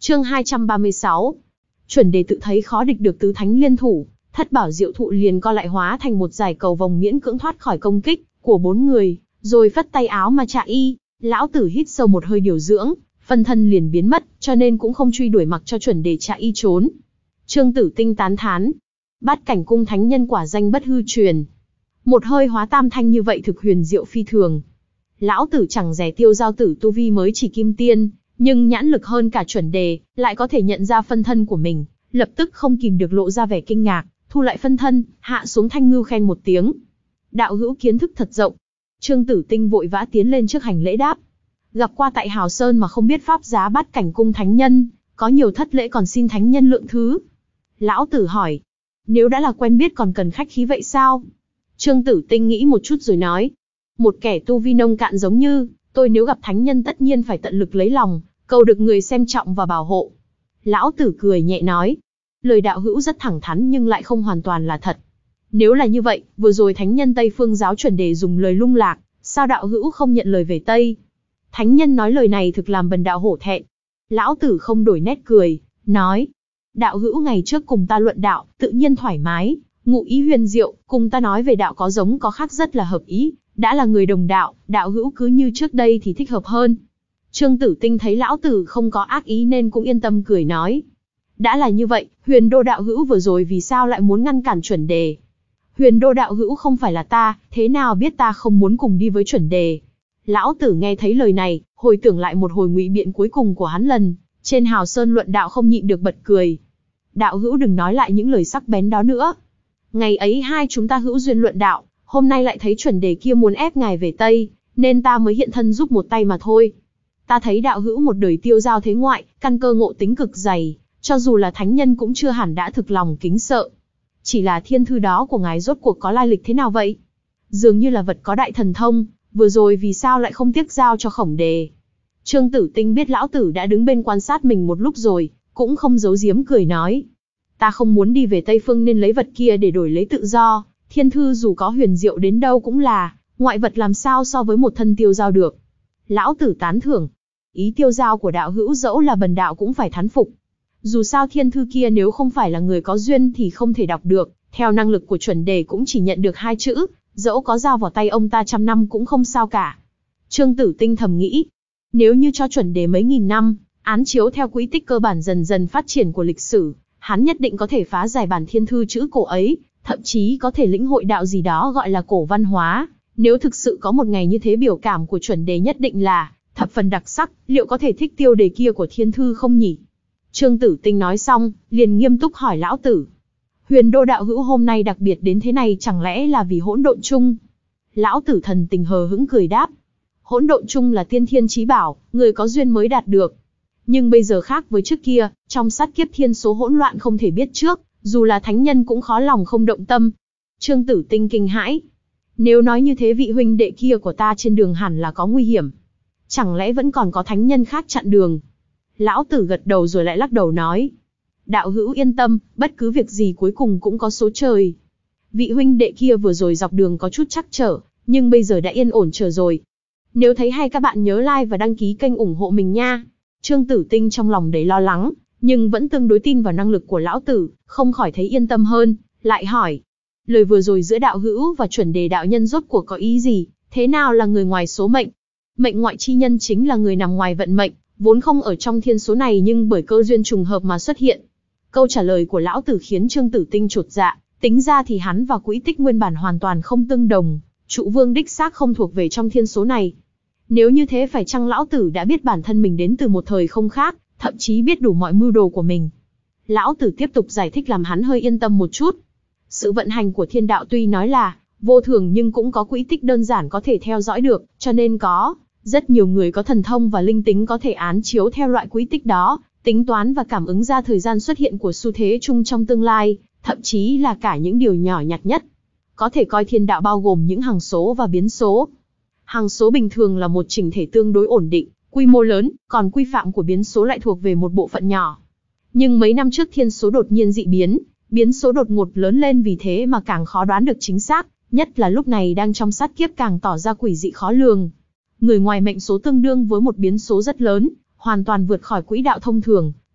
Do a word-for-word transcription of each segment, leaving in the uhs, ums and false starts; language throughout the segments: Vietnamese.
Chương hai trăm ba mươi sáu. Chuẩn đề tự thấy khó địch được tứ thánh liên thủ, thất bảo diệu thụ liền co lại hóa thành một dải cầu vồng miễn cưỡng thoát khỏi công kích của bốn người, rồi phất tay áo mà chạy y. Lão tử hít sâu một hơi điều dưỡng, phân thân liền biến mất, cho nên cũng không truy đuổi mặc cho chuẩn đề chạy y trốn. Trương Tử Tinh tán thán, Bát Cảnh Cung thánh nhân quả danh bất hư truyền. Một hơi hóa tam thanh như vậy thực huyền diệu phi thường. Lão tử chẳng rẻ Tiêu Giao tử tu vi mới chỉ kim tiên, nhưng nhãn lực hơn cả chuẩn đề, lại có thể nhận ra phân thân của mình, lập tức không kìm được lộ ra vẻ kinh ngạc, thu lại phân thân, hạ xuống thanh ngưu khen một tiếng. Đạo hữu kiến thức thật rộng. Trương Tử Tinh vội vã tiến lên trước hành lễ đáp. Gặp qua tại Hào Sơn mà không biết pháp giá Bát Cảnh Cung thánh nhân, có nhiều thất lễ còn xin thánh nhân lượng thứ. Lão tử hỏi, nếu đã là quen biết còn cần khách khí vậy sao? Trương Tử Tinh nghĩ một chút rồi nói, một kẻ tu vi nông cạn giống như tôi nếu gặp thánh nhân tất nhiên phải tận lực lấy lòng, cầu được người xem trọng và bảo hộ. Lão tử cười nhẹ nói, lời đạo hữu rất thẳng thắn nhưng lại không hoàn toàn là thật. Nếu là như vậy, vừa rồi thánh nhân Tây Phương giáo chuẩn đề dùng lời lung lạc, sao đạo hữu không nhận lời về Tây? Thánh nhân nói lời này thực làm bần đạo hổ thẹn. Lão tử không đổi nét cười, nói, đạo hữu ngày trước cùng ta luận đạo, tự nhiên thoải mái, ngụ ý huyền diệu, cùng ta nói về đạo có giống có khác rất là hợp ý, đã là người đồng đạo, đạo hữu cứ như trước đây thì thích hợp hơn. Trương Tử Tinh thấy lão tử không có ác ý nên cũng yên tâm cười nói, đã là như vậy, Huyền Đô đạo hữu vừa rồi vì sao lại muốn ngăn cản chuẩn đề? Huyền Đô đạo hữu không phải là ta, thế nào biết ta không muốn cùng đi với chuẩn đề? Lão tử nghe thấy lời này, hồi tưởng lại một hồi ngụy biện cuối cùng của hắn lần trên Hào Sơn luận đạo không nhịn được bật cười. Đạo hữu đừng nói lại những lời sắc bén đó nữa. Ngày ấy hai chúng ta hữu duyên luận đạo, hôm nay lại thấy chuẩn đề kia muốn ép ngài về Tây, nên ta mới hiện thân giúp một tay mà thôi. Ta thấy đạo hữu một đời tiêu giao thế ngoại, căn cơ ngộ tính cực dày, cho dù là thánh nhân cũng chưa hẳn đã thực lòng kính sợ. Chỉ là thiên thư đó của ngài rốt cuộc có lai lịch thế nào vậy? Dường như là vật có đại thần thông, vừa rồi vì sao lại không tiếc giao cho Khổng Đề? Trương Tử Tinh biết lão tử đã đứng bên quan sát mình một lúc rồi, cũng không giấu giếm cười nói. Ta không muốn đi về Tây Phương nên lấy vật kia để đổi lấy tự do, thiên thư dù có huyền diệu đến đâu cũng là, ngoại vật làm sao so với một thân tiêu giao được. Lão tử tán thưởng, ý tiêu giao của đạo hữu dẫu là bần đạo cũng phải thán phục. Dù sao thiên thư kia nếu không phải là người có duyên thì không thể đọc được, theo năng lực của chuẩn đề cũng chỉ nhận được hai chữ, dẫu có giao vào tay ông ta trăm năm cũng không sao cả. Trương Tử Tinh thầm nghĩ, nếu như cho chuẩn đề mấy nghìn năm, án chiếu theo quỹ tích cơ bản dần dần phát triển của lịch sử, hắn nhất định có thể phá giải bản thiên thư chữ cổ ấy, thậm chí có thể lĩnh hội đạo gì đó gọi là cổ văn hóa. Nếu thực sự có một ngày như thế, biểu cảm của chuẩn đề nhất định là thập phần đặc sắc, liệu có thể thích tiêu đề kia của thiên thư không nhỉ? Trương Tử Tinh nói xong, liền nghiêm túc hỏi lão tử. Huyền Đô đạo hữu hôm nay đặc biệt đến thế này chẳng lẽ là vì hỗn độn chung? Lão tử thần tình hờ hững cười đáp. Hỗn độn chung là tiên thiên chí bảo, người có duyên mới đạt được. Nhưng bây giờ khác với trước kia, trong sát kiếp thiên số hỗn loạn không thể biết trước, dù là thánh nhân cũng khó lòng không động tâm. Trương Tử Tinh kinh hãi. Nếu nói như thế vị huynh đệ kia của ta trên đường hẳn là có nguy hiểm. Chẳng lẽ vẫn còn có thánh nhân khác chặn đường? Lão tử gật đầu rồi lại lắc đầu nói. Đạo hữu yên tâm, bất cứ việc gì cuối cùng cũng có số trời. Vị huynh đệ kia vừa rồi dọc đường có chút trắc trở, nhưng bây giờ đã yên ổn trở rồi. Nếu thấy hay các bạn nhớ like và đăng ký kênh ủng hộ mình nha. Trương Tử Tinh trong lòng đầy lo lắng, nhưng vẫn tương đối tin vào năng lực của lão tử, không khỏi thấy yên tâm hơn, lại hỏi. Lời vừa rồi giữa đạo hữu và chuẩn đề đạo nhân rốt cuộc có ý gì, thế nào là người ngoài số mệnh? Mệnh ngoại chi nhân chính là người nằm ngoài vận mệnh, vốn không ở trong thiên số này nhưng bởi cơ duyên trùng hợp mà xuất hiện. Câu trả lời của lão tử khiến Trương Tử Tinh chột dạ, tính ra thì hắn và quỹ tích nguyên bản hoàn toàn không tương đồng, trụ vương đích xác không thuộc về trong thiên số này. Nếu như thế phải chăng lão tử đã biết bản thân mình đến từ một thời không khác, thậm chí biết đủ mọi mưu đồ của mình? Lão tử tiếp tục giải thích làm hắn hơi yên tâm một chút. Sự vận hành của thiên đạo tuy nói là vô thường nhưng cũng có quỹ tích đơn giản có thể theo dõi được, cho nên có rất nhiều người có thần thông và linh tính có thể án chiếu theo loại quỹ tích đó, tính toán và cảm ứng ra thời gian xuất hiện của xu thế chung trong tương lai, thậm chí là cả những điều nhỏ nhặt nhất. Có thể coi thiên đạo bao gồm những hằng số và biến số. Hằng số bình thường là một chỉnh thể tương đối ổn định, quy mô lớn, còn quy phạm của biến số lại thuộc về một bộ phận nhỏ. Nhưng mấy năm trước thiên số đột nhiên dị biến, biến số đột ngột lớn lên, vì thế mà càng khó đoán được chính xác, nhất là lúc này đang trong sát kiếp càng tỏ ra quỷ dị khó lường. Người ngoài mệnh số tương đương với một biến số rất lớn, hoàn toàn vượt khỏi quỹ đạo thông thường,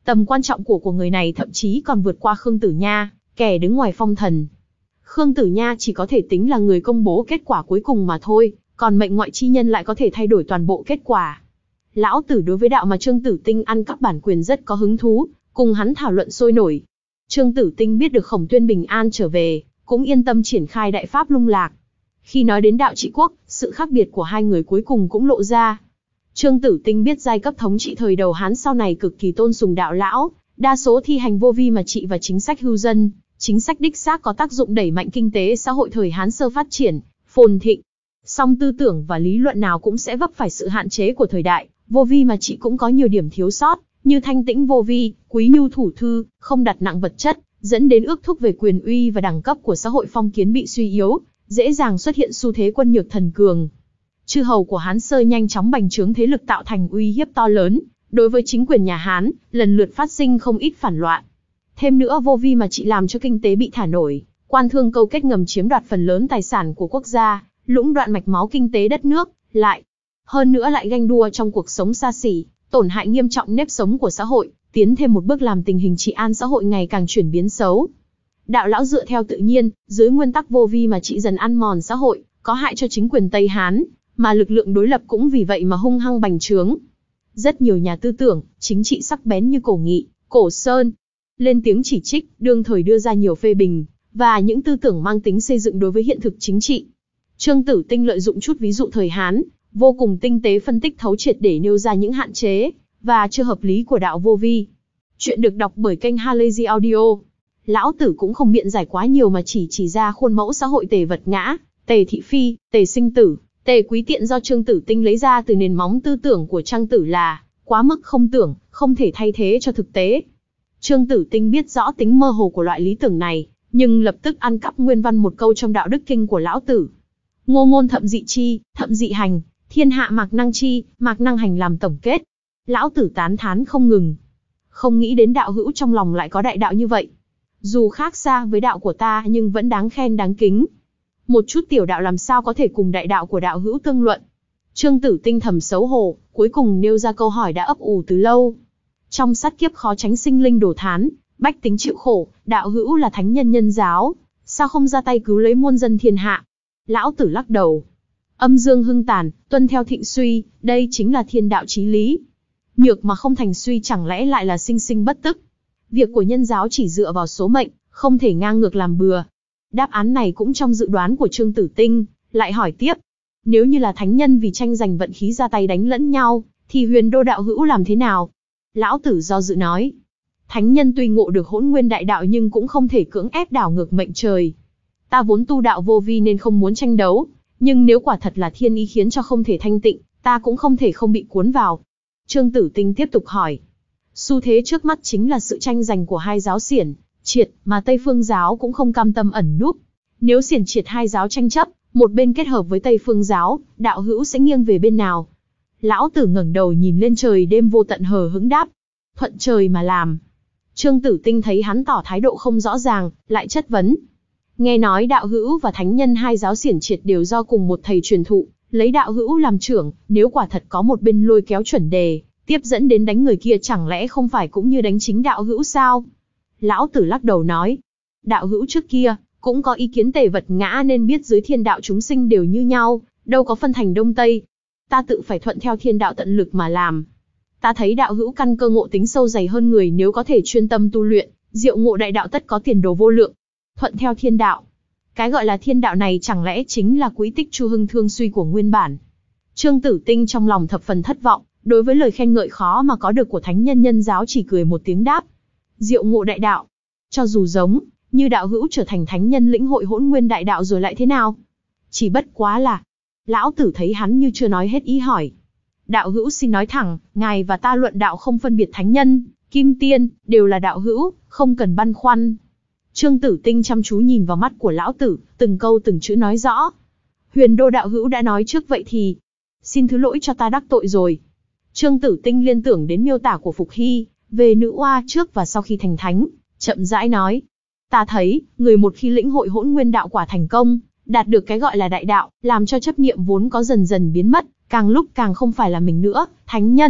Tầm quan trọng của của người này thậm chí còn vượt qua Khương Tử Nha, kẻ đứng ngoài phong thần. Khương Tử Nha chỉ có thể tính là người công bố kết quả cuối cùng mà thôi, còn mệnh ngoại chi nhân lại có thể thay đổi toàn bộ kết quả. Lão Tử đối với đạo mà Trương Tử Tinh ăn cắp bản quyền rất có hứng thú, cùng hắn thảo luận sôi nổi. Trương Tử Tinh biết được Khổng Tuyên bình an trở về, cũng yên tâm triển khai đại pháp lung lạc. Khi nói đến đạo trị quốc, sự khác biệt của hai người cuối cùng cũng lộ ra. Trương Tử Tinh biết giai cấp thống trị thời đầu Hán sau này cực kỳ tôn sùng đạo lão, đa số thi hành vô vi mà trị và chính sách hưu dân, chính sách đích xác có tác dụng đẩy mạnh kinh tế xã hội thời Hán sơ phát triển, phồn thịnh. Song tư tưởng và lý luận nào cũng sẽ vấp phải sự hạn chế của thời đại, vô vi mà trị cũng có nhiều điểm thiếu sót, như thanh tĩnh vô vi, quý nhu thủ thư, không đặt nặng vật chất, dẫn đến ước thúc về quyền uy và đẳng cấp của xã hội phong kiến bị suy yếu, dễ dàng xuất hiện xu thế quân nhược thần cường. Chư hầu của Hán sơ nhanh chóng bành trướng thế lực tạo thành uy hiếp to lớn, đối với chính quyền nhà Hán, lần lượt phát sinh không ít phản loạn. Thêm nữa vô vi mà trị làm cho kinh tế bị thả nổi, quan thương câu kết ngầm chiếm đoạt phần lớn tài sản của quốc gia, lũng đoạn mạch máu kinh tế đất nước, lại hơn nữa lại ganh đua trong cuộc sống xa xỉ, tổn hại nghiêm trọng nếp sống của xã hội, tiến thêm một bước làm tình hình trị an xã hội ngày càng chuyển biến xấu. Đạo lão dựa theo tự nhiên, dưới nguyên tắc vô vi mà trị dần ăn mòn xã hội, có hại cho chính quyền Tây Hán, mà lực lượng đối lập cũng vì vậy mà hung hăng bành trướng. Rất nhiều nhà tư tưởng, chính trị sắc bén như Cổ Nghị, Cổ Sơn, lên tiếng chỉ trích, đương thời đưa ra nhiều phê bình, và những tư tưởng mang tính xây dựng đối với hiện thực chính trị. Trương Tử Tinh lợi dụng chút ví dụ thời Hán, vô cùng tinh tế phân tích thấu triệt để nêu ra những hạn chế, và chưa hợp lý của đạo vô vi. Chuyện được đọc bởi kênh Halazy Audio. Lão Tử cũng không biện giải quá nhiều mà chỉ chỉ ra khuôn mẫu xã hội tề vật ngã, tề thị phi, tề sinh tử, tề quý tiện do Trương Tử Tinh lấy ra từ nền móng tư tưởng của Trang Tử là quá mức không tưởng, không thể thay thế cho thực tế. Trương Tử Tinh biết rõ tính mơ hồ của loại lý tưởng này, nhưng lập tức ăn cắp nguyên văn một câu trong đạo đức kinh của Lão Tử. Ngô ngôn thậm dị chi, thậm dị hành, thiên hạ mạc năng chi, mạc năng hành làm tổng kết. Lão Tử tán thán không ngừng. Không nghĩ đến đạo hữu trong lòng lại có đại đạo như vậy. Dù khác xa với đạo của ta nhưng vẫn đáng khen đáng kính. Một chút tiểu đạo làm sao có thể cùng đại đạo của đạo hữu tương luận. Trương Tử Tinh thầm xấu hổ, cuối cùng nêu ra câu hỏi đã ấp ủ từ lâu. Trong sát kiếp khó tránh sinh linh đổ thán, bách tính chịu khổ, đạo hữu là thánh nhân nhân giáo, sao không ra tay cứu lấy muôn dân thiên hạ? Lão Tử lắc đầu. Âm dương hưng tàn, tuân theo thịnh suy, đây chính là thiên đạo chí lý. Nhược mà không thành suy chẳng lẽ lại là sinh sinh bất tức. Việc của nhân giáo chỉ dựa vào số mệnh, không thể ngang ngược làm bừa. Đáp án này cũng trong dự đoán của Trương Tử Tinh, lại hỏi tiếp. Nếu như là thánh nhân vì tranh giành vận khí ra tay đánh lẫn nhau, thì huyền đô đạo hữu làm thế nào? Lão Tử do dự nói. Thánh nhân tuy ngộ được hỗn nguyên đại đạo nhưng cũng không thể cưỡng ép đảo ngược mệnh trời. Ta vốn tu đạo vô vi nên không muốn tranh đấu, nhưng nếu quả thật là thiên ý khiến cho không thể thanh tịnh, ta cũng không thể không bị cuốn vào. Trương Tử Tinh tiếp tục hỏi. Xu thế trước mắt chính là sự tranh giành của hai giáo xiển, triệt, mà Tây Phương giáo cũng không cam tâm ẩn núp. Nếu xiển triệt hai giáo tranh chấp, một bên kết hợp với Tây Phương giáo, đạo hữu sẽ nghiêng về bên nào? Lão Tử ngẩng đầu nhìn lên trời đêm vô tận hờ hững đáp. Thuận trời mà làm. Trương Tử Tinh thấy hắn tỏ thái độ không rõ ràng, lại chất vấn. Nghe nói đạo hữu và thánh nhân hai giáo xiển triệt đều do cùng một thầy truyền thụ, lấy đạo hữu làm trưởng, nếu quả thật có một bên lôi kéo chuẩn đề, tiếp dẫn đến đánh người kia chẳng lẽ không phải cũng như đánh chính đạo hữu sao? Lão Tử lắc đầu nói. Đạo hữu trước kia, cũng có ý kiến tề vật ngã nên biết dưới thiên đạo chúng sinh đều như nhau, đâu có phân thành đông tây. Ta tự phải thuận theo thiên đạo tận lực mà làm. Ta thấy đạo hữu căn cơ ngộ tính sâu dày hơn người nếu có thể chuyên tâm tu luyện, diệu ngộ đại đạo tất có tiền đồ vô lượng. Thuận theo thiên đạo. Cái gọi là thiên đạo này chẳng lẽ chính là quỹ tích chu hưng thương suy của nguyên bản. Trương Tử Tinh trong lòng thập phần thất vọng, đối với lời khen ngợi khó mà có được của thánh nhân nhân giáo chỉ cười một tiếng đáp. Diệu ngộ đại đạo. Cho dù giống, như đạo hữu trở thành thánh nhân lĩnh hội hỗn nguyên đại đạo rồi lại thế nào? Chỉ bất quá là, Lão Tử thấy hắn như chưa nói hết ý hỏi. Đạo hữu xin nói thẳng, ngài và ta luận đạo không phân biệt thánh nhân, kim tiên, đều là đạo hữu, không cần băn khoăn. Trương Tử Tinh chăm chú nhìn vào mắt của Lão Tử, từng câu từng chữ nói rõ. Huyền đô đạo hữu đã nói trước vậy thì, xin thứ lỗi cho ta đắc tội rồi. Trương Tử Tinh liên tưởng đến miêu tả của Phục Hy, về nữ oa trước và sau khi thành thánh, chậm rãi nói. Ta thấy, người một khi lĩnh hội hỗn nguyên đạo quả thành công, đạt được cái gọi là đại đạo, làm cho chấp niệm vốn có dần dần biến mất, càng lúc càng không phải là mình nữa, thánh nhân,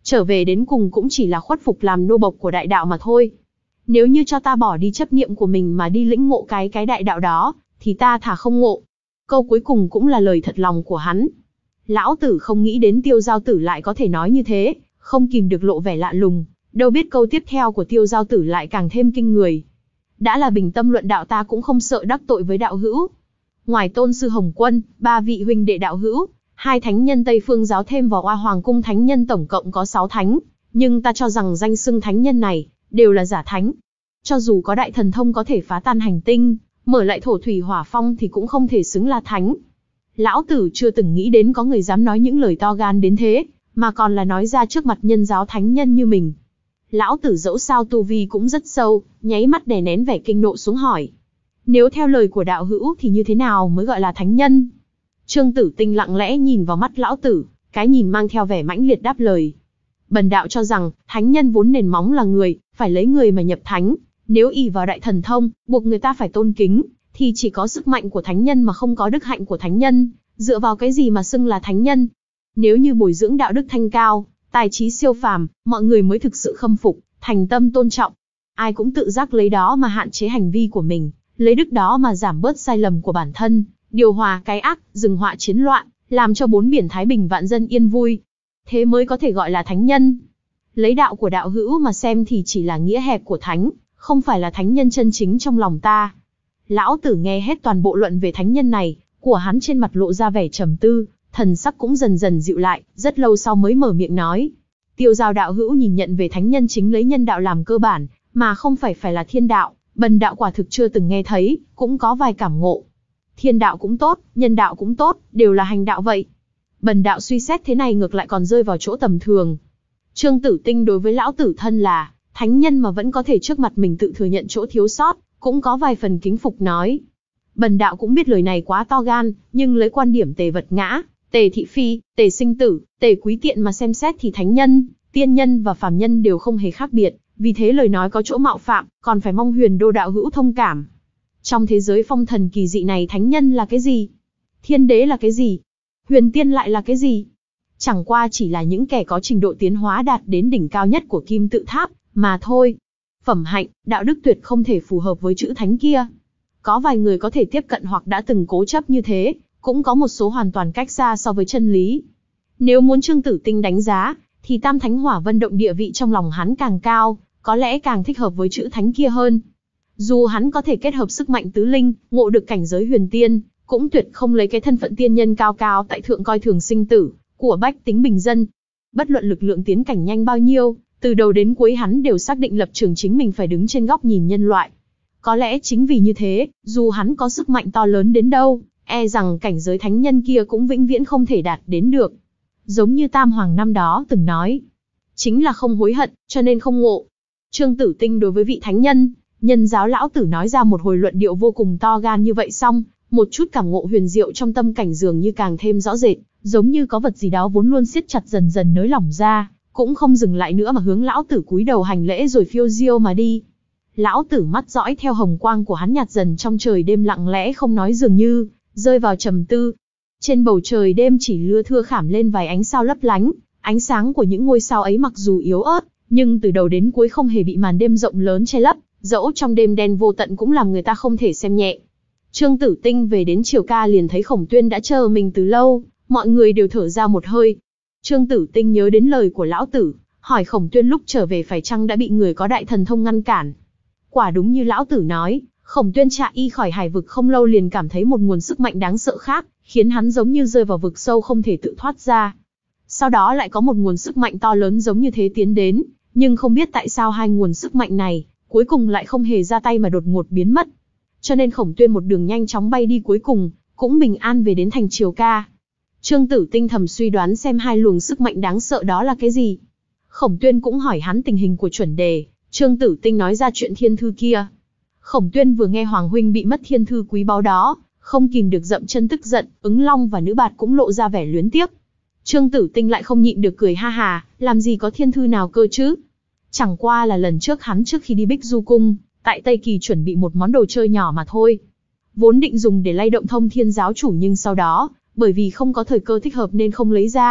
Trở về đến cùng cũng chỉ là khuất phục làm nô bộc của đại đạo mà thôi. Nếu như cho ta bỏ đi chấp niệm của mình mà đi lĩnh ngộ cái cái đại đạo đó, thì ta thà không ngộ. Câu cuối cùng cũng là lời thật lòng của hắn. Lão tử không nghĩ đến Tiêu Giao Tử lại có thể nói như thế, không kìm được lộ vẻ lạ lùng, đâu biết câu tiếp theo của Tiêu Giao Tử lại càng thêm kinh người. Đã là bình tâm luận đạo ta cũng không sợ đắc tội với đạo hữu. Ngoài Tôn sư Hồng Quân, ba vị huynh đệ đạo hữu, hai thánh nhân Tây Phương giáo thêm vào Oa Hoàng cung thánh nhân tổng cộng có sáu thánh, nhưng ta cho rằng danh xưng thánh nhân này đều là giả thánh. Cho dù có đại thần thông có thể phá tan hành tinh, mở lại thổ thủy hỏa phong thì cũng không thể xứng là thánh. Lão tử chưa từng nghĩ đến có người dám nói những lời to gan đến thế, mà còn là nói ra trước mặt nhân giáo thánh nhân như mình. Lão tử dẫu sao tu vi cũng rất sâu, nháy mắt đè nén vẻ kinh nộ xuống hỏi. Nếu theo lời của đạo hữu thì như thế nào mới gọi là thánh nhân? Trương Tử Tinh lặng lẽ nhìn vào mắt lão tử, cái nhìn mang theo vẻ mãnh liệt đáp lời. Bần đạo cho rằng, thánh nhân vốn nền móng là người, phải lấy người mà nhập thánh. Nếu ỷ vào đại thần thông, buộc người ta phải tôn kính, thì chỉ có sức mạnh của thánh nhân mà không có đức hạnh của thánh nhân, dựa vào cái gì mà xưng là thánh nhân? Nếu như bồi dưỡng đạo đức thanh cao, tài trí siêu phàm, mọi người mới thực sự khâm phục, thành tâm tôn trọng. Ai cũng tự giác lấy đó mà hạn chế hành vi của mình, lấy đức đó mà giảm bớt sai lầm của bản thân, điều hòa cái ác, dừng họa chiến loạn, làm cho bốn biển thái bình vạn dân yên vui. Thế mới có thể gọi là thánh nhân. Lấy đạo của đạo hữu mà xem thì chỉ là nghĩa hẹp của thánh, không phải là thánh nhân chân chính trong lòng ta. Lão tử nghe hết toàn bộ luận về thánh nhân này, của hắn trên mặt lộ ra vẻ trầm tư, thần sắc cũng dần dần dịu lại, rất lâu sau mới mở miệng nói. Tiêu Giao đạo hữu nhìn nhận về thánh nhân chính lấy nhân đạo làm cơ bản, mà không phải phải là thiên đạo, bần đạo quả thực chưa từng nghe thấy, cũng có vài cảm ngộ. Thiên đạo cũng tốt, nhân đạo cũng tốt, đều là hành đạo vậy. Bần đạo suy xét thế này ngược lại còn rơi vào chỗ tầm thường. Trương Tử Tinh đối với lão tử thân là thánh nhân mà vẫn có thể trước mặt mình tự thừa nhận chỗ thiếu sót, cũng có vài phần kính phục nói. Bần đạo cũng biết lời này quá to gan, nhưng lấy quan điểm Tề Vật Ngã, Tề Thị Phi, Tề Sinh Tử, Tề Quý Tiện mà xem xét thì thánh nhân, tiên nhân và phàm nhân đều không hề khác biệt, vì thế lời nói có chỗ mạo phạm, còn phải mong Huyền Đô đạo hữu thông cảm. Trong thế giới phong thần kỳ dị này thánh nhân là cái gì? Thiên đế là cái gì? Huyền tiên lại là cái gì? Chẳng qua chỉ là những kẻ có trình độ tiến hóa đạt đến đỉnh cao nhất của kim tự tháp, mà thôi. Phẩm hạnh, đạo đức tuyệt không thể phù hợp với chữ thánh kia. Có vài người có thể tiếp cận hoặc đã từng cố chấp như thế, cũng có một số hoàn toàn cách xa so với chân lý. Nếu muốn Trương Tử Tinh đánh giá, thì Tam Thánh Hỏa Vân Động địa vị trong lòng hắn càng cao, có lẽ càng thích hợp với chữ thánh kia hơn. Dù hắn có thể kết hợp sức mạnh tứ linh, ngộ được cảnh giới huyền tiên, cũng tuyệt không lấy cái thân phận tiên nhân cao cao tại thượng coi thường sinh tử của bách tính bình dân. Bất luận lực lượng tiến cảnh nhanh bao nhiêu, từ đầu đến cuối hắn đều xác định lập trường chính mình phải đứng trên góc nhìn nhân loại. Có lẽ chính vì như thế, dù hắn có sức mạnh to lớn đến đâu, e rằng cảnh giới thánh nhân kia cũng vĩnh viễn không thể đạt đến được. Giống như Tam Hoàng năm đó từng nói, chính là không hối hận, cho nên không ngộ. Trương Tử Tinh đối với vị thánh nhân, nhân giáo lão tử nói ra một hồi luận điệu vô cùng to gan như vậy xong, một chút cảm ngộ huyền diệu trong tâm cảnh dường như càng thêm rõ rệt, giống như có vật gì đó vốn luôn siết chặt dần dần nới lỏng ra, cũng không dừng lại nữa mà hướng lão tử cúi đầu hành lễ rồi phiêu diêu mà đi. Lão tử mắt dõi theo hồng quang của hắn nhạt dần trong trời đêm lặng lẽ không nói dường như rơi vào trầm tư. Trên bầu trời đêm chỉ lưa thưa khảm lên vài ánh sao lấp lánh, ánh sáng của những ngôi sao ấy mặc dù yếu ớt, nhưng từ đầu đến cuối không hề bị màn đêm rộng lớn che lấp, dẫu trong đêm đen vô tận cũng làm người ta không thể xem nhẹ. Trương Tử Tinh về đến Triều Ca liền thấy Khổng Tuyên đã chờ mình từ lâu, mọi người đều thở ra một hơi. Trương Tử Tinh nhớ đến lời của lão tử, hỏi Khổng Tuyên lúc trở về phải chăng đã bị người có đại thần thông ngăn cản. Quả đúng như lão tử nói, Khổng Tuyên trạ y khỏi hải vực không lâu liền cảm thấy một nguồn sức mạnh đáng sợ khác, khiến hắn giống như rơi vào vực sâu không thể tự thoát ra. Sau đó lại có một nguồn sức mạnh to lớn giống như thế tiến đến, nhưng không biết tại sao hai nguồn sức mạnh này, cuối cùng lại không hề ra tay mà đột ngột biến mất. Cho nên Khổng Tuyên một đường nhanh chóng bay đi cuối cùng, cũng bình an về đến thành Triều Ca. Trương Tử Tinh thầm suy đoán xem hai luồng sức mạnh đáng sợ đó là cái gì. Khổng Tuyên cũng hỏi hắn tình hình của chuẩn đề, Trương Tử Tinh nói ra chuyện thiên thư kia. Khổng Tuyên vừa nghe Hoàng huynh bị mất thiên thư quý báu đó, không kìm được dậm chân tức giận, Ứng Long và Nữ Bạt cũng lộ ra vẻ luyến tiếc. Trương Tử Tinh lại không nhịn được cười ha hà, làm gì có thiên thư nào cơ chứ? Chẳng qua là lần trước hắn trước khi đi Bích Du Cung, tại Tây Kỳ chuẩn bị một món đồ chơi nhỏ mà thôi. Vốn định dùng để lay động Thông Thiên giáo chủ nhưng sau đó, bởi vì không có thời cơ thích hợp nên không lấy ra,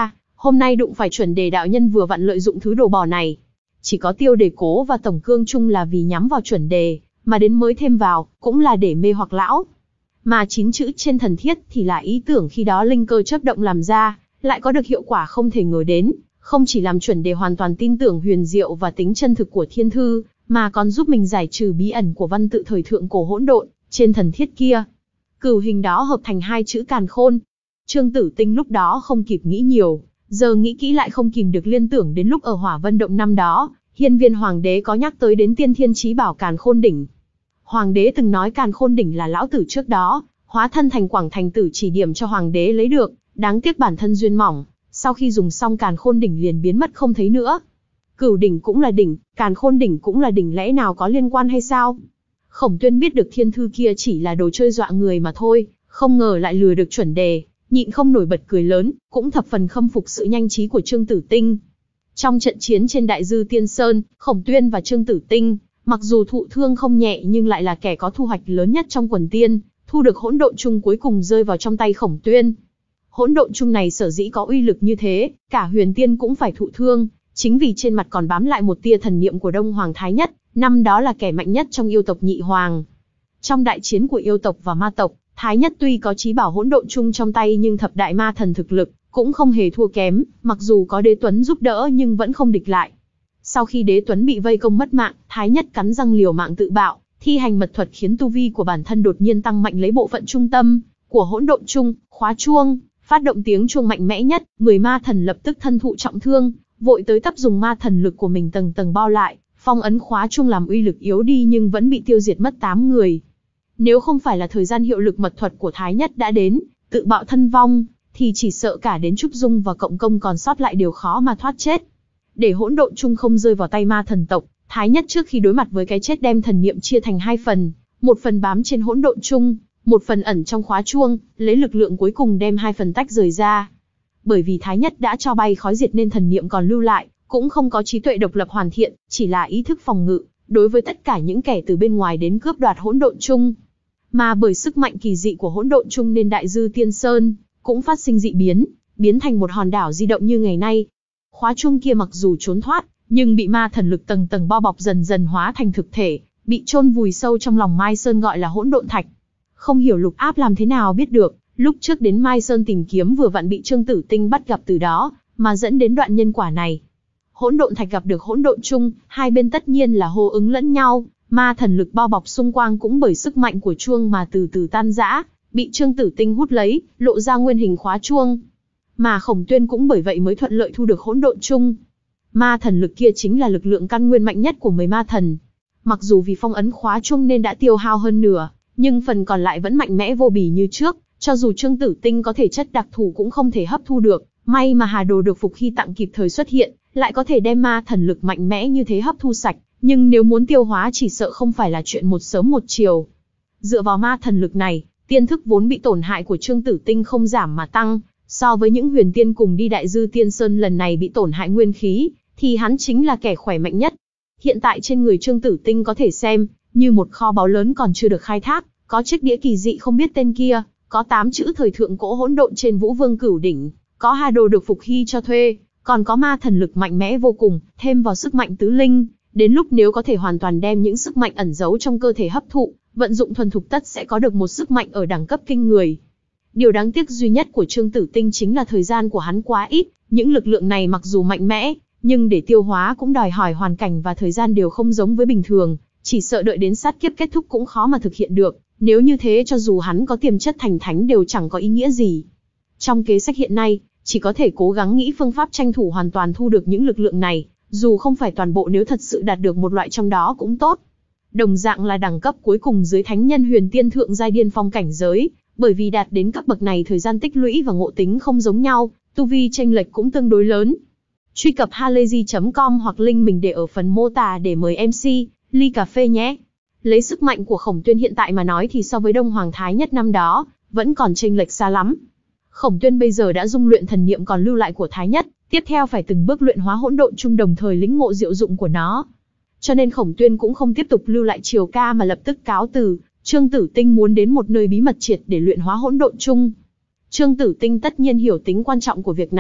Hôm nay đụng phải chuẩn đề đạo nhân vừa vặn lợi dụng thứ đồ bỏ này. Chỉ có Tiêu Đề Cố và Tổng Cương Trung là vì nhắm vào chuẩn đề, mà đến mới thêm vào, cũng là để mê hoặc lão. Mà chín chữ trên thần thiết thì là ý tưởng khi đó linh cơ chớp động làm ra, lại có được hiệu quả không thể ngờ đến, không chỉ làm chuẩn đề hoàn toàn tin tưởng huyền diệu và tính chân thực của thiên thư, mà còn giúp mình giải trừ bí ẩn của văn tự thời thượng cổ hỗn độn trên thần thiết kia. Cửu hình đó hợp thành hai chữ càn khôn. Trương Tử Tinh lúc đó không kịp nghĩ nhiều, giờ nghĩ kỹ lại không kìm được liên tưởng đến lúc ở Hỏa Vân Động năm đó, Hiên Viên Hoàng đế có nhắc tới đến tiên thiên chí bảo Càn Khôn Đỉnh. Hoàng đế từng nói Càn Khôn Đỉnh là lão tử trước đó hóa thân thành Quảng Thành Tử chỉ điểm cho hoàng đế lấy được, đáng tiếc bản thân duyên mỏng, sau khi dùng xong Càn Khôn Đỉnh liền biến mất không thấy nữa. Cửu đỉnh cũng là đỉnh, Càn Khôn Đỉnh cũng là đỉnh, lẽ nào có liên quan hay sao? Khổng Tuyên biết được thiên thư kia chỉ là đồ chơi dọa người mà thôi, không ngờ lại lừa được chuẩn đề, nhịn không nổi bật cười lớn, cũng thập phần khâm phục sự nhanh trí của Trương Tử Tinh. Trong trận chiến trên Đại Dư Tiên Sơn, Khổng Tuyên và Trương Tử Tinh, mặc dù thụ thương không nhẹ nhưng lại là kẻ có thu hoạch lớn nhất trong quần tiên, thu được hỗn độn chung cuối cùng rơi vào trong tay Khổng Tuyên. Hỗn độn chung này sở dĩ có uy lực như thế, cả huyền tiên cũng phải thụ thương, chính vì trên mặt còn bám lại một tia thần niệm của Đông Hoàng Thái Nhất, năm đó là kẻ mạnh nhất trong yêu tộc Nhị Hoàng. Trong đại chiến của yêu tộc và ma tộc, Thái Nhất tuy có chí bảo hỗn độn chung trong tay nhưng thập đại ma thần thực lực cũng không hề thua kém, mặc dù có Đế Tuấn giúp đỡ nhưng vẫn không địch lại. Sau khi Đế Tuấn bị vây công mất mạng, Thái Nhất cắn răng liều mạng tự bạo, thi hành mật thuật khiến tu vi của bản thân đột nhiên tăng mạnh, lấy bộ phận trung tâm của hỗn độn chung, khóa chuông, phát động tiếng chuông mạnh mẽ nhất, mười ma thần lập tức thân thụ trọng thương, vội tới tấp dùng ma thần lực của mình tầng tầng bao lại, phong ấn khóa chuông làm uy lực yếu đi nhưng vẫn bị tiêu diệt mất tám người. Nếu không phải là thời gian hiệu lực mật thuật của Thái Nhất đã đến, tự bạo thân vong, thì chỉ sợ cả đến Trúc Dung và Cộng Công còn sót lại đều khó mà thoát chết. Để hỗn độn chung không rơi vào tay ma thần tộc, Thái Nhất trước khi đối mặt với cái chết đem thần niệm chia thành hai phần, một phần bám trên hỗn độn chung, một phần ẩn trong khóa chuông, lấy lực lượng cuối cùng đem hai phần tách rời ra. Bởi vì Thái Nhất đã cho bay khói diệt nên thần niệm còn lưu lại, cũng không có trí tuệ độc lập hoàn thiện, chỉ là ý thức phòng ngự đối với tất cả những kẻ từ bên ngoài đến cướp đoạt hỗn độn chung. Mà bởi sức mạnh kỳ dị của hỗn độn chung nên Đại Dư Tiên Sơn cũng phát sinh dị biến, biến thành một hòn đảo di động như ngày nay. Khóa chuông kia mặc dù trốn thoát, nhưng bị ma thần lực tầng tầng bao bọc dần dần hóa thành thực thể, bị chôn vùi sâu trong lòng Mai Sơn gọi là hỗn độn thạch. Không hiểu Lục Áp làm thế nào biết được, lúc trước đến Mai Sơn tìm kiếm vừa vặn bị Trương Tử Tinh bắt gặp từ đó, mà dẫn đến đoạn nhân quả này. Hỗn độn thạch gặp được hỗn độn chung, hai bên tất nhiên là hô ứng lẫn nhau, ma thần lực bao bọc xung quanh cũng bởi sức mạnh của chuông mà từ từ tan rã, bị Trương Tử Tinh hút lấy, lộ ra nguyên hình khóa chuông. Mà Khổng Tuyên cũng bởi vậy mới thuận lợi thu được hỗn độn chung. Ma thần lực kia chính là lực lượng căn nguyên mạnh nhất của mười ma thần. Mặc dù vì phong ấn khóa chuông nên đã tiêu hao hơn nửa, nhưng phần còn lại vẫn mạnh mẽ vô bì như trước, cho dù Trương Tử Tinh có thể chất đặc thù cũng không thể hấp thu được. May mà Hà Đồ được phục khi tặng kịp thời xuất hiện, lại có thể đem ma thần lực mạnh mẽ như thế hấp thu sạch, nhưng nếu muốn tiêu hóa chỉ sợ không phải là chuyện một sớm một chiều. Dựa vào ma thần lực này, tiên thức vốn bị tổn hại của Trương Tử Tinh không giảm mà tăng, so với những huyền tiên cùng đi Đại Dư Tiên Sơn lần này bị tổn hại nguyên khí, thì hắn chính là kẻ khỏe mạnh nhất. Hiện tại trên người Trương Tử Tinh có thể xem như một kho báu lớn còn chưa được khai thác, có chiếc đĩa kỳ dị không biết tên kia, có tám chữ thời thượng cỗ hỗn độn trên Vũ Vương Cửu đỉnh, có Hà Đồ được phục hy cho thuê, còn có ma thần lực mạnh mẽ vô cùng, thêm vào sức mạnh tứ linh, đến lúc nếu có thể hoàn toàn đem những sức mạnh ẩn giấu trong cơ thể hấp thụ, vận dụng thuần thục tất sẽ có được một sức mạnh ở đẳng cấp kinh người. Điều đáng tiếc duy nhất của Trương Tử Tinh chính là thời gian của hắn quá ít, những lực lượng này mặc dù mạnh mẽ, nhưng để tiêu hóa cũng đòi hỏi hoàn cảnh và thời gian đều không giống với bình thường, chỉ sợ đợi đến sát kiếp kết thúc cũng khó mà thực hiện được, nếu như thế cho dù hắn có tiềm chất thành thánh đều chẳng có ý nghĩa gì. Trong kế sách hiện nay, chỉ có thể cố gắng nghĩ phương pháp tranh thủ hoàn toàn thu được những lực lượng này, dù không phải toàn bộ, nếu thật sự đạt được một loại trong đó cũng tốt. Đồng dạng là đẳng cấp cuối cùng dưới thánh nhân huyền tiên thượng giai điên phong cảnh giới, bởi vì đạt đến cấp bậc này thời gian tích lũy và ngộ tính không giống nhau, tu vi chênh lệch cũng tương đối lớn. Truy cập halayzi chấm com hoặc link mình để ở phần mô tả để mời em xê, ly cà phê nhé. Lấy sức mạnh của Khổng Tuyên hiện tại mà nói thì so với Đông Hoàng Thái Nhất năm đó, vẫn còn chênh lệch xa lắm. Khổng Tuyên bây giờ đã dung luyện thần niệm còn lưu lại của Thái Nhất, tiếp theo phải từng bước luyện hóa hỗn độn chung đồng thời lĩnh ngộ diệu dụng của nó. Cho nên Khổng Tuyên cũng không tiếp tục lưu lại Triều Ca mà lập tức cáo từ. Trương Tử Tinh muốn đến một nơi bí mật triệt để luyện hóa hỗn độn chung. Trương Tử Tinh tất nhiên hiểu tính quan trọng của việc này,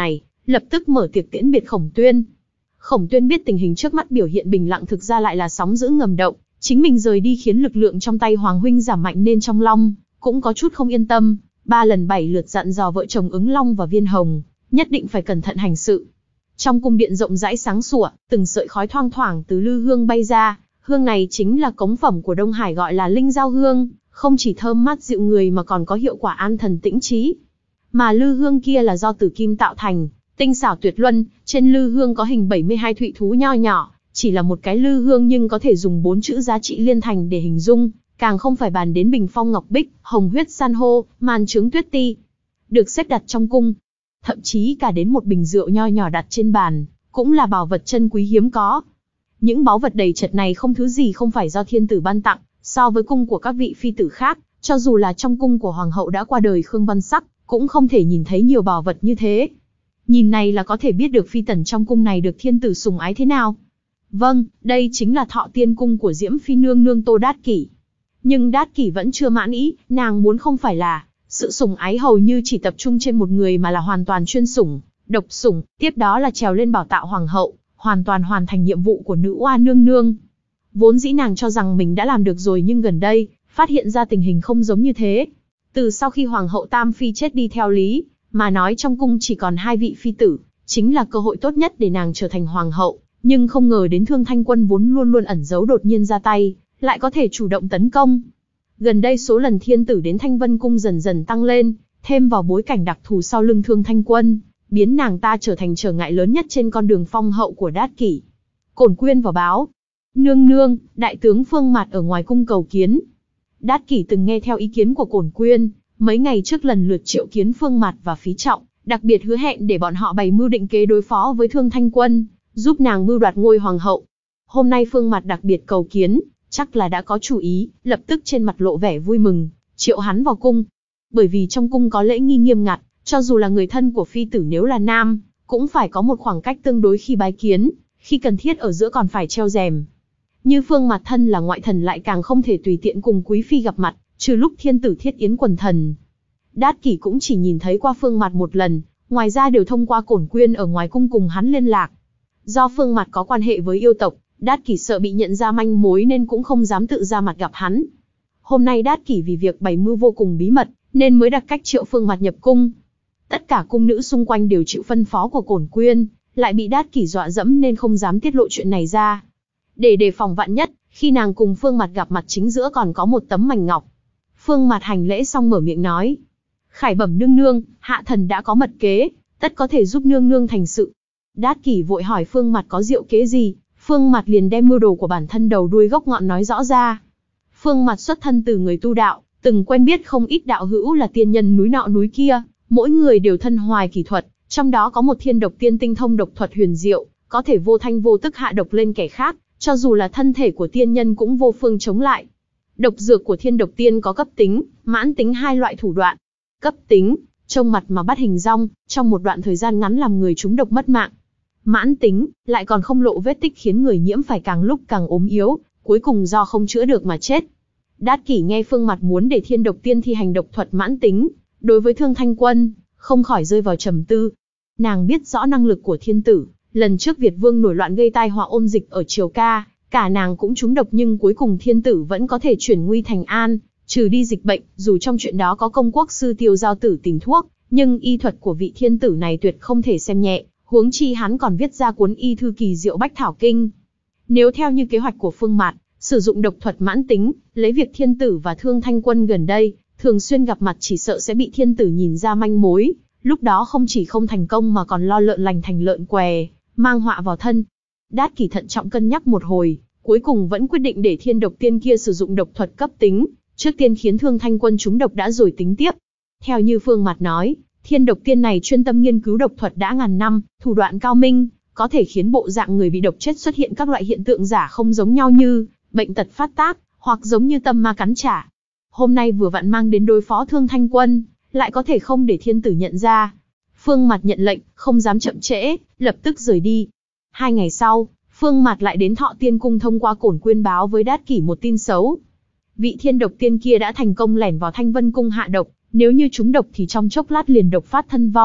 lập tức mở tiệc tiễn biệt Khổng Tuyên. Khổng Tuyên biết tình hình trước mắt biểu hiện bình lặng thực ra lại là sóng dữ ngầm động, chính mình rời đi khiến lực lượng trong tay Hoàng huynh giảm mạnh nên trong lòng cũng có chút không yên tâm, ba lần bảy lượt dặn dò vợ chồng Ứng Long và Viên Hồng, nhất định phải cẩn thận hành sự. Trong cung điện rộng rãi sáng sủa, từng sợi khói thoang thoảng từ lư hương bay ra, hương này chính là cống phẩm của Đông Hải gọi là Linh Giao hương, không chỉ thơm mát dịu người mà còn có hiệu quả an thần tĩnh trí. Mà lư hương kia là do tử kim tạo thành, tinh xảo tuyệt luân, trên lư hương có hình bảy mươi hai thụy thú nho nhỏ, chỉ là một cái lư hương nhưng có thể dùng bốn chữ giá trị liên thành để hình dung, càng không phải bàn đến bình phong ngọc bích, hồng huyết san hô, màn trướng tuyết ti, được xếp đặt trong cung. Thậm chí cả đến một bình rượu nho nhỏ đặt trên bàn, cũng là bảo vật chân quý hiếm có. Những báu vật đầy trật này không thứ gì không phải do thiên tử ban tặng, so với cung của các vị phi tử khác, cho dù là trong cung của hoàng hậu đã qua đời Khương Văn Sắc, cũng không thể nhìn thấy nhiều bảo vật như thế. Nhìn này là có thể biết được phi tần trong cung này được thiên tử sủng ái thế nào. Vâng, đây chính là Thọ Tiên cung của Diễm phi nương nương Tô Đát Kỷ. Nhưng Đát Kỷ vẫn chưa mãn ý, nàng muốn không phải là sự sủng ái hầu như chỉ tập trung trên một người mà là hoàn toàn chuyên sủng, độc sủng, tiếp đó là trèo lên bảo tạo hoàng hậu, hoàn toàn hoàn thành nhiệm vụ của nữ oa nương nương. Vốn dĩ nàng cho rằng mình đã làm được rồi nhưng gần đây, phát hiện ra tình hình không giống như thế. Từ sau khi hoàng hậu Tam Phi chết đi theo lý, mà nói trong cung chỉ còn hai vị phi tử, chính là cơ hội tốt nhất để nàng trở thành hoàng hậu, nhưng không ngờ đến Thương Thanh Quân vốn luôn luôn ẩn giấu đột nhiên ra tay, lại có thể chủ động tấn công. Gần đây số lần thiên tử đến Thanh Vân cung dần dần tăng lên, thêm vào bối cảnh đặc thù sau lưng Thương Thanh Quân, biến nàng ta trở thành trở ngại lớn nhất trên con đường phong hậu của Đát Kỷ. Cổn Quyên vào báo: "Nương nương, đại tướng Phương Mạt ở ngoài cung cầu kiến." Đát Kỷ từng nghe theo ý kiến của Cổn Quyên, mấy ngày trước lần lượt triệu kiến Phương Mạt và Phí Trọng, đặc biệt hứa hẹn để bọn họ bày mưu định kế đối phó với Thương Thanh Quân, giúp nàng mưu đoạt ngôi hoàng hậu. Hôm nay Phương Mạt đặc biệt cầu kiến, chắc là đã có chủ ý, lập tức trên mặt lộ vẻ vui mừng, triệu hắn vào cung. Bởi vì trong cung có lễ nghi nghiêm ngặt, cho dù là người thân của phi tử nếu là nam, cũng phải có một khoảng cách tương đối khi bái kiến, khi cần thiết ở giữa còn phải treo rèm. Như Phương Mạt thân là ngoại thần lại càng không thể tùy tiện cùng quý phi gặp mặt, trừ lúc thiên tử thiết yến quần thần. Đát Kỷ cũng chỉ nhìn thấy qua Phương Mạt một lần, ngoài ra đều thông qua Cổn Quyên ở ngoài cung cùng hắn liên lạc. Do Phương Mạt có quan hệ với yêu tộc, Đát Kỷ sợ bị nhận ra manh mối nên cũng không dám tự ra mặt gặp hắn. Hôm nay Đát Kỷ vì việc bày mưu vô cùng bí mật, nên mới đặt cách triệu Phương Mạt nhập cung. Tất cả cung nữ xung quanh đều chịu phân phó của Cổn Quyên, lại bị Đát Kỷ dọa dẫm nên không dám tiết lộ chuyện này ra. Để đề phòng vạn nhất, khi nàng cùng Phương Mạt gặp mặt chính giữa còn có một tấm mảnh ngọc. Phương Mạt hành lễ xong mở miệng nói: "Khải bẩm nương nương, hạ thần đã có mật kế, tất có thể giúp nương nương thành sự." Đát Kỷ vội hỏi Phương Mạt có diệu kế gì, Phương Mạt liền đem mưu đồ của bản thân đầu đuôi gốc ngọn nói rõ ra. Phương Mạt xuất thân từ người tu đạo, từng quen biết không ít đạo hữu là tiên nhân núi nọ núi kia, mỗi người đều thân hoài kỳ thuật, trong đó có một thiên độc tiên tinh thông độc thuật huyền diệu, có thể vô thanh vô tức hạ độc lên kẻ khác, cho dù là thân thể của tiên nhân cũng vô phương chống lại. Độc dược của thiên độc tiên có cấp tính, mãn tính hai loại thủ đoạn. Cấp tính, trông mặt mà bắt hình dong, trong một đoạn thời gian ngắn làm người trúng độc mất mạng. Mãn tính, lại còn không lộ vết tích khiến người nhiễm phải càng lúc càng ốm yếu, cuối cùng do không chữa được mà chết. Đát Kỷ nghe Phương Mạt muốn để thiên độc tiên thi hành độc thuật mãn tính, đối với Thương Thanh Quân, không khỏi rơi vào trầm tư. Nàng biết rõ năng lực của thiên tử, lần trước Việt Vương nổi loạn gây tai họa ôn dịch ở Triều Ca, cả nàng cũng trúng độc nhưng cuối cùng thiên tử vẫn có thể chuyển nguy thành an, trừ đi dịch bệnh, dù trong chuyện đó có công quốc sư Tiêu Giao Tử tìm thuốc, nhưng y thuật của vị thiên tử này tuyệt không thể xem nhẹ, huống chi hắn còn viết ra cuốn y thư kỳ diệu Bách Thảo Kinh. Nếu theo như kế hoạch của Phương Mạt, sử dụng độc thuật mãn tính, lấy việc thiên tử và Thương Thanh Quân gần đây thường xuyên gặp mặt chỉ sợ sẽ bị thiên tử nhìn ra manh mối, lúc đó không chỉ không thành công mà còn lo lợn lành thành lợn què, mang họa vào thân. Đát Kỷ thận trọng cân nhắc một hồi, cuối cùng vẫn quyết định để thiên độc tiên kia sử dụng độc thuật cấp tính, trước tiên khiến Thương Thanh Quân trúng độc đã rồi tính tiếp. Theo như Phương Mạt nói, thiên độc tiên này chuyên tâm nghiên cứu độc thuật đã ngàn năm, thủ đoạn cao minh, có thể khiến bộ dạng người bị độc chết xuất hiện các loại hiện tượng giả không giống nhau như bệnh tật phát tác, hoặc giống như tâm ma cắn trả. Hôm nay vừa vặn mang đến đối phó Thương Thanh Quân, lại có thể không để thiên tử nhận ra. Phương Mạt nhận lệnh, không dám chậm trễ, lập tức rời đi. Hai ngày sau, Phương Mạt lại đến Thọ Tiên cung thông qua Cổn Quyên báo với Đát Kỷ một tin xấu. Vị thiên độc tiên kia đã thành công lẻn vào Thanh Vân cung hạ độc, nếu như trúng độc thì trong chốc lát liền độc phát thân vong,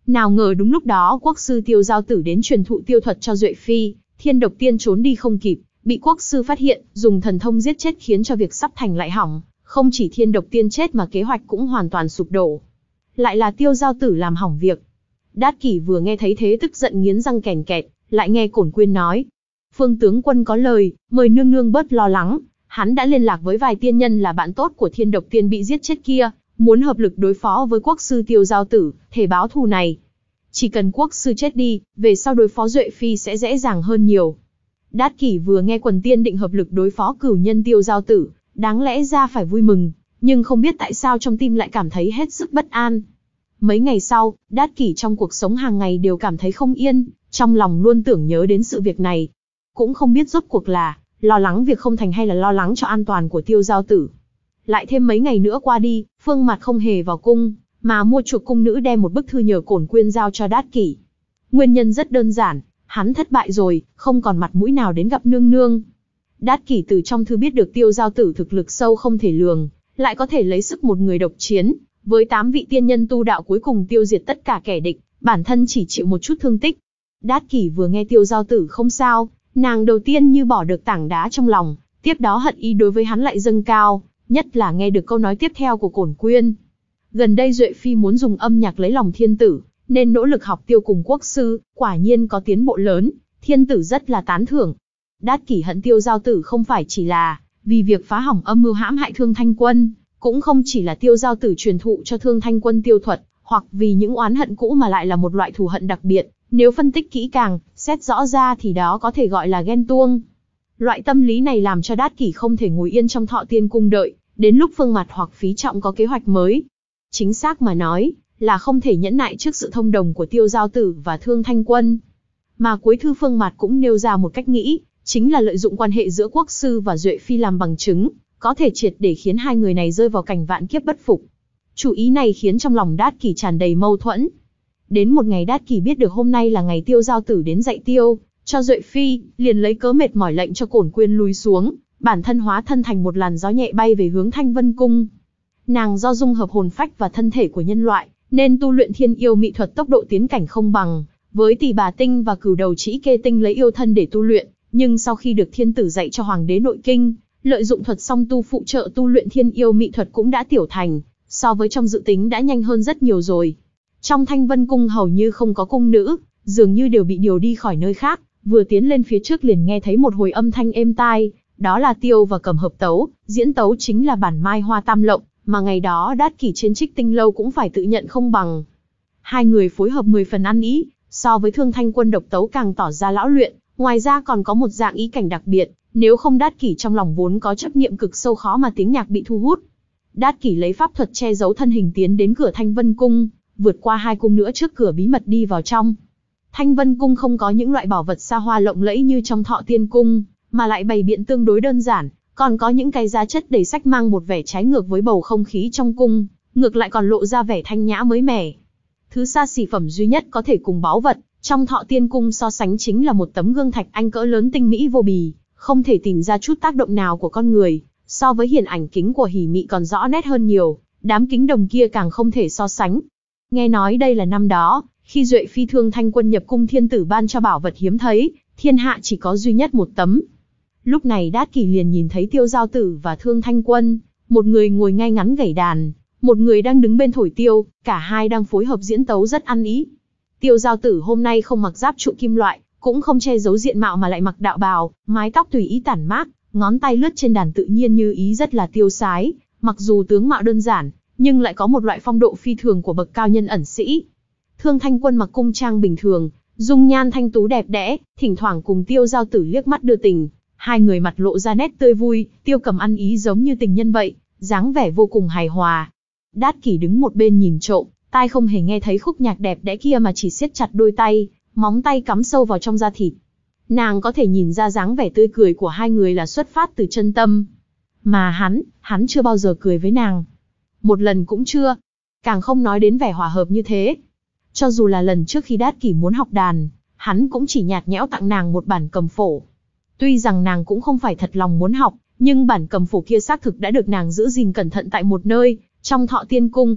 Nào ngờ đúng lúc đó quốc sư Tiêu Giao Tử đến truyền thụ tiêu thuật cho Duệ Phi, Thiên Độc Tiên trốn đi không kịp, bị quốc sư phát hiện, dùng thần thông giết chết khiến cho việc sắp thành lại hỏng, không chỉ Thiên Độc Tiên chết mà kế hoạch cũng hoàn toàn sụp đổ. Lại là Tiêu Giao Tử làm hỏng việc. Đát Kỷ vừa nghe thấy thế tức giận nghiến răng kèn kẹt, lại nghe Cổn Quyên nói: "Phương tướng quân có lời, mời nương nương bớt lo lắng, hắn đã liên lạc với vài tiên nhân là bạn tốt của Thiên Độc Tiên bị giết chết kia, muốn hợp lực đối phó với quốc sư Tiêu Giao Tử, thể báo thù này. Chỉ cần quốc sư chết đi, về sau đối phó Duệ Phi sẽ dễ dàng hơn nhiều." Đát Kỷ vừa nghe quần tiên định hợp lực đối phó cửu nhân Tiêu Giao Tử, đáng lẽ ra phải vui mừng, nhưng không biết tại sao trong tim lại cảm thấy hết sức bất an. Mấy ngày sau, Đát Kỷ trong cuộc sống hàng ngày đều cảm thấy không yên, trong lòng luôn tưởng nhớ đến sự việc này. Cũng không biết rốt cuộc là lo lắng việc không thành hay là lo lắng cho an toàn của Tiêu Giao Tử. Lại thêm mấy ngày nữa qua đi, Phương Mạt không hề vào cung, mà mua chuộc cung nữ đem một bức thư nhờ Cổn Quyên giao cho Đát Kỷ. Nguyên nhân rất đơn giản, hắn thất bại rồi, không còn mặt mũi nào đến gặp nương nương. Đát Kỷ từ trong thư biết được Tiêu Giao Tử thực lực sâu không thể lường, lại có thể lấy sức một người độc chiến, với tám vị tiên nhân tu đạo cuối cùng tiêu diệt tất cả kẻ địch, bản thân chỉ chịu một chút thương tích. Đát Kỷ vừa nghe Tiêu Giao Tử không sao, nàng đầu tiên như bỏ được tảng đá trong lòng, tiếp đó hận ý đối với hắn lại dâng cao, nhất là nghe được câu nói tiếp theo của Cổn Quyên. Gần đây Duệ Phi muốn dùng âm nhạc lấy lòng thiên tử, nên nỗ lực học tiêu cùng quốc sư, quả nhiên có tiến bộ lớn, thiên tử rất là tán thưởng. Đát Kỷ hận Tiêu Giao Tử không phải chỉ là vì việc phá hỏng âm mưu hãm hại Thương Thanh Quân, cũng không chỉ là Tiêu Giao Tử truyền thụ cho Thương Thanh Quân tiêu thuật, hoặc vì những oán hận cũ mà lại là một loại thù hận đặc biệt, nếu phân tích kỹ càng, xét rõ ra thì đó có thể gọi là ghen tuông. Loại tâm lý này làm cho Đát Kỷ không thể ngồi yên trong Thọ Tiên cung đợi, đến lúc Phương Mạt hoặc Phí Trọng có kế hoạch mới. Chính xác mà nói, là không thể nhẫn nại trước sự thông đồng của Tiêu Giao Tử và Thương Thanh Quân. Mà cuối thư Phương Mạt cũng nêu ra một cách nghĩ, chính là lợi dụng quan hệ giữa quốc sư và Duệ Phi làm bằng chứng, có thể triệt để khiến hai người này rơi vào cảnh vạn kiếp bất phục. Chủ ý này khiến trong lòng Đát Kỷ tràn đầy mâu thuẫn. Đến một ngày Đát Kỷ biết được hôm nay là ngày Tiêu Giao Tử đến dạy tiêu cho Duệ Phi, liền lấy cớ mệt mỏi lệnh cho Cổn Quyên lùi xuống, bản thân hóa thân thành một làn gió nhẹ bay về hướng Thanh Vân Cung. Nàng do dung hợp hồn phách và thân thể của nhân loại, nên tu luyện thiên yêu mị thuật tốc độ tiến cảnh không bằng với Tỷ Bà Tinh và Cửu Đầu Trĩ Kê Tinh lấy yêu thân để tu luyện, nhưng sau khi được thiên tử dạy cho hoàng đế nội kinh, lợi dụng thuật song tu phụ trợ tu luyện thiên yêu mị thuật cũng đã tiểu thành, so với trong dự tính đã nhanh hơn rất nhiều rồi. Trong Thanh Vân Cung hầu như không có cung nữ, dường như đều bị điều đi khỏi nơi khác, vừa tiến lên phía trước liền nghe thấy một hồi âm thanh êm tai, đó là tiêu và cầm hợp tấu, diễn tấu chính là bản Mai Hoa Tam Lộng, mà ngày đó Đát Kỷ trên Trích Tinh Lâu cũng phải tự nhận không bằng. Hai người phối hợp mười phần ăn ý, so với Thương Thanh Quân độc tấu càng tỏ ra lão luyện, ngoài ra còn có một dạng ý cảnh đặc biệt, nếu không Đát Kỷ trong lòng vốn có chấp niệm cực sâu khó mà tiếng nhạc bị thu hút. Đát Kỷ lấy pháp thuật che giấu thân hình tiến đến cửa Thanh Vân Cung, vượt qua hai cung nữa trước cửa bí mật đi vào trong. Thanh Vân Cung không có những loại bảo vật xa hoa lộng lẫy như trong Thọ Tiên Cung, mà lại bày biện tương đối đơn giản, còn có những cái giá chất đầy sách mang một vẻ trái ngược với bầu không khí trong cung, ngược lại còn lộ ra vẻ thanh nhã mới mẻ. Thứ xa xỉ phẩm duy nhất có thể cùng báu vật trong Thọ Tiên Cung so sánh chính là một tấm gương thạch anh cỡ lớn tinh mỹ vô bì, không thể tìm ra chút tác động nào của con người, so với hiển ảnh kính của Hỉ Mị còn rõ nét hơn nhiều, đám kính đồng kia càng không thể so sánh. Nghe nói đây là năm đó, khi Duệ Phi Thương Thanh Quân nhập cung thiên tử ban cho bảo vật hiếm thấy, thiên hạ chỉ có duy nhất một tấm. Lúc này Đát Kỷ liền nhìn thấy Tiêu Giao Tử và Thương Thanh Quân, một người ngồi ngay ngắn gảy đàn, một người đang đứng bên thổi tiêu, cả hai đang phối hợp diễn tấu rất ăn ý. Tiêu Giao Tử hôm nay không mặc giáp trụ kim loại, cũng không che giấu diện mạo mà lại mặc đạo bào, mái tóc tùy ý tản mát, ngón tay lướt trên đàn tự nhiên như ý rất là tiêu sái, mặc dù tướng mạo đơn giản, nhưng lại có một loại phong độ phi thường của bậc cao nhân ẩn sĩ. Thương Thanh Quân mặc cung trang bình thường, dung nhan thanh tú đẹp đẽ, thỉnh thoảng cùng Tiêu Giao Tử liếc mắt đưa tình, hai người mặt lộ ra nét tươi vui, Tiêu Cầm ăn ý giống như tình nhân vậy, dáng vẻ vô cùng hài hòa. Đát Kỷ đứng một bên nhìn trộm, tai không hề nghe thấy khúc nhạc đẹp đẽ kia mà chỉ siết chặt đôi tay, móng tay cắm sâu vào trong da thịt. Nàng có thể nhìn ra dáng vẻ tươi cười của hai người là xuất phát từ chân tâm. Mà hắn, hắn chưa bao giờ cười với nàng. Một lần cũng chưa. Càng không nói đến vẻ hòa hợp như thế. Cho dù là lần trước khi Đát Kỷ muốn học đàn, hắn cũng chỉ nhạt nhẽo tặng nàng một bản cầm phổ. Tuy rằng nàng cũng không phải thật lòng muốn học, nhưng bản cầm phổ kia xác thực đã được nàng giữ gìn cẩn thận tại một nơi, trong Thọ Tiên Cung.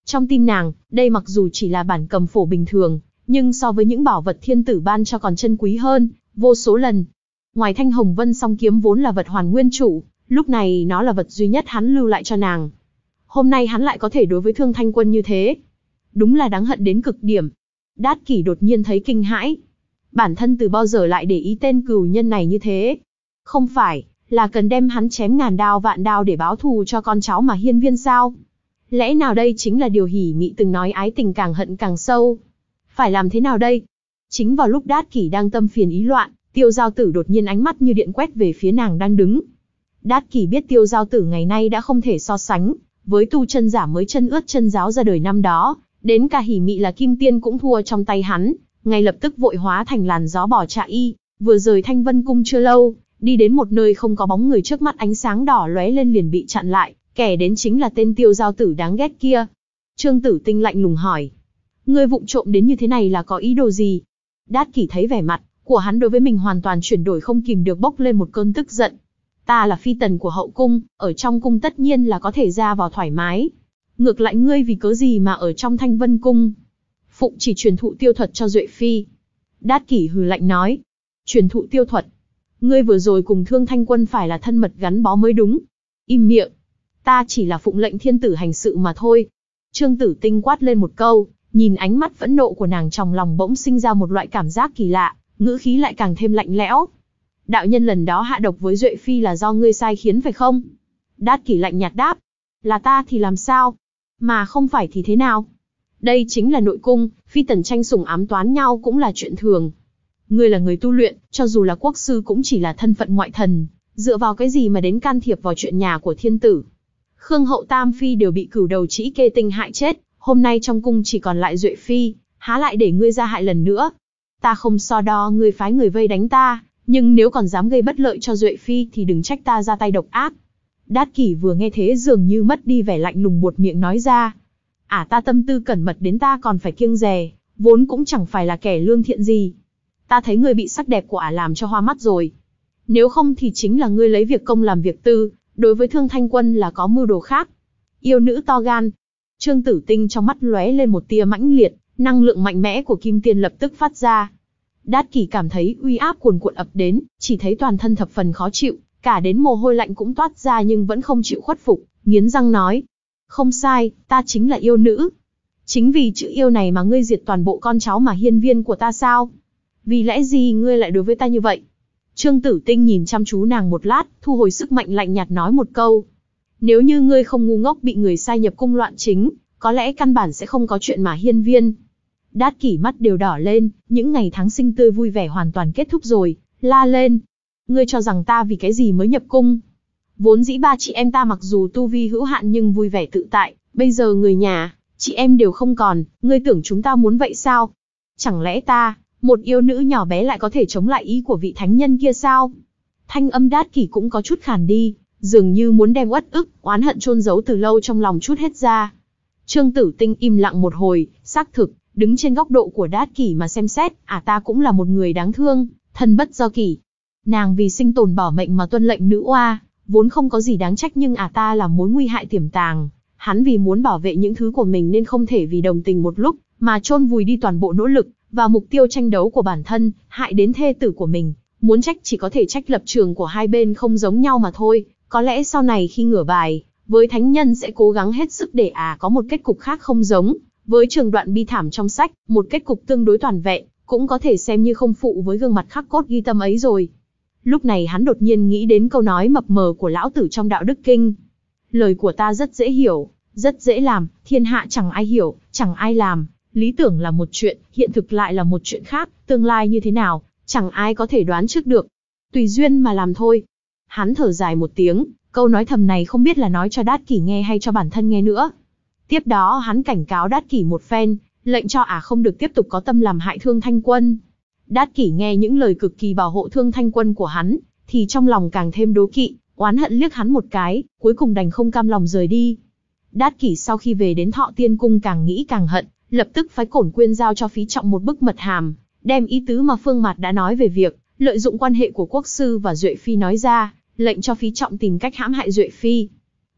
Trong tim nàng, đây mặc dù chỉ là bản cầm phổ bình thường, nhưng so với những bảo vật thiên tử ban cho còn chân quý hơn, vô số lần. Ngoài Thanh Hồng Vân song kiếm vốn là vật hoàn nguyên chủ, lúc này nó là vật duy nhất hắn lưu lại cho nàng. Hôm nay hắn lại có thể đối với Thương Thanh Quân như thế. Đúng là đáng hận đến cực điểm. Đát Kỷ đột nhiên thấy kinh hãi. Bản thân từ bao giờ lại để ý tên cừu nhân này như thế? Không phải là cần đem hắn chém ngàn đao vạn đao để báo thù cho con cháu mà hiên viên sao? Lẽ nào đây chính là điều Hỉ Mị từng nói ái tình càng hận càng sâu? Phải làm thế nào đây? Chính vào lúc Đát Kỷ đang tâm phiền ý loạn, Tiêu Giao Tử đột nhiên ánh mắt như điện quét về phía nàng đang đứng. Đát Kỷ biết Tiêu Giao Tử ngày nay đã không thể so sánh với tu chân giả mới chân ướt chân giáo ra đời năm đó, đến cả Hỉ Mị là kim tiên cũng thua trong tay hắn, ngay lập tức vội hóa thành làn gió bỏ chạy y, vừa rời Thanh Vân Cung chưa lâu, đi đến một nơi không có bóng người, trước mắt ánh sáng đỏ lóe lên liền bị chặn lại, kẻ đến chính là tên Tiêu Giao Tử đáng ghét kia. Trương Tử Tinh lạnh lùng hỏi: ngươi vụng trộm đến như thế này là có ý đồ gì? Đát Kỷ thấy vẻ mặt của hắn đối với mình hoàn toàn chuyển đổi, không kìm được bốc lên một cơn tức giận. Ta là phi tần của hậu cung, ở trong cung tất nhiên là có thể ra vào thoải mái. Ngược lại ngươi vì cớ gì mà ở trong Thanh Vân Cung phụng chỉ truyền thụ tiêu thuật cho Duệ Phi? Đát Kỷ hừ lạnh nói: truyền thụ tiêu thuật? Ngươi vừa rồi cùng Thương Thanh Quân phải là thân mật gắn bó mới đúng. Im miệng, ta chỉ là phụng lệnh thiên tử hành sự mà thôi. Trương Tử Tinh quát lên một câu, nhìn ánh mắt phẫn nộ của nàng, trong lòng bỗng sinh ra một loại cảm giác kỳ lạ, ngữ khí lại càng thêm lạnh lẽo. Đạo nhân lần đó hạ độc với Duệ Phi là do ngươi sai khiến phải không? Đát Kỷ lạnh nhạt đáp: là ta thì làm sao? Mà không phải thì thế nào? Đây chính là nội cung, phi tần tranh sủng ám toán nhau cũng là chuyện thường. Ngươi là người tu luyện, cho dù là quốc sư cũng chỉ là thân phận ngoại thần, dựa vào cái gì mà đến can thiệp vào chuyện nhà của thiên tử? Khương hậu tam phi đều bị cửu đầu trĩ kê tinh hại chết, hôm nay trong cung chỉ còn lại Duệ Phi, há lại để ngươi ra hại lần nữa? Ta không so đo ngươi phái người vây đánh ta, nhưng nếu còn dám gây bất lợi cho Duệ Phi thì đừng trách ta ra tay độc ác. Đát Kỷ vừa nghe thế dường như mất đi vẻ lạnh lùng, buột miệng nói ra: à, ta tâm tư cẩn mật đến ta còn phải kiêng dè, vốn cũng chẳng phải là kẻ lương thiện gì. Ta thấy ngươi bị sắc đẹp của ả làm cho hoa mắt rồi. Nếu không thì chính là ngươi lấy việc công làm việc tư, đối với Thương Thanh Quân là có mưu đồ khác. Yêu nữ to gan. Trương Tử Tinh trong mắt lóe lên một tia mãnh liệt, năng lượng mạnh mẽ của kim tiên lập tức phát ra. Đát Kỷ cảm thấy uy áp cuồn cuộn ập đến, chỉ thấy toàn thân thập phần khó chịu, cả đến mồ hôi lạnh cũng toát ra nhưng vẫn không chịu khuất phục, nghiến răng nói: không sai, ta chính là yêu nữ. Chính vì chữ yêu này mà ngươi diệt toàn bộ con cháu mà hiên viên của ta sao? Vì lẽ gì ngươi lại đối với ta như vậy? Trương Tử Tinh nhìn chăm chú nàng một lát, thu hồi sức mạnh lạnh nhạt nói một câu: nếu như ngươi không ngu ngốc bị người sai nhập cung loạn chính, có lẽ căn bản sẽ không có chuyện mà hiên viên. Đát Kỷ mắt đều đỏ lên, những ngày tháng sinh tươi vui vẻ hoàn toàn kết thúc rồi, la lên: ngươi cho rằng ta vì cái gì mới nhập cung? Vốn dĩ ba chị em ta mặc dù tu vi hữu hạn nhưng vui vẻ tự tại, bây giờ người nhà, chị em đều không còn, ngươi tưởng chúng ta muốn vậy sao? Chẳng lẽ ta, một yêu nữ nhỏ bé lại có thể chống lại ý của vị thánh nhân kia sao? Thanh âm Đát Kỷ cũng có chút khàn đi, dường như muốn đem uất ức, oán hận chôn giấu từ lâu trong lòng chút hết ra. Trương Tử Tinh im lặng một hồi, xác thực, đứng trên góc độ của Đát Kỷ mà xem xét, à ta cũng là một người đáng thương, thân bất do kỷ. Nàng vì sinh tồn bỏ mệnh mà tuân lệnh nữ oa, vốn không có gì đáng trách, nhưng à ta là mối nguy hại tiềm tàng. Hắn vì muốn bảo vệ những thứ của mình nên không thể vì đồng tình một lúc, mà chôn vùi đi toàn bộ nỗ lực, và mục tiêu tranh đấu của bản thân, hại đến thê tử của mình. Muốn trách chỉ có thể trách lập trường của hai bên không giống nhau mà thôi. Có lẽ sau này khi ngửa bài, với thánh nhân sẽ cố gắng hết sức để à có một kết cục khác không giống với trường đoạn bi thảm trong sách, một kết cục tương đối toàn vẹn, cũng có thể xem như không phụ với gương mặt khắc cốt ghi tâm ấy rồi. Lúc này hắn đột nhiên nghĩ đến câu nói mập mờ của lão tử trong Đạo Đức Kinh. Lời của ta rất dễ hiểu, rất dễ làm, thiên hạ chẳng ai hiểu, chẳng ai làm. Lý tưởng là một chuyện, hiện thực lại là một chuyện khác, tương lai như thế nào, chẳng ai có thể đoán trước được. Tùy duyên mà làm thôi. Hắn thở dài một tiếng, câu nói thầm này không biết là nói cho Đát Kỷ nghe hay cho bản thân nghe nữa. Tiếp đó hắn cảnh cáo Đát Kỷ một phen, lệnh cho ả à không được tiếp tục có tâm làm hại Thương Thanh Quân. Đát Kỷ nghe những lời cực kỳ bảo hộ Thương Thanh Quân của hắn, thì trong lòng càng thêm đố kỵ, oán hận liếc hắn một cái, cuối cùng đành không cam lòng rời đi. Đát Kỷ sau khi về đến Thọ Tiên Cung càng nghĩ càng hận, lập tức phái Cổn Quyên giao cho Phí Trọng một bức mật hàm, đem ý tứ mà Phương Mạt đã nói về việc lợi dụng quan hệ của quốc sư và Duệ Phi nói ra, lệnh cho Phí Trọng tìm cách hãm hại Duệ Phi.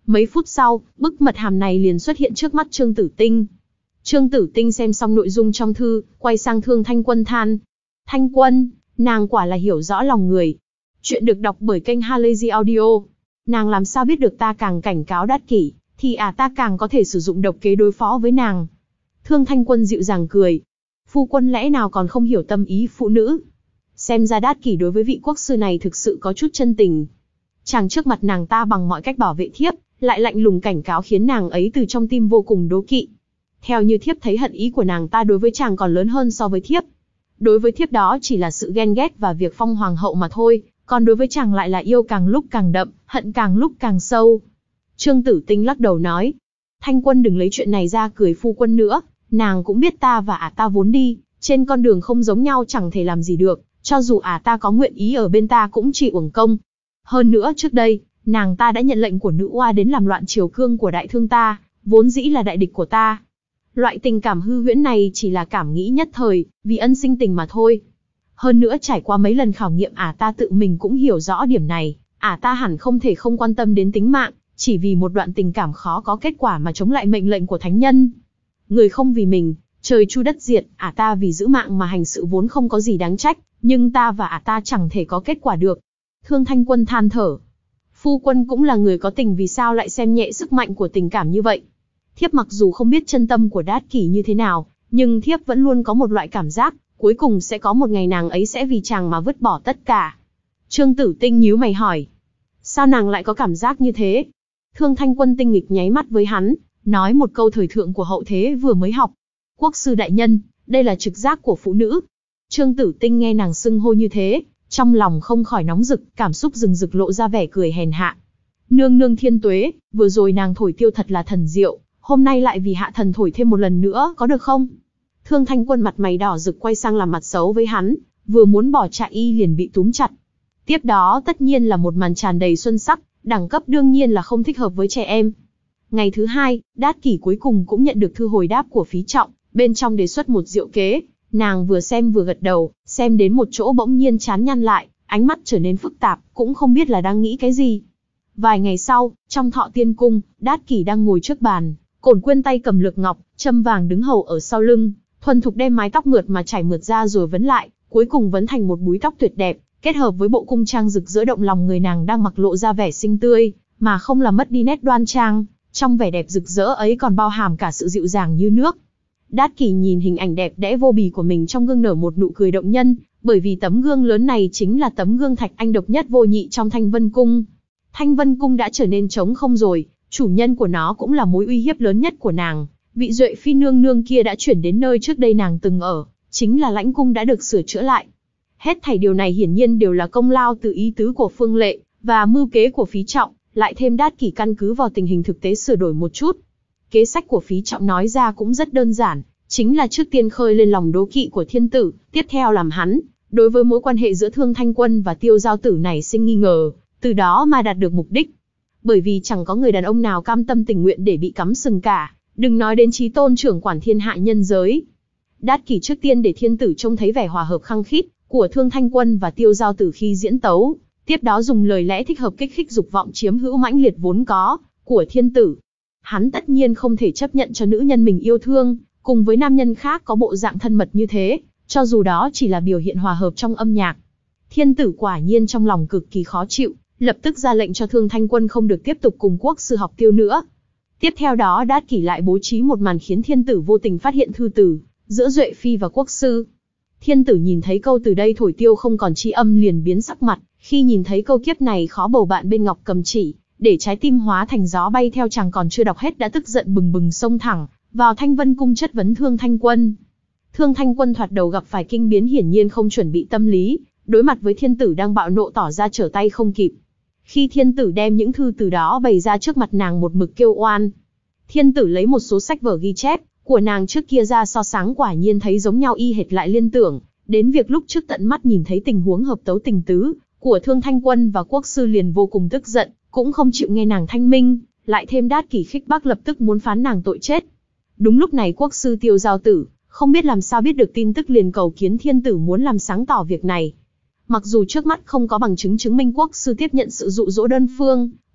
Mấy phút sau, bức mật hàm này liền xuất hiện trước mắt Trương Tử Tinh. Trương Tử Tinh xem xong nội dung trong thư, quay sang Thương Thanh Quân than. Thanh Quân, nàng quả là hiểu rõ lòng người. Chuyện được đọc bởi kênh Halazy Audio. Nàng làm sao biết được ta càng cảnh cáo Đát Kỷ, thì à ta càng có thể sử dụng độc kế đối phó với nàng. Thương Thanh Quân dịu dàng cười. Phu quân lẽ nào còn không hiểu tâm ý phụ nữ? Xem ra Đát Kỷ đối với vị quốc sư này thực sự có chút chân tình. Chàng trước mặt nàng ta bằng mọi cách bảo vệ thiếp, lại lạnh lùng cảnh cáo khiến nàng ấy từ trong tim vô cùng đố kỵ. Theo như thiếp thấy hận ý của nàng ta đối với chàng còn lớn hơn so với thiếp. Đối với thiếp đó chỉ là sự ghen ghét và việc phong hoàng hậu mà thôi, còn đối với chàng lại là yêu càng lúc càng đậm, hận càng lúc càng sâu. Trương Tử Tinh lắc đầu nói, Thanh Quân đừng lấy chuyện này ra cười phu quân nữa, nàng cũng biết ta và ả ta vốn đi, trên con đường không giống nhau chẳng thể làm gì được, cho dù ả ta có nguyện ý ở bên ta cũng chỉ uổng công. Hơn nữa trước đây, nàng ta đã nhận lệnh của nữ oa đến làm loạn triều cương của đại thương ta, vốn dĩ là đại địch của ta. Loại tình cảm hư huyễn này chỉ là cảm nghĩ nhất thời, vì ân sinh tình mà thôi. Hơn nữa trải qua mấy lần khảo nghiệm ả ta tự mình cũng hiểu rõ điểm này, ả ta hẳn không thể không quan tâm đến tính mạng, chỉ vì một đoạn tình cảm khó có kết quả mà chống lại mệnh lệnh của thánh nhân. Người không vì mình, trời chu đất diệt, ả ta vì giữ mạng mà hành sự vốn không có gì đáng trách, nhưng ta và ả ta chẳng thể có kết quả được. Thương Thanh Quân than thở. Phu quân cũng là người có tình, vì sao lại xem nhẹ sức mạnh của tình cảm như vậy? Thiếp mặc dù không biết chân tâm của Đát Kỷ như thế nào, nhưng thiếp vẫn luôn có một loại cảm giác, cuối cùng sẽ có một ngày nàng ấy sẽ vì chàng mà vứt bỏ tất cả. Trương Tử Tinh nhíu mày hỏi. Sao nàng lại có cảm giác như thế? Thương Thanh Quân tinh nghịch nháy mắt với hắn, nói một câu thời thượng của hậu thế vừa mới học. Quốc sư đại nhân, đây là trực giác của phụ nữ. Trương Tử Tinh nghe nàng xưng hô như thế, trong lòng không khỏi nóng rực, cảm xúc rừng rực lộ ra vẻ cười hèn hạ. Nương nương thiên tuế, vừa rồi nàng thổi tiêu thật là thần diệu, hôm nay lại vì hạ thần thổi thêm một lần nữa, có được không? Thương Thanh Quân mặt mày đỏ rực quay sang làm mặt xấu với hắn, vừa muốn bỏ chạy y liền bị túm chặt. Tiếp đó tất nhiên là một màn tràn đầy xuân sắc, đẳng cấp đương nhiên là không thích hợp với trẻ em. Ngày thứ hai, Đát Kỷ cuối cùng cũng nhận được thư hồi đáp của Phí Trọng, bên trong đề xuất một diệu kế. Nàng vừa xem vừa gật đầu, xem đến một chỗ bỗng nhiên chán nhăn lại, ánh mắt trở nên phức tạp, cũng không biết là đang nghĩ cái gì. Vài ngày sau, trong Thọ Tiên Cung, Đát Kỷ đang ngồi trước bàn, Cổn Quyên tay cầm lược ngọc, châm vàng đứng hầu ở sau lưng, thuần thục đem mái tóc mượt mà chảy mượt ra rồi vấn lại, cuối cùng vấn thành một búi tóc tuyệt đẹp, kết hợp với bộ cung trang rực rỡ động lòng người, nàng đang mặc lộ ra vẻ xinh tươi, mà không làm mất đi nét đoan trang, trong vẻ đẹp rực rỡ ấy còn bao hàm cả sự dịu dàng như nước. Đát Kỷ nhìn hình ảnh đẹp đẽ vô bì của mình trong gương nở một nụ cười động nhân, bởi vì tấm gương lớn này chính là tấm gương thạch anh độc nhất vô nhị trong Thanh Vân Cung. Thanh Vân Cung đã trở nên trống không rồi, chủ nhân của nó cũng là mối uy hiếp lớn nhất của nàng. Vị Duệ Phi nương nương kia đã chuyển đến nơi trước đây nàng từng ở, chính là lãnh cung đã được sửa chữa lại. Hết thảy điều này hiển nhiên đều là công lao từ ý tứ của Phương Lệ và mưu kế của Phí Trọng, lại thêm Đát Kỷ căn cứ vào tình hình thực tế sửa đổi một chút. Kế sách của Phí Trọng nói ra cũng rất đơn giản, chính là trước tiên khơi lên lòng đố kỵ của thiên tử, tiếp theo làm hắn đối với mối quan hệ giữa Thương Thanh Quân và Tiêu Giao Tử này sinh nghi ngờ, từ đó mà đạt được mục đích. Bởi vì chẳng có người đàn ông nào cam tâm tình nguyện để bị cắm sừng cả, đừng nói đến chí tôn trưởng quản thiên hạ nhân giới. Đát Kỷ trước tiên để thiên tử trông thấy vẻ hòa hợp khăng khít của Thương Thanh Quân và Tiêu Giao Tử khi diễn tấu, tiếp đó dùng lời lẽ thích hợp kích thích dục vọng chiếm hữu mãnh liệt vốn có của thiên tử. Hắn tất nhiên không thể chấp nhận cho nữ nhân mình yêu thương cùng với nam nhân khác có bộ dạng thân mật như thế, cho dù đó chỉ là biểu hiện hòa hợp trong âm nhạc. Thiên tử quả nhiên trong lòng cực kỳ khó chịu, lập tức ra lệnh cho Thương Thanh Quân không được tiếp tục cùng quốc sư học tiêu nữa. Tiếp theo đó Đát Kỷ lại bố trí một màn khiến thiên tử vô tình phát hiện thư tử giữa Duệ Phi và quốc sư. Thiên tử nhìn thấy câu từ đây thổi tiêu không còn chi âm liền biến sắc mặt, khi nhìn thấy câu kiếp này khó bầu bạn bên ngọc cầm chỉ, để trái tim hóa thành gió bay theo chàng còn chưa đọc hết đã tức giận bừng bừng xông thẳng vào Thanh Vân Cung chất vấn Thương Thanh Quân. Thương Thanh Quân thoạt đầu gặp phải kinh biến hiển nhiên không chuẩn bị tâm lý, đối mặt với thiên tử đang bạo nộ tỏ ra trở tay không kịp. Khi thiên tử đem những thư từ đó bày ra trước mặt nàng một mực kêu oan. Thiên tử lấy một số sách vở ghi chép của nàng trước kia ra so sánh, quả nhiên thấy giống nhau y hệt, lại liên tưởng đến việc lúc trước tận mắt nhìn thấy tình huống hợp tấu tình tứ của Thương Thanh Quân và quốc sư, liền vô cùng tức giận, cũng không chịu nghe nàng thanh minh, lại thêm Đát Kỷ khích bác lập tức muốn phán nàng tội chết. Đúng lúc này quốc sư Tiêu Giao Tử không biết làm sao biết được tin tức, liền cầu kiến thiên tử muốn làm sáng tỏ việc này. Mặc dù trước mắt không có bằng chứng chứng minh quốc sư tiếp nhận sự dụ dỗ đơn phương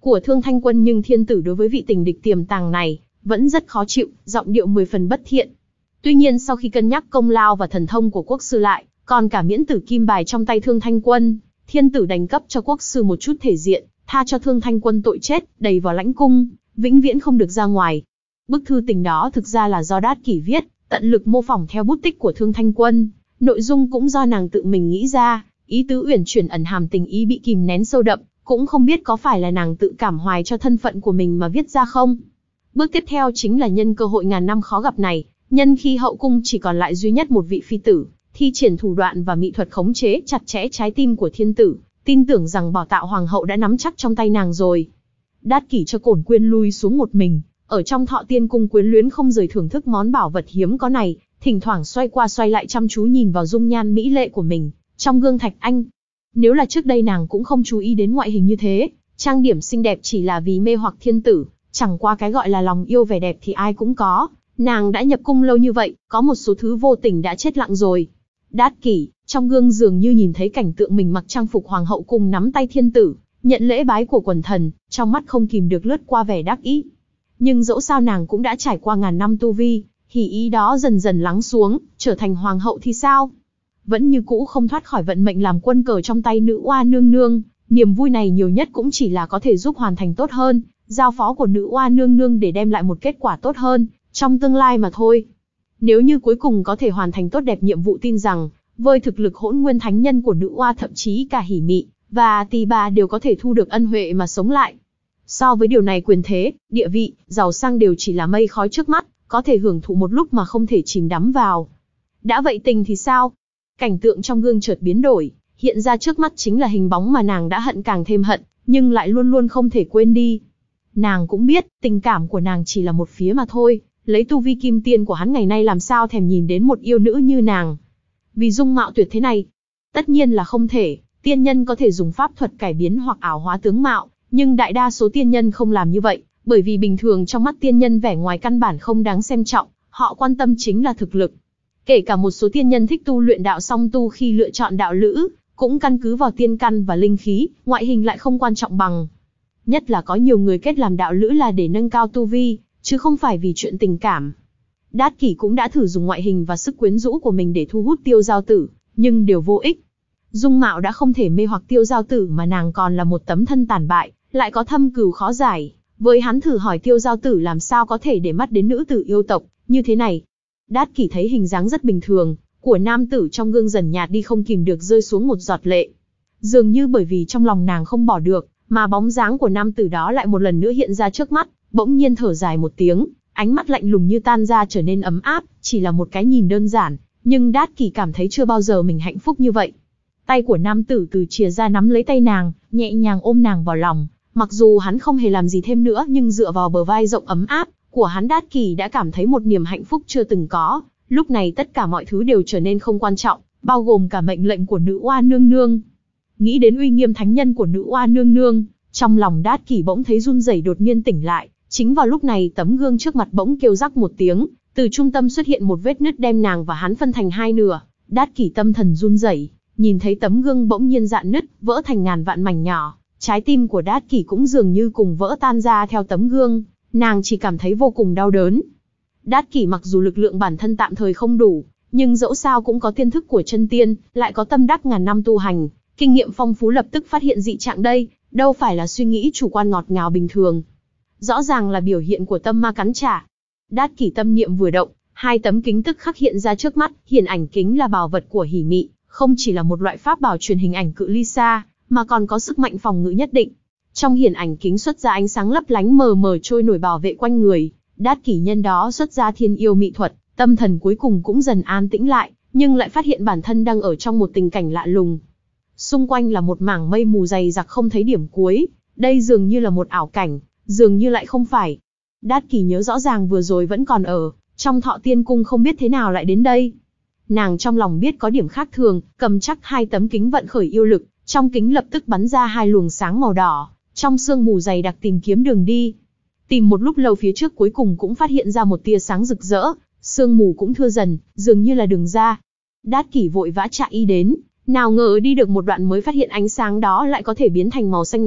của Thương Thanh Quân, nhưng thiên tử đối với vị tình địch tiềm tàng này vẫn rất khó chịu, giọng điệu mười phần bất thiện. Tuy nhiên sau khi cân nhắc công lao và thần thông của quốc sư lại, còn cả miễn tử kim bài trong tay Thương Thanh Quân, thiên tử đành cấp cho quốc sư một chút thể diện, tha cho Thương Thanh Quân tội chết, đày vào lãnh cung, vĩnh viễn không được ra ngoài. Bức thư tình đó thực ra là do Đát Kỷ viết, tận lực mô phỏng theo bút tích của Thương Thanh Quân, nội dung cũng do nàng tự mình nghĩ ra, ý tứ uyển chuyển ẩn hàm tình ý bị kìm nén sâu đậm, cũng không biết có phải là nàng tự cảm hoài cho thân phận của mình mà viết ra không. Bước tiếp theo chính là nhân cơ hội ngàn năm khó gặp này, nhân khi hậu cung chỉ còn lại duy nhất một vị phi tử, thi triển thủ đoạn và mỹ thuật khống chế chặt chẽ trái tim của thiên tử, tin tưởng rằng bảo tạo hoàng hậu đã nắm chắc trong tay nàng rồi. Đát Kỷ cho Cổn Quyên lui xuống một mình, ở trong Thọ Tiên cung quyến luyến không rời thưởng thức món bảo vật hiếm có này, thỉnh thoảng xoay qua xoay lại chăm chú nhìn vào dung nhan mỹ lệ của mình trong gương thạch anh. Nếu là trước đây nàng cũng không chú ý đến ngoại hình như thế, trang điểm xinh đẹp chỉ là vì mê hoặc thiên tử, chẳng qua cái gọi là lòng yêu vẻ đẹp thì ai cũng có, nàng đã nhập cung lâu như vậy, có một số thứ vô tình đã chết lặng rồi. Đát Kỷ, trong gương dường như nhìn thấy cảnh tượng mình mặc trang phục hoàng hậu cùng nắm tay thiên tử, nhận lễ bái của quần thần, trong mắt không kìm được lướt qua vẻ đắc ý. Nhưng dẫu sao nàng cũng đã trải qua ngàn năm tu vi, hỉ ý đó dần dần lắng xuống, trở thành hoàng hậu thì sao? Vẫn như cũ không thoát khỏi vận mệnh làm quân cờ trong tay nữ oa nương nương, niềm vui này nhiều nhất cũng chỉ là có thể giúp hoàn thành tốt hơn, giao phó của nữ oa nương nương để đem lại một kết quả tốt hơn, trong tương lai mà thôi. Nếu như cuối cùng có thể hoàn thành tốt đẹp nhiệm vụ, tin rằng, với thực lực hỗn nguyên thánh nhân của nữ oa, thậm chí cả Hỉ Mị và Tỳ Bà đều có thể thu được ân huệ mà sống lại. So với điều này, quyền thế, địa vị, giàu sang đều chỉ là mây khói trước mắt, có thể hưởng thụ một lúc mà không thể chìm đắm vào. Đã vậy tình thì sao? Cảnh tượng trong gương chợt biến đổi, hiện ra trước mắt chính là hình bóng mà nàng đã hận càng thêm hận, nhưng lại luôn luôn không thể quên đi. Nàng cũng biết, tình cảm của nàng chỉ là một phía mà thôi, lấy tu vi kim tiên của hắn ngày nay làm sao thèm nhìn đến một yêu nữ như nàng. Vì dung mạo tuyệt thế này, tất nhiên là không thể, tiên nhân có thể dùng pháp thuật cải biến hoặc ảo hóa tướng mạo, nhưng đại đa số tiên nhân không làm như vậy, bởi vì bình thường trong mắt tiên nhân vẻ ngoài căn bản không đáng xem trọng, họ quan tâm chính là thực lực. Kể cả một số tiên nhân thích tu luyện đạo song tu, khi lựa chọn đạo lữ, cũng căn cứ vào tiên căn và linh khí, ngoại hình lại không quan trọng bằng. Nhất là có nhiều người kết làm đạo lữ là để nâng cao tu vi, chứ không phải vì chuyện tình cảm. Đát Kỷ cũng đã thử dùng ngoại hình và sức quyến rũ của mình để thu hút Tiêu Giao Tử, nhưng đều vô ích. Dung mạo đã không thể mê hoặc Tiêu Giao Tử mà nàng còn là một tấm thân tàn bại, lại có thâm cừu khó giải. Với hắn thử hỏi Tiêu Giao Tử làm sao có thể để mắt đến nữ tử yêu tộc như thế này. Đát Kỷ thấy hình dáng rất bình thường của nam tử trong gương dần nhạt đi, không kìm được rơi xuống một giọt lệ. Dường như bởi vì trong lòng nàng không bỏ được, mà bóng dáng của nam tử đó lại một lần nữa hiện ra trước mắt, bỗng nhiên thở dài một tiếng, ánh mắt lạnh lùng như tan ra trở nên ấm áp, chỉ là một cái nhìn đơn giản, nhưng Đát Kỷ cảm thấy chưa bao giờ mình hạnh phúc như vậy. Tay của nam tử từ chìa ra nắm lấy tay nàng, nhẹ nhàng ôm nàng vào lòng, mặc dù hắn không hề làm gì thêm nữa, nhưng dựa vào bờ vai rộng ấm áp của hắn, Đát Kỷ đã cảm thấy một niềm hạnh phúc chưa từng có. Lúc này tất cả mọi thứ đều trở nên không quan trọng, bao gồm cả mệnh lệnh của nữ oa nương nương. Nghĩ đến uy nghiêm thánh nhân của nữ oa nương nương, trong lòng Đát Kỷ bỗng thấy run rẩy, đột nhiên tỉnh lại. Chính vào lúc này, tấm gương trước mặt bỗng kêu rắc một tiếng, từ trung tâm xuất hiện một vết nứt đem nàng và hắn phân thành hai nửa. Đát Kỷ tâm thần run rẩy, nhìn thấy tấm gương bỗng nhiên rạn nứt, vỡ thành ngàn vạn mảnh nhỏ. Trái tim của Đát Kỷ cũng dường như cùng vỡ tan ra theo tấm gương, nàng chỉ cảm thấy vô cùng đau đớn. Đát Kỷ mặc dù lực lượng bản thân tạm thời không đủ, nhưng dẫu sao cũng có tiên thức của chân tiên, lại có tâm đắc ngàn năm tu hành, kinh nghiệm phong phú, lập tức phát hiện dị trạng đây, đâu phải là suy nghĩ chủ quan ngọt ngào bình thường. Rõ ràng là biểu hiện của tâm ma cắn trả. Đát Kỷ tâm niệm vừa động, hai tấm kính tức khắc hiện ra trước mắt. Hiển ảnh kính là bảo vật của Hỉ Mị, không chỉ là một loại pháp bảo truyền hình ảnh cự ly xa, mà còn có sức mạnh phòng ngự nhất định. Trong hiển ảnh kính xuất ra ánh sáng lấp lánh mờ mờ trôi nổi bảo vệ quanh người. Đát Kỷ nhân đó xuất ra thiên yêu mỹ thuật, tâm thần cuối cùng cũng dần an tĩnh lại, nhưng lại phát hiện bản thân đang ở trong một tình cảnh lạ lùng. Xung quanh là một mảng mây mù dày đặc không thấy điểm cuối, đây dường như là một ảo cảnh, dường như lại không phải. Đát Kỷ nhớ rõ ràng vừa rồi vẫn còn ở trong Thọ Tiên cung, không biết thế nào lại đến đây. Nàng trong lòng biết có điểm khác thường, cầm chắc hai tấm kính vận khởi yêu lực, trong kính lập tức bắn ra hai luồng sáng màu đỏ, trong sương mù dày đặc tìm kiếm đường đi. Tìm một lúc lâu phía trước cuối cùng cũng phát hiện ra một tia sáng rực rỡ, sương mù cũng thưa dần, dường như là đường ra. Đát Kỷ vội vã chạy y đến, nào ngờ đi được một đoạn mới phát hiện ánh sáng đó lại có thể biến thành màu xanh nhạt,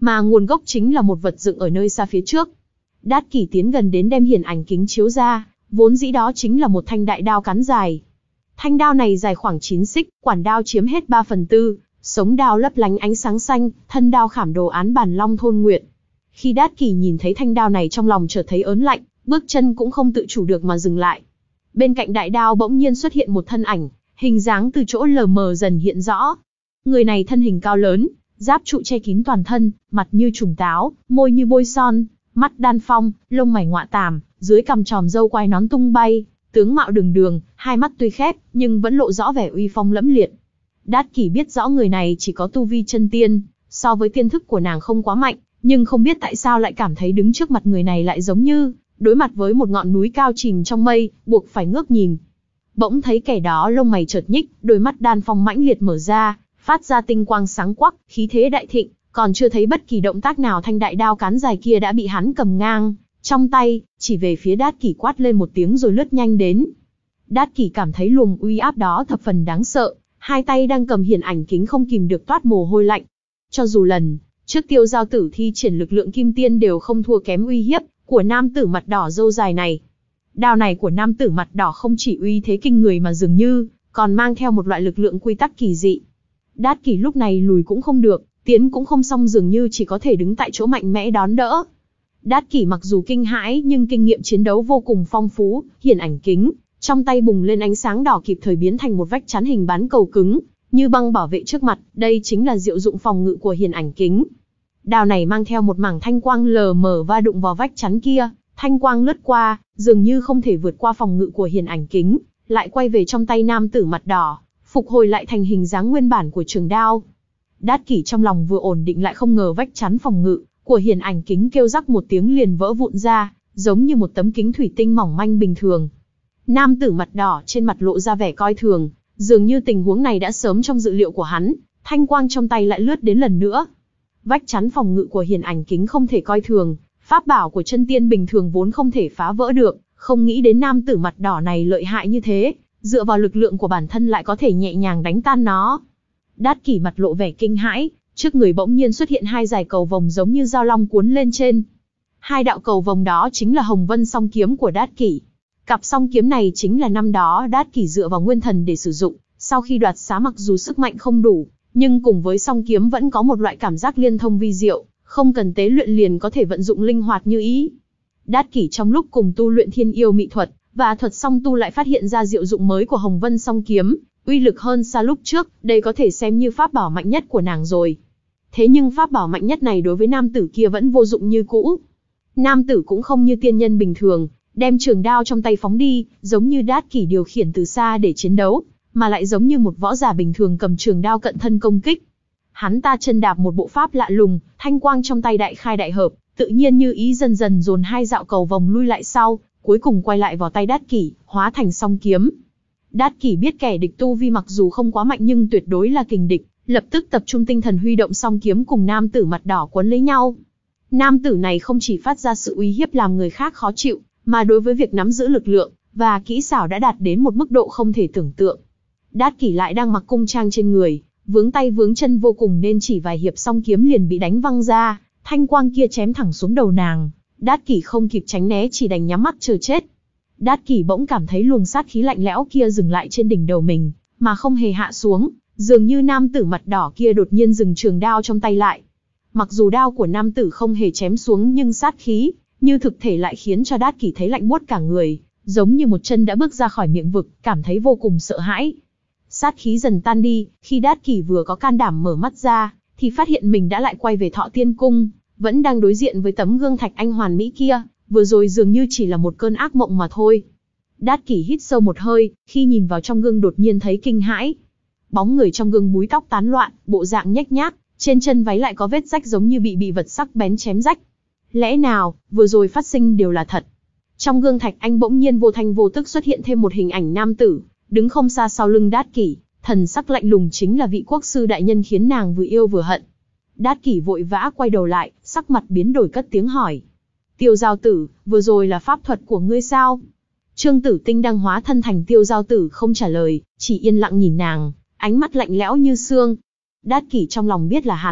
mà nguồn gốc chính là một vật dựng ở nơi xa phía trước. Đát Kỷ tiến gần đến đem hiển ảnh kính chiếu ra, vốn dĩ đó chính là một thanh đại đao cán dài. Thanh đao này dài khoảng chín xích, quản đao chiếm hết ba phần tư, sống đao lấp lánh ánh sáng xanh, thân đao khảm đồ án bản long thôn nguyện. Khi Đát Kỷ nhìn thấy thanh đao này trong lòng chợt thấy ớn lạnh, bước chân cũng không tự chủ được mà dừng lại. Bên cạnh đại đao bỗng nhiên xuất hiện một thân ảnh, hình dáng từ chỗ lờ mờ dần hiện rõ. Người này thân hình cao lớn, giáp trụ che kín toàn thân, mặt như trùng táo, môi như bôi son, mắt đan phong, lông mày ngọa tàm, dưới cằm tròm râu quai nón tung bay, tướng mạo đường đường, hai mắt tuy khép, nhưng vẫn lộ rõ vẻ uy phong lẫm liệt. Đát Kỷ biết rõ người này chỉ có tu vi chân tiên, so với tiên thức của nàng không quá mạnh, nhưng không biết tại sao lại cảm thấy đứng trước mặt người này lại giống như đối mặt với một ngọn núi cao chìm trong mây, buộc phải ngước nhìn. Bỗng thấy kẻ đó lông mày chợt nhích, đôi mắt đan phong mãnh liệt mở ra, phát ra tinh quang sáng quắc, khí thế đại thịnh, còn chưa thấy bất kỳ động tác nào thanh đại đao cán dài kia đã bị hắn cầm ngang trong tay, chỉ về phía Đát Kỷ quát lên một tiếng rồi lướt nhanh đến. Đát Kỷ cảm thấy luồng uy áp đó thập phần đáng sợ, hai tay đang cầm hiển ảnh kính không kìm được toát mồ hôi lạnh. Cho dù lần trước Tiêu Giao Tử thi triển lực lượng kim tiên đều không thua kém uy hiếp của nam tử mặt đỏ râu dài này. Đao này của nam tử mặt đỏ không chỉ uy thế kinh người mà dường như còn mang theo một loại lực lượng quy tắc kỳ dị. Đát Kỷ lúc này lùi cũng không được, tiến cũng không xong, dường như chỉ có thể đứng tại chỗ mạnh mẽ đón đỡ. Đát Kỷ mặc dù kinh hãi nhưng kinh nghiệm chiến đấu vô cùng phong phú, hiển ảnh kính trong tay bùng lên ánh sáng đỏ kịp thời biến thành một vách chắn hình bán cầu cứng, như băng bảo vệ trước mặt, đây chính là diệu dụng phòng ngự của hiển ảnh kính. Đao này mang theo một mảng thanh quang lờ mờ va đụng vào vách chắn kia, thanh quang lướt qua, dường như không thể vượt qua phòng ngự của hiển ảnh kính, lại quay về trong tay nam tử mặt đỏ, phục hồi lại thành hình dáng nguyên bản của trường đao. Đát Kỷ trong lòng vừa ổn định lại không ngờ vách chắn phòng ngự của hiển ảnh kính kêu rắc một tiếng liền vỡ vụn ra, giống như một tấm kính thủy tinh mỏng manh bình thường. Nam tử mặt đỏ trên mặt lộ ra vẻ coi thường, dường như tình huống này đã sớm trong dự liệu của hắn, thanh quang trong tay lại lướt đến lần nữa. Vách chắn phòng ngự của hiển ảnh kính không thể coi thường, pháp bảo của chân tiên bình thường vốn không thể phá vỡ được, không nghĩ đến nam tử mặt đỏ này lợi hại như thế, dựa vào lực lượng của bản thân lại có thể nhẹ nhàng đánh tan nó. Đát Kỷ mặt lộ vẻ kinh hãi, trước người bỗng nhiên xuất hiện hai dải cầu vồng giống như dao long cuốn lên trên. Hai đạo cầu vồng đó chính là Hồng Vân song kiếm của Đát Kỷ. Cặp song kiếm này chính là năm đó Đát Kỷ dựa vào nguyên thần để sử dụng, sau khi đoạt xá mặc dù sức mạnh không đủ, nhưng cùng với song kiếm vẫn có một loại cảm giác liên thông vi diệu, không cần tế luyện liền có thể vận dụng linh hoạt như ý. Đát Kỷ trong lúc cùng tu luyện thiên yêu mị thuật và thuật song tu lại phát hiện ra diệu dụng mới của Hồng Vân song kiếm, uy lực hơn xa lúc trước, đây có thể xem như pháp bảo mạnh nhất của nàng rồi. Thế nhưng pháp bảo mạnh nhất này đối với nam tử kia vẫn vô dụng như cũ. Nam tử cũng không như tiên nhân bình thường, đem trường đao trong tay phóng đi, giống như Đát Kỷ điều khiển từ xa để chiến đấu, mà lại giống như một võ giả bình thường cầm trường đao cận thân công kích. Hắn ta chân đạp một bộ pháp lạ lùng, thanh quang trong tay đại khai đại hợp, tự nhiên như ý dần dần dồn hai dạo cầu vòng lui lại sau, cuối cùng quay lại vào tay Đát Kỷ, hóa thành song kiếm. Đát Kỷ biết kẻ địch tu vi mặc dù không quá mạnh nhưng tuyệt đối là kình địch, lập tức tập trung tinh thần huy động song kiếm cùng nam tử mặt đỏ quấn lấy nhau. Nam tử này không chỉ phát ra sự uy hiếp làm người khác khó chịu, mà đối với việc nắm giữ lực lượng và kỹ xảo đã đạt đến một mức độ không thể tưởng tượng. Đát Kỷ lại đang mặc cung trang trên người, vướng tay vướng chân vô cùng nên chỉ vài hiệp song kiếm liền bị đánh văng ra, thanh quang kia chém thẳng xuống đầu nàng. Đát Kỷ không kịp tránh né chỉ đành nhắm mắt chờ chết. Đát Kỷ bỗng cảm thấy luồng sát khí lạnh lẽo kia dừng lại trên đỉnh đầu mình, mà không hề hạ xuống, dường như nam tử mặt đỏ kia đột nhiên dừng trường đao trong tay lại. Mặc dù đao của nam tử không hề chém xuống nhưng sát khí như thực thể lại khiến cho Đát Kỷ thấy lạnh buốt cả người, giống như một chân đã bước ra khỏi miệng vực, cảm thấy vô cùng sợ hãi. Sát khí dần tan đi, khi Đát Kỷ vừa có can đảm mở mắt ra, thì phát hiện mình đã lại quay về Thọ Tiên Cung, vẫn đang đối diện với tấm gương thạch anh hoàn mỹ kia, vừa rồi dường như chỉ là một cơn ác mộng mà thôi. Đát Kỷ hít sâu một hơi, khi nhìn vào trong gương đột nhiên thấy kinh hãi. Bóng người trong gương búi tóc tán loạn, bộ dạng nhếch nhác, trên chân váy lại có vết rách giống như bị bị vật sắc bén chém rách. Lẽ nào, vừa rồi phát sinh đều là thật? Trong gương thạch anh bỗng nhiên vô thanh vô tức xuất hiện thêm một hình ảnh nam tử, đứng không xa sau lưng Đát Kỷ, thần sắc lạnh lùng chính là vị quốc sư đại nhân khiến nàng vừa yêu vừa hận. Đát Kỷ vội vã quay đầu lại, sắc mặt biến đổi cất tiếng hỏi. Tiêu Giao Tử, vừa rồi là pháp thuật của ngươi sao? Trương Tử Tinh đang hóa thân thành Tiêu Giao Tử không trả lời, chỉ yên lặng nhìn nàng, ánh mắt lạnh lẽo như xương. Đát Kỷ trong lòng biết là hắn,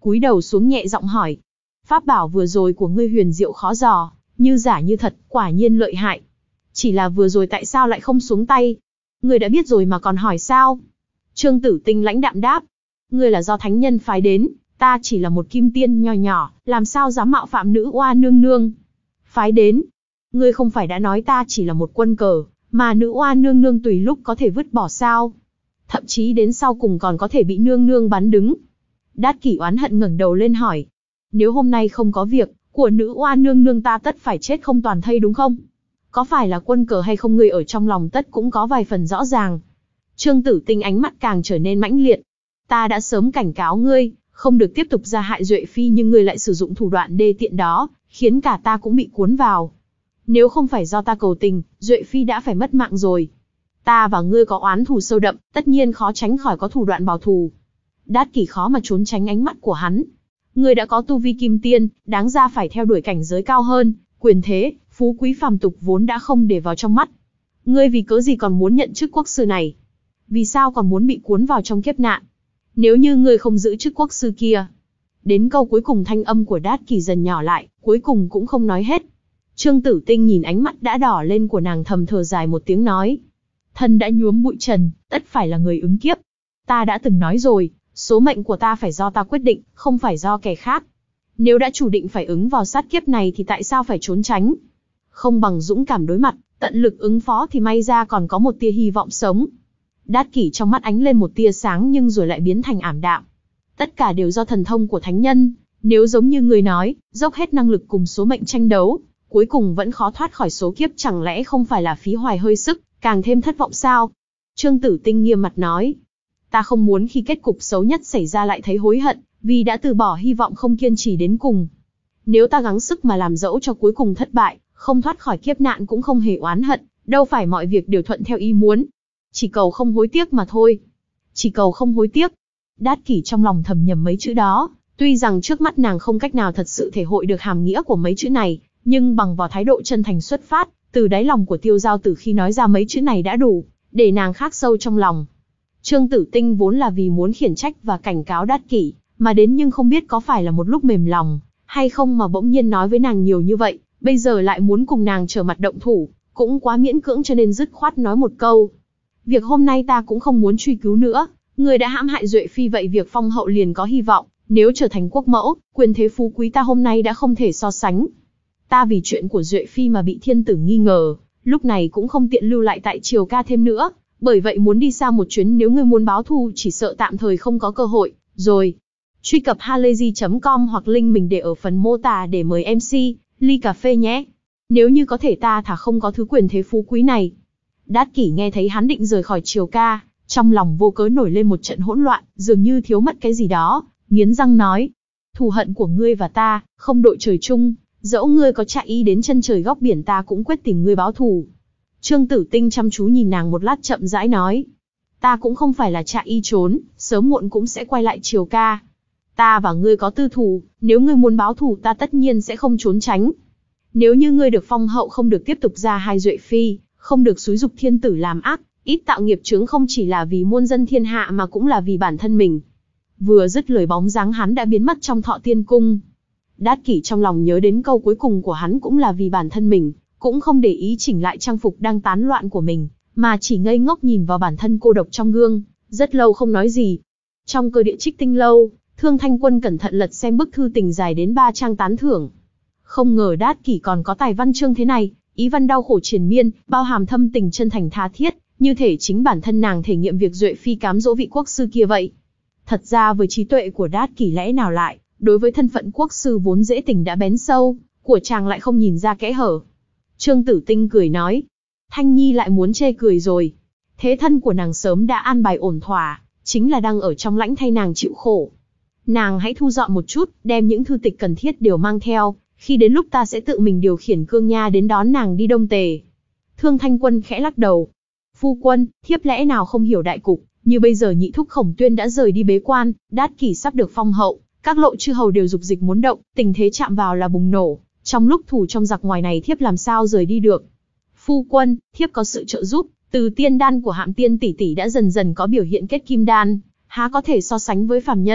cúi đầu xuống nhẹ giọng hỏi. Pháp bảo vừa rồi của ngươi huyền diệu khó dò, như giả như thật, quả nhiên lợi hại. Chỉ là vừa rồi tại sao lại không xuống tay? Ngươi đã biết rồi mà còn hỏi sao? Trương Tử Tinh lãnh đạm đáp. Ngươi là do thánh nhân phái đến, ta chỉ là một kim tiên nho nhỏ, làm sao dám mạo phạm nữ oa nương nương? Phái đến? Ngươi không phải đã nói ta chỉ là một quân cờ, mà nữ oa nương nương tùy lúc có thể vứt bỏ sao? Thậm chí đến sau cùng còn có thể bị nương nương bắn đứng. Đát Kỷ oán hận ngẩng đầu lên hỏi. Nếu hôm nay không có việc của nữ oa nương nương ta tất phải chết không toàn thây đúng không? Có phải là quân cờ hay không, ngươi ở trong lòng tất cũng có vài phần rõ ràng. Trương Tử Tinh ánh mắt càng trở nên mãnh liệt. Ta đã sớm cảnh cáo ngươi, không được tiếp tục ra hại Duệ Phi, nhưng ngươi lại sử dụng thủ đoạn đê tiện đó, khiến cả ta cũng bị cuốn vào. Nếu không phải do ta cầu tình, Duệ Phi đã phải mất mạng rồi. Ta và ngươi có oán thù sâu đậm, tất nhiên khó tránh khỏi có thủ đoạn báo thù. Đát Kỷ khó mà trốn tránh ánh mắt của hắn. Ngươi đã có tu vi kim tiên, đáng ra phải theo đuổi cảnh giới cao hơn, quyền thế, phú quý phàm tục vốn đã không để vào trong mắt. Ngươi vì cớ gì còn muốn nhận chức quốc sư này? Vì sao còn muốn bị cuốn vào trong kiếp nạn? Nếu như ngươi không giữ chức quốc sư kia. Đến câu cuối cùng thanh âm của Đát Kỷ dần nhỏ lại, cuối cùng cũng không nói hết. Trương Tử Tinh nhìn ánh mắt đã đỏ lên của nàng, thầm thở dài một tiếng nói. Thân đã nhuốm bụi trần, tất phải là người ứng kiếp. Ta đã từng nói rồi, số mệnh của ta phải do ta quyết định, không phải do kẻ khác. Nếu đã chủ định phải ứng vào sát kiếp này thì tại sao phải trốn tránh? Không bằng dũng cảm đối mặt, tận lực ứng phó thì may ra còn có một tia hy vọng sống. Đát Kỷ trong mắt ánh lên một tia sáng nhưng rồi lại biến thành ảm đạm. Tất cả đều do thần thông của thánh nhân, nếu giống như người nói, dốc hết năng lực cùng số mệnh tranh đấu, cuối cùng vẫn khó thoát khỏi số kiếp, chẳng lẽ không phải là phí hoài hơi sức, càng thêm thất vọng sao? Trương Tử Tinh nghiêm mặt nói. Ta không muốn khi kết cục xấu nhất xảy ra lại thấy hối hận, vì đã từ bỏ hy vọng không kiên trì đến cùng. Nếu ta gắng sức mà làm dẫu cho cuối cùng thất bại, không thoát khỏi kiếp nạn cũng không hề oán hận, đâu phải mọi việc đều thuận theo ý muốn. Chỉ cầu không hối tiếc mà thôi. Chỉ cầu không hối tiếc. Đát Kỷ trong lòng thầm nhầm mấy chữ đó, tuy rằng trước mắt nàng không cách nào thật sự thể hội được hàm nghĩa của mấy chữ này, nhưng bằng vào thái độ chân thành xuất phát, từ đáy lòng của Tiêu Giao Tử khi nói ra mấy chữ này đã đủ, để nàng khắc sâu trong lòng. Trương Tử Tinh vốn là vì muốn khiển trách và cảnh cáo Đát Kỷ, mà đến nhưng không biết có phải là một lúc mềm lòng, hay không mà bỗng nhiên nói với nàng nhiều như vậy, bây giờ lại muốn cùng nàng trở mặt động thủ, cũng quá miễn cưỡng cho nên dứt khoát nói một câu. Việc hôm nay ta cũng không muốn truy cứu nữa, người đã hãm hại Duệ Phi vậy việc phong hậu liền có hy vọng, nếu trở thành quốc mẫu, quyền thế phú quý ta hôm nay đã không thể so sánh. Ta vì chuyện của Duệ Phi mà bị thiên tử nghi ngờ, lúc này cũng không tiện lưu lại tại Triều Ca thêm nữa, bởi vậy muốn đi xa một chuyến, nếu ngươi muốn báo thù chỉ sợ tạm thời không có cơ hội, rồi. Truy cập halayzi chấm com hoặc link mình để ở phần mô tả để mời em xê, ly cà phê nhé. Nếu như có thể ta thà không có thứ quyền thế phú quý này. Đát Kỷ nghe thấy hắn định rời khỏi Triều Ca, trong lòng vô cớ nổi lên một trận hỗn loạn, dường như thiếu mất cái gì đó, nghiến răng nói. Thù hận của ngươi và ta, không đội trời chung, dẫu ngươi có chạy ý đến chân trời góc biển ta cũng quyết tìm ngươi báo thù. Trương Tử Tinh chăm chú nhìn nàng một lát chậm rãi nói. Ta cũng không phải là chạy y trốn, sớm muộn cũng sẽ quay lại Triều Ca. Ta và ngươi có tư thù, nếu ngươi muốn báo thù ta tất nhiên sẽ không trốn tránh. Nếu như ngươi được phong hậu không được tiếp tục ra hai Duệ Phi, không được xúi dục thiên tử làm ác, ít tạo nghiệp chướng không chỉ là vì muôn dân thiên hạ mà cũng là vì bản thân mình. Vừa dứt lời bóng dáng hắn đã biến mất trong Thọ Tiên Cung. Đát Kỷ trong lòng nhớ đến câu cuối cùng của hắn cũng là vì bản thân mình, cũng không để ý chỉnh lại trang phục đang tán loạn của mình, mà chỉ ngây ngốc nhìn vào bản thân cô độc trong gương, rất lâu không nói gì. Trong Cơ Địa Trích Tinh lâu, Thương Thanh Quân cẩn thận lật xem bức thư tình dài đến ba trang tán thưởng. Không ngờ Đát Kỷ còn có tài văn chương thế này, ý văn đau khổ triền miên, bao hàm thâm tình chân thành tha thiết, như thể chính bản thân nàng thể nghiệm việc Duệ Phi cám dỗ vị quốc sư kia vậy. Thật ra với trí tuệ của Đát Kỷ lẽ nào lại, đối với thân phận quốc sư vốn dễ tình đã bén sâu, của chàng lại không nhìn ra kẽ hở. Trương Tử Tinh cười nói, Thanh Nhi lại muốn chê cười rồi. Thế thân của nàng sớm đã an bài ổn thỏa, chính là đang ở trong lãnh thay nàng chịu khổ. Nàng hãy thu dọn một chút, đem những thư tịch cần thiết đều mang theo, khi đến lúc ta sẽ tự mình điều khiển cương nha đến đón nàng đi Đông Tề. Thương Thanh Quân khẽ lắc đầu. Phu quân, thiếp lẽ nào không hiểu đại cục, như bây giờ nhị thúc Khổng Tuyên đã rời đi bế quan, Đát Kỷ sắp được phong hậu, các lộ chư hầu đều dục dịch muốn động, tình thế chạm vào là bùng nổ, trong lúc thủ trong giặc ngoài này thiếp làm sao rời đi được. Phu quân, thiếp có sự trợ giúp, từ tiên đan của Hạm Tiên tỷ tỷ đã dần dần có biểu hiện kết kim đan, há có thể so sánh với phàm nhân,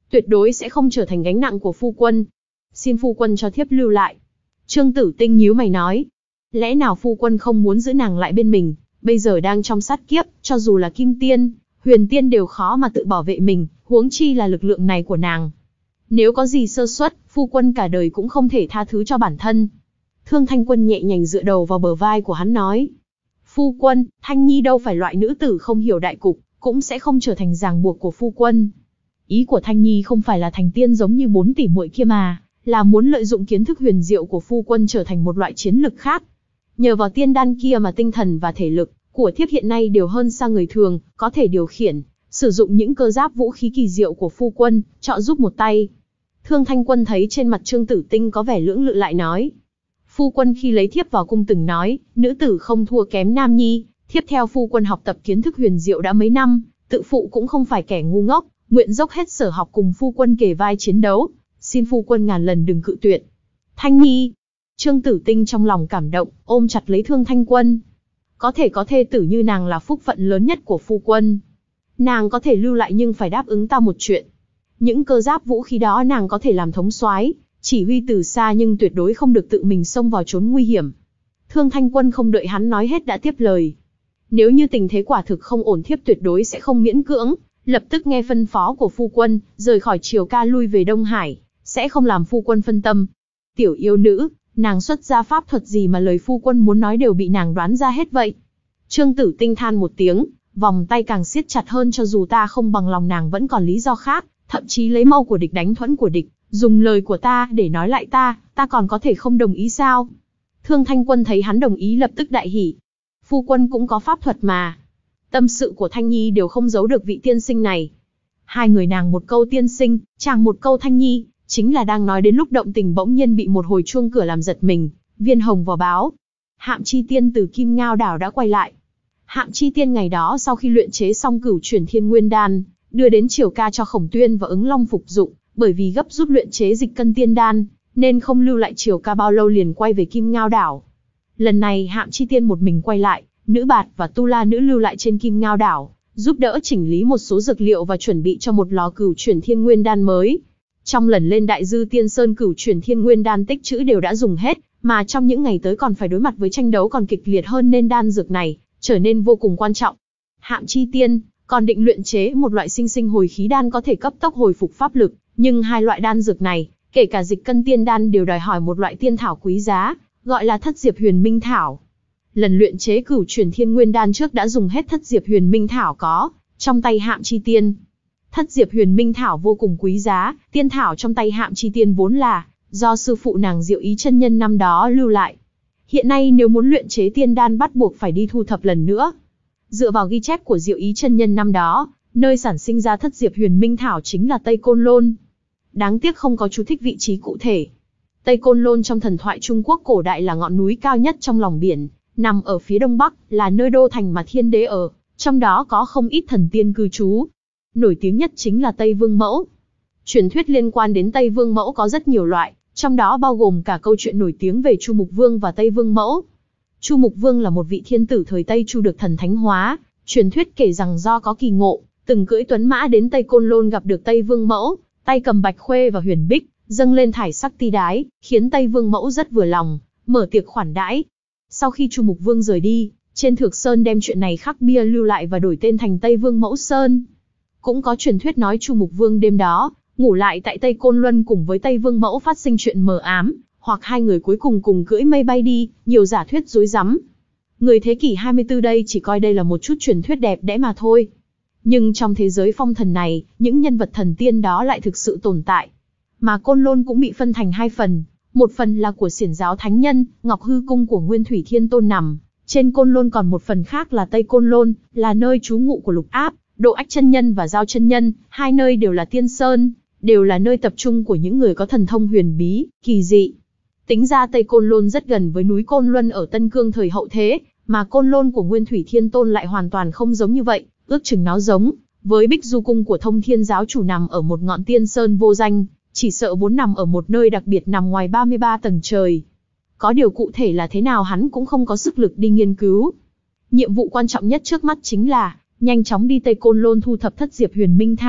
tuyệt đối sẽ không trở thành gánh nặng của phu quân. Xin phu quân cho thiếp lưu lại. Trương Tử Tinh nhíu mày nói. Lẽ nào phu quân không muốn giữ nàng lại bên mình, bây giờ đang trong sát kiếp, cho dù là kim tiên, huyền tiên đều khó mà tự bảo vệ mình, huống chi là lực lượng này của nàng. Nếu có gì sơ suất, phu quân cả đời cũng không thể tha thứ cho bản thân. Thương Thanh Quân nhẹ nhàng dựa đầu vào bờ vai của hắn nói. Phu quân, Thanh Nhi đâu phải loại nữ tử không hiểu đại cục, cũng sẽ không trở thành ràng buộc của phu quân. Ý của Thanh Nhi không phải là thành tiên giống như bốn tỷ muội kia mà, là muốn lợi dụng kiến thức huyền diệu của phu quân trở thành một loại chiến lực khác. Nhờ vào tiên đan kia mà tinh thần và thể lực của thiếp hiện nay đều hơn xa người thường, có thể điều khiển, sử dụng những cơ giáp vũ khí kỳ diệu của phu quân, trợ giúp một tay. Thương Thanh Quân thấy trên mặt Trương Tử Tinh có vẻ lưỡng lự lại nói. Phu quân khi lấy thiếp vào cung từng nói, nữ tử không thua kém nam nhi, thiếp theo phu quân học tập kiến thức huyền diệu đã mấy năm, tự phụ cũng không phải kẻ ngu ngốc, nguyện dốc hết sở học cùng phu quân kề vai chiến đấu, xin phu quân ngàn lần đừng cự tuyệt. Thanh Nhi. Trương Tử Tinh trong lòng cảm động, ôm chặt lấy Thương Thanh Quân. Có thể có thê tử như nàng là phúc phận lớn nhất của phu quân. Nàng có thể lưu lại nhưng phải đáp ứng ta một chuyện. Những cơ giáp vũ khí đó nàng có thể làm thống soái, chỉ huy từ xa nhưng tuyệt đối không được tự mình xông vào trốn nguy hiểm. Thương Thanh Quân không đợi hắn nói hết đã tiếp lời. Nếu như tình thế quả thực không ổn thiếp tuyệt đối sẽ không miễn cưỡng, lập tức nghe phân phó của phu quân, rời khỏi Triều Ca lui về Đông Hải, sẽ không làm phu quân phân tâm. Tiểu yêu nữ, nàng xuất ra pháp thuật gì mà lời phu quân muốn nói đều bị nàng đoán ra hết vậy? Trương Tử Tinh than một tiếng, vòng tay càng siết chặt hơn, cho dù ta không bằng lòng nàng vẫn còn lý do khác, thậm chí lấy mâu của địch đánh thuẫn của địch, dùng lời của ta để nói lại ta, ta còn có thể không đồng ý sao? Thương Thanh Quân thấy hắn đồng ý lập tức đại hỉ. Phu quân cũng có pháp thuật mà. Tâm sự của Thanh Nhi đều không giấu được vị tiên sinh này. Hai người nàng một câu tiên sinh, chàng một câu Thanh Nhi, chính là đang nói đến lúc động tình bỗng nhiên bị một hồi chuông cửa làm giật mình. Viên Hồng vào báo. Hạm Chi Tiên từ Kim Ngao Đảo đã quay lại. Hạm Chi Tiên ngày đó sau khi luyện chế xong Cửu Chuyển Thiên Nguyên Đan, đưa đến Triều Ca cho Khổng Tuyên và Ứng Long phục dụng, bởi vì gấp rút luyện chế Dịch Cân Tiên Đan, nên không lưu lại Triều Ca bao lâu liền quay về Kim Ngao Đảo. Lần này Hạm Chi Tiên một mình quay lại, Nữ Bạt và Tu La Nữ lưu lại trên Kim Ngao Đảo, giúp đỡ chỉnh lý một số dược liệu và chuẩn bị cho một lò Cửu Chuyển Thiên Nguyên Đan mới. Trong lần lên Đại Dư Tiên Sơn, Cửu Chuyển Thiên Nguyên Đan tích trữ đều đã dùng hết, mà trong những ngày tới còn phải đối mặt với tranh đấu còn kịch liệt hơn nên đan dược này trở nên vô cùng quan trọng. Hạm Chi Tiên còn định luyện chế một loại sinh sinh hồi khí đan có thể cấp tốc hồi phục pháp lực, nhưng hai loại đan dược này, kể cả Dịch Cân Tiên Đan đều đòi hỏi một loại tiên thảo quý giá, gọi là Thất Diệp Huyền Minh Thảo. Lần luyện chế Cửu Chuyển Thiên Nguyên Đan trước đã dùng hết Thất Diệp Huyền Minh Thảo có trong tay Hạm Chi Tiên. Thất Diệp Huyền Minh Thảo vô cùng quý giá, tiên thảo trong tay Hạm Chi Tiên vốn là do sư phụ nàng Diệu Ý chân nhân năm đó lưu lại. Hiện nay nếu muốn luyện chế tiên đan bắt buộc phải đi thu thập lần nữa. Dựa vào ghi chép của Diệu Ý chân nhân năm đó, nơi sản sinh ra Thất Diệp Huyền Minh Thảo chính là Tây Côn Lôn. Đáng tiếc không có chú thích vị trí cụ thể. Tây Côn Lôn trong thần thoại Trung Quốc cổ đại là ngọn núi cao nhất trong lòng biển, nằm ở phía đông bắc, là nơi đô thành mà thiên đế ở, trong đó có không ít thần tiên cư trú. Nổi tiếng nhất chính là Tây Vương Mẫu. Truyền thuyết liên quan đến Tây Vương Mẫu có rất nhiều loại, trong đó bao gồm cả câu chuyện nổi tiếng về Chu Mục Vương và Tây Vương Mẫu. Chu Mục Vương là một vị thiên tử thời Tây Chu được thần thánh hóa, truyền thuyết kể rằng do có kỳ ngộ, từng cưỡi tuấn mã đến Tây Côn Lôn gặp được Tây Vương Mẫu, tay cầm bạch khuê và huyền bích, dâng lên thải sắc ti đái, khiến Tây Vương Mẫu rất vừa lòng, mở tiệc khoản đãi. Sau khi Chu Mục Vương rời đi, trên Thược Sơn đem chuyện này khắc bia lưu lại và đổi tên thành Tây Vương Mẫu Sơn. Cũng có truyền thuyết nói Chu Mục Vương đêm đó ngủ lại tại Tây Côn Luân cùng với Tây Vương Mẫu phát sinh chuyện mờ ám, hoặc hai người cuối cùng cùng cưỡi mây bay đi, nhiều giả thuyết rối rắm. Người thế kỷ hai mươi tư đây chỉ coi đây là một chút truyền thuyết đẹp đẽ mà thôi. Nhưng trong thế giới phong thần này, những nhân vật thần tiên đó lại thực sự tồn tại. Mà Côn Lôn cũng bị phân thành hai phần, một phần là của Xiển giáo thánh nhân, Ngọc Hư Cung của Nguyên Thủy Thiên Tôn nằm trên Côn Lôn, còn một phần khác là Tây Côn Lôn, là nơi trú ngụ của Lục Áp, Độ Ách chân nhân và Giao chân nhân, hai nơi đều là tiên sơn, đều là nơi tập trung của những người có thần thông huyền bí, kỳ dị. Tính ra Tây Côn Lôn rất gần với núi Côn Luân ở Tân Cương thời hậu thế, mà Côn Lôn của Nguyên Thủy Thiên Tôn lại hoàn toàn không giống như vậy, ước chừng nó giống với Bích Du Cung của Thông Thiên giáo chủ nằm ở một ngọn tiên sơn vô danh, chỉ sợ vốn nằm ở một nơi đặc biệt nằm ngoài ba mươi ba tầng trời. Có điều cụ thể là thế nào hắn cũng không có sức lực đi nghiên cứu. Nhiệm vụ quan trọng nhất trước mắt chính là nhanh chóng đi Tây Côn Lôn thu thập Thất Diệp Huyền Minh Thảo,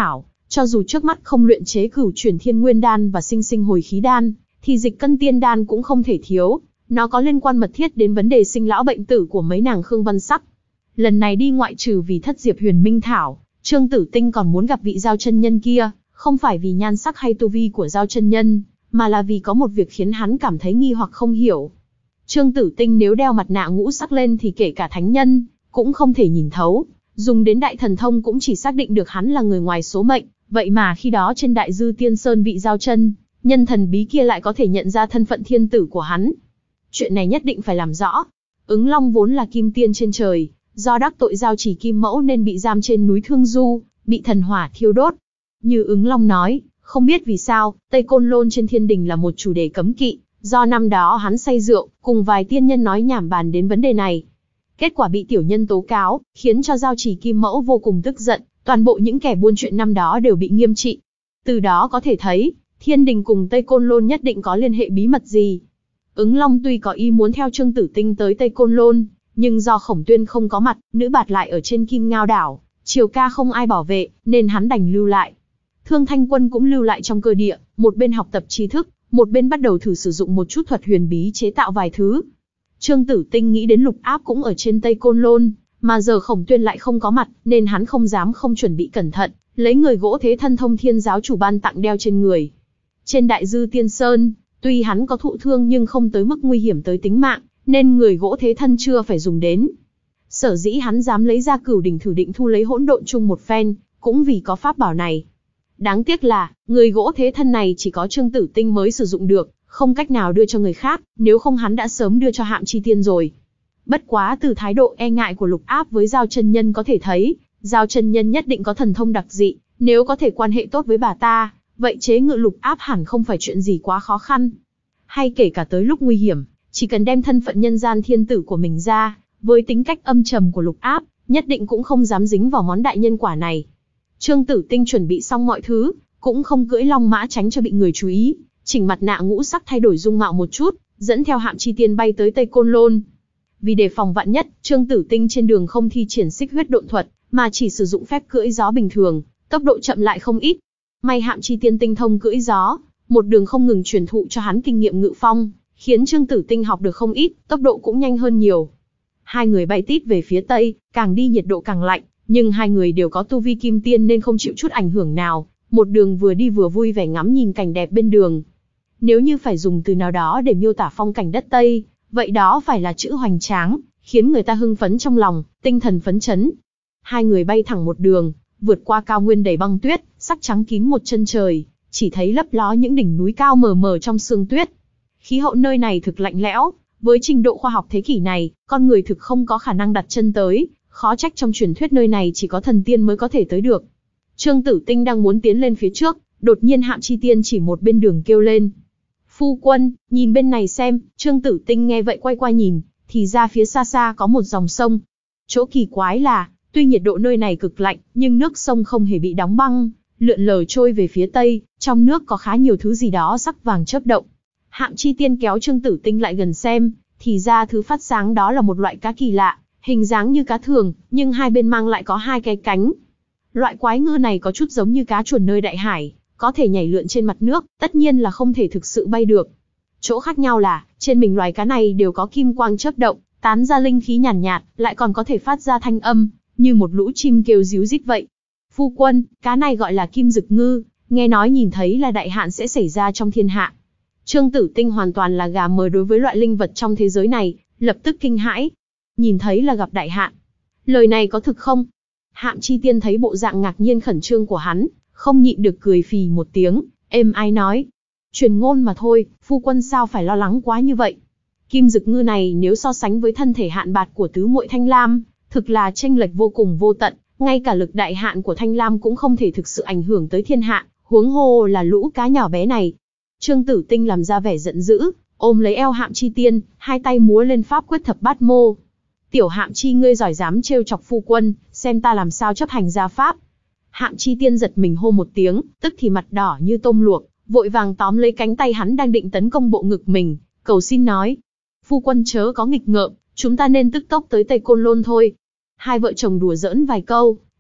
Cho dù trước mắt không luyện chế cửu chuyển thiên nguyên đan và sinh sinh hồi khí đan, thì dịch cân tiên đan cũng không thể thiếu, nó có liên quan mật thiết đến vấn đề sinh lão bệnh tử của mấy nàng Khương Văn Sắc. Lần này đi ngoại trừ vì thất diệp huyền minh thảo, Trương Tử Tinh còn muốn gặp vị Giao chân nhân kia, không phải vì nhan sắc hay tu vi của Giao chân nhân, mà là vì có một việc khiến hắn cảm thấy nghi hoặc không hiểu. Trương Tử Tinh nếu đeo mặt nạ ngũ sắc lên thì kể cả thánh nhân cũng không thể nhìn thấu, dùng đến đại thần thông cũng chỉ xác định được hắn là người ngoài số mệnh, vậy mà khi đó trên Đại Dư Tiên Sơn vị Giao chân nhân thần bí kia lại có thể nhận ra thân phận thiên tử của hắn. Chuyện này nhất định phải làm rõ. Ứng Long vốn là kim tiên trên trời, do đắc tội Giao Chỉ Kim Mẫu nên bị giam trên núi Thương Du, bị thần hỏa thiêu đốt. Như Ứng Long nói, không biết vì sao, Tây Côn Lôn trên thiên đình là một chủ đề cấm kỵ, do năm đó hắn say rượu, cùng vài tiên nhân nói nhảm bàn đến vấn đề này. Kết quả bị tiểu nhân tố cáo, khiến cho Giao Chỉ Kim Mẫu vô cùng tức giận, toàn bộ những kẻ buôn chuyện năm đó đều bị nghiêm trị. Từ đó có thể thấy, thiên đình cùng Tây Côn Lôn nhất định có liên hệ bí mật gì. Ứng Long tuy có ý muốn theo Trương Tử Tinh tới Tây Côn Lôn, nhưng do Khổng Tuyên không có mặt, nữ bạt lại ở trên Kim Ngao đảo, Triều Ca không ai bảo vệ, nên hắn đành lưu lại. Thương Thanh Quân cũng lưu lại trong cơ địa, một bên học tập tri thức, một bên bắt đầu thử sử dụng một chút thuật huyền bí chế tạo vài thứ. Trương Tử Tinh nghĩ đến Lục Áp cũng ở trên Tây Côn Lôn, mà giờ Khổng Tuyên lại không có mặt, nên hắn không dám không chuẩn bị cẩn thận, lấy người gỗ thế thân thông thiên giáo chủ ban tặng đeo trên người. Trên Đại Dư Tiên Sơn, tuy hắn có thụ thương nhưng không tới mức nguy hiểm tới tính mạng, nên người gỗ thế thân chưa phải dùng đến. Sở dĩ hắn dám lấy ra Cửu Đỉnh thử định thu lấy hỗn độn chung một phen, cũng vì có pháp bảo này. Đáng tiếc là, người gỗ thế thân này chỉ có Trương Tử Tinh mới sử dụng được, không cách nào đưa cho người khác, nếu không hắn đã sớm đưa cho Hạm Chi Tiên rồi. Bất quá từ thái độ e ngại của Lục Áp với Giao chân nhân có thể thấy, Giao chân nhân nhất định có thần thông đặc dị, nếu có thể quan hệ tốt với bà ta, vậy chế ngự Lục Áp hẳn không phải chuyện gì quá khó khăn. Hay kể cả tới lúc nguy hiểm, chỉ cần đem thân phận nhân gian thiên tử của mình ra, với tính cách âm trầm của Lục Áp, nhất định cũng không dám dính vào món đại nhân quả này. Trương Tử Tinh chuẩn bị xong mọi thứ, cũng không cưỡi long mã tránh cho bị người chú ý, chỉnh mặt nạ ngũ sắc thay đổi dung mạo một chút, dẫn theo Hạm Chi Tiên bay tới Tây Côn Lôn. Vì đề phòng vạn nhất, Trương Tử Tinh trên đường không thi triển xích huyết độn thuật, mà chỉ sử dụng phép cưỡi gió bình thường, tốc độ chậm lại không ít. May Hạm Chi Tiên tinh thông cưỡi gió, một đường không ngừng truyền thụ cho hắn kinh nghiệm ngự phong, khiến Trương Tử Tinh học được không ít, tốc độ cũng nhanh hơn nhiều. Hai người bay tít về phía tây, càng đi nhiệt độ càng lạnh, nhưng hai người đều có tu vi kim tiên nên không chịu chút ảnh hưởng nào, một đường vừa đi vừa vui vẻ ngắm nhìn cảnh đẹp bên đường. Nếu như phải dùng từ nào đó để miêu tả phong cảnh đất Tây, vậy đó phải là chữ hoành tráng, khiến người ta hưng phấn trong lòng, tinh thần phấn chấn. Hai người bay thẳng một đường, vượt qua cao nguyên đầy băng tuyết, sắc trắng kín một chân trời, chỉ thấy lấp ló những đỉnh núi cao mờ mờ trong sương tuyết. Khí hậu nơi này thực lạnh lẽo, với trình độ khoa học thế kỷ này, con người thực không có khả năng đặt chân tới, khó trách trong truyền thuyết nơi này chỉ có thần tiên mới có thể tới được. Trương Tử Tinh đang muốn tiến lên phía trước, đột nhiên Hạm Chi Tiên chỉ một bên đường kêu lên. Phu quân, nhìn bên này xem. Trương Tử Tinh nghe vậy quay qua nhìn, thì ra phía xa xa có một dòng sông. Chỗ kỳ quái là, tuy nhiệt độ nơi này cực lạnh, nhưng nước sông không hề bị đóng băng, lượn lờ trôi về phía tây, trong nước có khá nhiều thứ gì đó sắc vàng chớp động. Hạm Chi Tiên kéo Trương Tử Tinh lại gần xem, thì ra thứ phát sáng đó là một loại cá kỳ lạ, hình dáng như cá thường, nhưng hai bên mang lại có hai cái cánh. Loại quái ngư này có chút giống như cá chuồn nơi đại hải, có thể nhảy lượn trên mặt nước, tất nhiên là không thể thực sự bay được. Chỗ khác nhau là, trên mình loài cá này đều có kim quang chớp động, tán ra linh khí nhàn nhạt, nhạt, lại còn có thể phát ra thanh âm, như một lũ chim kêu ríu rít vậy. Phu quân, cá này gọi là kim dực ngư, nghe nói nhìn thấy là đại hạn sẽ xảy ra trong thiên hạ. Trương Tử Tinh hoàn toàn là gà mờ đối với loại linh vật trong thế giới này, lập tức kinh hãi. Nhìn thấy là gặp đại hạn. Lời này có thực không? Hạm Chi Tiên thấy bộ dạng ngạc nhiên khẩn trương của hắn, không nhịn được cười phì một tiếng, êm ái nói. Truyền ngôn mà thôi, phu quân sao phải lo lắng quá như vậy. Kim dực ngư này nếu so sánh với thân thể hạn bạt của tứ muội Thanh Lam, thực là chênh lệch vô cùng vô tận, ngay cả lực đại hạn của Thanh Lam cũng không thể thực sự ảnh hưởng tới thiên hạ, huống hồ là lũ cá nhỏ bé này. Trương Tử Tinh làm ra vẻ giận dữ, ôm lấy eo Hạm Chi Tiên, hai tay múa lên pháp quyết thập bát mô. Tiểu Hạm Chi ngươi giỏi dám trêu chọc phu quân, xem ta làm sao chấp hành gia pháp. Hạm Chi Tiên giật mình hô một tiếng, tức thì mặt đỏ như tôm luộc, vội vàng tóm lấy cánh tay hắn đang định tấn công bộ ngực mình, cầu xin nói. Phu quân chớ có nghịch ngợm, chúng ta nên tức tốc tới Tây Côn Lôn thôi. Hai vợ chồng đùa giỡn vài câu,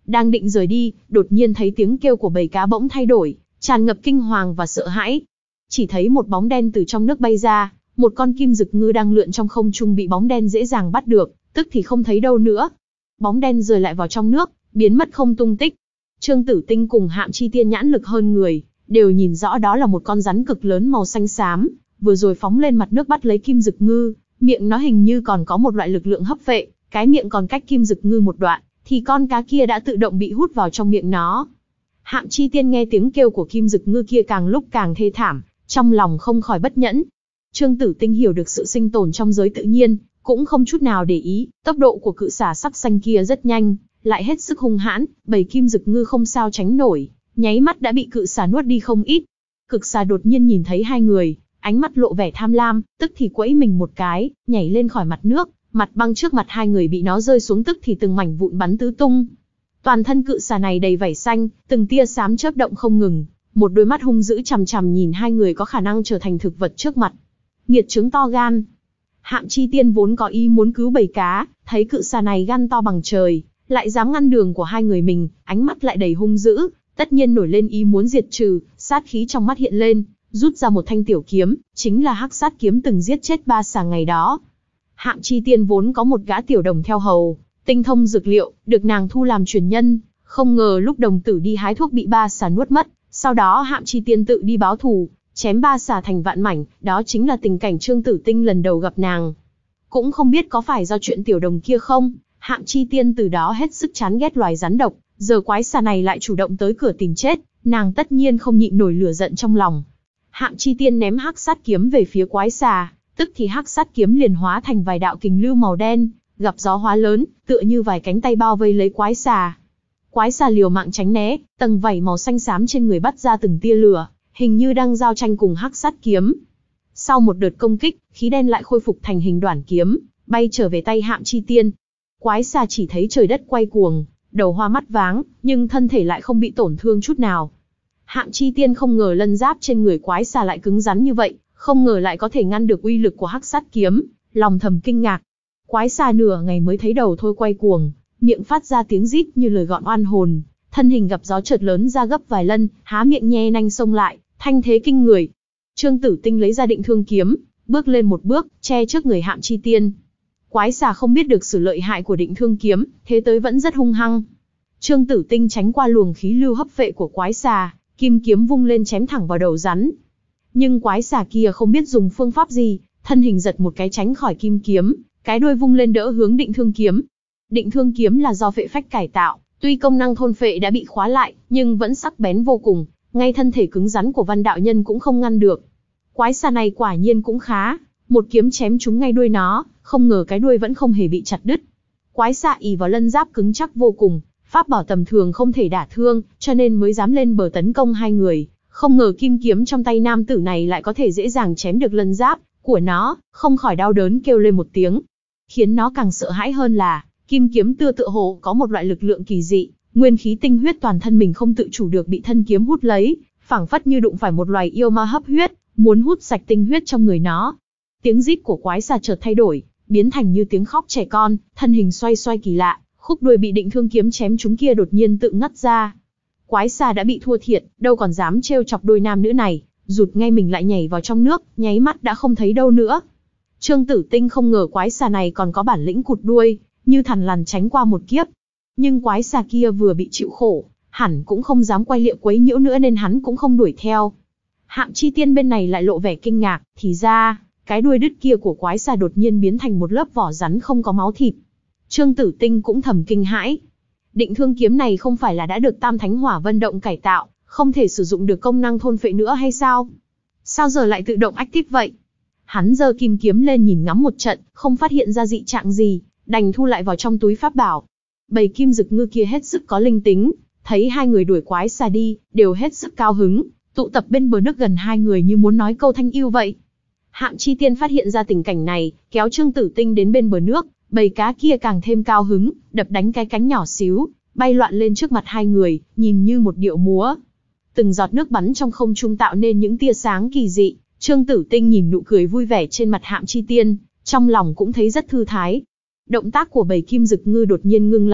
Đang định rời đi, đột nhiên thấy tiếng kêu của bầy cá bỗng thay đổi, tràn ngập kinh hoàng và sợ hãi. Chỉ thấy một bóng đen từ trong nước bay ra, một con kim dực ngư đang lượn trong không trung bị bóng đen dễ dàng bắt được, tức thì không thấy đâu nữa. Bóng đen rơi lại vào trong nước, biến mất không tung tích. Trương Tử Tinh cùng Hạm Chi Tiên nhãn lực hơn người, đều nhìn rõ đó là một con rắn cực lớn màu xanh xám, vừa rồi phóng lên mặt nước bắt lấy kim dực ngư, miệng nó hình như còn có một loại lực lượng hấp vệ, cái miệng còn cách kim dực ngư một đoạn, thì con cá kia đã tự động bị hút vào trong miệng nó. Hạm Chi Tiên nghe tiếng kêu của kim dực ngư kia càng lúc càng thê thảm, trong lòng không khỏi bất nhẫn. Trương Tử Tinh hiểu được sự sinh tồn trong giới tự nhiên, cũng không chút nào để ý, tốc độ của cự xà sắc xanh kia rất nhanh, lại hết sức hung hãn, bầy kim dực ngư không sao tránh nổi, nháy mắt đã bị cự xà nuốt đi không ít. Cực xà đột nhiên nhìn thấy hai người, ánh mắt lộ vẻ tham lam, tức thì quẫy mình một cái, nhảy lên khỏi mặt nước, mặt băng trước mặt hai người bị nó rơi xuống tức thì từng mảnh vụn bắn tứ tung. Toàn thân cự xà này đầy vảy xanh, từng tia xám chớp động không ngừng, một đôi mắt hung dữ chằm chằm nhìn hai người có khả năng trở thành thực vật trước mặt. Nghiệt trứng to gan. Hạm Chi Tiên vốn có ý muốn cứu bầy cá, thấy cự xà này gan to bằng trời, lại dám ngăn đường của hai người mình, ánh mắt lại đầy hung dữ, tất nhiên nổi lên ý muốn diệt trừ, sát khí trong mắt hiện lên, rút ra một thanh tiểu kiếm, chính là Hắc Sát kiếm từng giết chết ba xà ngày đó. Hạm Chi Tiên vốn có một gã tiểu đồng theo hầu, tinh thông dược liệu, được nàng thu làm truyền nhân, không ngờ lúc đồng tử đi hái thuốc bị ba xà nuốt mất, sau đó Hạm Chi Tiên tự đi báo thù, chém ba xà thành vạn mảnh, đó chính là tình cảnh Trương Tử Tinh lần đầu gặp nàng. Cũng không biết có phải do chuyện tiểu đồng kia không, Hạm Chi Tiên từ đó hết sức chán ghét loài rắn độc, giờ quái xà này lại chủ động tới cửa tìm chết, nàng tất nhiên không nhịn nổi lửa giận trong lòng. Hạm Chi Tiên ném Hắc Sát kiếm về phía quái xà, tức thì Hắc Sát kiếm liền hóa thành vài đạo kình lưu màu đen, gặp gió hóa lớn, tựa như vài cánh tay bao vây lấy quái xà. Quái xà liều mạng tránh né, tầng vảy màu xanh xám trên người bắt ra từng tia lửa, hình như đang giao tranh cùng Hắc Sát kiếm. Sau một đợt công kích, khí đen lại khôi phục thành hình đoản kiếm, bay trở về tay Hạm Chi Tiên. Quái xà chỉ thấy trời đất quay cuồng, đầu hoa mắt váng, nhưng thân thể lại không bị tổn thương chút nào. Hạm Chi Tiên không ngờ lân giáp trên người quái xà lại cứng rắn như vậy, không ngờ lại có thể ngăn được uy lực của Hắc Sát kiếm, lòng thầm kinh ngạc. Quái xà nửa ngày mới thấy đầu thôi quay cuồng, miệng phát ra tiếng rít như lời gọn oan hồn, thân hình gặp gió chợt lớn ra gấp vài lần, há miệng nhe nanh xông lại, thanh thế kinh người. Trương Tử Tinh lấy ra Định Thương kiếm, bước lên một bước, che trước người Hạm Chi Tiên. Quái xà không biết được sự lợi hại của Định Thương kiếm, thế tới vẫn rất hung hăng. Trương Tử Tinh tránh qua luồng khí lưu hấp vệ của quái xà, kim kiếm vung lên chém thẳng vào đầu rắn. Nhưng quái xà kia không biết dùng phương pháp gì, thân hình giật một cái tránh khỏi kim kiếm, cái đuôi vung lên đỡ hướng Định Thương kiếm. Định Thương kiếm là do phệ phách cải tạo, tuy công năng thôn phệ đã bị khóa lại, nhưng vẫn sắc bén vô cùng, ngay thân thể cứng rắn của Văn đạo nhân cũng không ngăn được. Quái xà này quả nhiên cũng khá, một kiếm chém trúng ngay đuôi nó, không ngờ cái đuôi vẫn không hề bị chặt đứt. Quái xà ỷ vào lân giáp cứng chắc vô cùng, pháp bảo tầm thường không thể đả thương, cho nên mới dám lên bờ tấn công hai người. Không ngờ kim kiếm trong tay nam tử này lại có thể dễ dàng chém được lân giáp của nó, không khỏi đau đớn kêu lên một tiếng. Khiến nó càng sợ hãi hơn là, kim kiếm tựa tựa hồ có một loại lực lượng kỳ dị, nguyên khí tinh huyết toàn thân mình không tự chủ được bị thân kiếm hút lấy, phảng phất như đụng phải một loài yêu ma hấp huyết, muốn hút sạch tinh huyết trong người nó. Tiếng rít của quái xà chợt thay đổi, biến thành như tiếng khóc trẻ con, thân hình xoay xoay kỳ lạ, khúc đuôi bị Định Thương kiếm chém trúng kia đột nhiên tự ngắt ra. Quái xà đã bị thua thiệt, đâu còn dám trêu chọc đôi nam nữ này, rụt ngay mình lại nhảy vào trong nước, nháy mắt đã không thấy đâu nữa. Trương Tử Tinh không ngờ quái xà này còn có bản lĩnh cụt đuôi, như thằn lằn tránh qua một kiếp. Nhưng quái xà kia vừa bị chịu khổ, hẳn cũng không dám quay liệu quấy nhiễu nữa nên hắn cũng không đuổi theo. Hạm Chi Tiên bên này lại lộ vẻ kinh ngạc, thì ra, cái đuôi đứt kia của quái xà đột nhiên biến thành một lớp vỏ rắn không có máu thịt. Trương Tử Tinh cũng thầm kinh hãi. Định Thương kiếm này không phải là đã được Tam Thánh Hỏa Vân Động cải tạo, không thể sử dụng được công năng thôn phệ nữa hay sao? Sao giờ lại tự động active vậy? Hắn giơ kim kiếm lên nhìn ngắm một trận, không phát hiện ra dị trạng gì, đành thu lại vào trong túi pháp bảo. Bầy kim dực ngư kia hết sức có linh tính, thấy hai người đuổi quái xà đi, đều hết sức cao hứng, tụ tập bên bờ nước gần hai người như muốn nói câu thanh yêu vậy. Hạm Chi Tiên phát hiện ra tình cảnh này, kéo Trương Tử Tinh đến bên bờ nước, bầy cá kia càng thêm cao hứng, đập đánh cái cánh nhỏ xíu, bay loạn lên trước mặt hai người, nhìn như một điệu múa. Từng giọt nước bắn trong không trung tạo nên những tia sáng kỳ dị, Trương Tử Tinh nhìn nụ cười vui vẻ trên mặt Hạm Chi Tiên, trong lòng cũng thấy rất thư thái. Động tác của bầy kim dực ngư đột nhiên ngưng lại,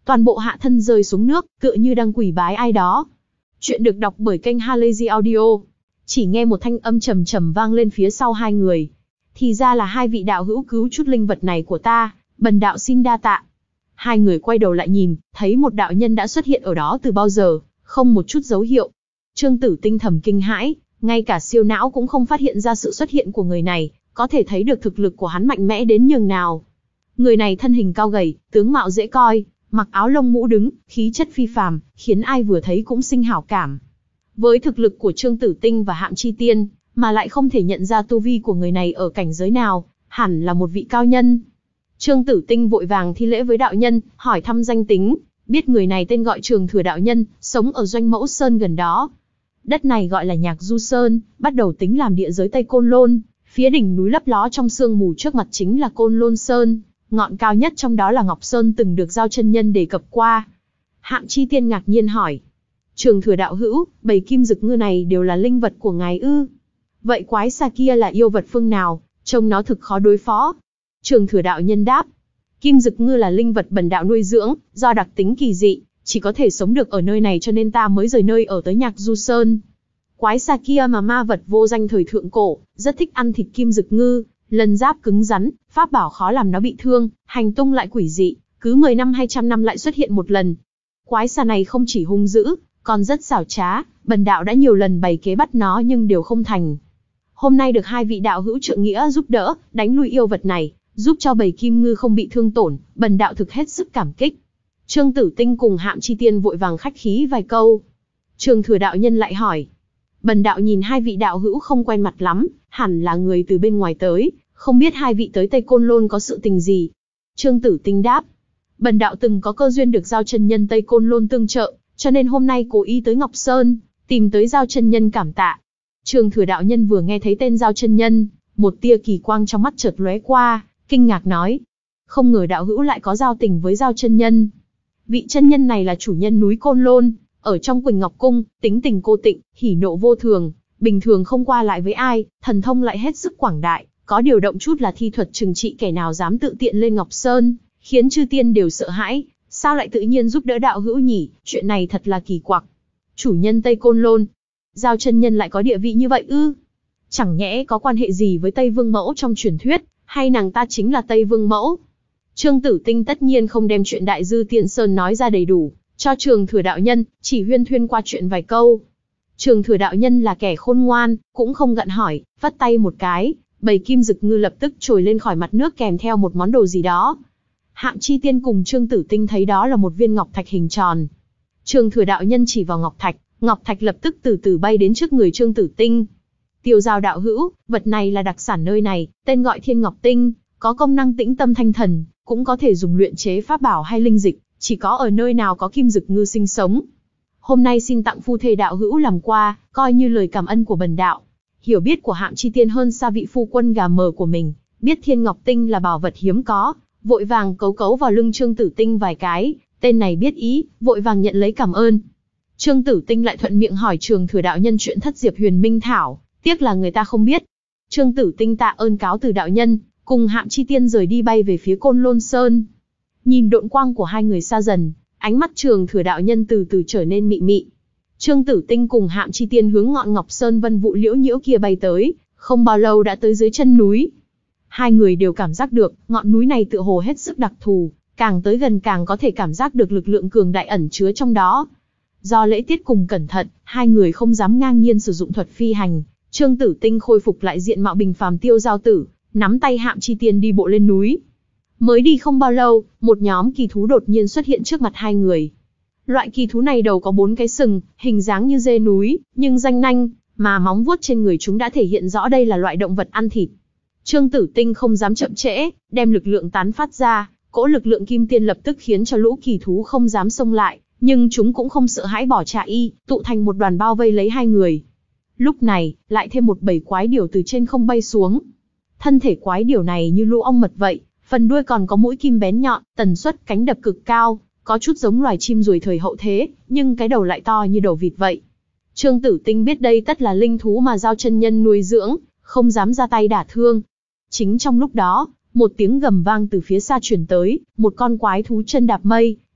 toàn bộ hạ thân rơi xuống nước, tựa như đang quỳ bái ai đó. Chuyện được đọc bởi kênh Halazy Audio. Chỉ nghe một thanh âm trầm trầm vang lên phía sau hai người. Thì ra là hai vị đạo hữu cứu chút linh vật này của ta, bần đạo xin đa tạ. Hai người quay đầu lại nhìn, thấy một đạo nhân đã xuất hiện ở đó từ bao giờ, không một chút dấu hiệu. Trương Tử Tinh thầm kinh hãi, ngay cả siêu não cũng không phát hiện ra sự xuất hiện của người này, có thể thấy được thực lực của hắn mạnh mẽ đến nhường nào. Người này thân hình cao gầy, tướng mạo dễ coi, mặc áo lông mũ đứng, khí chất phi phàm, khiến ai vừa thấy cũng sinh hảo cảm. Với thực lực của Trương Tử Tinh và Hạm Chi Tiên, mà lại không thể nhận ra tu vi của người này ở cảnh giới nào, hẳn là một vị cao nhân. Trương Tử Tinh vội vàng thi lễ với đạo nhân, hỏi thăm danh tính, biết người này tên gọi Trường Thừa đạo nhân, sống ở Doanh Mẫu Sơn gần đó. Đất này gọi là Nhạc Du Sơn, bắt đầu tính làm địa giới Tây Côn Lôn, phía đỉnh núi lấp ló trong sương mù trước mặt chính là Côn Lôn Sơn, ngọn cao nhất trong đó là Ngọc Sơn từng được Giao chân nhân đề cập qua. Hạm Chi Tiên ngạc nhiên hỏi: Trường Thừa đạo hữu, bầy kim dực ngư này đều là linh vật của ngài ư? Vậy quái xà kia là yêu vật phương nào, trông nó thực khó đối phó? Trường Thừa đạo nhân đáp: Kim dực ngư là linh vật bần đạo nuôi dưỡng, do đặc tính kỳ dị, chỉ có thể sống được ở nơi này cho nên ta mới rời nơi ở tới Nhạc Du Sơn. Quái xà kia mà ma vật vô danh thời thượng cổ, rất thích ăn thịt kim dực ngư, lân giáp cứng rắn, pháp bảo khó làm nó bị thương, hành tung lại quỷ dị, cứ mười năm hay trăm năm lại xuất hiện một lần. Quái xà này không chỉ hung dữ, còn rất xảo trá, bần đạo đã nhiều lần bày kế bắt nó nhưng đều không thành. Hôm nay được hai vị đạo hữu trượng nghĩa giúp đỡ, đánh lui yêu vật này, giúp cho bầy kim ngư không bị thương tổn, bần đạo thực hết sức cảm kích. Trương Tử Tinh cùng Hạm Chi Tiên vội vàng khách khí vài câu. Trường Thừa đạo nhân lại hỏi: Bần đạo nhìn hai vị đạo hữu không quen mặt lắm, hẳn là người từ bên ngoài tới, không biết hai vị tới Tây Côn Lôn có sự tình gì? Trương Tử Tinh đáp: Bần đạo từng có cơ duyên được Giao chân nhân Tây Côn Lôn tương trợ, cho nên hôm nay cố ý tới Ngọc Sơn, tìm tới Giao chân nhân cảm tạ. Trường Thừa đạo nhân vừa nghe thấy tên Giao chân nhân, một tia kỳ quang trong mắt chợt lóe qua, kinh ngạc nói: Không ngờ đạo hữu lại có giao tình với Giao chân nhân. Vị chân nhân này là chủ nhân núi Côn Lôn, ở trong Quỳnh Ngọc Cung, tính tình cô tịnh, hỉ nộ vô thường, bình thường không qua lại với ai, thần thông lại hết sức quảng đại, có điều động chút là thi thuật trừng trị kẻ nào dám tự tiện lên Ngọc Sơn, khiến chư tiên đều sợ hãi. Sao lại tự nhiên giúp đỡ đạo hữu nhỉ? Chuyện này thật là kỳ quặc. Chủ nhân Tây Côn Lôn, Giao chân nhân lại có địa vị như vậy ư? Chẳng nhẽ có quan hệ gì với Tây Vương Mẫu trong truyền thuyết, hay nàng ta chính là Tây Vương Mẫu? Trương Tử Tinh tất nhiên không đem chuyện Đại Dư Tiên Sơn nói ra đầy đủ, cho Trường Thừa đạo nhân chỉ huyên thuyên qua chuyện vài câu. Trường Thừa đạo nhân là kẻ khôn ngoan, cũng không gặn hỏi, vắt tay một cái, bầy kim dực ngư lập tức trồi lên khỏi mặt nước kèm theo một món đồ gì đó. Hạm Chi Tiên cùng Trương Tử Tinh thấy đó là một viên ngọc thạch hình tròn. Trường Thừa đạo nhân chỉ vào ngọc thạch, ngọc thạch lập tức từ từ bay đến trước người Trương Tử Tinh. Tiêu Giao đạo hữu, vật này là đặc sản nơi này, tên gọi Thiên Ngọc Tinh, có công năng tĩnh tâm thanh thần, cũng có thể dùng luyện chế pháp bảo hay linh dịch, chỉ có ở nơi nào có kim dực ngư sinh sống. Hôm nay xin tặng phu thê đạo hữu làm qua, coi như lời cảm ơn của bần đạo. Hiểu biết của Hạm Chi Tiên hơn xa vị phu quân gà mờ của mình, biết Thiên Ngọc Tinh là bảo vật hiếm có, vội vàng cấu cấu vào lưng Trương Tử Tinh vài cái, tên này biết ý, vội vàng nhận lấy cảm ơn. Trương Tử Tinh lại thuận miệng hỏi Trường Thừa đạo nhân chuyện thất diệp huyền minh thảo, tiếc là người ta không biết. Trương Tử Tinh tạ ơn cáo từ đạo nhân, cùng Hạm Chi Tiên rời đi bay về phía Côn Lôn Sơn. Nhìn độn quang của hai người xa dần, ánh mắt Trường Thừa đạo nhân từ từ trở nên mị mị. Trương Tử Tinh cùng Hạm Chi Tiên hướng ngọn Ngọc Sơn vân vụ liễu nhiễu kia bay tới, không bao lâu đã tới dưới chân núi. Hai người đều cảm giác được, ngọn núi này tựa hồ hết sức đặc thù, càng tới gần càng có thể cảm giác được lực lượng cường đại ẩn chứa trong đó. Do lễ tiết cùng cẩn thận, hai người không dám ngang nhiên sử dụng thuật phi hành. Trương Tử Tinh khôi phục lại diện mạo bình phàm Tiêu Giao tử, nắm tay Hạm Chi Tiên đi bộ lên núi. Mới đi không bao lâu, một nhóm kỳ thú đột nhiên xuất hiện trước mặt hai người. Loại kỳ thú này đầu có bốn cái sừng, hình dáng như dê núi, nhưng ranh nanh, mà móng vuốt trên người chúng đã thể hiện rõ đây là loại động vật ăn thịt. Trương Tử Tinh không dám chậm trễ, đem lực lượng tán phát ra, cỗ lực lượng kim tiên lập tức khiến cho lũ kỳ thú không dám xông lại, nhưng chúng cũng không sợ hãi bỏ chạy, tụ thành một đoàn bao vây lấy hai người. Lúc này, lại thêm một bầy quái điểu từ trên không bay xuống. Thân thể quái điểu này như lũ ong mật vậy, phần đuôi còn có mũi kim bén nhọn, tần suất cánh đập cực cao, có chút giống loài chim ruồi thời hậu thế, nhưng cái đầu lại to như đầu vịt vậy. Trương Tử Tinh biết đây tất là linh thú mà Giao chân nhân nuôi dưỡng, không dám ra tay đả thương. Chính trong lúc đó, một tiếng gầm vang từ phía xa truyền tới, một con quái thú chân đạp mây,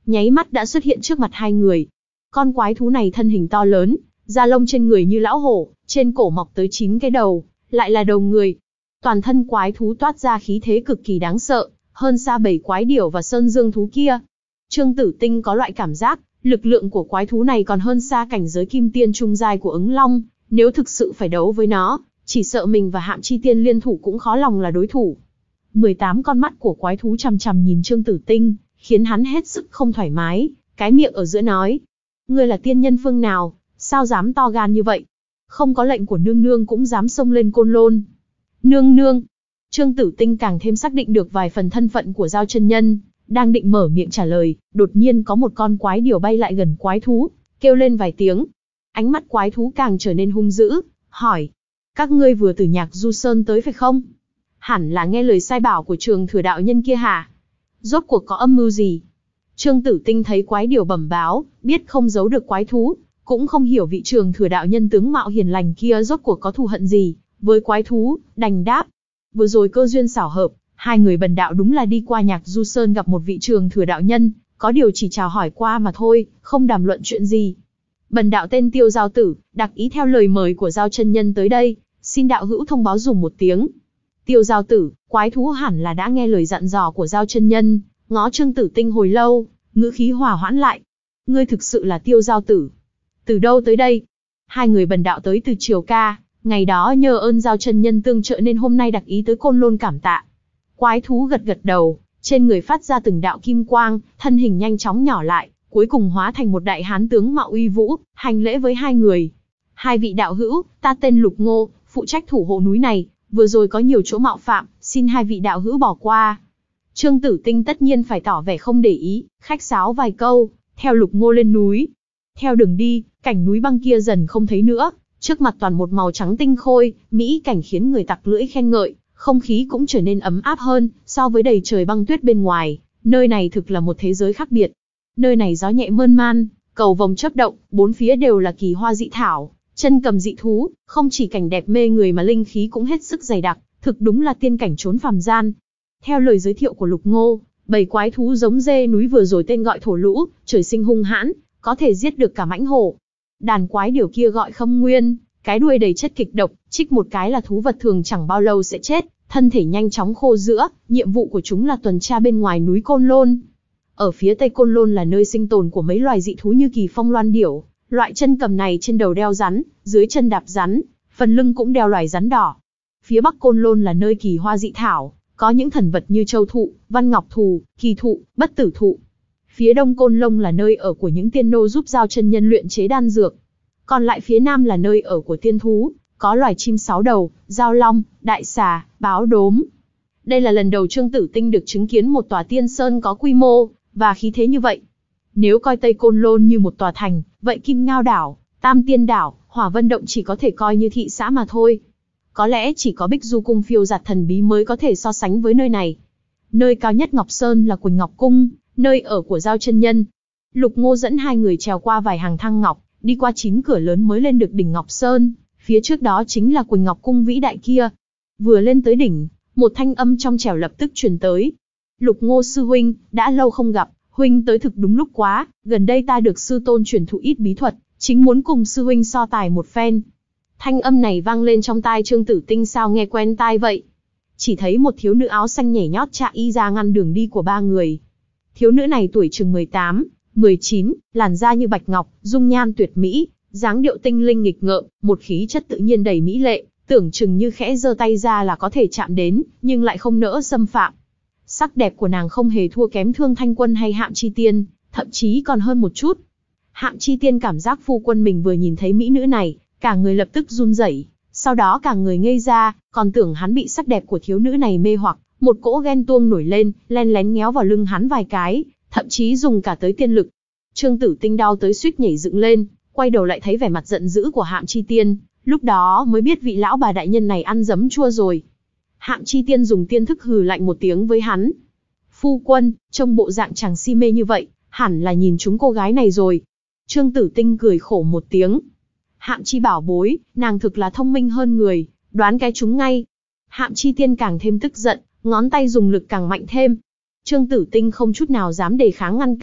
nháy mắt đã xuất hiện trước mặt hai người. Con quái thú này thân hình to lớn, da lông trên người như lão hổ, trên cổ mọc tới chín cái đầu, lại là đầu người. Toàn thân quái thú toát ra khí thế cực kỳ đáng sợ, hơn xa bầy quái điểu và sơn dương thú kia. Trương Tử Tinh có loại cảm giác, lực lượng của quái thú này còn hơn xa cảnh giới kim tiên trung giai của ứng long, nếu thực sự phải đấu với nó, chỉ sợ mình và Hạm Chi Tiên liên thủ cũng khó lòng là đối thủ. mười tám con mắt của quái thú chằm chằm nhìn Trương Tử Tinh, khiến hắn hết sức không thoải mái, cái miệng ở giữa nói: "Ngươi là tiên nhân phương nào, sao dám to gan như vậy? Không có lệnh của nương nương cũng dám xông lên Côn Lôn." Nương nương. Trương Tử Tinh càng thêm xác định được vài phần thân phận của Giao chân nhân, đang định mở miệng trả lời, đột nhiên có một con quái điểu bay lại gần quái thú, kêu lên vài tiếng. Ánh mắt quái thú càng trở nên hung dữ, hỏi: "Các ngươi vừa từ Nhạc Du Sơn tới phải không? Hẳn là nghe lời sai bảo của Trường Thừa đạo nhân kia hả? Rốt cuộc có âm mưu gì?" Trương Tử Tinh thấy quái điểu bẩm báo, biết không giấu được quái thú, cũng không hiểu vị Trường Thừa đạo nhân tướng mạo hiền lành kia rốt cuộc có thù hận gì với quái thú, đành đáp: "Vừa rồi cơ duyên xảo hợp, hai người bần đạo đúng là đi qua Nhạc Du Sơn gặp một vị Trường Thừa đạo nhân, có điều chỉ chào hỏi qua mà thôi, không đàm luận chuyện gì. Bần đạo tên Tiêu Giao Tử, đặc ý theo lời mời của Giao chân nhân tới đây, xin đạo hữu thông báo dùm một tiếng." Tiêu Giao Tử, quái thú hẳn là đã nghe lời dặn dò của Giao chân nhân, ngó Trương Tử Tinh hồi lâu, ngữ khí hòa hoãn lại: "Ngươi thực sự là Tiêu Giao Tử? Từ đâu tới đây?" "Hai người bần đạo tới từ Triều Ca, ngày đó nhờ ơn Giao chân nhân tương trợ nên hôm nay đặc ý tới Côn Lôn cảm tạ." Quái thú gật gật đầu, trên người phát ra từng đạo kim quang, thân hình nhanh chóng nhỏ lại, cuối cùng hóa thành một đại hán tướng mạo uy vũ, hành lễ với hai người. "Hai vị đạo hữu, ta tên Lục Ngô, phụ trách thủ hộ núi này, vừa rồi có nhiều chỗ mạo phạm, xin hai vị đạo hữu bỏ qua." Trương Tử Tinh tất nhiên phải tỏ vẻ không để ý, khách sáo vài câu, theo Lục Ngô lên núi. Theo đường đi, cảnh núi băng kia dần không thấy nữa, trước mặt toàn một màu trắng tinh khôi, mỹ cảnh khiến người tặc lưỡi khen ngợi, không khí cũng trở nên ấm áp hơn, so với đầy trời băng tuyết bên ngoài, nơi này thực là một thế giới khác biệt. Nơi này gió nhẹ mơn man, cầu vồng chớp động, bốn phía đều là kỳ hoa dị thảo, chân cầm dị thú, không chỉ cảnh đẹp mê người mà linh khí cũng hết sức dày đặc, thực đúng là tiên cảnh trốn phàm gian. Theo lời giới thiệu của Lục Ngô, bầy quái thú giống dê núi vừa rồi tên gọi thổ lũ, trời sinh hung hãn, có thể giết được cả mãnh hổ. Đàn quái điểu kia gọi Khâm Nguyên, cái đuôi đầy chất kịch độc, chích một cái là thú vật thường chẳng bao lâu sẽ chết, thân thể nhanh chóng khô rữa, nhiệm vụ của chúng là tuần tra bên ngoài núi Côn Lôn. Ở phía tây Côn Lôn là nơi sinh tồn của mấy loài dị thú như kỳ phong loan điểu, loại chân cầm này trên đầu đeo rắn, dưới chân đạp rắn, phần lưng cũng đeo loài rắn đỏ. Phía bắc Côn Lôn là nơi kỳ hoa dị thảo, có những thần vật như châu thụ, văn ngọc thù, kỳ thụ, bất tử thụ. Phía đông Côn Lôn là nơi ở của những tiên nô giúp Giao chân nhân luyện chế đan dược. Còn lại phía nam là nơi ở của tiên thú, có loài chim sáu đầu, giao long, đại xà, báo đốm. Đây là lần đầu Trương Tử Tinh được chứng kiến một tòa tiên sơn có quy mô và khí thế như vậy. Nếu coi Tây Côn Lôn như một tòa thành, vậy Kim Ngao đảo, Tam Tiên đảo, Hỏa Vân động chỉ có thể coi như thị xã mà thôi. Có lẽ chỉ có Bích Du cung phiêu giạt thần bí mới có thể so sánh với nơi này. Nơi cao nhất Ngọc Sơn là Quỳnh Ngọc cung, nơi ở của Giao chân nhân. Lục Ngô dẫn hai người trèo qua vài hàng thang ngọc, đi qua chín cửa lớn mới lên được đỉnh Ngọc Sơn, phía trước đó chính là Quỳnh Ngọc cung vĩ đại kia. Vừa lên tới đỉnh, một thanh âm trong trẻo lập tức truyền tới. "Lục Ngô sư huynh, đã lâu không gặp, huynh tới thực đúng lúc quá, gần đây ta được sư tôn truyền thụ ít bí thuật, chính muốn cùng sư huynh so tài một phen." Thanh âm này vang lên trong tai Trương Tử Tinh sao nghe quen tai vậy. Chỉ thấy một thiếu nữ áo xanh nhảy nhót chạy y ra ngăn đường đi của ba người. Thiếu nữ này tuổi chừng mười tám, mười chín, làn da như bạch ngọc, dung nhan tuyệt mỹ, dáng điệu tinh linh nghịch ngợm, một khí chất tự nhiên đầy mỹ lệ, tưởng chừng như khẽ giơ tay ra là có thể chạm đến, nhưng lại không nỡ xâm phạm. Sắc đẹp của nàng không hề thua kém Thương Thanh Quân hay Hạm Chi Tiên, thậm chí còn hơn một chút. Hạm Chi Tiên cảm giác phu quân mình vừa nhìn thấy mỹ nữ này, cả người lập tức run rẩy, sau đó cả người ngây ra, còn tưởng hắn bị sắc đẹp của thiếu nữ này mê hoặc, một cỗ ghen tuông nổi lên, len lén nhéo vào lưng hắn vài cái, thậm chí dùng cả tới tiên lực. Trương Tử Tinh đau tới suýt nhảy dựng lên, quay đầu lại thấy vẻ mặt giận dữ của Hạm Chi Tiên, lúc đó mới biết vị lão bà đại nhân này ăn giấm chua rồi. Hạm Chi Tiên dùng tiên thức hừ lạnh một tiếng với hắn. "Phu quân, trông bộ dạng chàng si mê như vậy, hẳn là nhìn trúng cô gái này rồi." Trương Tử Tinh cười khổ một tiếng. Hạm Chi bảo bối, nàng thực là thông minh hơn người, đoán cái trúng ngay. Hạm Chi Tiên càng thêm tức giận, ngón tay dùng lực càng mạnh thêm. Trương Tử Tinh không chút nào dám đề kháng ngăn cản,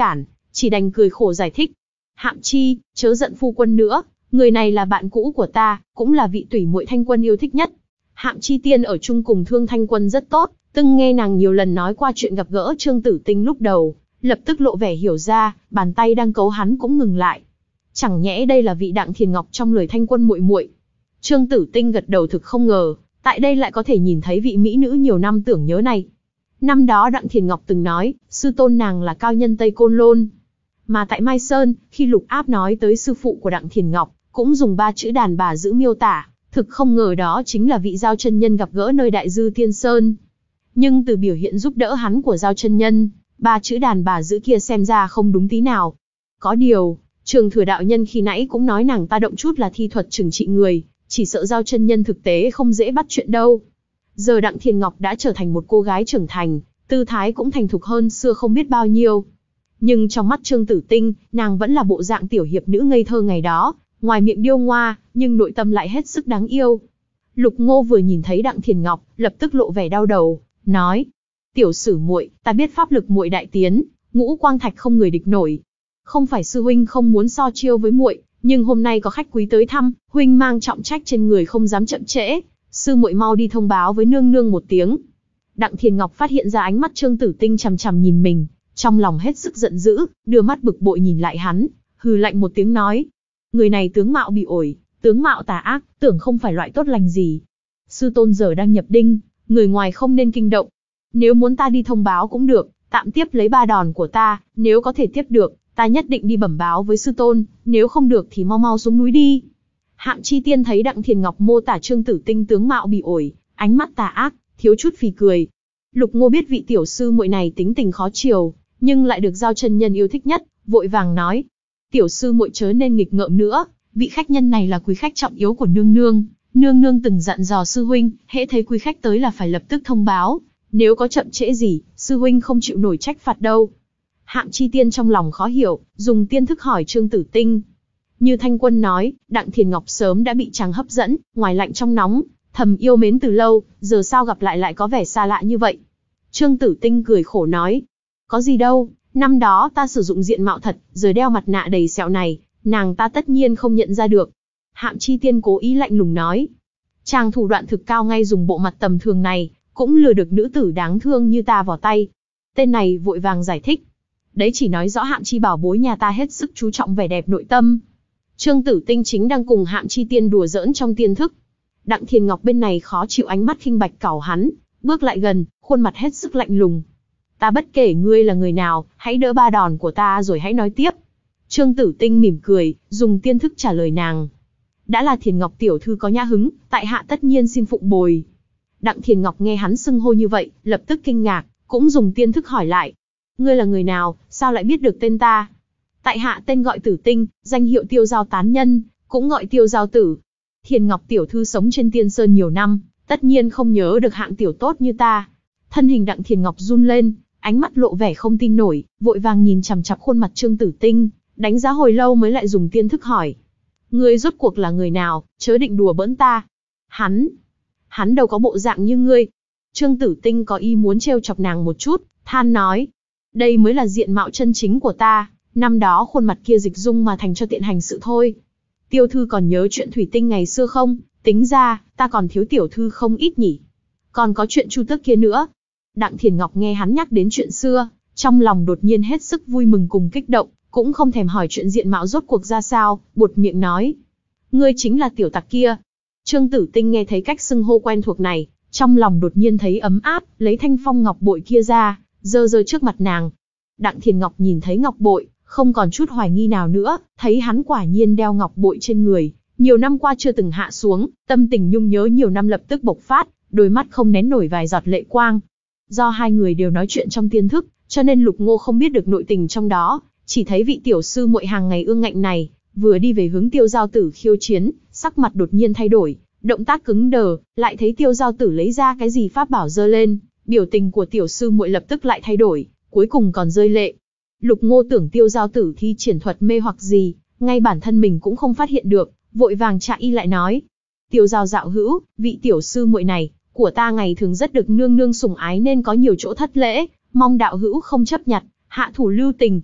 chỉ đành cười khổ giải thích. Hạm Chi, chớ giận phu quân nữa, người này là bạn cũ của ta, cũng là vị tùy muội Thanh Quân yêu thích nhất. Hạm Chi Tiên ở chung cùng Thương Thanh Quân rất tốt, từng nghe nàng nhiều lần nói qua chuyện gặp gỡ Trương Tử Tinh lúc đầu, lập tức lộ vẻ hiểu ra, bàn tay đang cấu hắn cũng ngừng lại. Chẳng nhẽ đây là vị Đặng Thiền Ngọc trong lời Thanh Quân muội muội? Trương Tử Tinh gật đầu thực không ngờ, tại đây lại có thể nhìn thấy vị mỹ nữ nhiều năm tưởng nhớ này. Năm đó Đặng Thiền Ngọc từng nói, sư tôn nàng là cao nhân Tây Côn Lôn. Mà tại Mai Sơn, khi Lục Áp nói tới sư phụ của Đặng Thiền Ngọc, cũng dùng ba chữ đàn bà giữ miêu tả, thực không ngờ đó chính là vị Giao chân nhân gặp gỡ nơi Đại Dư Tiên Sơn. Nhưng từ biểu hiện giúp đỡ hắn của Giao chân nhân, ba chữ đàn bà giữ kia xem ra không đúng tí nào. Có điều, Trường Thừa đạo nhân khi nãy cũng nói nàng ta động chút là thi thuật trừng trị người, chỉ sợ Giao chân nhân thực tế không dễ bắt chuyện đâu. Giờ Đặng Thiền Ngọc đã trở thành một cô gái trưởng thành, tư thái cũng thành thục hơn xưa không biết bao nhiêu. Nhưng trong mắt Trương Tử Tinh, nàng vẫn là bộ dạng tiểu hiệp nữ ngây thơ ngày đó, ngoài miệng điêu ngoa, nhưng nội tâm lại hết sức đáng yêu. Lục Ngô vừa nhìn thấy Đặng Thiền Ngọc, lập tức lộ vẻ đau đầu, nói: "Tiểu sử muội, ta biết pháp lực muội đại tiến, ngũ quang thạch không người địch nổi. Không phải sư huynh không muốn so chiêu với muội, nhưng hôm nay có khách quý tới thăm, huynh mang trọng trách trên người không dám chậm trễ, sư muội mau đi thông báo với nương nương một tiếng." Đặng Thiền Ngọc phát hiện ra ánh mắt Trương Tử Tinh chằm chằm nhìn mình, trong lòng hết sức giận dữ, đưa mắt bực bội nhìn lại hắn, hừ lạnh một tiếng nói: "Người này tướng mạo bị ổi, tướng mạo tà ác, tưởng không phải loại tốt lành gì. Sư tôn giờ đang nhập đinh, người ngoài không nên kinh động. Nếu muốn ta đi thông báo cũng được, tạm tiếp lấy ba đòn của ta, nếu có thể tiếp được, ta nhất định đi bẩm báo với sư tôn, nếu không được thì mau mau xuống núi đi." Hạm Chi Tiên thấy Đặng Thiền Ngọc mô tả Trương Tử Tinh tướng mạo bị ổi, ánh mắt tà ác, thiếu chút phì cười. Lục Ngô biết vị tiểu sư muội này tính tình khó chiều, nhưng lại được Giao chân nhân yêu thích nhất, vội vàng nói: "Tiểu sư muội chớ nên nghịch ngợm nữa, vị khách nhân này là quý khách trọng yếu của nương nương, nương nương từng dặn dò sư huynh, hễ thấy quý khách tới là phải lập tức thông báo, nếu có chậm trễ gì, sư huynh không chịu nổi trách phạt đâu." Hạm Chi Tiên trong lòng khó hiểu, dùng tiên thức hỏi Trương Tử Tinh. Như Thanh Quân nói, Đặng Thiền Ngọc sớm đã bị chàng hấp dẫn, ngoài lạnh trong nóng, thầm yêu mến từ lâu, giờ sao gặp lại lại có vẻ xa lạ như vậy. Trương Tử Tinh cười khổ nói: "Có gì đâu, năm đó ta sử dụng diện mạo thật, giờ đeo mặt nạ đầy sẹo này, nàng ta tất nhiên không nhận ra được." Hạm Chi Tiên cố ý lạnh lùng nói: "Chàng thủ đoạn thực cao, ngay dùng bộ mặt tầm thường này, cũng lừa được nữ tử đáng thương như ta vào tay." Tên này vội vàng giải thích: "Đấy chỉ nói rõ Hạm Chi bảo bối nhà ta hết sức chú trọng vẻ đẹp nội tâm." Trương Tử Tinh chính đang cùng Hạm Chi Tiên đùa giỡn trong tiên thức. Đặng Thiền Ngọc bên này khó chịu ánh mắt khinh bạch cẩu hắn, bước lại gần, khuôn mặt hết sức lạnh lùng. "Ta bất kể ngươi là người nào, hãy đỡ ba đòn của ta rồi hãy nói tiếp." Trương Tử Tinh mỉm cười, dùng tiên thức trả lời nàng: "Đã là Thiền Ngọc tiểu thư có nhã hứng, tại hạ tất nhiên xin phụng bồi." Đặng Thiền Ngọc nghe hắn xưng hô như vậy, lập tức kinh ngạc, cũng dùng tiên thức hỏi lại: "Ngươi là người nào, sao lại biết được tên ta?" "Tại hạ tên gọi Tử Tinh, danh hiệu Tiêu Giao Tán Nhân, cũng gọi Tiêu Giao Tử. Thiền Ngọc tiểu thư sống trên Tiên Sơn nhiều năm, tất nhiên không nhớ được hạng tiểu tốt như ta." Thân hình Đặng Thiền Ngọc run lên, ánh mắt lộ vẻ không tin nổi, vội vàng nhìn chằm chằm khuôn mặt Trương Tử Tinh, đánh giá hồi lâu mới lại dùng tiên thức hỏi: "Ngươi rốt cuộc là người nào, chớ định đùa bỡn ta." Hắn, hắn đâu có bộ dạng như ngươi." Trương Tử Tinh có ý muốn trêu chọc nàng một chút, than nói: "Đây mới là diện mạo chân chính của ta, năm đó khuôn mặt kia dịch dung mà thành cho tiện hành sự thôi. Tiêu thư còn nhớ chuyện thủy tinh ngày xưa không? Tính ra, ta còn thiếu tiểu thư không ít nhỉ. Còn có chuyện Chu Tước kia nữa." Đặng Thiền Ngọc nghe hắn nhắc đến chuyện xưa, trong lòng đột nhiên hết sức vui mừng cùng kích động, cũng không thèm hỏi chuyện diện mạo rốt cuộc ra sao, buột miệng nói: "Ngươi chính là tiểu tặc kia." Trương Tử Tinh nghe thấy cách xưng hô quen thuộc này, trong lòng đột nhiên thấy ấm áp, lấy thanh phong ngọc bội kia ra, giơ giơ trước mặt nàng. Đặng Thiền Ngọc nhìn thấy ngọc bội, không còn chút hoài nghi nào nữa, thấy hắn quả nhiên đeo ngọc bội trên người, nhiều năm qua chưa từng hạ xuống, tâm tình nhung nhớ nhiều năm lập tức bộc phát, đôi mắt không nén nổi vài giọt lệ quang. Do hai người đều nói chuyện trong tiên thức, cho nên Lục Ngô không biết được nội tình trong đó, chỉ thấy vị tiểu sư muội hàng ngày ương ngạnh này, vừa đi về hướng Tiêu Giao Tử khiêu chiến, sắc mặt đột nhiên thay đổi, động tác cứng đờ, lại thấy Tiêu Giao Tử lấy ra cái gì pháp bảo giơ lên, biểu tình của tiểu sư muội lập tức lại thay đổi, cuối cùng còn rơi lệ. Lục Ngô tưởng Tiêu Giao Tử thi triển thuật mê hoặc gì, ngay bản thân mình cũng không phát hiện được, vội vàng chạy y lại nói: "Tiêu Giao Dạo hữu, vị tiểu sư muội này của ta ngày thường rất được nương nương sủng ái nên có nhiều chỗ thất lễ, mong đạo hữu không chấp nhặt, hạ thủ lưu tình."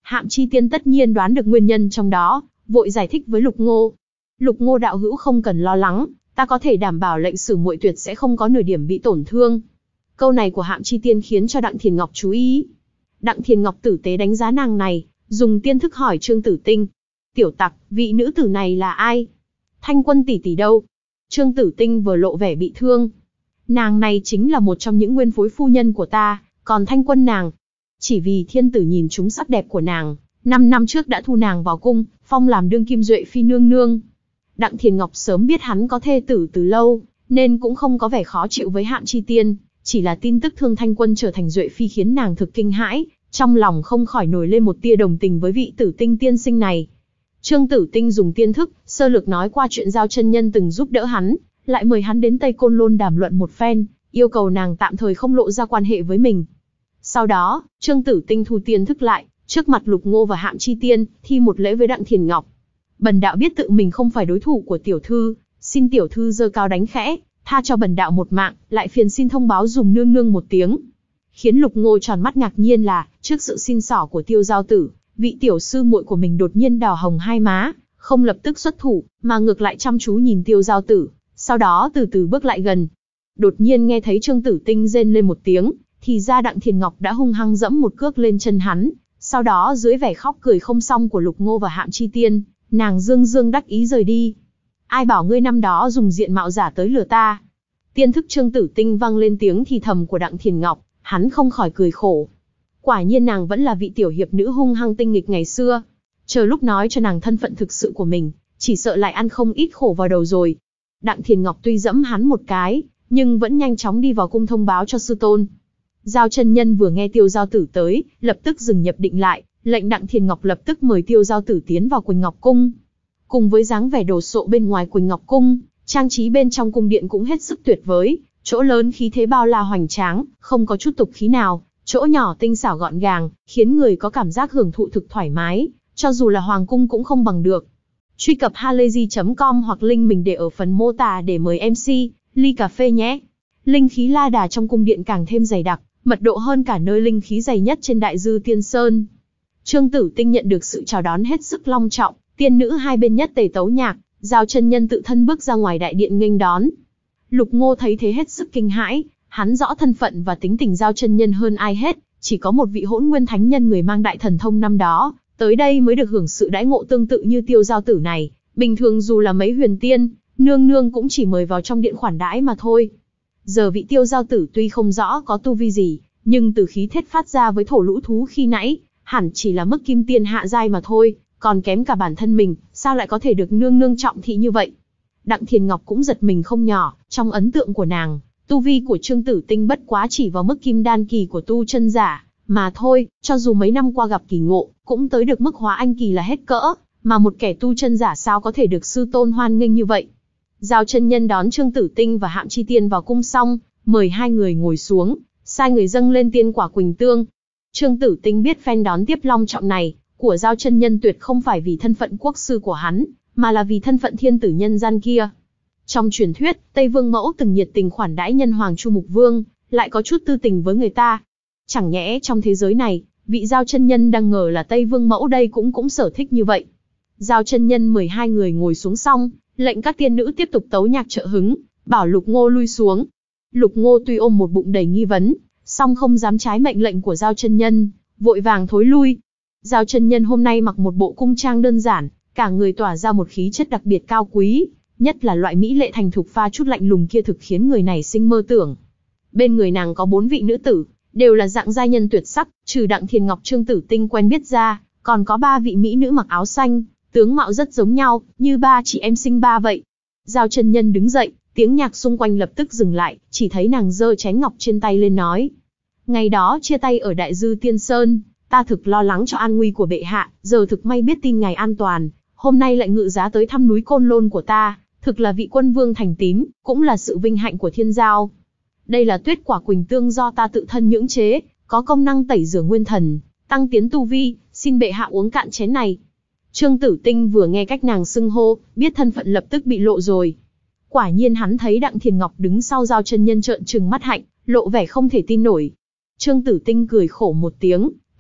Hạm Chi Tiên tất nhiên đoán được nguyên nhân trong đó, vội giải thích với Lục Ngô. Lục Ngô đạo hữu không cần lo lắng, ta có thể đảm bảo lệnh Sử muội tuyệt sẽ không có nửa điểm bị tổn thương. Câu này của Hạm Chi Tiên khiến cho Đặng Thiền Ngọc chú ý. Đặng Thiền Ngọc tử tế đánh giá nàng này, dùng tiên thức hỏi Trương Tử Tinh. Tiểu tặc, vị nữ tử này là ai? Thanh Quân tỷ tỷ đâu? Trương Tử Tinh vừa lộ vẻ bị thương. Nàng này chính là một trong những nguyên phối phu nhân của ta, còn Thanh Quân nàng. Chỉ vì thiên tử nhìn trúng sắc đẹp của nàng, năm năm trước đã thu nàng vào cung, phong làm đương kim duệ phi nương nương. Đặng Thiền Ngọc sớm biết hắn có thê tử từ lâu, nên cũng không có vẻ khó chịu với Hạm Chi Tiên, chỉ là tin tức Thương Thanh Quân trở thành duệ phi khiến nàng thực kinh hãi, trong lòng không khỏi nổi lên một tia đồng tình với vị Tử Tinh tiên sinh này. Trương Tử Tinh dùng tiên thức, sơ lược nói qua chuyện Giao chân nhân từng giúp đỡ hắn, lại mời hắn đến Tây Côn Lôn đàm luận một phen, yêu cầu nàng tạm thời không lộ ra quan hệ với mình. Sau đó, Trương Tử Tinh thu tiên thức lại, trước mặt Lục Ngô và Hạm Chi Tiên, thi một lễ với Đặng Thiền Ngọc. Bần đạo biết tự mình không phải đối thủ của tiểu thư, xin tiểu thư giơ cao đánh khẽ, tha cho bần đạo một mạng, lại phiền xin thông báo dùm nương nương một tiếng. Khiến Lục Ngô tròn mắt ngạc nhiên là, trước sự xin xỏ của Tiêu Giao Tử, vị tiểu sư muội của mình đột nhiên đỏ hồng hai má, không lập tức xuất thủ, mà ngược lại chăm chú nhìn Tiêu Giao Tử, sau đó từ từ bước lại gần. Đột nhiên nghe thấy Trương Tử Tinh rên lên một tiếng, thì ra Đặng Thiền Ngọc đã hung hăng dẫm một cước lên chân hắn, sau đó dưới vẻ khóc cười không xong của Lục Ngô và Hạm Chi Tiên, nàng dương dương đắc ý rời đi. Ai bảo ngươi năm đó dùng diện mạo giả tới lừa ta? Tiên thức Trương Tử Tinh vang lên tiếng thì thầm của Đặng Thiền Ngọc, hắn không khỏi cười khổ. Quả nhiên nàng vẫn là vị tiểu hiệp nữ hung hăng tinh nghịch ngày xưa. Chờ lúc nói cho nàng thân phận thực sự của mình, chỉ sợ lại ăn không ít khổ vào đầu rồi. Đặng Thiền Ngọc tuy dẫm hắn một cái, nhưng vẫn nhanh chóng đi vào cung thông báo cho sư tôn. Giao chân nhân vừa nghe Tiêu Giao Tử tới, lập tức dừng nhập định lại, lệnh Đặng Thiền Ngọc lập tức mời Tiêu Giao Tử tiến vào Quỳnh Ngọc Cung. Cùng với dáng vẻ đồ sộ bên ngoài Quỳnh Ngọc Cung, trang trí bên trong cung điện cũng hết sức tuyệt vời, chỗ lớn khí thế bao la hoành tráng, không có chút tục khí nào, chỗ nhỏ tinh xảo gọn gàng, khiến người có cảm giác hưởng thụ thực thoải mái, cho dù là hoàng cung cũng không bằng được. Truy cập halayzi chấm com hoặc link mình để ở phần mô tả để mời em xê, ly cà phê nhé. Linh khí la đà trong cung điện càng thêm dày đặc, mật độ hơn cả nơi linh khí dày nhất trên Đại Dư Tiên Sơn. Trương Tử Tinh nhận được sự chào đón hết sức long trọng, tiên nữ hai bên nhất tề tấu nhạc, Giao chân nhân tự thân bước ra ngoài đại điện nghênh đón. Lục Ngô thấy thế hết sức kinh hãi, hắn rõ thân phận và tính tình Giao chân nhân hơn ai hết, chỉ có một vị Hỗn Nguyên Thánh Nhân người mang đại thần thông năm đó, tới đây mới được hưởng sự đãi ngộ tương tự như Tiêu Giao Tử này, bình thường dù là mấy huyền tiên, nương nương cũng chỉ mời vào trong điện khoản đãi mà thôi. Giờ vị Tiêu Giao Tử tuy không rõ có tu vi gì, nhưng từ khí thiết phát ra với thổ lũ thú khi nãy, hẳn chỉ là mức kim tiên hạ giai mà thôi, còn kém cả bản thân mình, sao lại có thể được nương nương trọng thị như vậy? Đặng Thiền Ngọc cũng giật mình không nhỏ, trong ấn tượng của nàng, tu vi của Trương Tử Tinh bất quá chỉ vào mức kim đan kỳ của tu chân giả, mà thôi, cho dù mấy năm qua gặp kỳ ngộ, cũng tới được mức hóa anh kỳ là hết cỡ, mà một kẻ tu chân giả sao có thể được sư tôn hoan nghênh như vậy? Giao chân nhân đón Trương Tử Tinh và Hạm Chi Tiên vào cung xong, mời hai người ngồi xuống, sai người dâng lên tiên quả Quỳnh Tương. Trương Tử Tinh biết phen đón tiếp long trọng này của Giao chân nhân tuyệt không phải vì thân phận quốc sư của hắn, mà là vì thân phận thiên tử nhân gian kia. Trong truyền thuyết, Tây Vương Mẫu từng nhiệt tình khoản đãi nhân hoàng Chu Mục Vương, lại có chút tư tình với người ta. Chẳng nhẽ trong thế giới này, vị Giao chân nhân đang ngờ là Tây Vương Mẫu đây cũng cũng sở thích như vậy. Giao chân nhân mời hai người ngồi xuống xong, lệnh các tiên nữ tiếp tục tấu nhạc trợ hứng, bảo Lục Ngô lui xuống. Lục Ngô tuy ôm một bụng đầy nghi vấn, song không dám trái mệnh lệnh của Giao chân nhân, vội vàng thối lui. Giao chân nhân hôm nay mặc một bộ cung trang đơn giản, cả người tỏa ra một khí chất đặc biệt cao quý, nhất là loại mỹ lệ thành thục pha chút lạnh lùng kia thực khiến người này sinh mơ tưởng. Bên người nàng có bốn vị nữ tử, đều là dạng giai nhân tuyệt sắc, trừ Đặng Thiền Ngọc Trương Tử Tinh quen biết ra, còn có ba vị mỹ nữ mặc áo xanh, tướng mạo rất giống nhau, như ba chị em sinh ba vậy. Giao chân nhân đứng dậy, tiếng nhạc xung quanh lập tức dừng lại, chỉ thấy nàng giơ chén ngọc trên tay lên nói: ngày đó chia tay ở Đại Dư Tiên Sơn, ta thực lo lắng cho an nguy của bệ hạ, giờ thực may biết tin ngài an toàn, hôm nay lại ngự giá tới thăm núi Côn Lôn của ta, thực là vị quân vương thành tín, cũng là sự vinh hạnh của thiên giao. Đây là tuyết quả Quỳnh Tương do ta tự thân nhưỡng chế, có công năng tẩy rửa nguyên thần, tăng tiến tu vi, xin bệ hạ uống cạn chén này. Trương Tử Tinh vừa nghe cách nàng xưng hô, biết thân phận lập tức bị lộ rồi. Quả nhiên hắn thấy Đặng Thiền Ngọc đứng sau Giao chân nhân trợn trừng mắt hạnh, lộ vẻ không thể tin nổi. Trương Tử Tinh cười khổ một tiếng,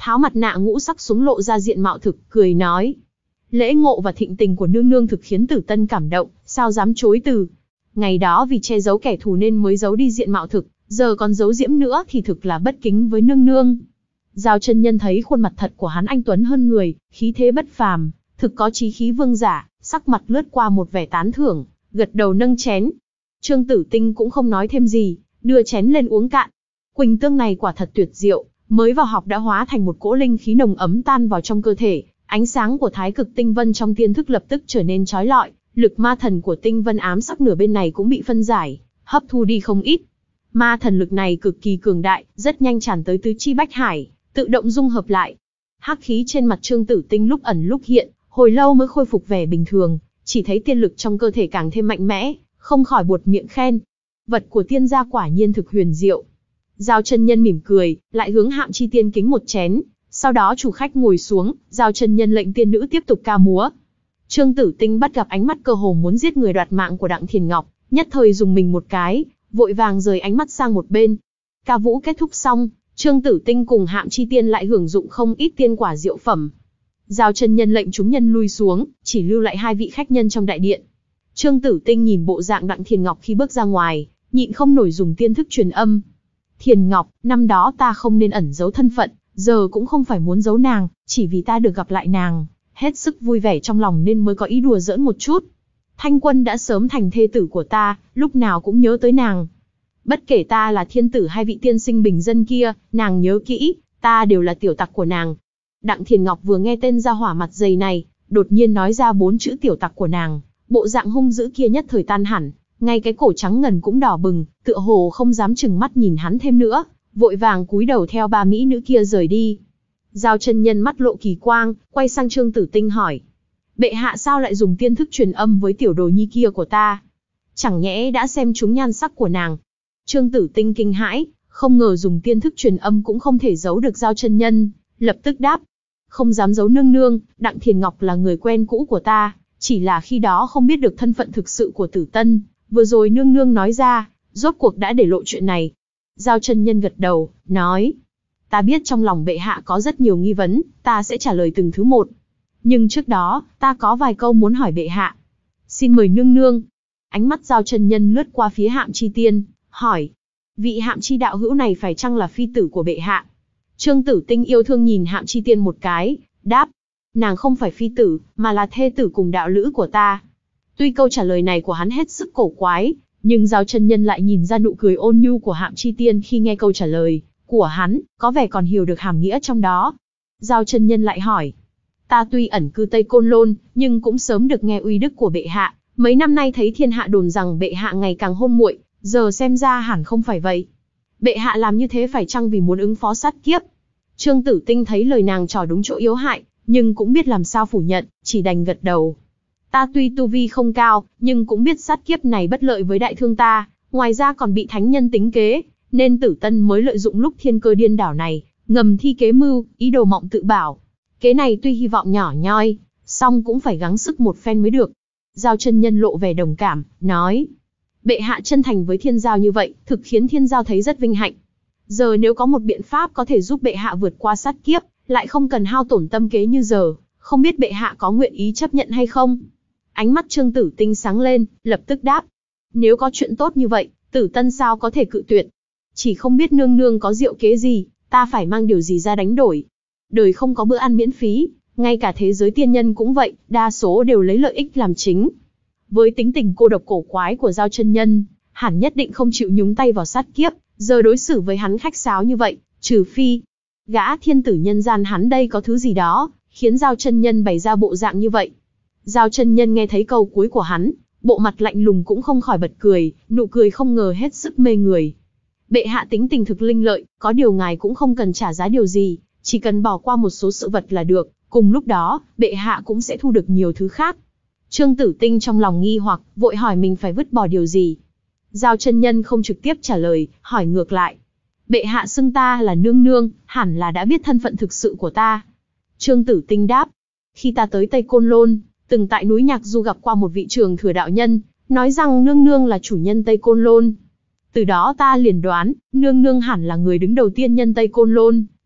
tháo mặt nạ ngũ sắc xuống lộ ra diện mạo thực, cười nói. Lễ ngộ và thịnh tình của nương nương thực khiến Tử Tân cảm động, sao dám chối từ. Ngày đó vì che giấu kẻ thù nên mới giấu đi diện mạo thực, giờ còn giấu diễm nữa thì thực là bất kính với nương nương. Giao chân nhân thấy khuôn mặt thật của hắn anh tuấn hơn người, khí thế bất phàm, thực có chí khí vương giả, sắc mặt lướt qua một vẻ tán thưởng, gật đầu nâng chén. Trương Tử Tinh cũng không nói thêm gì, đưa chén lên uống cạn. Quỳnh tương này quả thật tuyệt diệu, mới vào học đã hóa thành một cỗ linh khí nồng ấm tan vào trong cơ thể, ánh sáng của thái cực tinh vân trong tiên thức lập tức trở nên chói lọi, lực ma thần của tinh vân ám sắc nửa bên này cũng bị phân giải, hấp thu đi không ít. Ma thần lực này cực kỳ cường đại, rất nhanh tràn tới tứ chi bách hải, tự động dung hợp lại. Hắc khí trên mặt Trương Tử Tinh lúc ẩn lúc hiện, hồi lâu mới khôi phục vẻ bình thường, chỉ thấy tiên lực trong cơ thể càng thêm mạnh mẽ, không khỏi buột miệng khen. Vật của tiên gia quả nhiên thực huyền diệu. Giao chân nhân mỉm cười, lại hướng Hạm Chi Tiên kính một chén, sau đó chủ khách ngồi xuống, Giao chân nhân lệnh tiên nữ tiếp tục ca múa. Trương Tử Tinh bắt gặp ánh mắt cơ hồ muốn giết người đoạt mạng của Đặng Thiền Ngọc, nhất thời dùng mình một cái, vội vàng rời ánh mắt sang một bên. Ca vũ kết thúc xong, Trương Tử Tinh cùng Hạm Chi Tiên lại hưởng dụng không ít tiên quả diệu phẩm. Giao chân nhân lệnh chúng nhân lui xuống, chỉ lưu lại hai vị khách nhân trong đại điện. Trương Tử Tinh nhìn bộ dạng Đặng Thiền Ngọc khi bước ra ngoài, nhịn không nổi dùng tiên thức truyền âm. Thiền Ngọc, năm đó ta không nên ẩn giấu thân phận, giờ cũng không phải muốn giấu nàng, chỉ vì ta được gặp lại nàng, hết sức vui vẻ trong lòng nên mới có ý đùa giỡn một chút. Thanh Quân đã sớm thành thê tử của ta, lúc nào cũng nhớ tới nàng. Bất kể ta là thiên tử hay vị tiên sinh bình dân kia, nàng nhớ kỹ, ta đều là tiểu tặc của nàng. Đặng Thiền Ngọc vừa nghe tên gia hỏa mặt dày này, đột nhiên nói ra bốn chữ tiểu tặc của nàng, bộ dạng hung dữ kia nhất thời tan hẳn, ngay cái cổ trắng ngần cũng đỏ bừng, tựa hồ không dám chừng mắt nhìn hắn thêm nữa, vội vàng cúi đầu theo ba mỹ nữ kia rời đi. Giao chân nhân mắt lộ kỳ quang, quay sang Trương Tử Tinh hỏi. Bệ hạ sao lại dùng tiên thức truyền âm với tiểu đồ nhi kia của ta? Chẳng nhẽ đã xem trúng nhan sắc của nàng? Trương Tử Tinh kinh hãi, không ngờ dùng tiên thức truyền âm cũng không thể giấu được Giao chân nhân, lập tức đáp. Không dám giấu nương nương, Đặng Thiền Ngọc là người quen cũ của ta, chỉ là khi đó không biết được thân phận thực sự của Tử Tân, vừa rồi nương nương nói ra, rốt cuộc đã để lộ chuyện này. Giao chân nhân gật đầu, nói. Ta biết trong lòng bệ hạ có rất nhiều nghi vấn, ta sẽ trả lời từng thứ một. Nhưng trước đó, ta có vài câu muốn hỏi bệ hạ. Xin mời nương nương. Ánh mắt Giao chân nhân lướt qua phía Hạm Chi Tiên, hỏi. Vị Hạm Chi đạo hữu này phải chăng là phi tử của bệ hạ? Trương Tử Tinh yêu thương nhìn Hạm Chi Tiên một cái, đáp. Nàng không phải phi tử, mà là thê tử cùng đạo lữ của ta. Tuy câu trả lời này của hắn hết sức cổ quái, nhưng Giao chân nhân lại nhìn ra nụ cười ôn nhu của Hạm Chi Tiên khi nghe câu trả lời của hắn, có vẻ còn hiểu được hàm nghĩa trong đó. Giao chân nhân lại hỏi. Ta tuy ẩn cư Tây Côn Lôn, nhưng cũng sớm được nghe uy đức của bệ hạ. Mấy năm nay thấy thiên hạ đồn rằng bệ hạ ngày càng hôn muội, giờ xem ra hẳn không phải vậy. Bệ hạ làm như thế phải chăng vì muốn ứng phó sát kiếp? Trương Tử Tinh thấy lời nàng trò đúng chỗ yếu hại, nhưng cũng biết làm sao phủ nhận, chỉ đành gật đầu. Ta tuy tu vi không cao, nhưng cũng biết sát kiếp này bất lợi với đại thương ta, ngoài ra còn bị thánh nhân tính kế, nên Tử Tân mới lợi dụng lúc thiên cơ điên đảo này, ngầm thi kế mưu, ý đồ mộng tự bảo. Kế này tuy hy vọng nhỏ nhoi, song cũng phải gắng sức một phen mới được. Giao chân nhân lộ vẻ đồng cảm, nói. Bệ hạ chân thành với thiên giao như vậy, thực khiến thiên giao thấy rất vinh hạnh. Giờ nếu có một biện pháp có thể giúp bệ hạ vượt qua sát kiếp, lại không cần hao tổn tâm kế như giờ, không biết bệ hạ có nguyện ý chấp nhận hay không? Ánh mắt Trương Tử Tinh sáng lên, lập tức đáp. Nếu có chuyện tốt như vậy, Tử Tân sao có thể cự tuyệt? Chỉ không biết nương nương có diệu kế gì, ta phải mang điều gì ra đánh đổi. Đời không có bữa ăn miễn phí, ngay cả thế giới tiên nhân cũng vậy, đa số đều lấy lợi ích làm chính. Với tính tình cô độc cổ quái của Giao chân nhân, hẳn nhất định không chịu nhúng tay vào sát kiếp, giờ đối xử với hắn khách sáo như vậy, trừ phi gã thiên tử nhân gian hắn đây có thứ gì đó, khiến Giao chân nhân bày ra bộ dạng như vậy. Giao chân nhân nghe thấy câu cuối của hắn, bộ mặt lạnh lùng cũng không khỏi bật cười, nụ cười không ngờ hết sức mê người. Bệ hạ tính tình thực linh lợi, có điều ngài cũng không cần trả giá điều gì, chỉ cần bỏ qua một số sự vật là được, cùng lúc đó, bệ hạ cũng sẽ thu được nhiều thứ khác. Trương Tử Tinh trong lòng nghi hoặc, vội hỏi mình phải vứt bỏ điều gì. Giao chân nhân không trực tiếp trả lời, hỏi ngược lại. Bệ hạ xưng ta là nương nương, hẳn là đã biết thân phận thực sự của ta. Trương Tử Tinh đáp. Khi ta tới Tây Côn Lôn, từng tại núi Nhạc Du gặp qua một vị Trường Thừa đạo nhân, nói rằng nương nương là chủ nhân Tây Côn Lôn. Từ đó ta liền đoán, nương nương hẳn là người đứng đầu tiên nhân Tây Côn Lôn,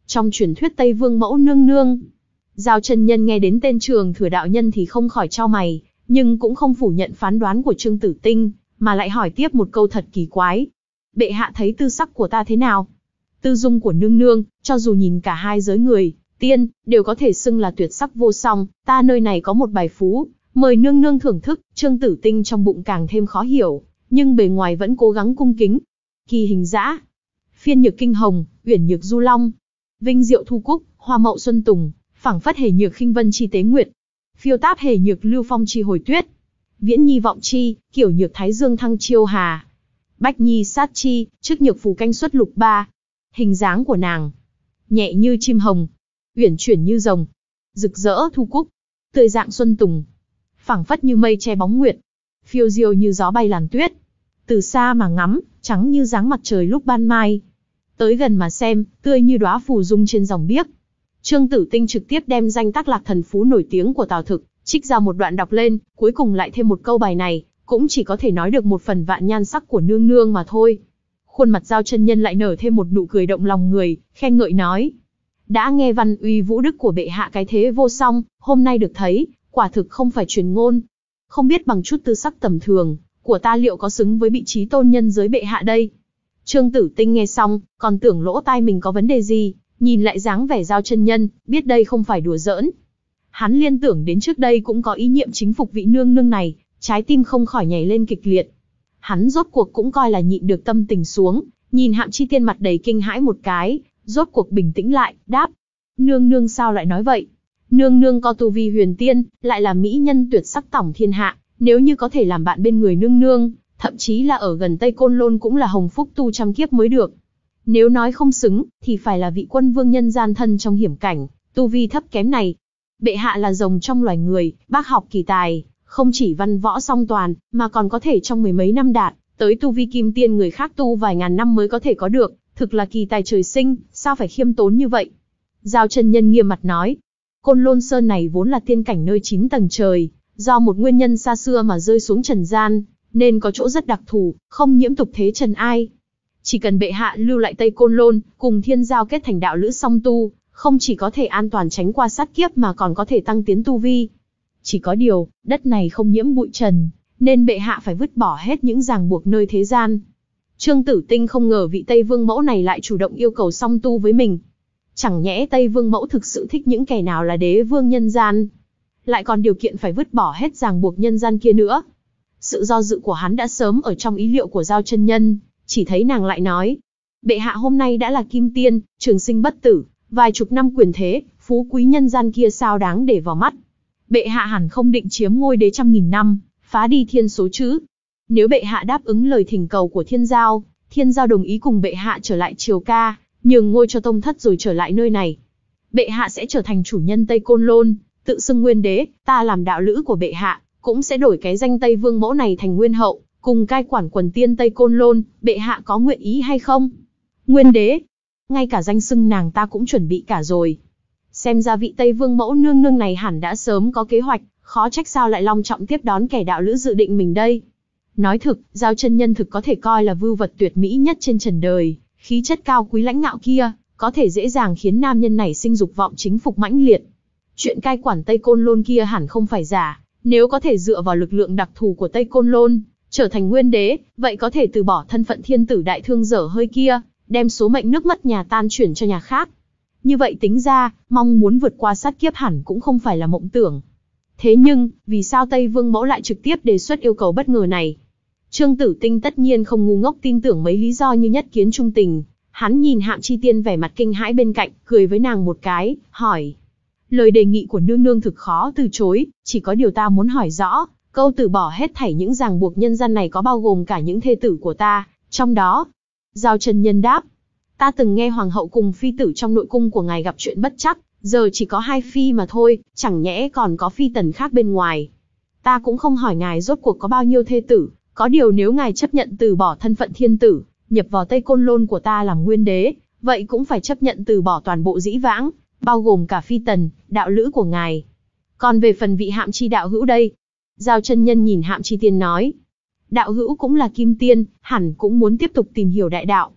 Trong truyền thuyết Tây Vương Mẫu nương nương. Giao chân nhân nghe đến tên Trường Thừa đạo nhân thì không khỏi chau mày, nhưng cũng không phủ nhận phán đoán của Trương Tử Tinh, mà lại hỏi tiếp một câu thật kỳ quái. Bệ hạ thấy tư sắc của ta thế nào? Tư dung của nương nương, cho dù nhìn cả hai giới người, tiên, đều có thể xưng là tuyệt sắc vô song, ta nơi này có một bài phú, mời nương nương thưởng thức. Trương Tử Tinh trong bụng càng thêm khó hiểu, nhưng bề ngoài vẫn cố gắng cung kính. Kỳ hình dã, phiên nhược kinh hồng, uyển nhược du long, vinh diệu thu cúc, hoa mậu xuân tùng, phảng phất hề nhược khinh vân chi tế nguyệt, phiêu táp hề nhược lưu phong chi hồi tuyết, viễn nhi vọng chi, kiểu nhược thái dương thăng chiêu hà, bách nhi sát chi, trước nhược phù canh xuất lục ba. Hình dáng của nàng nhẹ như chim hồng, uyển chuyển như rồng, rực rỡ thu cúc, tươi dạng xuân tùng, phảng phất như mây che bóng nguyệt, phiêu diêu như gió bay làn tuyết. Từ xa mà ngắm, trắng như dáng mặt trời lúc ban mai. Tới gần mà xem, tươi như đóa phù dung trên dòng biếc. Trương Tử Tinh trực tiếp đem danh tác Lạc Thần Phú nổi tiếng của Tào Thực, trích ra một đoạn đọc lên, cuối cùng lại thêm một câu bài này, cũng chỉ có thể nói được một phần vạn nhan sắc của nương nương mà thôi. Khuôn mặt Giao chân nhân lại nở thêm một nụ cười động lòng người, khen ngợi nói. Đã nghe văn uy vũ đức của bệ hạ cái thế vô song, hôm nay được thấy, quả thực không phải truyền ngôn. Không biết bằng chút tư sắc tầm thường của ta liệu có xứng với vị trí tôn nhân giới bệ hạ đây. Trương Tử Tinh nghe xong, còn tưởng lỗ tai mình có vấn đề gì, nhìn lại dáng vẻ Giao chân nhân, biết đây không phải đùa giỡn. Hắn liên tưởng đến trước đây cũng có ý niệm chính phục vị nương nương này, trái tim không khỏi nhảy lên kịch liệt. Hắn rốt cuộc cũng coi là nhịn được tâm tình xuống, nhìn Hạm Chi Tiên mặt đầy kinh hãi một cái, rốt cuộc bình tĩnh lại, đáp. Nương nương sao lại nói vậy? Nương nương có tu vi huyền tiên, lại là mỹ nhân tuyệt sắc tổng thiên hạ, nếu như có thể làm bạn bên người nương nương, thậm chí là ở gần Tây Côn Lôn cũng là hồng phúc tu trăm kiếp mới được. Nếu nói không xứng, thì phải là vị quân vương nhân gian thân trong hiểm cảnh, tu vi thấp kém này. Bệ hạ là rồng trong loài người, bác học kỳ tài, không chỉ văn võ song toàn, mà còn có thể trong mười mấy năm đạt tới tu vi kim tiên người khác tu vài ngàn năm mới có thể có được, thực là kỳ tài trời sinh, sao phải khiêm tốn như vậy? Giao chân nhân nghiêm mặt nói, Côn Lôn Sơn này vốn là tiên cảnh nơi chín tầng trời, do một nguyên nhân xa xưa mà rơi xuống trần gian, nên có chỗ rất đặc thù, không nhiễm tục thế trần ai. Chỉ cần bệ hạ lưu lại Tây Côn Lôn, cùng thiên giao kết thành đạo lữ song tu, không chỉ có thể an toàn tránh qua sát kiếp mà còn có thể tăng tiến tu vi. Chỉ có điều, đất này không nhiễm bụi trần, nên bệ hạ phải vứt bỏ hết những ràng buộc nơi thế gian. Trương Tử Tinh không ngờ vị Tây Vương Mẫu này lại chủ động yêu cầu song tu với mình. Chẳng nhẽ Tây Vương Mẫu thực sự thích những kẻ nào là đế vương nhân gian, lại còn điều kiện phải vứt bỏ hết ràng buộc nhân gian kia nữa. Sự do dự của hắn đã sớm ở trong ý liệu của Giao chân nhân, chỉ thấy nàng lại nói. Bệ hạ hôm nay đã là kim tiên, trường sinh bất tử, vài chục năm quyền thế, phú quý nhân gian kia sao đáng để vào mắt. Bệ hạ hẳn không định chiếm ngôi đế trăm nghìn năm, phá đi thiên số chứ. Nếu bệ hạ đáp ứng lời thỉnh cầu của thiên giao, thiên giao đồng ý cùng bệ hạ trở lại Triều Ca, nhường ngôi cho tông thất rồi trở lại nơi này. Bệ hạ sẽ trở thành chủ nhân Tây Côn Lôn, tự xưng nguyên đế, ta làm đạo lữ của bệ hạ, cũng sẽ đổi cái danh Tây Vương Mẫu này thành nguyên hậu, cùng cai quản quần tiên Tây Côn Lôn, bệ hạ có nguyện ý hay không? Nguyên đế, ngay cả danh xưng nàng ta cũng chuẩn bị cả rồi. Xem ra vị Tây Vương Mẫu nương nương này hẳn đã sớm có kế hoạch, khó trách sao lại long trọng tiếp đón kẻ đạo lữ dự định mình đây. Nói thực, Giao chân nhân thực có thể coi là vưu vật tuyệt mỹ nhất trên trần đời, khí chất cao quý lãnh ngạo kia, có thể dễ dàng khiến nam nhân này sinh dục vọng chính phục mãnh liệt. Chuyện cai quản Tây Côn Lôn kia hẳn không phải giả, nếu có thể dựa vào lực lượng đặc thù của Tây Côn Lôn, trở thành nguyên đế, vậy có thể từ bỏ thân phận thiên tử đại thương dở hơi kia, đem số mệnh nước mất nhà tan chuyển cho nhà khác. Như vậy tính ra, mong muốn vượt qua sát kiếp hẳn cũng không phải là mộng tưởng. Thế nhưng, vì sao Tây Vương Mẫu lại trực tiếp đề xuất yêu cầu bất ngờ này? Trương Tử Tinh tất nhiên không ngu ngốc tin tưởng mấy lý do như nhất kiến trung tình. Hắn nhìn Hạm Chi Tiên vẻ mặt kinh hãi bên cạnh, cười với nàng một cái, hỏi. Lời đề nghị của nương nương thực khó từ chối, chỉ có điều ta muốn hỏi rõ, câu từ bỏ hết thảy những ràng buộc nhân gian này có bao gồm cả những thê tử của ta, trong đó. Giao chân nhân đáp. Ta từng nghe hoàng hậu cùng phi tử trong nội cung của ngài gặp chuyện bất trắc, giờ chỉ có hai phi mà thôi, chẳng nhẽ còn có phi tần khác bên ngoài. Ta cũng không hỏi ngài rốt cuộc có bao nhiêu thê tử, có điều nếu ngài chấp nhận từ bỏ thân phận thiên tử, nhập vào Tây Côn Lôn của ta làm nguyên đế, vậy cũng phải chấp nhận từ bỏ toàn bộ dĩ vãng, bao gồm cả phi tần, đạo lữ của ngài. Còn về phần vị Hạm Chi đạo hữu đây, Giao chân nhân nhìn Hạm Chi Tiên nói, đạo hữu cũng là kim tiên, hẳn cũng muốn tiếp tục tìm hiểu đại đạo.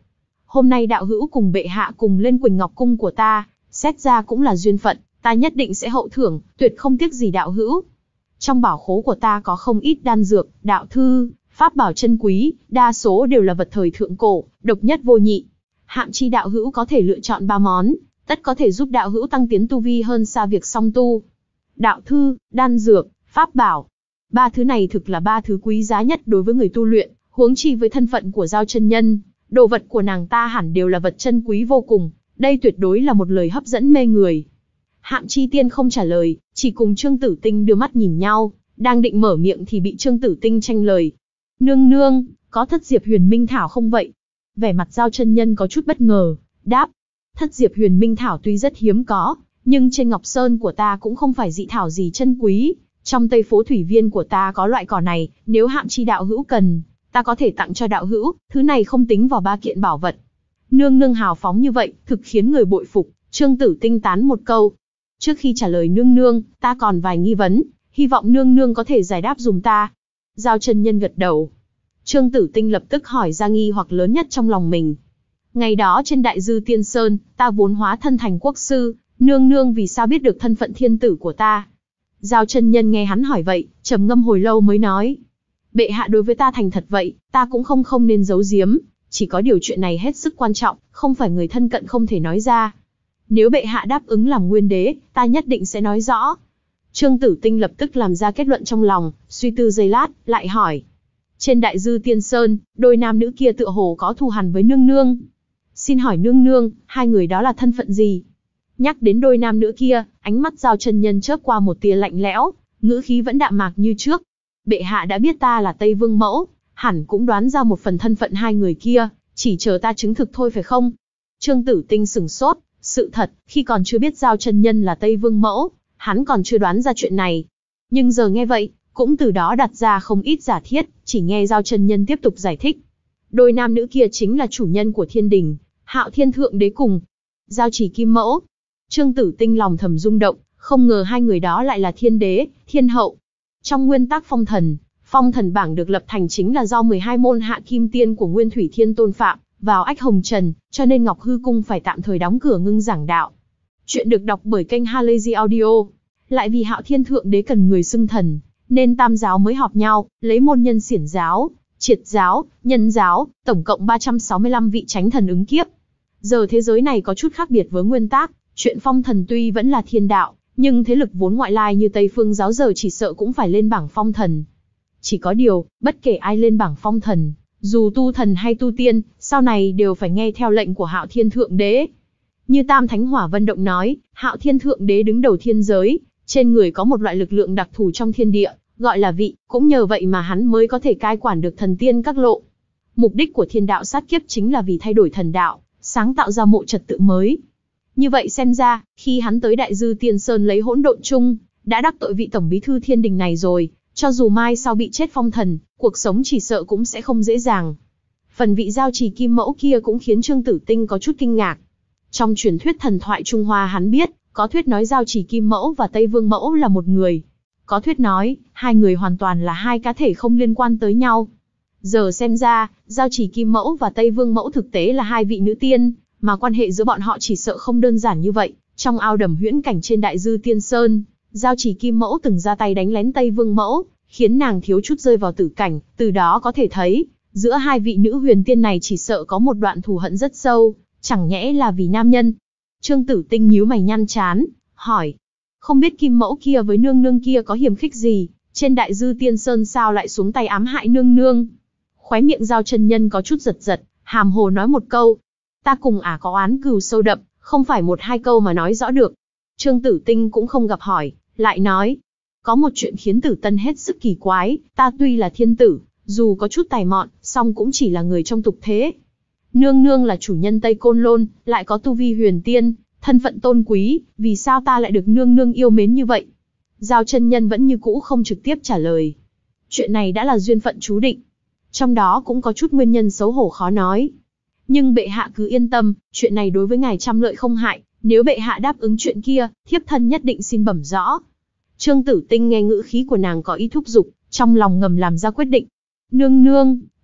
hôm nay đạo hữu cùng bệ hạ cùng lên Quỳnh Ngọc Cung của ta, xét ra cũng là duyên phận, ta nhất định sẽ hậu thưởng, tuyệt không tiếc gì đạo hữu. Trong bảo khố của ta có không ít đan dược, đạo thư, pháp bảo chân quý, đa số đều là vật thời thượng cổ, độc nhất vô nhị. Hạm Chi đạo hữu có thể lựa chọn ba món, tất có thể giúp đạo hữu tăng tiến tu vi hơn xa việc song tu. Đạo thư, đan dược, pháp bảo. Ba thứ này thực là ba thứ quý giá nhất đối với người tu luyện, huống chi với thân phận của Giao chân nhân, đồ vật của nàng ta hẳn đều là vật chân quý vô cùng, đây tuyệt đối là một lời hấp dẫn mê người. Hạm Chi tiên không trả lời, chỉ cùng Trương Tử Tinh đưa mắt nhìn nhau, đang định mở miệng thì bị Trương Tử Tinh tranh lời. Nương nương, có thất diệp huyền minh thảo không vậy? Vẻ mặt Giao chân nhân có chút bất ngờ, đáp. Thất diệp huyền minh thảo tuy rất hiếm có, nhưng trên Ngọc Sơn của ta cũng không phải dị thảo gì chân quý. Trong Tây Phố Thủy Viên của ta có loại cỏ này, nếu Hạm Chi đạo hữu cần, ta có thể tặng cho đạo hữu, thứ này không tính vào ba kiện bảo vật. Nương nương hào phóng như vậy, thực khiến người bội phục. Trương Tử Tinh tán một câu. Trước khi trả lời nương nương, ta còn vài nghi vấn, hy vọng nương nương có thể giải đáp dùm ta. Giao chân nhân gật đầu. Trương Tử Tinh lập tức hỏi ra nghi hoặc lớn nhất trong lòng mình. Ngày đó trên Đại Dư Tiên Sơn, ta vốn hóa thân thành quốc sư, nương nương vì sao biết được thân phận thiên tử của ta? Giao chân nhân nghe hắn hỏi vậy, trầm ngâm hồi lâu mới nói. Bệ hạ đối với ta thành thật vậy, ta cũng không không nên giấu giếm, chỉ có điều chuyện này hết sức quan trọng, không phải người thân cận không thể nói ra. Nếu bệ hạ đáp ứng làm nguyên đế, ta nhất định sẽ nói rõ. Trương Tử Tinh lập tức làm ra kết luận trong lòng, suy tư giây lát, lại hỏi. Trên Đại Dư Tiên Sơn, đôi nam nữ kia tựa hồ có thù hằn với nương nương. Xin hỏi nương nương, hai người đó là thân phận gì? Nhắc đến đôi nam nữ kia, ánh mắt Giao chân nhân chớp qua một tia lạnh lẽo, ngữ khí vẫn đạm mạc như trước. Bệ hạ đã biết ta là Tây Vương Mẫu, hẳn cũng đoán ra một phần thân phận hai người kia, chỉ chờ ta chứng thực thôi phải không? Trương Tử Tinh sửng sốt, sự thật, khi còn chưa biết Giao chân nhân là Tây Vương Mẫu, hắn còn chưa đoán ra chuyện này. Nhưng giờ nghe vậy, cũng từ đó đặt ra không ít giả thiết, chỉ nghe Giao chân nhân tiếp tục giải thích. Đôi nam nữ kia chính là chủ nhân của thiên đình, Hạo Thiên Thượng Đế cùng Giao Chỉ Kim Mẫu. Trương Tử Tinh lòng thầm rung động, không ngờ hai người đó lại là thiên đế, thiên hậu. Trong nguyên tắc phong thần, phong thần bảng được lập thành chính là do mười hai môn hạ kim tiên của Nguyên Thủy Thiên Tôn phạm vào ách hồng trần, cho nên Ngọc Hư Cung phải tạm thời đóng cửa ngưng giảng đạo. Chuyện được đọc bởi kênh Halazy Audio. Lại vì Hạo Thiên Thượng Đế cần người xưng thần, nên tam giáo mới họp nhau, lấy môn nhân xiển giáo, triệt giáo, nhân giáo, tổng cộng ba trăm sáu mươi lăm vị chánh thần ứng kiếp. Giờ thế giới này có chút khác biệt với nguyên tắc, chuyện phong thần tuy vẫn là thiên đạo, nhưng thế lực vốn ngoại lai như Tây Phương giáo giờ chỉ sợ cũng phải lên bảng phong thần. Chỉ có điều, bất kể ai lên bảng phong thần, dù tu thần hay tu tiên, sau này đều phải nghe theo lệnh của Hạo Thiên Thượng Đế. Như Tam Thánh Hỏa Vân Động nói, Hạo Thiên Thượng Đế đứng đầu thiên giới, trên người có một loại lực lượng đặc thù trong thiên địa, gọi là vị, cũng nhờ vậy mà hắn mới có thể cai quản được thần tiên các lộ. Mục đích của thiên đạo sát kiếp chính là vì thay đổi thần đạo, sáng tạo ra mộ trật tự mới. Như vậy xem ra, khi hắn tới Đại Dư Tiên Sơn lấy hỗn độn chung, đã đắc tội vị tổng bí thư thiên đình này rồi, cho dù mai sau bị chết phong thần, cuộc sống chỉ sợ cũng sẽ không dễ dàng. Phần vị Giao Trì Kim Mẫu kia cũng khiến Trương Tử Tinh có chút kinh ngạc. Trong truyền thuyết thần thoại Trung Hoa hắn biết, có thuyết nói Giao Trì Kim Mẫu và Tây Vương Mẫu là một người. Có thuyết nói, hai người hoàn toàn là hai cá thể không liên quan tới nhau. Giờ xem ra, Giao Trì Kim Mẫu và Tây Vương Mẫu thực tế là hai vị nữ tiên, mà quan hệ giữa bọn họ chỉ sợ không đơn giản như vậy. Trong ao đầm huyễn cảnh trên Đại Dư Tiên Sơn, Giao Trì Kim Mẫu từng ra tay đánh lén Tây Vương Mẫu, khiến nàng thiếu chút rơi vào tử cảnh, từ đó có thể thấy, giữa hai vị nữ huyền tiên này chỉ sợ có một đoạn thù hận rất sâu, chẳng nhẽ là vì nam nhân. Trương Tử Tinh nhíu mày nhăn chán, hỏi, không biết Kim Mẫu kia với nương nương kia có hiềm khích gì, trên Đại Dư Tiên Sơn sao lại xuống tay ám hại nương nương? Khóe miệng Giao chân nhân có chút giật giật, hàm hồ nói một câu, ta cùng ả có oán cừu sâu đậm, không phải một hai câu mà nói rõ được. Trương Tử Tinh cũng không gặp hỏi, lại nói, có một chuyện khiến Tử Tân hết sức kỳ quái, ta tuy là thiên tử, dù có chút tài mọn, song cũng chỉ là người trong tục thế. Nương nương là chủ nhân Tây Côn Lôn, lại có tu vi huyền tiên, thân phận tôn quý, vì sao ta lại được nương nương yêu mến như vậy? Giao chân nhân vẫn như cũ không trực tiếp trả lời. Chuyện này đã là duyên phận chú định. Trong đó cũng có chút nguyên nhân xấu hổ khó nói. Nhưng bệ hạ cứ yên tâm, chuyện này đối với ngài trăm lợi không hại, nếu bệ hạ đáp ứng chuyện kia, thiếp thân nhất định xin bẩm rõ. Trương Tử Tinh nghe ngữ khí của nàng có ý thúc giục, trong lòng ngầm làm ra quyết định. Nương nương,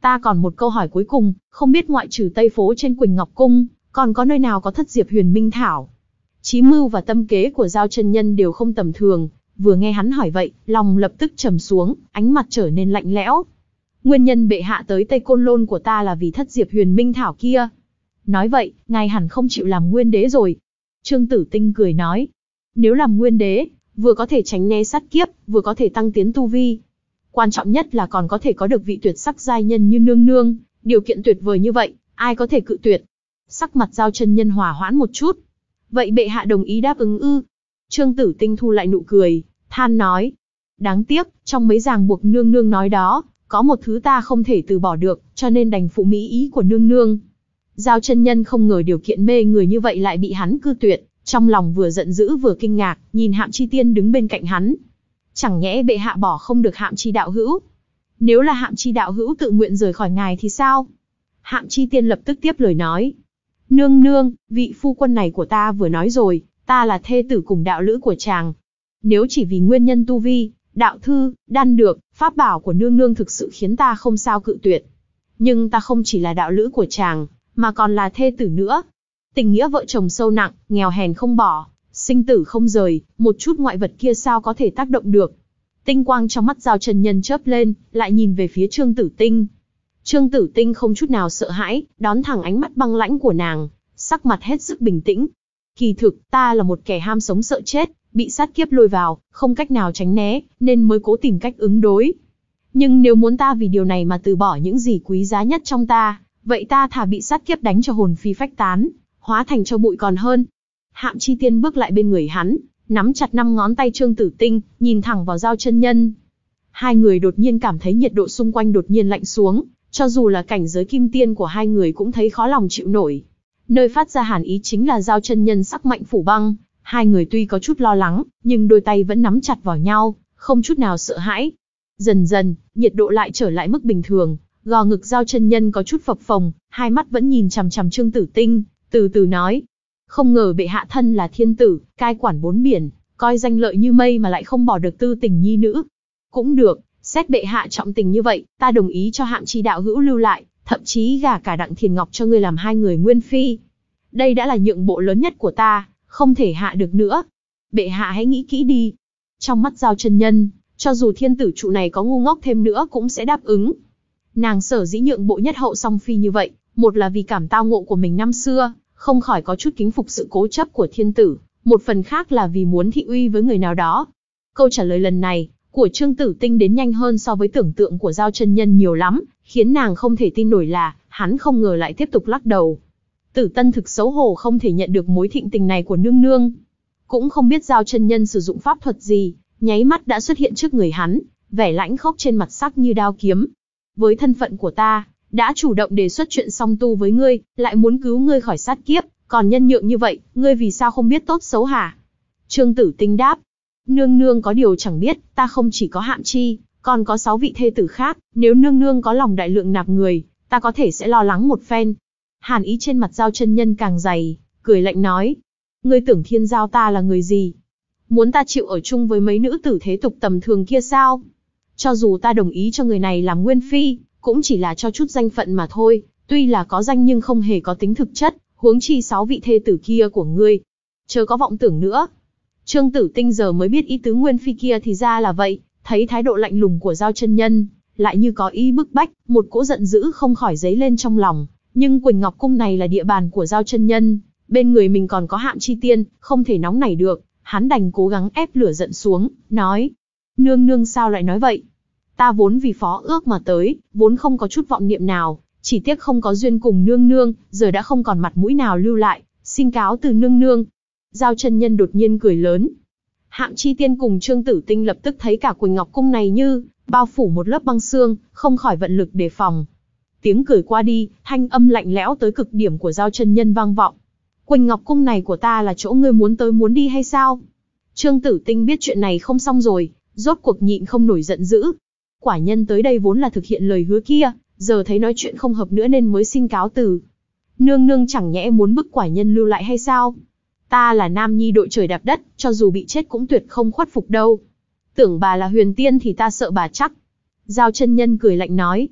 Ta còn một câu hỏi cuối cùng, không biết ngoại trừ Tây Phố trên Quỳnh Ngọc Cung, còn có nơi nào có thất diệp huyền minh thảo? Chí mưu và tâm kế của Giao chân nhân đều không tầm thường, vừa nghe hắn hỏi vậy, lòng lập tức trầm xuống, ánh mặt trở nên lạnh lẽo. Nguyên nhân bệ hạ tới Tây Côn Lôn của ta là vì thất diệp huyền minh thảo kia. Nói vậy, ngài hẳn không chịu làm nguyên đế rồi. Trương Tử Tinh cười nói, nếu làm nguyên đế, vừa có thể tránh né sát kiếp, vừa có thể tăng tiến tu vi. Quan trọng nhất là còn có thể có được vị tuyệt sắc giai nhân như nương nương, điều kiện tuyệt vời như vậy, ai có thể cự tuyệt? Sắc mặt Giao chân nhân hòa hoãn một chút. Vậy bệ hạ đồng ý đáp ứng ư? Trương Tử Tinh thu lại nụ cười, than nói, đáng tiếc, trong mấy ràng buộc nương nương nói đó, có một thứ ta không thể từ bỏ được, cho nên đành phụ mỹ ý của nương nương. Giao chân nhân không ngờ điều kiện mê người như vậy lại bị hắn cư tuyệt, trong lòng vừa giận dữ vừa kinh ngạc, nhìn Hạm Chi Tiên đứng bên cạnh hắn. Chẳng nhẽ bệ hạ bỏ không được Hạm Chi đạo hữu? Nếu là Hạm Chi đạo hữu tự nguyện rời khỏi ngài thì sao? Hạm Chi Tiên lập tức tiếp lời nói. Nương nương, vị phu quân này của ta vừa nói rồi, ta là thê tử cùng đạo lữ của chàng. Nếu chỉ vì nguyên nhân tu vi, đạo thư, đan được, pháp bảo của nương nương thực sự khiến ta không sao cự tuyệt. Nhưng ta không chỉ là đạo lữ của chàng, mà còn là thê tử nữa. Tình nghĩa vợ chồng sâu nặng, nghèo hèn không bỏ, sinh tử không rời, một chút ngoại vật kia sao có thể tác động được. Tinh quang trong mắt Giao chân nhân chớp lên, lại nhìn về phía Trương Tử Tinh. Trương Tử Tinh không chút nào sợ hãi, đón thẳng ánh mắt băng lãnh của nàng, sắc mặt hết sức bình tĩnh. Kỳ thực, ta là một kẻ ham sống sợ chết, bị sát kiếp lôi vào, không cách nào tránh né, nên mới cố tìm cách ứng đối. Nhưng nếu muốn ta vì điều này mà từ bỏ những gì quý giá nhất trong ta, vậy ta thà bị sát kiếp đánh cho hồn phi phách tán, hóa thành cho bụi còn hơn. Hạm Chi Tiên bước lại bên người hắn, nắm chặt năm ngón tay Trương Tử Tinh, nhìn thẳng vào Giao chân nhân. Hai người đột nhiên cảm thấy nhiệt độ xung quanh đột nhiên lạnh xuống, cho dù là cảnh giới kim tiên của hai người cũng thấy khó lòng chịu nổi. Nơi phát ra hàn ý chính là Giao chân nhân sắc mạnh phủ băng. Hai người tuy có chút lo lắng, nhưng đôi tay vẫn nắm chặt vào nhau, không chút nào sợ hãi. Dần dần, nhiệt độ lại trở lại mức bình thường, gò ngực Giao chân nhân có chút phập phồng, hai mắt vẫn nhìn chằm chằm Trương Tử Tinh, từ từ nói. Không ngờ bệ hạ thân là thiên tử, cai quản bốn biển, coi danh lợi như mây mà lại không bỏ được tư tình nhi nữ. Cũng được, xét bệ hạ trọng tình như vậy, ta đồng ý cho Hạm Chi đạo hữu lưu lại, thậm chí gả cả Đặng Thiền Ngọc cho ngươi làm hai người nguyên phi. Đây đã là nhượng bộ lớn nhất của ta, không thể hạ được nữa. Bệ hạ hãy nghĩ kỹ đi. Trong mắt Giao chân nhân, cho dù thiên tử trụ này có ngu ngốc thêm nữa cũng sẽ đáp ứng. Nàng sở dĩ nhượng bộ nhất hậu song phi như vậy, một là vì cảm tao ngộ của mình năm xưa, không khỏi có chút kính phục sự cố chấp của thiên tử, một phần khác là vì muốn thị uy với người nào đó. Câu trả lời lần này của Trương Tử Tinh đến nhanh hơn so với tưởng tượng của Giao chân nhân nhiều lắm, khiến nàng không thể tin nổi là hắn không ngờ lại tiếp tục lắc đầu. Tử Tân thực xấu hổ không thể nhận được mối thịnh tình này của nương nương. Cũng không biết Giao chân nhân sử dụng pháp thuật gì, nháy mắt đã xuất hiện trước người hắn, vẻ lãnh khốc trên mặt sắc như đao kiếm. Với thân phận của ta, đã chủ động đề xuất chuyện song tu với ngươi, lại muốn cứu ngươi khỏi sát kiếp, còn nhân nhượng như vậy, ngươi vì sao không biết tốt xấu hả? Trương Tử Tinh đáp, nương nương có điều chẳng biết, ta không chỉ có Hạm Chi, còn có sáu vị thê tử khác, nếu nương nương có lòng đại lượng nạp người, ta có thể sẽ lo lắng một phen. Hàn ý trên mặt Giao chân nhân càng dày, cười lạnh nói, ngươi tưởng thiên giao ta là người gì? Muốn ta chịu ở chung với mấy nữ tử thế tục tầm thường kia sao? Cho dù ta đồng ý cho người này làm nguyên phi, cũng chỉ là cho chút danh phận mà thôi, tuy là có danh nhưng không hề có tính thực chất, huống chi sáu vị thê tử kia của ngươi. Chớ có vọng tưởng nữa. Trương Tử Tinh giờ mới biết ý tứ nguyên phi kia thì ra là vậy, thấy thái độ lạnh lùng của Giao chân nhân, lại như có ý bức bách, một cỗ giận dữ không khỏi dấy lên trong lòng. Nhưng Quỳnh Ngọc Cung này là địa bàn của Giao chân nhân, bên người mình còn có Hạm Chi Tiên, không thể nóng nảy được, hắn đành cố gắng ép lửa giận xuống, nói. Nương nương sao lại nói vậy? Ta vốn vì phó ước mà tới, vốn không có chút vọng niệm nào, chỉ tiếc không có duyên cùng nương nương, giờ đã không còn mặt mũi nào lưu lại, xin cáo từ nương nương. Giao chân nhân đột nhiên cười lớn. Hạm Chi Tiên cùng Trương Tử Tinh lập tức thấy cả Quỳnh Ngọc Cung này như bao phủ một lớp băng xương, không khỏi vận lực đề phòng. Tiếng cười qua đi, thanh âm lạnh lẽo tới cực điểm của Giao chân nhân vang vọng. Quỳnh Ngọc Cung này của ta là chỗ ngươi muốn tới muốn đi hay sao? Trương Tử Tinh biết chuyện này không xong rồi, rốt cuộc nhịn không nổi giận dữ. Quả nhân tới đây vốn là thực hiện lời hứa kia, giờ thấy nói chuyện không hợp nữa nên mới xin cáo từ. Nương nương chẳng nhẽ muốn bức quả nhân lưu lại hay sao? Ta là nam nhi đội trời đạp đất, cho dù bị chết cũng tuyệt không khuất phục đâu. Tưởng bà là huyền tiên thì ta sợ bà chắc. Giao chân nhân cười lạnh nói.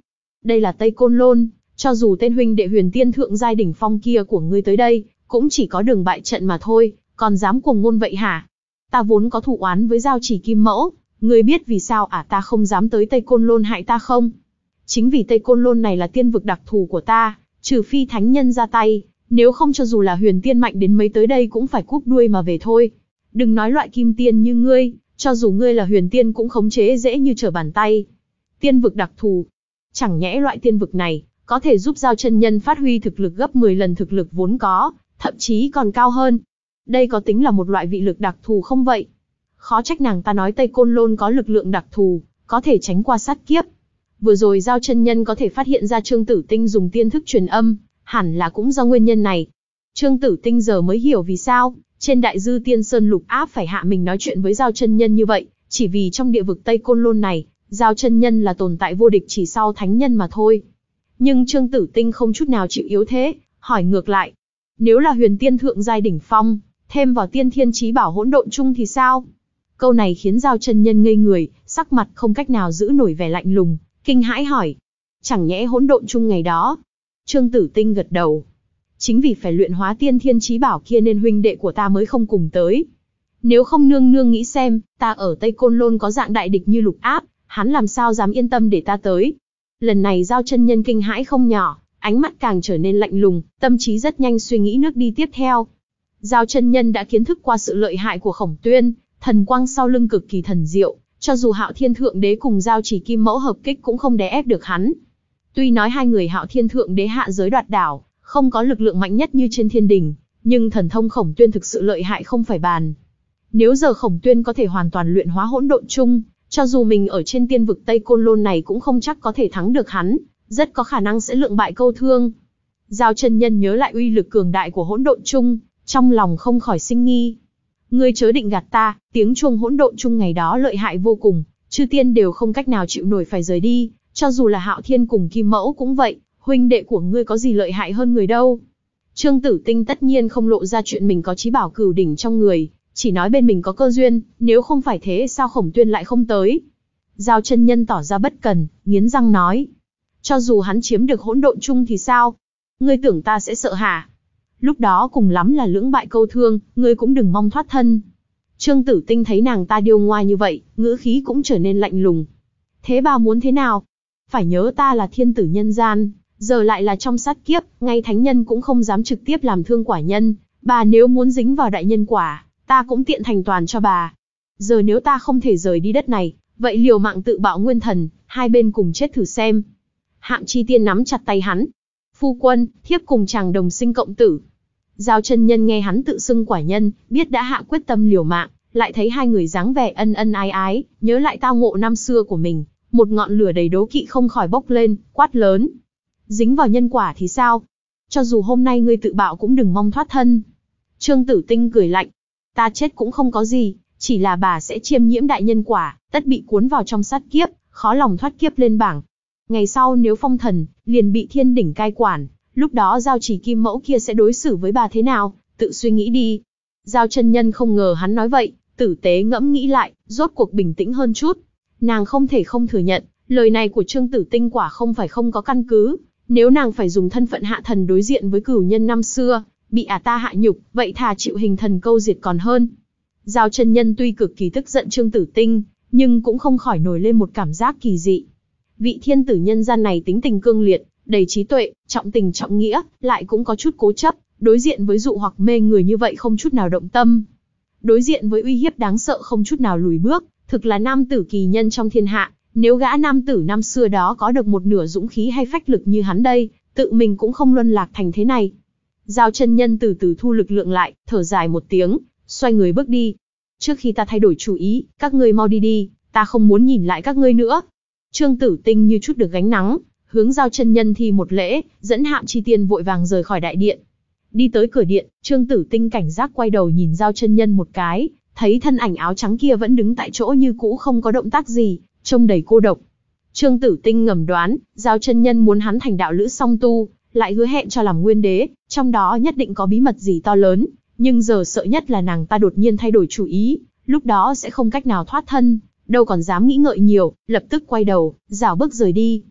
Đây là Tây Côn Lôn, cho dù tên huynh đệ huyền tiên thượng giai đỉnh phong kia của ngươi tới đây, cũng chỉ có đường bại trận mà thôi, còn dám cuồng ngôn vậy hả? Ta vốn có thù oán với Giao Chỉ Kim Mẫu, ngươi biết vì sao à ta không dám tới Tây Côn Lôn hại ta không? Chính vì Tây Côn Lôn này là tiên vực đặc thù của ta, trừ phi thánh nhân ra tay, nếu không cho dù là huyền tiên mạnh đến mấy tới đây cũng phải cúp đuôi mà về thôi. Đừng nói loại kim tiên như ngươi, cho dù ngươi là huyền tiên cũng khống chế dễ như trở bàn tay. Tiên vực đặc thù. Chẳng nhẽ loại tiên vực này, có thể giúp Giao chân nhân phát huy thực lực gấp mười lần thực lực vốn có, thậm chí còn cao hơn. Đây có tính là một loại vị lực đặc thù không vậy? Khó trách nàng ta nói Tây Côn Lôn có lực lượng đặc thù, có thể tránh qua sát kiếp. Vừa rồi Giao chân nhân có thể phát hiện ra Trương Tử Tinh dùng tiên thức truyền âm, hẳn là cũng do nguyên nhân này. Trương Tử Tinh giờ mới hiểu vì sao, trên đại dư tiên sơn lục áp phải hạ mình nói chuyện với Giao chân nhân như vậy, chỉ vì trong địa vực Tây Côn Lôn này, Giao chân nhân là tồn tại vô địch chỉ sau thánh nhân mà thôi. Nhưng Trương Tử Tinh không chút nào chịu yếu thế, hỏi ngược lại. Nếu là huyền tiên thượng giai đỉnh phong, thêm vào tiên thiên chí bảo hỗn độn chung thì sao? Câu này khiến Giao chân nhân ngây người, sắc mặt không cách nào giữ nổi vẻ lạnh lùng, kinh hãi hỏi. Chẳng nhẽ hỗn độn chung ngày đó? Trương Tử Tinh gật đầu. Chính vì phải luyện hóa tiên thiên chí bảo kia nên huynh đệ của ta mới không cùng tới. Nếu không nương nương nghĩ xem, ta ở Tây Côn Lôn có dạng đại địch như lục áp, hắn làm sao dám yên tâm để ta tới. Lần này Giao chân nhân kinh hãi không nhỏ, ánh mắt càng trở nên lạnh lùng, tâm trí rất nhanh suy nghĩ nước đi tiếp theo. Giao chân nhân đã kiến thức qua sự lợi hại của Khổng Tuyên, thần quang sau lưng cực kỳ thần diệu, cho dù Hạo Thiên Thượng Đế cùng Giao Chỉ Kim Mẫu hợp kích cũng không đè ép được hắn. Tuy nói hai người Hạo Thiên Thượng Đế hạ giới đoạt đảo, không có lực lượng mạnh nhất như trên thiên đình, nhưng thần thông Khổng Tuyên thực sự lợi hại không phải bàn. Nếu giờ Khổng Tuyên có thể hoàn toàn luyện hóa hỗn độn chung, cho dù mình ở trên tiên vực Tây Côn Lôn này cũng không chắc có thể thắng được hắn, rất có khả năng sẽ lượng bại câu thương. Giao chân nhân nhớ lại uy lực cường đại của hỗn độn chung, trong lòng không khỏi sinh nghi. Ngươi chớ định gạt ta, tiếng chuông hỗn độn chung ngày đó lợi hại vô cùng, chư tiên đều không cách nào chịu nổi phải rời đi, cho dù là Hạo Thiên cùng Kim Mẫu cũng vậy, huynh đệ của ngươi có gì lợi hại hơn người đâu. Trương Tử Tinh tất nhiên không lộ ra chuyện mình có chí bảo cửu đỉnh trong người, chỉ nói bên mình có cơ duyên, nếu không phải thế sao Khổng Tuyên lại không tới. Giao chân nhân tỏ ra bất cần, nghiến răng nói. Cho dù hắn chiếm được hỗn độn chung thì sao? Ngươi tưởng ta sẽ sợ hả? Lúc đó cùng lắm là lưỡng bại câu thương, ngươi cũng đừng mong thoát thân. Trương Tử Tinh thấy nàng ta điêu ngoa như vậy, ngữ khí cũng trở nên lạnh lùng. Thế bà muốn thế nào? Phải nhớ ta là thiên tử nhân gian, giờ lại là trong sát kiếp, ngay thánh nhân cũng không dám trực tiếp làm thương quả nhân. Bà nếu muốn dính vào đại nhân quả, ta cũng tiện thành toàn cho bà. Giờ nếu ta không thể rời đi đất này, vậy liều mạng tự bạo nguyên thần, hai bên cùng chết thử xem. Hạng Chi Tiên nắm chặt tay hắn. Phu quân, thiếp cùng chàng đồng sinh cộng tử. Giao chân nhân nghe hắn tự xưng quả nhân, biết đã hạ quyết tâm liều mạng, lại thấy hai người dáng vẻ ân ân ái ái, nhớ lại tao ngộ năm xưa của mình, một ngọn lửa đầy đố kỵ không khỏi bốc lên, quát lớn. Dính vào nhân quả thì sao? Cho dù hôm nay ngươi tự bạo cũng đừng mong thoát thân. Trương Tử Tinh cười lạnh. Ta chết cũng không có gì, chỉ là bà sẽ chiêm nhiễm đại nhân quả, tất bị cuốn vào trong sát kiếp, khó lòng thoát kiếp lên bảng. Ngày sau nếu phong thần, liền bị thiên đỉnh cai quản, lúc đó Giao Chỉ Kim Mẫu kia sẽ đối xử với bà thế nào, tự suy nghĩ đi. Giao chân nhân không ngờ hắn nói vậy, tử tế ngẫm nghĩ lại, rốt cuộc bình tĩnh hơn chút. Nàng không thể không thừa nhận, lời này của Trương Tử Tinh quả không phải không có căn cứ. Nếu nàng phải dùng thân phận hạ thần đối diện với cửu nhân năm xưa, bị ả ta hạ nhục, vậy thà chịu hình thần câu diệt còn hơn. Giao chân nhân tuy cực kỳ tức giận Trương Tử Tinh, nhưng cũng không khỏi nổi lên một cảm giác kỳ dị. Vị thiên tử nhân gian này tính tình cương liệt, đầy trí tuệ, trọng tình trọng nghĩa, lại cũng có chút cố chấp, đối diện với dụ hoặc mê người như vậy không chút nào động tâm. Đối diện với uy hiếp đáng sợ không chút nào lùi bước, thực là nam tử kỳ nhân trong thiên hạ, nếu gã nam tử năm xưa đó có được một nửa dũng khí hay phách lực như hắn đây, tự mình cũng không luân lạc thành thế này. Giao chân nhân từ từ thu lực lượng lại, thở dài một tiếng, xoay người bước đi. Trước khi ta thay đổi chủ ý, các ngươi mau đi đi, ta không muốn nhìn lại các ngươi nữa. Trương Tử Tinh như chút được gánh nắng, hướng Giao chân nhân thi một lễ, dẫn Hạng Chi Tiên vội vàng rời khỏi đại điện. Đi tới cửa điện, Trương Tử Tinh cảnh giác quay đầu nhìn Giao chân nhân một cái, thấy thân ảnh áo trắng kia vẫn đứng tại chỗ như cũ không có động tác gì, trông đầy cô độc. Trương Tử Tinh ngầm đoán, Giao chân nhân muốn hắn thành đạo lữ song tu, lại hứa hẹn cho làm nguyên đế, trong đó nhất định có bí mật gì to lớn, nhưng giờ sợ nhất là nàng ta đột nhiên thay đổi chủ ý, lúc đó sẽ không cách nào thoát thân, đâu còn dám nghĩ ngợi nhiều, lập tức quay đầu, rảo bước rời đi.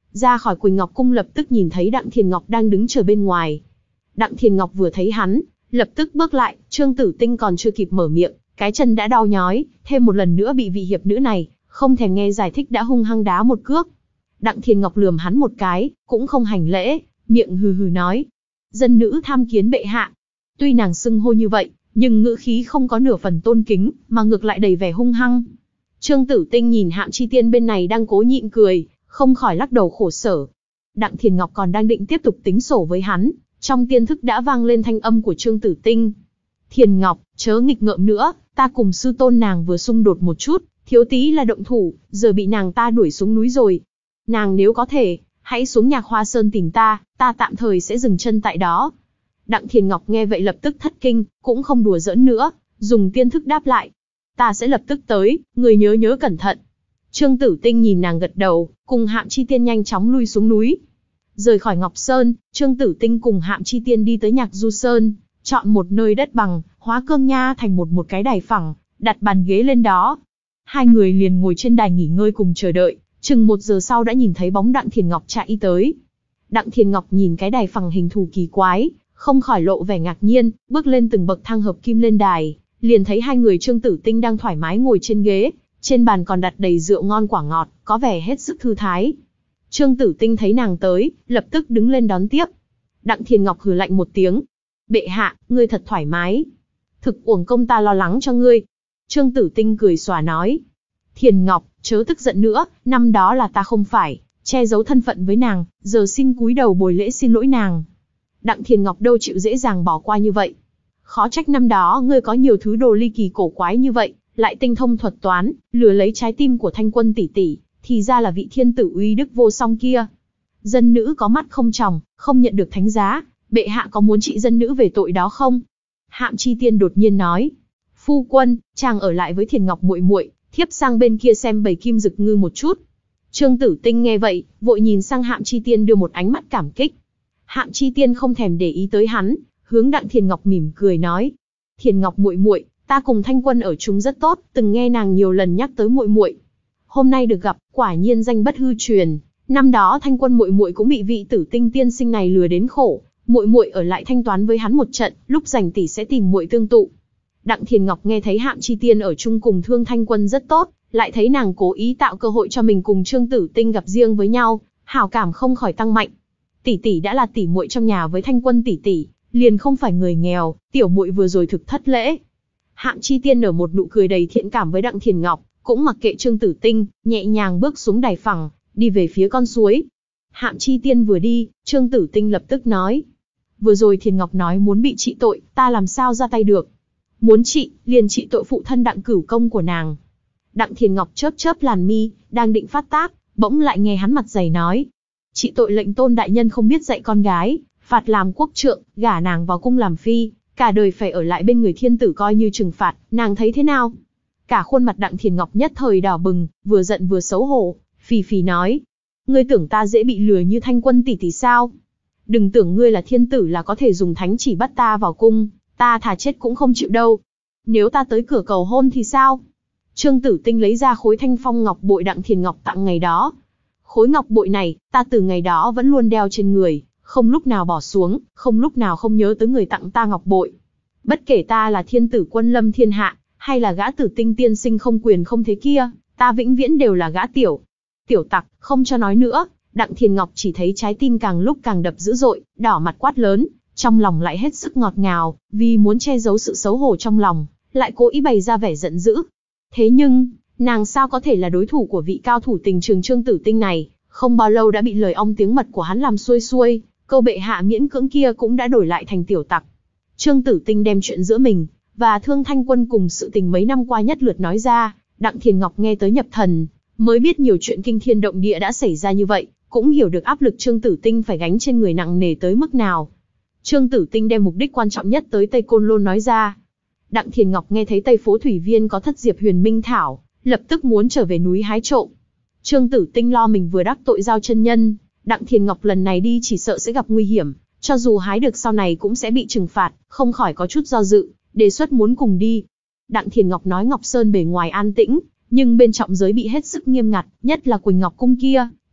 ra khỏi Quỳnh Ngọc cung lập tức nhìn thấy Đặng Thiền Ngọc đang đứng chờ bên ngoài. Đặng Thiền Ngọc vừa thấy hắn, lập tức bước lại, Trương Tử Tinh còn chưa kịp mở miệng, cái chân đã đau nhói, thêm một lần nữa bị vị hiệp nữ này, không thèm nghe giải thích đã hung hăng đá một cước. Đặng Thiền Ngọc lườm hắn một cái, cũng không hành lễ, miệng hừ hừ nói: "Dân nữ tham kiến bệ hạ." Tuy nàng xưng hô như vậy, nhưng ngữ khí không có nửa phần tôn kính, mà ngược lại đầy vẻ hung hăng. Trương Tử Tinh nhìn Hạm Chi Tiên bên này đang cố nhịn cười, không khỏi lắc đầu khổ sở. Đặng Thiền Ngọc còn đang định tiếp tục tính sổ với hắn, trong tiên thức đã vang lên thanh âm của Trương Tử Tinh. "Thiền Ngọc, chớ nghịch ngợm nữa, ta cùng sư tôn nàng vừa xung đột một chút, thiếu tí là động thủ, giờ bị nàng ta đuổi xuống núi rồi. Nàng nếu có thể, hãy xuống Nhạc Hoa Sơn tìm ta, ta tạm thời sẽ dừng chân tại đó." Đặng Thiền Ngọc nghe vậy lập tức thất kinh, cũng không đùa giỡn nữa, dùng tiên thức đáp lại: "Ta sẽ lập tức tới, người nhớ nhớ cẩn thận." Trương Tử Tinh nhìn nàng gật đầu, cùng Hạm Chi Tiên nhanh chóng lui xuống núi. Rời khỏi Ngọc Sơn, Trương Tử Tinh cùng Hạm Chi Tiên đi tới Nhạc Du Sơn, chọn một nơi đất bằng, hóa cương nha thành một một cái đài phẳng, đặt bàn ghế lên đó. Hai người liền ngồi trên đài nghỉ ngơi cùng chờ đợi, chừng một giờ sau đã nhìn thấy bóng Đặng Thiền Ngọc chạy tới. Đặng Thiền Ngọc nhìn cái đài phẳng hình thù kỳ quái, không khỏi lộ vẻ ngạc nhiên, bước lên từng bậc thang hợp kim lên đài, liền thấy hai người Trương Tử Tinh đang thoải mái ngồi trên ghế, trên bàn còn đặt đầy rượu ngon quả ngọt, có vẻ hết sức thư thái. Trương Tử Tinh thấy nàng tới, lập tức đứng lên đón tiếp. Đặng Thiền Ngọc hừ lạnh một tiếng: "Bệ hạ, ngươi thật thoải mái. Thực uổng công ta lo lắng cho ngươi." Trương Tử Tinh cười xòa nói: "Thiền Ngọc, chớ tức giận nữa, năm đó là ta không phải che giấu thân phận với nàng, giờ xin cúi đầu bồi lễ xin lỗi nàng." Đặng Thiền Ngọc đâu chịu dễ dàng bỏ qua như vậy. "Khó trách năm đó ngươi có nhiều thứ đồ ly kỳ cổ quái như vậy, lại tinh thông thuật toán, lừa lấy trái tim của Thanh Quân tỷ tỷ, thì ra là vị thiên tử uy đức vô song kia. Dân nữ có mắt không tròng, không nhận được thánh giá, bệ hạ có muốn trị dân nữ về tội đó không?" Hạm Chi Tiên đột nhiên nói: "Phu quân, chàng ở lại với Thiền Ngọc muội muội, thiếp sang bên kia xem bầy kim dực ngư một chút." Trương Tử Tinh nghe vậy, vội nhìn sang Hạm Chi Tiên đưa một ánh mắt cảm kích. Hạm Chi Tiên không thèm để ý tới hắn, hướng Đặng Thiền Ngọc mỉm cười nói: "Thiền Ngọc muội muội, ta cùng Thanh Quân ở chung rất tốt, từng nghe nàng nhiều lần nhắc tới muội muội. Hôm nay được gặp, quả nhiên danh bất hư truyền. Năm đó Thanh Quân muội muội cũng bị vị Tử Tinh tiên sinh này lừa đến khổ, muội muội ở lại thanh toán với hắn một trận, lúc rảnh tỷ sẽ tìm muội tương tụ." Đặng Thiền Ngọc nghe thấy Hạm Chi Tiên ở chung cùng Thương Thanh Quân rất tốt, lại thấy nàng cố ý tạo cơ hội cho mình cùng Trương Tử Tinh gặp riêng với nhau, hảo cảm không khỏi tăng mạnh. Tỷ tỷ đã là tỷ muội trong nhà với Thanh Quân tỷ tỷ, liền không phải người nghèo, tiểu muội vừa rồi thực thất lễ. Hạm Chi Tiên nở một nụ cười đầy thiện cảm với Đặng Thiền Ngọc, cũng mặc kệ Trương Tử Tinh, nhẹ nhàng bước xuống đài phẳng, đi về phía con suối. Hạm Chi Tiên vừa đi, Trương Tử Tinh lập tức nói: "Vừa rồi Thiền Ngọc nói muốn bị trị tội, ta làm sao ra tay được? Muốn trị, liền trị tội phụ thân Đặng Cửu Công của nàng." Đặng Thiền Ngọc chớp chớp làn mi, đang định phát tác, bỗng lại nghe hắn mặt dày nói: "Trị tội lệnh tôn đại nhân không biết dạy con gái, phạt làm quốc trượng, gả nàng vào cung làm phi, cả đời phải ở lại bên người thiên tử coi như trừng phạt, nàng thấy thế nào?" Cả khuôn mặt Đặng Thiền Ngọc nhất thời đỏ bừng, vừa giận vừa xấu hổ, phì phì nói: "Ngươi tưởng ta dễ bị lừa như Thanh Quân tỷ tỷ sao? Đừng tưởng ngươi là thiên tử là có thể dùng thánh chỉ bắt ta vào cung, ta thà chết cũng không chịu đâu. Nếu ta tới cửa cầu hôn thì sao?" Trương Tử Tinh lấy ra khối thanh phong ngọc bội Đặng Thiền Ngọc tặng ngày đó. "Khối ngọc bội này, ta từ ngày đó vẫn luôn đeo trên người, không lúc nào bỏ xuống, không lúc nào không nhớ tới người tặng ta ngọc bội. Bất kể ta là thiên tử quân lâm thiên hạ, hay là gã Tử Tinh tiên sinh không quyền không thế kia, ta vĩnh viễn đều là gã tiểu tiểu tặc, không cho nói nữa." Đặng Thiền Ngọc chỉ thấy trái tim càng lúc càng đập dữ dội, đỏ mặt quát lớn, trong lòng lại hết sức ngọt ngào, vì muốn che giấu sự xấu hổ trong lòng, lại cố ý bày ra vẻ giận dữ. Thế nhưng, nàng sao có thể là đối thủ của vị cao thủ tình trường Trương Tử Tinh này, không bao lâu đã bị lời ong tiếng mật của hắn làm xuôi xuôi, câu bệ hạ miễn cưỡng kia cũng đã đổi lại thành tiểu tặc. Trương Tử Tinh đem chuyện giữa mình và Thương Thanh Quân cùng sự tình mấy năm qua nhất lượt nói ra, Đặng Thiền Ngọc nghe tới nhập thần, mới biết nhiều chuyện kinh thiên động địa đã xảy ra như vậy, cũng hiểu được áp lực Trương Tử Tinh phải gánh trên người nặng nề tới mức nào. Trương Tử Tinh đem mục đích quan trọng nhất tới Tây Côn Lôn nói ra. Đặng Thiền Ngọc nghe thấy Tây Phố Thủy Viên có thất diệp huyền minh thảo, lập tức muốn trở về núi hái trộm. Trương Tử Tinh lo mình vừa đắc tội Giao chân nhân, Đặng Thiền Ngọc lần này đi chỉ sợ sẽ gặp nguy hiểm, cho dù hái được sau này cũng sẽ bị trừng phạt, không khỏi có chút do dự, đề xuất muốn cùng đi. Đặng Thiền Ngọc nói Ngọc Sơn bề ngoài an tĩnh, nhưng bên trọng giới bị hết sức nghiêm ngặt, nhất là Quỳnh Ngọc cung kia,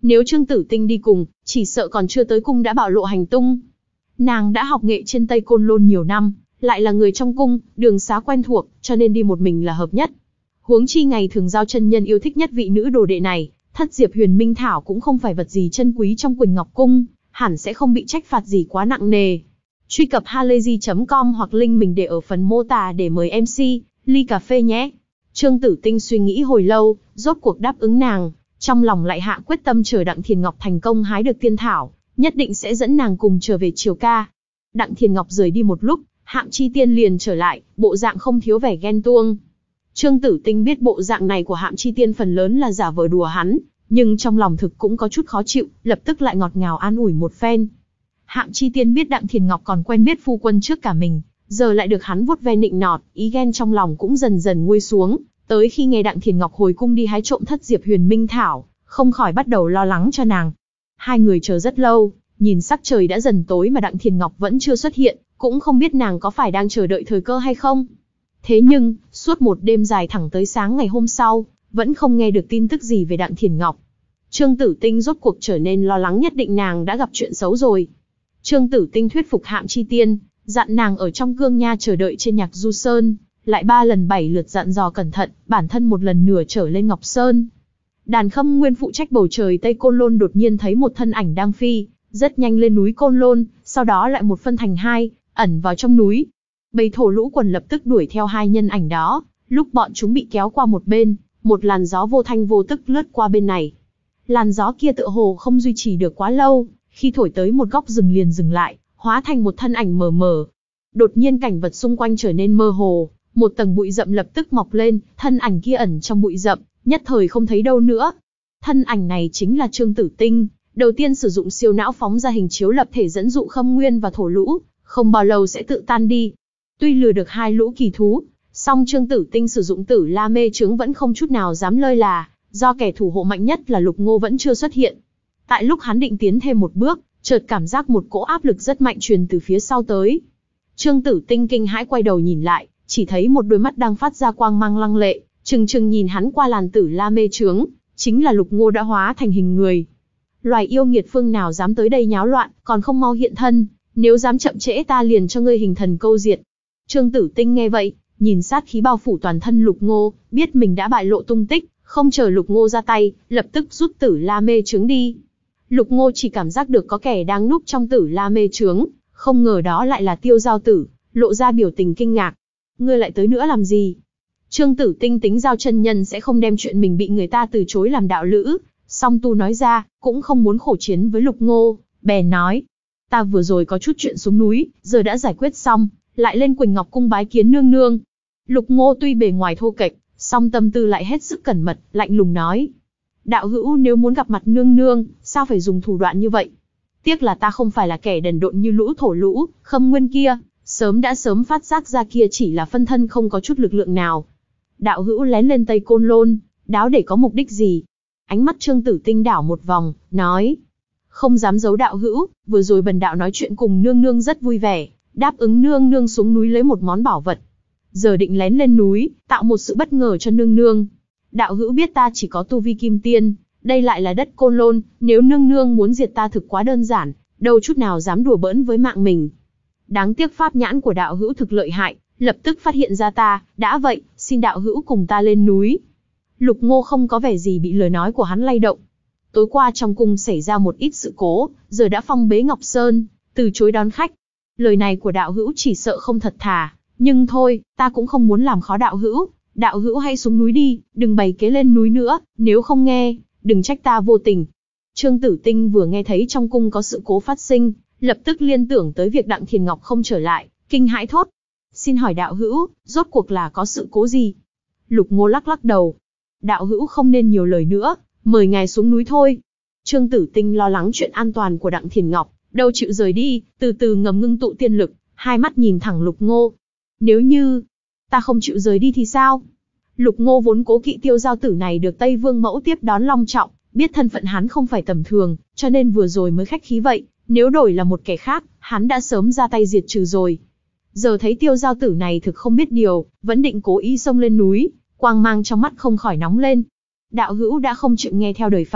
Nếu Trương Tử Tinh đi cùng, chỉ sợ còn chưa tới cung đã bạo lộ hành tung. Nàng đã học nghệ trên Tây Côn Lôn nhiều năm, lại là người trong cung, đường xá quen thuộc, cho nên đi một mình là hợp nhất. Huống chi ngày thường Giao chân nhân yêu thích nhất vị nữ đồ đệ này, thất diệp huyền minh thảo cũng không phải vật gì chân quý trong Quỳnh Ngọc Cung, hẳn sẽ không bị trách phạt gì quá nặng nề. Truy cập halayzi chấm com hoặc link mình để ở phần mô tả để mời em xê, ly cà phê nhé. Trương Tử Tinh suy nghĩ hồi lâu, rốt cuộc đáp ứng nàng, trong lòng lại hạ quyết tâm chờ Đặng Thiền Ngọc thành công hái được tiên thảo, nhất định sẽ dẫn nàng cùng trở về Triều Ca. Đặng Thiền Ngọc rời đi một lúc, Hạng Chi Tiên liền trở lại, bộ dạng không thiếu vẻ ghen tuông. Trương Tử Tinh biết bộ dạng này của Hạng Chi Tiên phần lớn là giả vờ đùa hắn, nhưng trong lòng thực cũng có chút khó chịu, lập tức lại ngọt ngào an ủi một phen. Hạng Chi Tiên biết Đặng Thiền Ngọc còn quen biết phu quân trước cả mình, giờ lại được hắn vuốt ve nịnh nọt, ý ghen trong lòng cũng dần dần nguôi xuống, tới khi nghe Đặng Thiền Ngọc hồi cung đi hái trộm thất diệp huyền minh thảo, không khỏi bắt đầu lo lắng cho nàng. Hai người chờ rất lâu, nhìn sắc trời đã dần tối mà Đặng Thiền Ngọc vẫn chưa xuất hiện, cũng không biết nàng có phải đang chờ đợi thời cơ hay không. Thế nhưng, suốt một đêm dài thẳng tới sáng ngày hôm sau, vẫn không nghe được tin tức gì về Đặng Thiền Ngọc. Trương Tử Tinh rốt cuộc trở nên lo lắng, nhất định nàng đã gặp chuyện xấu rồi. Trương Tử Tinh thuyết phục Hạng Chi Tiên, dặn nàng ở trong cương nha chờ đợi trên Nhạc Du Sơn, lại ba lần bảy lượt dặn dò cẩn thận, bản thân một lần nửa trở lên Ngọc Sơn. Đàn Khâm Nguyên phụ trách bầu trời Tây Côn Lôn đột nhiên thấy một thân ảnh đang phi, rất nhanh lên núi Côn Lôn, sau đó lại một phân thành hai, ẩn vào trong núi. Bầy thổ lũ quần lập tức đuổi theo hai nhân ảnh đó, lúc bọn chúng bị kéo qua một bên, một làn gió vô thanh vô tức lướt qua bên này. Làn gió kia tựa hồ không duy trì được quá lâu, khi thổi tới một góc rừng liền dừng lại, hóa thành một thân ảnh mờ mờ. Đột nhiên cảnh vật xung quanh trở nên mơ hồ, một tầng bụi rậm lập tức mọc lên, thân ảnh kia ẩn trong bụi rậm, nhất thời không thấy đâu nữa. Thân ảnh này chính là Trương Tử Tinh, đầu tiên sử dụng siêu não phóng ra hình chiếu lập thể dẫn dụ Khâm Nguyên và thổ lũ, không bao lâu sẽ tự tan đi. Tuy lừa được hai lũ kỳ thú, song Trương Tử Tinh sử dụng Tử La Mê Chướng vẫn không chút nào dám lơi là, do kẻ thủ hộ mạnh nhất là Lục Ngô vẫn chưa xuất hiện. Tại lúc hắn định tiến thêm một bước, chợt cảm giác một cỗ áp lực rất mạnh truyền từ phía sau tới. Trương Tử Tinh kinh hãi quay đầu nhìn lại, chỉ thấy một đôi mắt đang phát ra quang mang lăng lệ, trừng trừng nhìn hắn qua làn Tử La Mê Chướng, chính là Lục Ngô đã hóa thành hình người. Loài yêu nghiệt phương nào dám tới đây nháo loạn, còn không mau hiện thân, nếu dám chậm trễ ta liền cho ngươi hình thần câu diệt. Trương Tử Tinh nghe vậy, nhìn sát khí bao phủ toàn thân Lục Ngô, biết mình đã bại lộ tung tích, không chờ Lục Ngô ra tay, lập tức rút Tử La Mê Chướng đi. Lục Ngô chỉ cảm giác được có kẻ đang núp trong Tử La Mê Chướng, không ngờ đó lại là Tiêu Giao Tử, lộ ra biểu tình kinh ngạc. Ngươi lại tới nữa làm gì? Trương Tử Tinh tính Giao chân nhân sẽ không đem chuyện mình bị người ta từ chối làm đạo lữ, song tu nói ra, cũng không muốn khổ chiến với Lục Ngô, bèn nói: ta vừa rồi có chút chuyện xuống núi, giờ đã giải quyết xong, lại lên Quỳnh Ngọc Cung bái kiến nương nương. Lục Ngô tuy bề ngoài thô kệch, song tâm tư lại hết sức cẩn mật, lạnh lùng nói: đạo hữu nếu muốn gặp mặt nương nương, sao phải dùng thủ đoạn như vậy? Tiếc là ta không phải là kẻ đần độn như lũ thổ lũ, Khâm Nguyên kia, sớm đã sớm phát giác ra kia chỉ là phân thân không có chút lực lượng nào. Đạo hữu lén lên Tây Côn Lôn, đáo để có mục đích gì? Ánh mắt Trương Tử Tinh đảo một vòng, nói: không dám giấu đạo hữu, vừa rồi bần đạo nói chuyện cùng nương nương rất vui vẻ, đáp ứng nương nương xuống núi lấy một món bảo vật. Giờ định lén lên núi, tạo một sự bất ngờ cho nương nương. Đạo hữu biết ta chỉ có tu vi kim tiên, đây lại là đất Côn Lôn, nếu nương nương muốn diệt ta thực quá đơn giản, đâu chút nào dám đùa bỡn với mạng mình. Đáng tiếc pháp nhãn của đạo hữu thực lợi hại, lập tức phát hiện ra ta, đã vậy, xin đạo hữu cùng ta lên núi. Lục Ngô không có vẻ gì bị lời nói của hắn lay động. Tối qua trong cung xảy ra một ít sự cố, giờ đã phong bế Ngọc Sơn, từ chối đón khách. Lời này của đạo hữu chỉ sợ không thật thà, nhưng thôi, ta cũng không muốn làm khó đạo hữu. Đạo hữu hãy xuống núi đi, đừng bày kế lên núi nữa, nếu không nghe, đừng trách ta vô tình. Trương Tử Tinh vừa nghe thấy trong cung có sự cố phát sinh, lập tức liên tưởng tới việc Đặng Thiền Ngọc không trở lại, kinh hãi thốt: xin hỏi đạo hữu, rốt cuộc là có sự cố gì? Lục Ngô lắc lắc đầu: đạo hữu không nên nhiều lời nữa, mời ngài xuống núi thôi. Trương Tử Tinh lo lắng chuyện an toàn của Đặng Thiền Ngọc, đâu chịu rời đi, từ từ ngầm ngưng tụ tiên lực, hai mắt nhìn thẳng Lục Ngô. Nếu như ta không chịu rời đi thì sao? Lục Ngô vốn cố kỵ Tiêu Giao Tử này được Tây Vương mẫu tiếp đón long trọng, biết thân phận hắn không phải tầm thường, cho nên vừa rồi mới khách khí vậy, nếu đổi là một kẻ khác, hắn đã sớm ra tay diệt trừ rồi. Giờ thấy Tiêu Giao Tử này thực không biết điều, vẫn định cố ý xông lên núi, quang mang trong mắt không khỏi nóng lên. Đạo hữu đã không chịu nghe theo đời phải,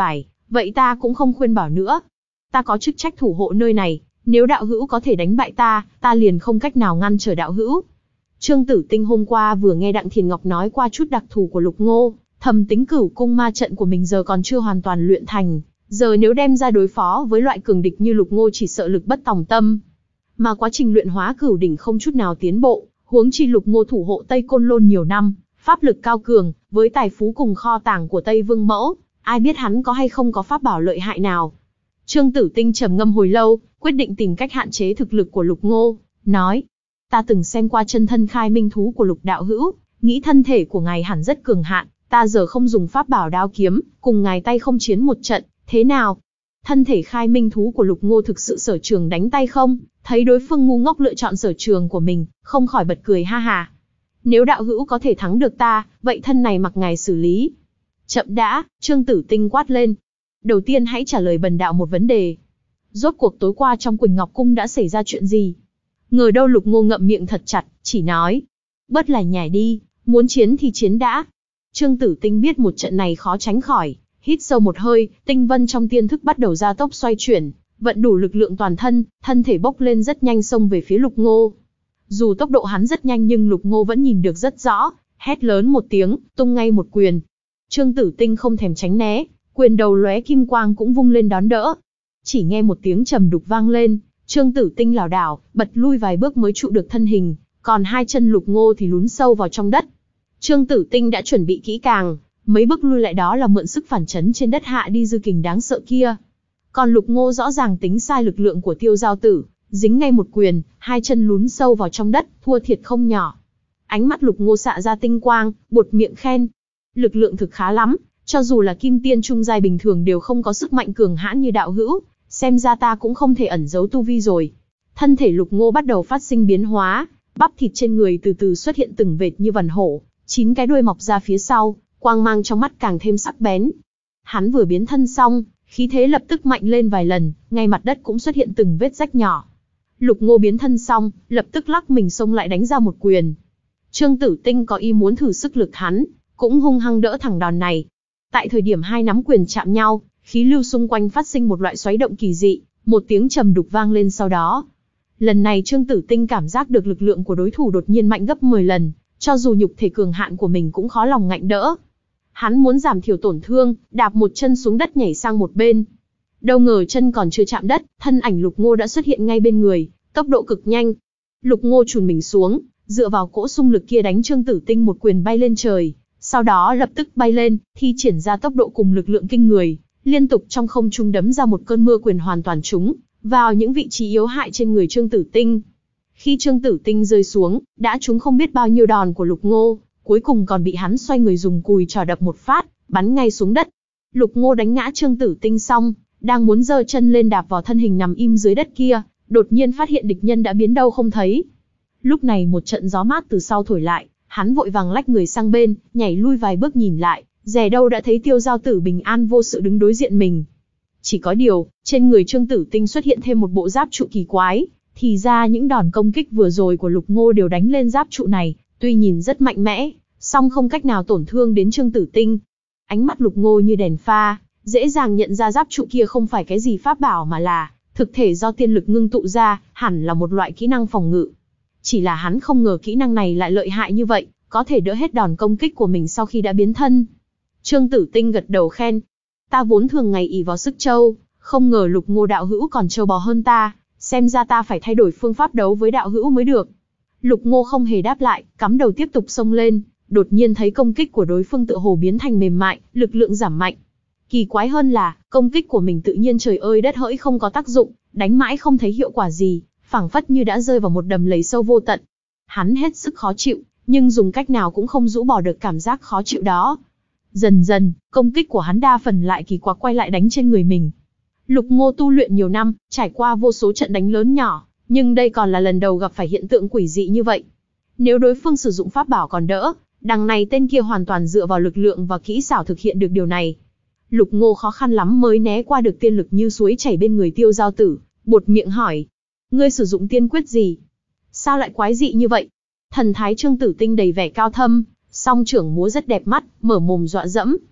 Vậy ta cũng không khuyên bảo nữa. Ta có chức trách thủ hộ nơi này, nếu đạo hữu có thể đánh bại ta, ta liền không cách nào ngăn trở đạo hữu. Trương Tử Tinh hôm qua vừa nghe Đặng Thiền Ngọc nói qua chút đặc thù của Lục Ngô, thầm tính Cửu cung ma trận của mình giờ còn chưa hoàn toàn luyện thành, giờ nếu đem ra đối phó với loại cường địch như Lục Ngô chỉ sợ lực bất tòng tâm. Mà quá trình luyện hóa cửu đỉnh không chút nào tiến bộ, huống chi Lục Ngô thủ hộ Tây Côn Lôn nhiều năm, pháp lực cao cường, với tài phú cùng kho tàng của Tây Vương Mẫu, ai biết hắn có hay không có pháp bảo lợi hại nào. Trương Tử Tinh trầm ngâm hồi lâu, quyết định tìm cách hạn chế thực lực của Lục Ngô, nói: ta từng xem qua chân thân khai minh thú của Lục đạo hữu, nghĩ thân thể của ngài hẳn rất cường hạn, ta giờ không dùng pháp bảo đao kiếm, cùng ngài tay không chiến một trận, thế nào? Thân thể khai minh thú của Lục Ngô thực sự sở trường đánh tay không? Thấy đối phương ngu ngốc lựa chọn sở trường của mình, không khỏi bật cười ha ha. Nếu đạo hữu có thể thắng được ta, vậy thân này mặc ngài xử lý. Chậm đã, Trương Tử Tinh quát lên. Đầu tiên hãy trả lời bần đạo một vấn đề. Rốt cuộc tối qua trong Quỳnh Ngọc Cung đã xảy ra chuyện gì? Ngờ đâu Lục Ngô ngậm miệng thật chặt, chỉ nói: bớt lại nhảy đi, muốn chiến thì chiến đã. Trương Tử Tinh biết một trận này khó tránh khỏi, hít sâu một hơi, tinh vân trong tiên thức bắt đầu gia tốc xoay chuyển, vận đủ lực lượng toàn thân, thân thể bốc lên rất nhanh xông về phía Lục Ngô. Dù tốc độ hắn rất nhanh nhưng Lục Ngô vẫn nhìn được rất rõ, hét lớn một tiếng, tung ngay một quyền. Trương Tử Tinh không thèm tránh né, quyền đầu lóe kim quang cũng vung lên đón đỡ. Chỉ nghe một tiếng trầm đục vang lên, Trương Tử Tinh lảo đảo, bật lui vài bước mới trụ được thân hình, còn hai chân Lục Ngô thì lún sâu vào trong đất. Trương Tử Tinh đã chuẩn bị kỹ càng, mấy bước lui lại đó là mượn sức phản chấn trên đất hạ đi dư kình đáng sợ kia. Còn Lục Ngô rõ ràng tính sai lực lượng của Tiêu Giao Tử, dính ngay một quyền, hai chân lún sâu vào trong đất, thua thiệt không nhỏ. Ánh mắt Lục Ngô xạ ra tinh quang, buột miệng khen: lực lượng thực khá lắm, cho dù là kim tiên trung giai bình thường đều không có sức mạnh cường hãn như đạo hữu, xem ra ta cũng không thể ẩn giấu tu vi rồi. Thân thể Lục Ngô bắt đầu phát sinh biến hóa, bắp thịt trên người từ từ xuất hiện từng vệt như vằn hổ, chín cái đuôi mọc ra phía sau, quang mang trong mắt càng thêm sắc bén. Hắn vừa biến thân xong, khí thế lập tức mạnh lên vài lần, ngay mặt đất cũng xuất hiện từng vết rách nhỏ. Lục Ngô biến thân xong, lập tức lắc mình xông lại đánh ra một quyền. Trương Tử Tinh có ý muốn thử sức lực hắn, cũng hung hăng đỡ thẳng đòn này. Tại thời điểm hai nắm quyền chạm nhau, khí lưu xung quanh phát sinh một loại xoáy động kỳ dị, một tiếng trầm đục vang lên sau đó. Lần này Trương Tử Tinh cảm giác được lực lượng của đối thủ đột nhiên mạnh gấp mười lần, cho dù nhục thể cường hạn của mình cũng khó lòng ngạnh đỡ. Hắn muốn giảm thiểu tổn thương, đạp một chân xuống đất nhảy sang một bên. Đâu ngờ chân còn chưa chạm đất, thân ảnh Lục Ngô đã xuất hiện ngay bên người, tốc độ cực nhanh. Lục Ngô chùn mình xuống, dựa vào cỗ xung lực kia đánh Trương Tử Tinh một quyền bay lên trời, sau đó lập tức bay lên, thi triển ra tốc độ cùng lực lượng kinh người, liên tục trong không trung đấm ra một cơn mưa quyền hoàn toàn trúng vào những vị trí yếu hại trên người Trương Tử Tinh. Khi Trương Tử Tinh rơi xuống, đã trúng không biết bao nhiêu đòn của Lục Ngô, cuối cùng còn bị hắn xoay người dùng cùi trò đập một phát, bắn ngay xuống đất. Lục Ngô đánh ngã Trương Tử Tinh xong, đang muốn giơ chân lên đạp vào thân hình nằm im dưới đất kia, đột nhiên phát hiện địch nhân đã biến đâu không thấy. Lúc này một trận gió mát từ sau thổi lại, hắn vội vàng lách người sang bên, nhảy lui vài bước nhìn lại, dè đâu đã thấy Tiêu Giao Tử bình an vô sự đứng đối diện mình. Chỉ có điều, trên người Trương Tử Tinh xuất hiện thêm một bộ giáp trụ kỳ quái, thì ra những đòn công kích vừa rồi của Lục Ngô đều đánh lên giáp trụ này, tuy nhìn rất mạnh mẽ, song không cách nào tổn thương đến Trương Tử Tinh. Ánh mắt Lục Ngô như đèn pha, dễ dàng nhận ra giáp trụ kia không phải cái gì pháp bảo mà là thực thể do tiên lực ngưng tụ ra, hẳn là một loại kỹ năng phòng ngự. Chỉ là hắn không ngờ kỹ năng này lại lợi hại như vậy, có thể đỡ hết đòn công kích của mình sau khi đã biến thân. Trương Tử Tinh gật đầu khen: ta vốn thường ngày ỷ vào sức trâu, không ngờ Lục Ngô đạo hữu còn trâu bò hơn ta, xem ra ta phải thay đổi phương pháp đấu với đạo hữu mới được. Lục Ngô không hề đáp lại, cắm đầu tiếp tục xông lên, đột nhiên thấy công kích của đối phương tựa hồ biến thành mềm mại, lực lượng giảm mạnh. Kỳ quái hơn là, công kích của mình tự nhiên trời ơi đất hỡi không có tác dụng, đánh mãi không thấy hiệu quả gì, phảng phất như đã rơi vào một đầm lầy sâu vô tận. Hắn hết sức khó chịu, nhưng dùng cách nào cũng không rũ bỏ được cảm giác khó chịu đó. Dần dần, công kích của hắn đa phần lại kỳ quặc quay lại đánh trên người mình. Lục Ngô tu luyện nhiều năm, trải qua vô số trận đánh lớn nhỏ, nhưng đây còn là lần đầu gặp phải hiện tượng quỷ dị như vậy. Nếu đối phương sử dụng pháp bảo còn đỡ, đằng này tên kia hoàn toàn dựa vào lực lượng và kỹ xảo thực hiện được điều này. Lục Ngô khó khăn lắm mới né qua được tiên lực như suối chảy bên người Tiêu Giao Tử, buột miệng hỏi: ngươi sử dụng tiên quyết gì? Sao lại quái dị như vậy? Thần thái Trương Tử Tinh đầy vẻ cao thâm, song trưởng múa rất đẹp mắt, mở mồm dọa dẫm.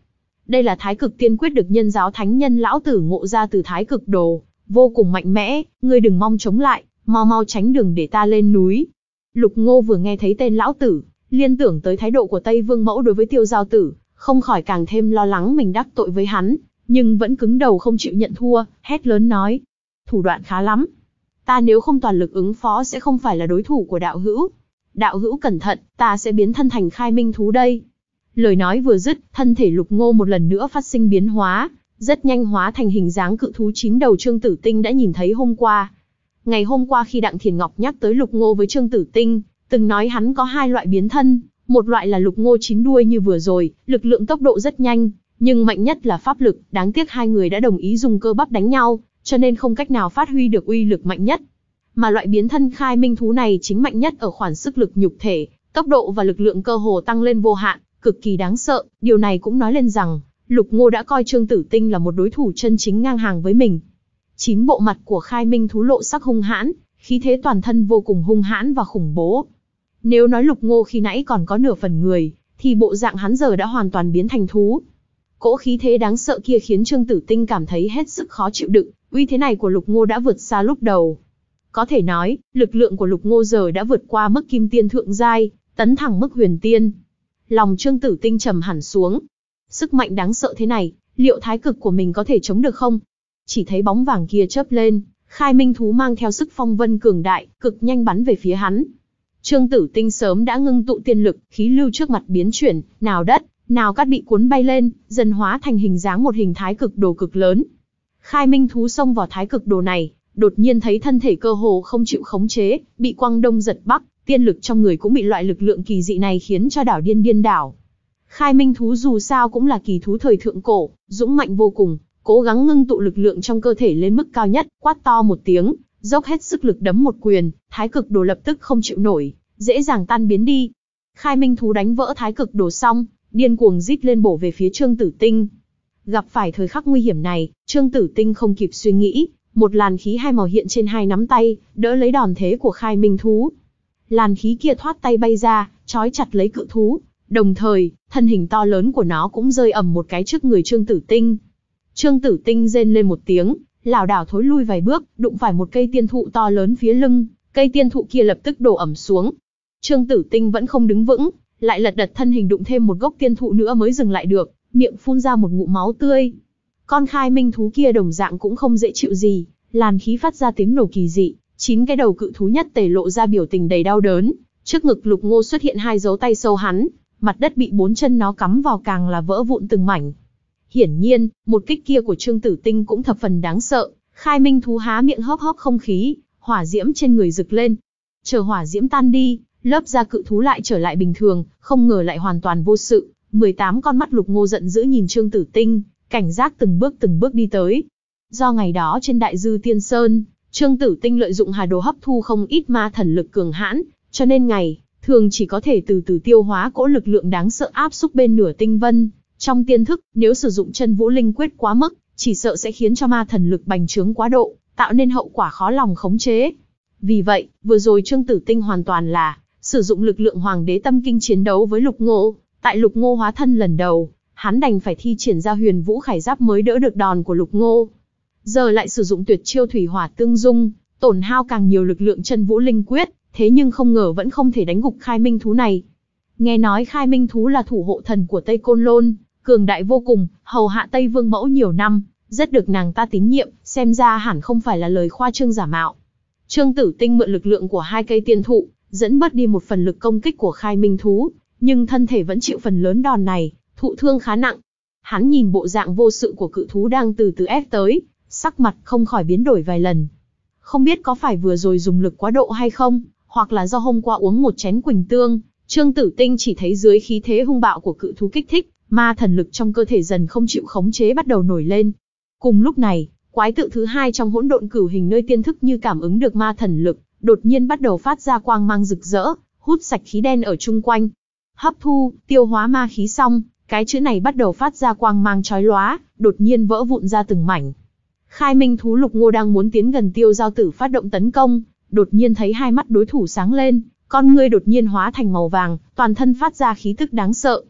Đây là thái cực tiên quyết được nhân giáo thánh nhân lão tử ngộ ra từ thái cực đồ, vô cùng mạnh mẽ, ngươi đừng mong chống lại, mau mau tránh đường để ta lên núi. Lục Ngô vừa nghe thấy tên lão tử, liên tưởng tới thái độ của Tây Vương Mẫu đối với Tiêu Giao Tử, không khỏi càng thêm lo lắng mình đắc tội với hắn, nhưng vẫn cứng đầu không chịu nhận thua, hét lớn nói: thủ đoạn khá lắm, ta nếu không toàn lực ứng phó sẽ không phải là đối thủ của đạo hữu. Đạo hữu cẩn thận, ta sẽ biến thân thành khai minh thú đây. Lời nói vừa dứt, thân thể Lục Ngô một lần nữa phát sinh biến hóa, rất nhanh hóa thành hình dáng cự thú chín đầu Trương Tử Tinh đã nhìn thấy hôm qua. Ngày hôm qua khi Đặng Thiền Ngọc nhắc tới Lục Ngô với Trương Tử Tinh, từng nói hắn có hai loại biến thân, một loại là Lục Ngô chín đuôi như vừa rồi, lực lượng tốc độ rất nhanh, nhưng mạnh nhất là pháp lực, đáng tiếc hai người đã đồng ý dùng cơ bắp đánh nhau, cho nên không cách nào phát huy được uy lực mạnh nhất. Mà loại biến thân khai minh thú này chính mạnh nhất ở khoản sức lực nhục thể, tốc độ và lực lượng cơ hồ tăng lên vô hạn, cực kỳ đáng sợ. Điều này cũng nói lên rằng, Lục Ngô đã coi Trương Tử Tinh là một đối thủ chân chính ngang hàng với mình. Chín bộ mặt của khai minh thú lộ sắc hung hãn, khí thế toàn thân vô cùng hung hãn và khủng bố. Nếu nói Lục Ngô khi nãy còn có nửa phần người, thì bộ dạng hắn giờ đã hoàn toàn biến thành thú. Cỗ khí thế đáng sợ kia khiến Trương Tử Tinh cảm thấy hết sức khó chịu đựng, uy thế này của Lục Ngô đã vượt xa lúc đầu. Có thể nói, lực lượng của Lục Ngô giờ đã vượt qua mức kim tiên thượng giai, tấn thẳng mức huyền tiên. Lòng Trương Tử Tinh trầm hẳn xuống. Sức mạnh đáng sợ thế này, liệu thái cực của mình có thể chống được không? Chỉ thấy bóng vàng kia chớp lên, khai minh thú mang theo sức phong vân cường đại, cực nhanh bắn về phía hắn. Trương Tử Tinh sớm đã ngưng tụ tiên lực, khí lưu trước mặt biến chuyển, nào đất, nào cát bị cuốn bay lên, dần hóa thành hình dáng một hình thái cực đồ cực lớn. Khai minh thú xông vào thái cực đồ này, đột nhiên thấy thân thể cơ hồ không chịu khống chế, bị quăng đông giật bắc, tiên lực trong người cũng bị loại lực lượng kỳ dị này khiến cho đảo điên điên đảo. Khai minh thú dù sao cũng là kỳ thú thời thượng cổ, dũng mạnh vô cùng, cố gắng ngưng tụ lực lượng trong cơ thể lên mức cao nhất, quát to một tiếng, dốc hết sức lực đấm một quyền, thái cực đồ lập tức không chịu nổi, dễ dàng tan biến đi. Khai minh thú đánh vỡ thái cực đồ xong, điên cuồng rít lên bổ về phía Trương Tử Tinh. Gặp phải thời khắc nguy hiểm này, Trương Tử Tinh không kịp suy nghĩ, một làn khí hai màu hiện trên hai nắm tay, đỡ lấy đòn thế của khai minh thú. Làn khí kia thoát tay bay ra, trói chặt lấy cự thú, đồng thời, thân hình to lớn của nó cũng rơi ầm một cái trước người Trương Tử Tinh. Trương Tử Tinh rên lên một tiếng, lảo đảo thối lui vài bước, đụng phải một cây tiên thụ to lớn phía lưng, cây tiên thụ kia lập tức đổ ẩm xuống. Trương Tử Tinh vẫn không đứng vững, lại lật đật thân hình đụng thêm một gốc tiên thụ nữa mới dừng lại được, miệng phun ra một ngụm máu tươi. Con khai minh thú kia đồng dạng cũng không dễ chịu gì, làn khí phát ra tiếng nổ kỳ dị, chín cái đầu cự thú nhất tề lộ ra biểu tình đầy đau đớn. Trước ngực Lục Ngô xuất hiện hai dấu tay sâu hắn, mặt đất bị bốn chân nó cắm vào càng là vỡ vụn từng mảnh. Hiển nhiên, một kích kia của Trương Tử Tinh cũng thập phần đáng sợ. Khai minh thú há miệng hớp hớp không khí, hỏa diễm trên người rực lên. Chờ hỏa diễm tan đi, lớp da cự thú lại trở lại bình thường, không ngờ lại hoàn toàn vô sự. mười tám con mắt Lục Ngô giận dữ nhìn Trương Tử Tinh, cảnh giác từng bước từng bước đi tới. Do ngày đó trên Đại Dư Tiên Sơn, Trương Tử Tinh lợi dụng hà đồ hấp thu không ít ma thần lực cường hãn, cho nên ngày thường chỉ có thể từ từ tiêu hóa cỗ lực lượng đáng sợ áp xúc bên nửa tinh vân. Trong tiên thức, nếu sử dụng chân vũ linh quyết quá mức, chỉ sợ sẽ khiến cho ma thần lực bành trướng quá độ, tạo nên hậu quả khó lòng khống chế. Vì vậy, vừa rồi Trương Tử Tinh hoàn toàn là sử dụng lực lượng Hoàng Đế Tâm Kinh chiến đấu với Lục Ngô. Tại Lục Ngô hóa thân lần đầu, hắn đành phải thi triển ra Huyền Vũ Khải Giáp mới đỡ được đòn của Lục Ngô. Giờ lại sử dụng tuyệt chiêu Thủy Hỏa Tương Dung, tổn hao càng nhiều lực lượng chân vũ linh quyết, thế nhưng không ngờ vẫn không thể đánh gục khai minh thú này. Nghe nói khai minh thú là thủ hộ thần của Tây Côn Lôn, cường đại vô cùng, hầu hạ Tây Vương Mẫu nhiều năm, rất được nàng ta tín nhiệm, xem ra hẳn không phải là lời khoa trương giả mạo. Trương Tử Tinh mượn lực lượng của hai cây tiên thụ, dẫn bớt đi một phần lực công kích của khai minh thú, nhưng thân thể vẫn chịu phần lớn đòn này, thụ thương khá nặng. Hắn nhìn bộ dạng vô sự của cự thú đang từ từ ép tới, sắc mặt không khỏi biến đổi vài lần. Không biết có phải vừa rồi dùng lực quá độ hay không, hoặc là do hôm qua uống một chén quỳnh tương, Trương Tử Tinh chỉ thấy dưới khí thế hung bạo của cự thú kích thích, ma thần lực trong cơ thể dần không chịu khống chế bắt đầu nổi lên. Cùng lúc này, quái tự thứ hai trong hỗn độn cửu hình nơi tiên thức như cảm ứng được ma thần lực, đột nhiên bắt đầu phát ra quang mang rực rỡ, hút sạch khí đen ở chung quanh. Hấp thu, tiêu hóa ma khí xong, cái chữ này bắt đầu phát ra quang mang chói lóa, đột nhiên vỡ vụn ra từng mảnh. Khai minh thú Lục Ngô đang muốn tiến gần Tiêu Giao Tử phát động tấn công, đột nhiên thấy hai mắt đối thủ sáng lên, con ngươi đột nhiên hóa thành màu vàng, toàn thân phát ra khí tức đáng sợ.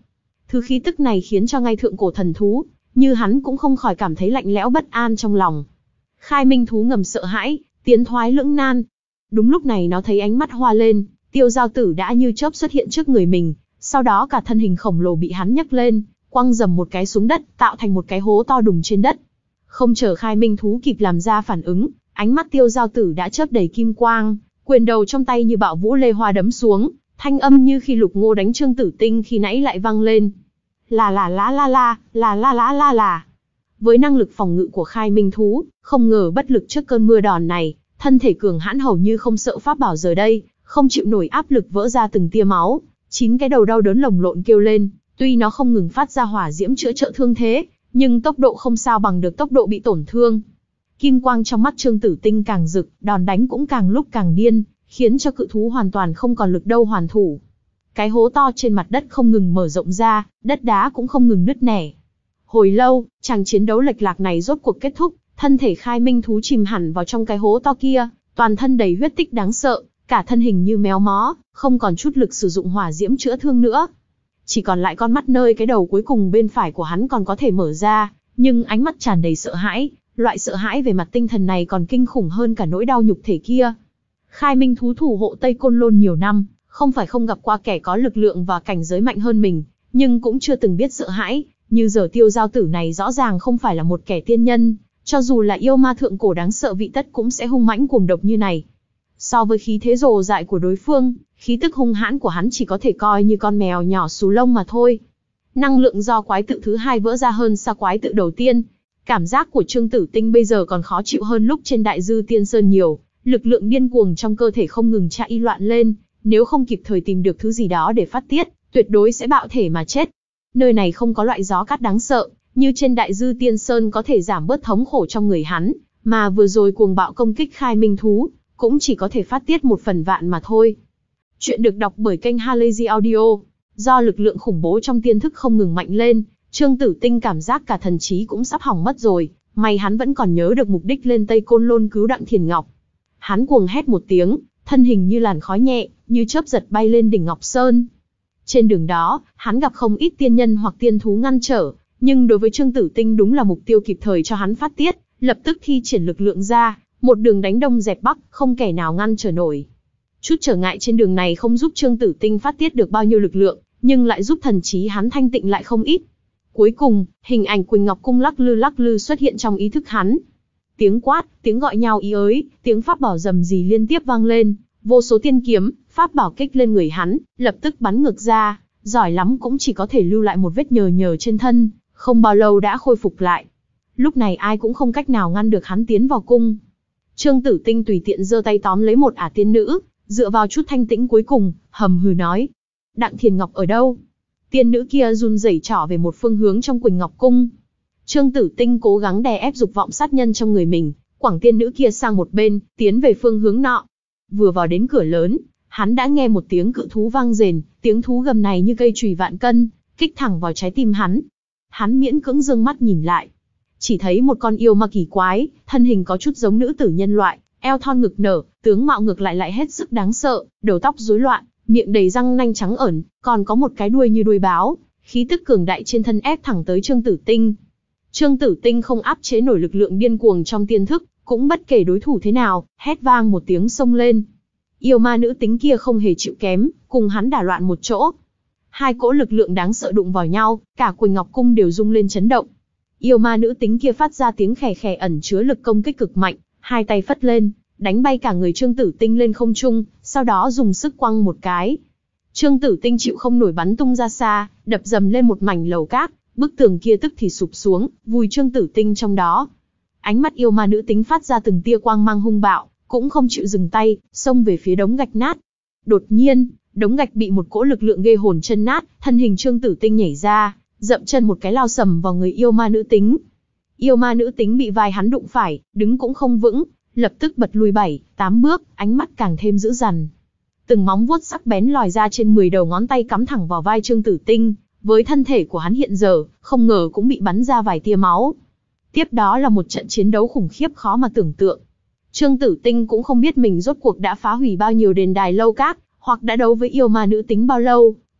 Thứ khí tức này khiến cho ngay thượng cổ thần thú, như hắn cũng không khỏi cảm thấy lạnh lẽo bất an trong lòng. Khai Minh thú ngầm sợ hãi, tiến thoái lưỡng nan. Đúng lúc này nó thấy ánh mắt hoa lên, Tiêu Giao Tử đã như chớp xuất hiện trước người mình, sau đó cả thân hình khổng lồ bị hắn nhấc lên, quăng dầm một cái xuống đất, tạo thành một cái hố to đùng trên đất. Không chờ Khai Minh thú kịp làm ra phản ứng, ánh mắt Tiêu Giao Tử đã chớp đầy kim quang, quyền đầu trong tay như bạo vũ lê hoa đấm xuống, thanh âm như khi Lục Ngô đánh Trương Tử Tinh khi nãy lại vang lên. Là là lá la la, là la la la là. Với năng lực phòng ngự của Khai Minh thú, không ngờ bất lực trước cơn mưa đòn này, thân thể cường hãn hầu như không sợ pháp bảo giờ đây, không chịu nổi áp lực vỡ ra từng tia máu, chín cái đầu đau đớn lồng lộn kêu lên, tuy nó không ngừng phát ra hỏa diễm chữa trợ thương thế, nhưng tốc độ không sao bằng được tốc độ bị tổn thương. Kim quang trong mắt Trương Tử Tinh càng rực, đòn đánh cũng càng lúc càng điên, khiến cho cự thú hoàn toàn không còn lực đâu hoàn thủ. Cái hố to trên mặt đất không ngừng mở rộng ra, đất đá cũng không ngừng nứt nẻ. Hồi lâu, chàng chiến đấu lệch lạc này rốt cuộc kết thúc, thân thể Khai Minh thú chìm hẳn vào trong cái hố to kia, toàn thân đầy huyết tích đáng sợ, cả thân hình như méo mó, không còn chút lực sử dụng hỏa diễm chữa thương nữa. Chỉ còn lại con mắt nơi cái đầu cuối cùng bên phải của hắn còn có thể mở ra, nhưng ánh mắt tràn đầy sợ hãi, loại sợ hãi về mặt tinh thần này còn kinh khủng hơn cả nỗi đau nhục thể kia. Khai Minh thú thủ hộ Tây Côn Lôn nhiều năm, không phải không gặp qua kẻ có lực lượng và cảnh giới mạnh hơn mình, nhưng cũng chưa từng biết sợ hãi, như giờ Tiêu Giao Tử này rõ ràng không phải là một kẻ tiên nhân, cho dù là yêu ma thượng cổ đáng sợ vị tất cũng sẽ hung mãnh cuồng độc như này. So với khí thế rồ dại của đối phương, khí tức hung hãn của hắn chỉ có thể coi như con mèo nhỏ xù lông mà thôi. Năng lượng do quái tự thứ hai vỡ ra hơn xa quái tự đầu tiên. Cảm giác của Trương Tử Tinh bây giờ còn khó chịu hơn lúc trên Đại Dư Tiên Sơn nhiều, lực lượng điên cuồng trong cơ thể không ngừng chạy loạn lên, nếu không kịp thời tìm được thứ gì đó để phát tiết, tuyệt đối sẽ bạo thể mà chết. Nơi này không có loại gió cát đáng sợ, như trên Đại Dư Tiên Sơn có thể giảm bớt thống khổ trong người hắn, mà vừa rồi cuồng bạo công kích Khai Minh thú, cũng chỉ có thể phát tiết một phần vạn mà thôi. Chuyện được đọc bởi kênh Halazy Audio. Do lực lượng khủng bố trong tiên thức không ngừng mạnh lên, Trương Tử Tinh cảm giác cả thần trí cũng sắp hỏng mất rồi, may hắn vẫn còn nhớ được mục đích lên Tây Côn Lôn cứu Đặng Thiền Ngọc. Hắn cuồng hét một tiếng, thân hình như làn khói nhẹ, như chớp giật bay lên đỉnh Ngọc Sơn. Trên đường đó, hắn gặp không ít tiên nhân hoặc tiên thú ngăn trở, nhưng đối với Trương Tử Tinh đúng là mục tiêu kịp thời cho hắn phát tiết, lập tức thi triển lực lượng ra, một đường đánh đông dẹp bắc, không kẻ nào ngăn trở nổi. Chút trở ngại trên đường này không giúp Trương Tử Tinh phát tiết được bao nhiêu lực lượng, nhưng lại giúp thần trí hắn thanh tịnh lại không ít. Cuối cùng, hình ảnh Quỳnh Ngọc Cung lắc lư lắc lư xuất hiện trong ý thức hắn. Tiếng quát, tiếng gọi nhau ý ới, tiếng pháp bảo rầm rì liên tiếp vang lên, vô số tiên kiếm, pháp bảo kích lên người hắn, lập tức bắn ngược ra, giỏi lắm cũng chỉ có thể lưu lại một vết nhờ nhờ trên thân, không bao lâu đã khôi phục lại. Lúc này ai cũng không cách nào ngăn được hắn tiến vào cung. Trương Tử Tinh tùy tiện giơ tay tóm lấy một ả tiên nữ, dựa vào chút thanh tĩnh cuối cùng, hầm hừ nói: Đặng Thiền Ngọc ở đâu? Tiên nữ kia run rẩy trỏ về một phương hướng trong Quỳnh Ngọc Cung. Trương Tử Tinh cố gắng đè ép dục vọng sát nhân trong người mình, quẳng tiên nữ kia sang một bên, tiến về phương hướng nọ. Vừa vào đến cửa lớn, hắn đã nghe một tiếng cự thú vang rền, tiếng thú gầm này như cây chùy vạn cân, kích thẳng vào trái tim hắn. Hắn miễn cưỡng dương mắt nhìn lại, chỉ thấy một con yêu ma kỳ quái, thân hình có chút giống nữ tử nhân loại, eo thon ngực nở, tướng mạo ngược lại lại hết sức đáng sợ, đầu tóc rối loạn, miệng đầy răng nanh trắng ẩn, còn có một cái đuôi như đuôi báo, khí tức cường đại trên thân ép thẳng tới Trương Tử Tinh. Trương Tử Tinh không áp chế nổi lực lượng điên cuồng trong tiên thức, cũng bất kể đối thủ thế nào, hét vang một tiếng xông lên. Yêu ma nữ tính kia không hề chịu kém, cùng hắn đả loạn một chỗ. Hai cỗ lực lượng đáng sợ đụng vào nhau, cả Quỳnh Ngọc Cung đều rung lên chấn động. Yêu ma nữ tính kia phát ra tiếng khè khè ẩn chứa lực công kích cực mạnh, hai tay phất lên, đánh bay cả người Trương Tử Tinh lên không trung, sau đó dùng sức quăng một cái. Trương Tử Tinh chịu không nổi bắn tung ra xa, đập dầm lên một mảnh lầu cát, bức tường kia tức thì sụp xuống, vùi Trương Tử Tinh trong đó. Ánh mắt yêu ma nữ tính phát ra từng tia quang mang hung bạo, cũng không chịu dừng tay, xông về phía đống gạch nát. Đột nhiên, đống gạch bị một cỗ lực lượng ghê hồn chân nát, thân hình Trương Tử Tinh nhảy ra, dậm chân một cái lao sầm vào người yêu ma nữ tính. Yêu ma nữ tính bị vai hắn đụng phải, đứng cũng không vững, lập tức bật lùi bảy, tám bước, ánh mắt càng thêm dữ dằn. Từng móng vuốt sắc bén lòi ra trên mười đầu ngón tay cắm thẳng vào vai Trương Tử Tinh, với thân thể của hắn hiện giờ, không ngờ cũng bị bắn ra vài tia máu. Tiếp đó là một trận chiến đấu khủng khiếp khó mà tưởng tượng. Trương Tử Tinh cũng không biết mình rốt cuộc đã phá hủy bao nhiêu đền đài lâu các, hoặc đã đấu với yêu ma nữ tính bao lâu,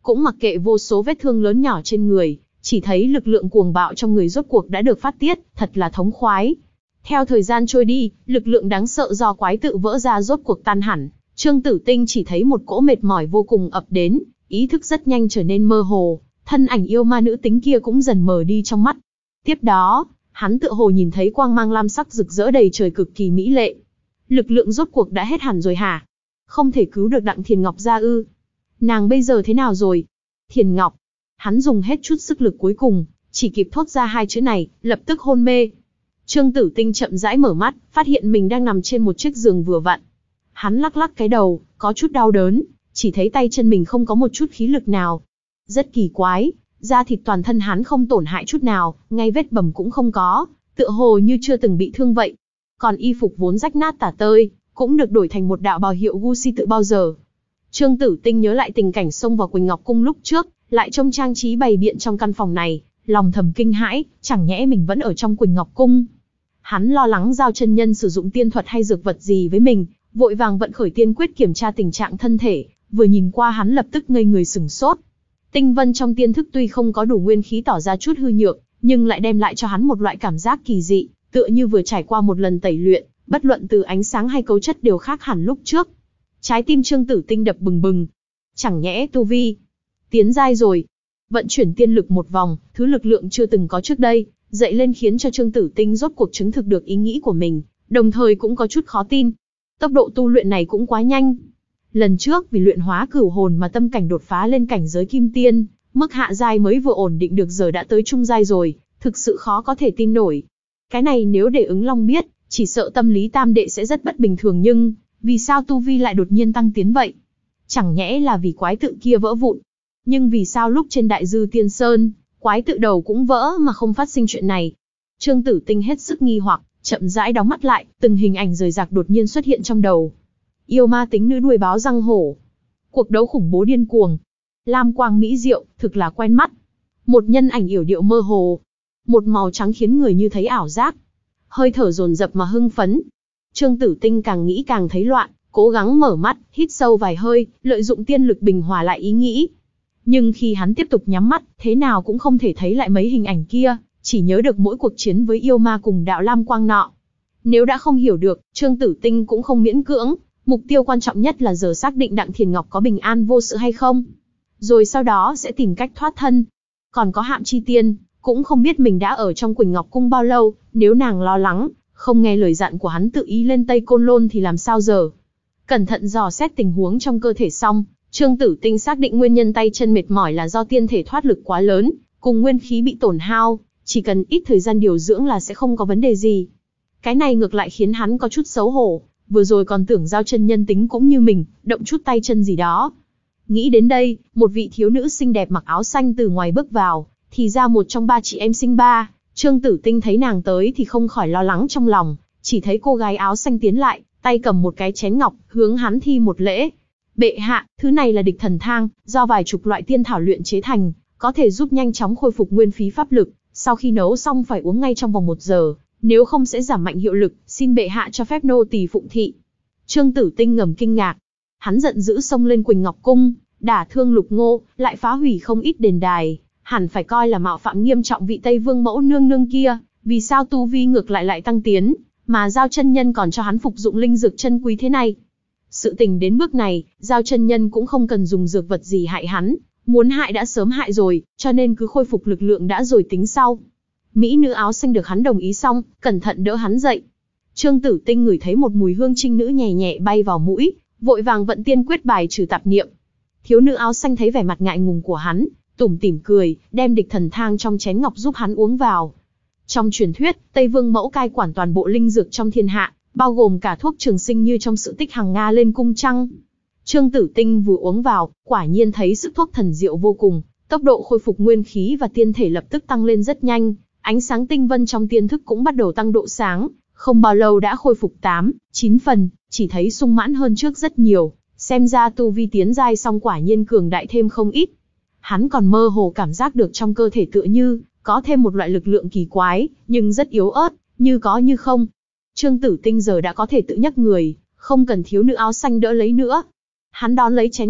cũng mặc kệ vô số vết thương lớn nhỏ trên người, chỉ thấy lực lượng cuồng bạo trong người rốt cuộc đã được phát tiết, thật là thống khoái. Theo thời gian trôi đi, lực lượng đáng sợ do quái tự vỡ ra rốt cuộc tan hẳn, Trương Tử Tinh chỉ thấy một cỗ mệt mỏi vô cùng ập đến, ý thức rất nhanh trở nên mơ hồ, thân ảnh yêu ma nữ tính kia cũng dần mờ đi trong mắt. Tiếp đó, hắn tựa hồ nhìn thấy quang mang lam sắc rực rỡ đầy trời cực kỳ mỹ lệ. Lực lượng rốt cuộc đã hết hẳn rồi hả? Không thể cứu được Đặng Thiền Ngọc ra ư? Nàng bây giờ thế nào rồi? Thiền Ngọc. Hắn dùng hết chút sức lực cuối cùng, chỉ kịp thốt ra hai chữ này, lập tức hôn mê. Trương Tử Tinh chậm rãi mở mắt, phát hiện mình đang nằm trên một chiếc giường vừa vặn. Hắn lắc lắc cái đầu, có chút đau đớn, chỉ thấy tay chân mình không có một chút khí lực nào. Rất kỳ quái, da thịt toàn thân hắn không tổn hại chút nào, ngay vết bầm cũng không có, tựa hồ như chưa từng bị thương vậy. Còn y phục vốn rách nát tả tơi, cũng được đổi thành một đạo bào hiệu Gucci tự bao giờ. Trương Tử Tinh nhớ lại tình cảnh xông vào Quỳnh Ngọc Cung lúc trước, lại trông trang trí bày biện trong căn phòng này, lòng thầm kinh hãi, chẳng nhẽ mình vẫn ở trong Quỳnh Ngọc Cung. Hắn lo lắng Giao chân nhân sử dụng tiên thuật hay dược vật gì với mình, vội vàng vận khởi tiên quyết kiểm tra tình trạng thân thể, vừa nhìn qua hắn lập tức ngây người sửng sốt. Tinh vân trong tiên thức tuy không có đủ nguyên khí tỏ ra chút hư nhược, nhưng lại đem lại cho hắn một loại cảm giác kỳ dị, tựa như vừa trải qua một lần tẩy luyện, bất luận từ ánh sáng hay cấu chất đều khác hẳn lúc trước. Trái tim Trương Tử Tinh đập bừng bừng. Chẳng nhẽ tu vi tiến giai rồi? Vận chuyển tiên lực một vòng, thứ lực lượng chưa từng có trước đây, dậy lên khiến cho Trương Tử Tinh rốt cuộc chứng thực được ý nghĩ của mình, đồng thời cũng có chút khó tin. Tốc độ tu luyện này cũng quá nhanh. Lần trước vì luyện hóa cửu hồn mà tâm cảnh đột phá lên cảnh giới kim tiên, mức hạ giai mới vừa ổn định được giờ đã tới trung giai rồi, thực sự khó có thể tin nổi. Cái này nếu để ứng long biết, chỉ sợ tâm lý tam đệ sẽ rất bất bình thường, nhưng vì sao tu vi lại đột nhiên tăng tiến vậy? Chẳng nhẽ là vì quái tự kia vỡ vụn? Nhưng vì sao lúc trên Đại Dư Tiên Sơn, quái tự đầu cũng vỡ mà không phát sinh chuyện này? Trương Tử Tinh hết sức nghi hoặc, chậm rãi đóng mắt lại, từng hình ảnh rời rạc đột nhiên xuất hiện trong đầu. Yêu ma tính nữ đuôi báo răng hổ. Cuộc đấu khủng bố điên cuồng. Lam quang mỹ diệu, thực là quen mắt. Một nhân ảnh yểu điệu mơ hồ. Một màu trắng khiến người như thấy ảo giác. Hơi thở dồn dập mà hưng phấn. Trương Tử Tinh càng nghĩ càng thấy loạn, cố gắng mở mắt, hít sâu vài hơi, lợi dụng tiên lực bình hòa lại ý nghĩ. Nhưng khi hắn tiếp tục nhắm mắt, thế nào cũng không thể thấy lại mấy hình ảnh kia, chỉ nhớ được mỗi cuộc chiến với yêu ma cùng đạo lam quang nọ. Nếu đã không hiểu được, Trương Tử Tinh cũng không miễn cưỡng, mục tiêu quan trọng nhất là giờ xác định Đặng Thiền Ngọc có bình an vô sự hay không. Rồi sau đó sẽ tìm cách thoát thân. Còn có Hạm Chi Tiên, cũng không biết mình đã ở trong Quỳnh Ngọc Cung bao lâu, nếu nàng lo lắng, không nghe lời dặn của hắn tự ý lên Tây Côn Lôn thì làm sao giờ. Cẩn thận dò xét tình huống trong cơ thể xong, Trương Tử Tinh xác định nguyên nhân tay chân mệt mỏi là do tiên thể thoát lực quá lớn, cùng nguyên khí bị tổn hao, chỉ cần ít thời gian điều dưỡng là sẽ không có vấn đề gì. Cái này ngược lại khiến hắn có chút xấu hổ, vừa rồi còn tưởng Giao chân nhân tính cũng như mình, động chút tay chân gì đó. Nghĩ đến đây, một vị thiếu nữ xinh đẹp mặc áo xanh từ ngoài bước vào, thì ra một trong ba chị em sinh ba. Trương Tử Tinh thấy nàng tới thì không khỏi lo lắng trong lòng, chỉ thấy cô gái áo xanh tiến lại, tay cầm một cái chén ngọc, hướng hắn thi một lễ. Bệ hạ, thứ này là địch thần thang, do vài chục loại tiên thảo luyện chế thành, có thể giúp nhanh chóng khôi phục nguyên khí pháp lực, sau khi nấu xong phải uống ngay trong vòng một giờ, nếu không sẽ giảm mạnh hiệu lực, xin bệ hạ cho phép nô tỳ phụng thị. Trương Tử Tinh ngầm kinh ngạc, hắn giận dữ xông lên Quỳnh Ngọc Cung, đả thương Lục Ngô, lại phá hủy không ít đền đài, hẳn phải coi là mạo phạm nghiêm trọng vị Tây Vương mẫu nương nương kia, vì sao tu vi ngược lại lại tăng tiến, mà Giao chân nhân còn cho hắn phục dụng linh dược chân quý thế này. Sự tình đến bước này, Giao chân nhân cũng không cần dùng dược vật gì hại hắn, muốn hại đã sớm hại rồi, cho nên cứ khôi phục lực lượng đã rồi tính sau. Mỹ nữ áo xanh được hắn đồng ý xong, cẩn thận đỡ hắn dậy. Trương Tử Tinh ngửi thấy một mùi hương trinh nữ nhẹ nhẹ bay vào mũi, vội vàng vận tiên quyết bài trừ tạp niệm. Thiếu nữ áo xanh thấy vẻ mặt ngại ngùng của hắn, tủm tỉm cười, đem địch thần thang trong chén ngọc giúp hắn uống vào. Trong truyền thuyết, Tây Vương mẫu cai quản toàn bộ linh dược trong thiên hạ, bao gồm cả thuốc trường sinh như trong sự tích Hằng Nga lên cung trăng. Trương Tử Tinh vừa uống vào, quả nhiên thấy sức thuốc thần diệu vô cùng, tốc độ khôi phục nguyên khí và tiên thể lập tức tăng lên rất nhanh, ánh sáng tinh vân trong tiên thức cũng bắt đầu tăng độ sáng, không bao lâu đã khôi phục tám, chín phần, chỉ thấy sung mãn hơn trước rất nhiều, xem ra tu vi tiến giai xong quả nhiên cường đại thêm không ít. Hắn còn mơ hồ cảm giác được trong cơ thể tựa như có thêm một loại lực lượng kỳ quái, nhưng rất yếu ớt, như có như không. Trương Tử Tinh giờ đã có thể tự nhấc người, không cần thiếu nữ áo xanh đỡ lấy nữa. Hắn đón lấy chén ngọc,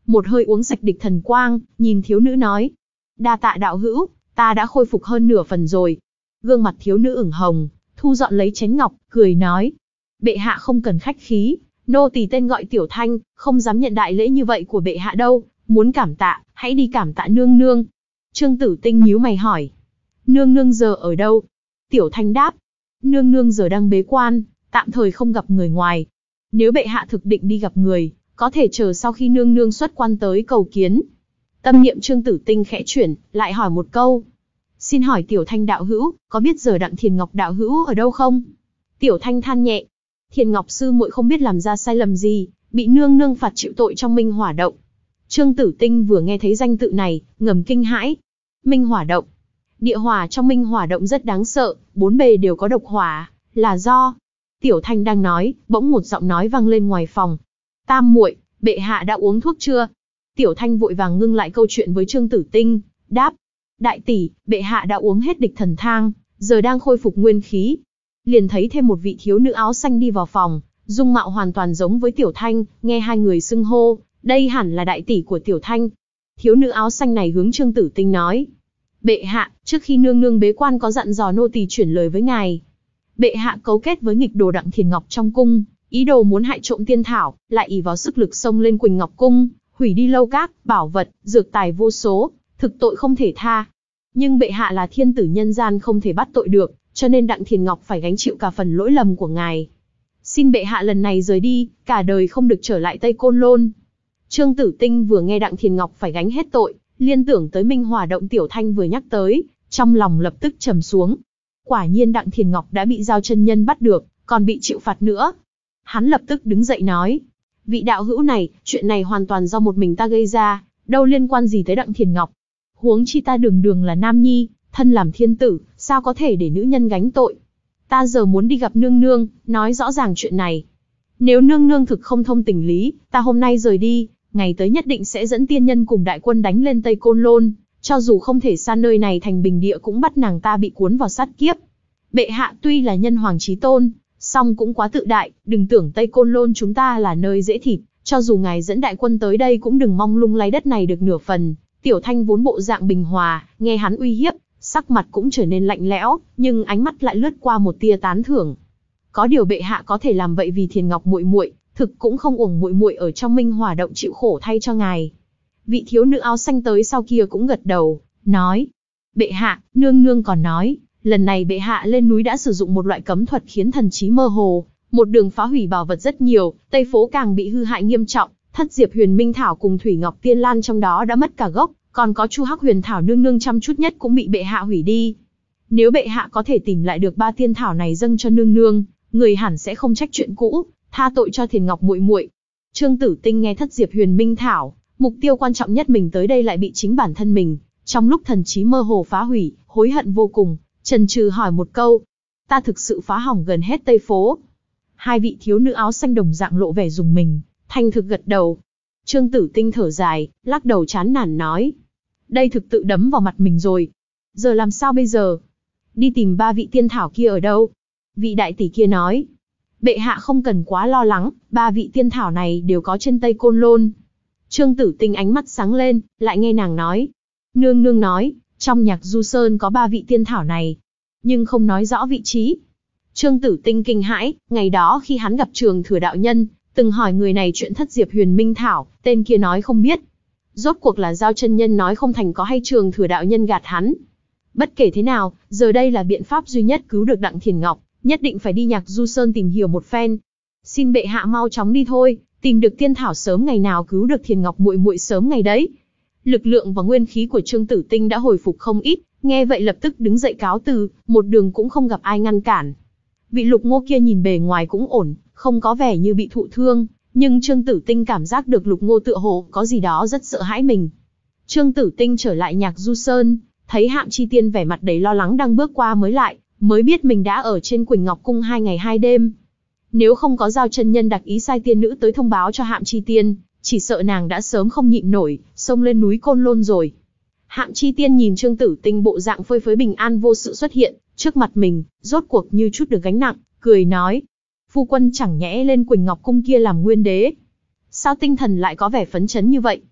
một hơi uống sạch địch thần quang, nhìn thiếu nữ nói. Đa tạ đạo hữu, ta đã khôi phục hơn nửa phần rồi. Gương mặt thiếu nữ ửng hồng, thu dọn lấy chén ngọc, cười nói. Bệ hạ không cần khách khí, nô tỳ tên gọi Tiểu Thanh, không dám nhận đại lễ như vậy của bệ hạ đâu, muốn cảm tạ, hãy đi cảm tạ nương nương. Trương Tử Tinh nhíu mày hỏi. Nương nương giờ ở đâu? Tiểu Thanh đáp. Nương nương giờ đang bế quan, tạm thời không gặp người ngoài. Nếu bệ hạ thực định đi gặp người, có thể chờ sau khi nương nương xuất quan tới cầu kiến. Tâm niệm Trương Tử Tinh khẽ chuyển, lại hỏi một câu. Xin hỏi Tiểu Thanh đạo hữu, có biết giờ Đặng Thiền Ngọc đạo hữu ở đâu không? Tiểu Thanh than nhẹ. Thiền Ngọc sư muội không biết làm ra sai lầm gì, bị nương nương phạt chịu tội trong Minh Hỏa Động. Trương Tử Tinh vừa nghe thấy danh tự này, ngầm kinh hãi. Minh Hỏa Động. Địa hỏa trong Minh Hỏa Động rất đáng sợ, bốn bề đều có độc hỏa, là do. Tiểu Thanh đang nói, bỗng một giọng nói vang lên ngoài phòng. Tam muội, bệ hạ đã uống thuốc chưa? Tiểu Thanh vội vàng ngưng lại câu chuyện với Trương Tử Tinh, đáp. Đại tỷ, bệ hạ đã uống hết địch thần thang, giờ đang khôi phục nguyên khí. Liền thấy thêm một vị thiếu nữ áo xanh đi vào phòng, dung mạo hoàn toàn giống với Tiểu Thanh, nghe hai người xưng hô, đây hẳn là đại tỷ của Tiểu Thanh. Thiếu nữ áo xanh này hướng Trương Tử Tinh nói. Bệ hạ, trước khi nương nương bế quan có dặn dò nô tỳ chuyển lời với ngài. Bệ hạ cấu kết với nghịch đồ Đặng Thiền Ngọc trong cung, ý đồ muốn hại trộm tiên thảo, lại ỷ vào sức lực xông lên Quỳnh Ngọc cung, hủy đi lâu các, bảo vật, dược tài vô số, thực tội không thể tha. Nhưng bệ hạ là thiên tử nhân gian không thể bắt tội được, cho nên Đặng Thiền Ngọc phải gánh chịu cả phần lỗi lầm của ngài. Xin bệ hạ lần này rời đi, cả đời không được trở lại Tây Côn Lôn. Trương Tử Tinh vừa nghe Đặng Thiền Ngọc phải gánh hết tội, liên tưởng tới Minh Hỏa Động Tiểu Thanh vừa nhắc tới, trong lòng lập tức trầm xuống. Quả nhiên Đặng Thiền Ngọc đã bị Giao chân nhân bắt được, còn bị chịu phạt nữa. Hắn lập tức đứng dậy nói, vị đạo hữu này, chuyện này hoàn toàn do một mình ta gây ra, đâu liên quan gì tới Đặng Thiền Ngọc. Huống chi ta đường đường là nam nhi, thân làm thiên tử, sao có thể để nữ nhân gánh tội. Ta giờ muốn đi gặp nương nương, nói rõ ràng chuyện này. Nếu nương nương thực không thông tình lý, ta hôm nay rời đi, ngày tới nhất định sẽ dẫn tiên nhân cùng đại quân đánh lên Tây Côn Lôn, cho dù không thể san nơi này thành bình địa cũng bắt nàng ta bị cuốn vào sát kiếp. Bệ hạ tuy là nhân hoàng chí tôn, song cũng quá tự đại, đừng tưởng Tây Côn Lôn chúng ta là nơi dễ thịt, cho dù ngài dẫn đại quân tới đây cũng đừng mong lung lay đất này được nửa phần. Tiểu Thanh vốn bộ dạng bình hòa, nghe hắn uy hiếp, sắc mặt cũng trở nên lạnh lẽo, nhưng ánh mắt lại lướt qua một tia tán thưởng. Có điều bệ hạ có thể làm vậy vì Thiền Ngọc muội muội, thực cũng không uổng muội muội ở trong Minh Hỏa Động chịu khổ thay cho ngài. Vị thiếu nữ áo xanh tới sau kia cũng gật đầu, nói: Bệ hạ, nương nương còn nói, lần này bệ hạ lên núi đã sử dụng một loại cấm thuật khiến thần trí mơ hồ, một đường phá hủy bảo vật rất nhiều, Tây phố càng bị hư hại nghiêm trọng, Thất Diệp Huyền Minh Thảo cùng Thủy Ngọc Tiên Lan trong đó đã mất cả gốc, còn có Chu Hắc Huyền Thảo nương nương chăm chút nhất cũng bị bệ hạ hủy đi. Nếu bệ hạ có thể tìm lại được ba tiên thảo này dâng cho nương nương, người hẳn sẽ không trách chuyện cũ, tha tội cho Thiền Ngọc muội muội. Trương Tử Tinh nghe Thất Diệp Huyền Minh Thảo, mục tiêu quan trọng nhất mình tới đây lại bị chính bản thân mình, trong lúc thần trí mơ hồ phá hủy, hối hận vô cùng, chần chừ hỏi một câu: ta thực sự phá hỏng gần hết Tây phố? Hai vị thiếu nữ áo xanh đồng dạng lộ vẻ rùng mình, thành thực gật đầu. Trương Tử Tinh thở dài, lắc đầu chán nản nói: đây thực tự đấm vào mặt mình rồi. Giờ làm sao bây giờ? Đi tìm ba vị tiên thảo kia ở đâu? Vị đại tỷ kia nói: bệ hạ không cần quá lo lắng, ba vị tiên thảo này đều có trên Tây Côn Lôn. Trương Tử Tinh ánh mắt sáng lên, lại nghe nàng nói: nương nương nói, trong Nhạc Du Sơn có ba vị tiên thảo này, nhưng không nói rõ vị trí. Trương Tử Tinh kinh hãi, ngày đó khi hắn gặp Trường Thừa đạo nhân, từng hỏi người này chuyện Thất Diệp Huyền Minh Thảo, tên kia nói không biết. Rốt cuộc là Giao chân nhân nói không thành có hay Trường Thừa đạo nhân gạt hắn? Bất kể thế nào, giờ đây là biện pháp duy nhất cứu được Đặng Thiền Ngọc, nhất định phải đi Nhạc Du Sơn tìm hiểu một phen. Xin bệ hạ mau chóng đi thôi, tìm được tiên thảo sớm ngày nào cứu được Thiền Ngọc muội muội sớm ngày đấy. Lực lượng và nguyên khí của Trương Tử Tinh đã hồi phục không ít, nghe vậy lập tức đứng dậy cáo từ, một đường cũng không gặp ai ngăn cản. Vị Lục Ngô kia nhìn bề ngoài cũng ổn, không có vẻ như bị thụ thương, nhưng Trương Tử Tinh cảm giác được Lục Ngô tựa hồ có gì đó rất sợ hãi mình. Trương Tử Tinh trở lại Nhạc Du Sơn, thấy Hạm Chi Tiên vẻ mặt đầy lo lắng đang bước qua mới lại, mới biết mình đã ở trên Quỳnh Ngọc Cung hai ngày hai đêm. Nếu không có Giao chân nhân đặc ý sai tiên nữ tới thông báo cho Hạm Chi Tiên, chỉ sợ nàng đã sớm không nhịn nổi, xông lên núi Côn Lôn rồi. Hạm Chi Tiên nhìn Trương Tử Tinh bộ dạng phơi phới bình an vô sự xuất hiện trước mặt mình, rốt cuộc như chút được gánh nặng, cười nói: phu quân chẳng nhẽ lên Quỳnh Ngọc Cung kia làm nguyên đế? Sao tinh thần lại có vẻ phấn chấn như vậy?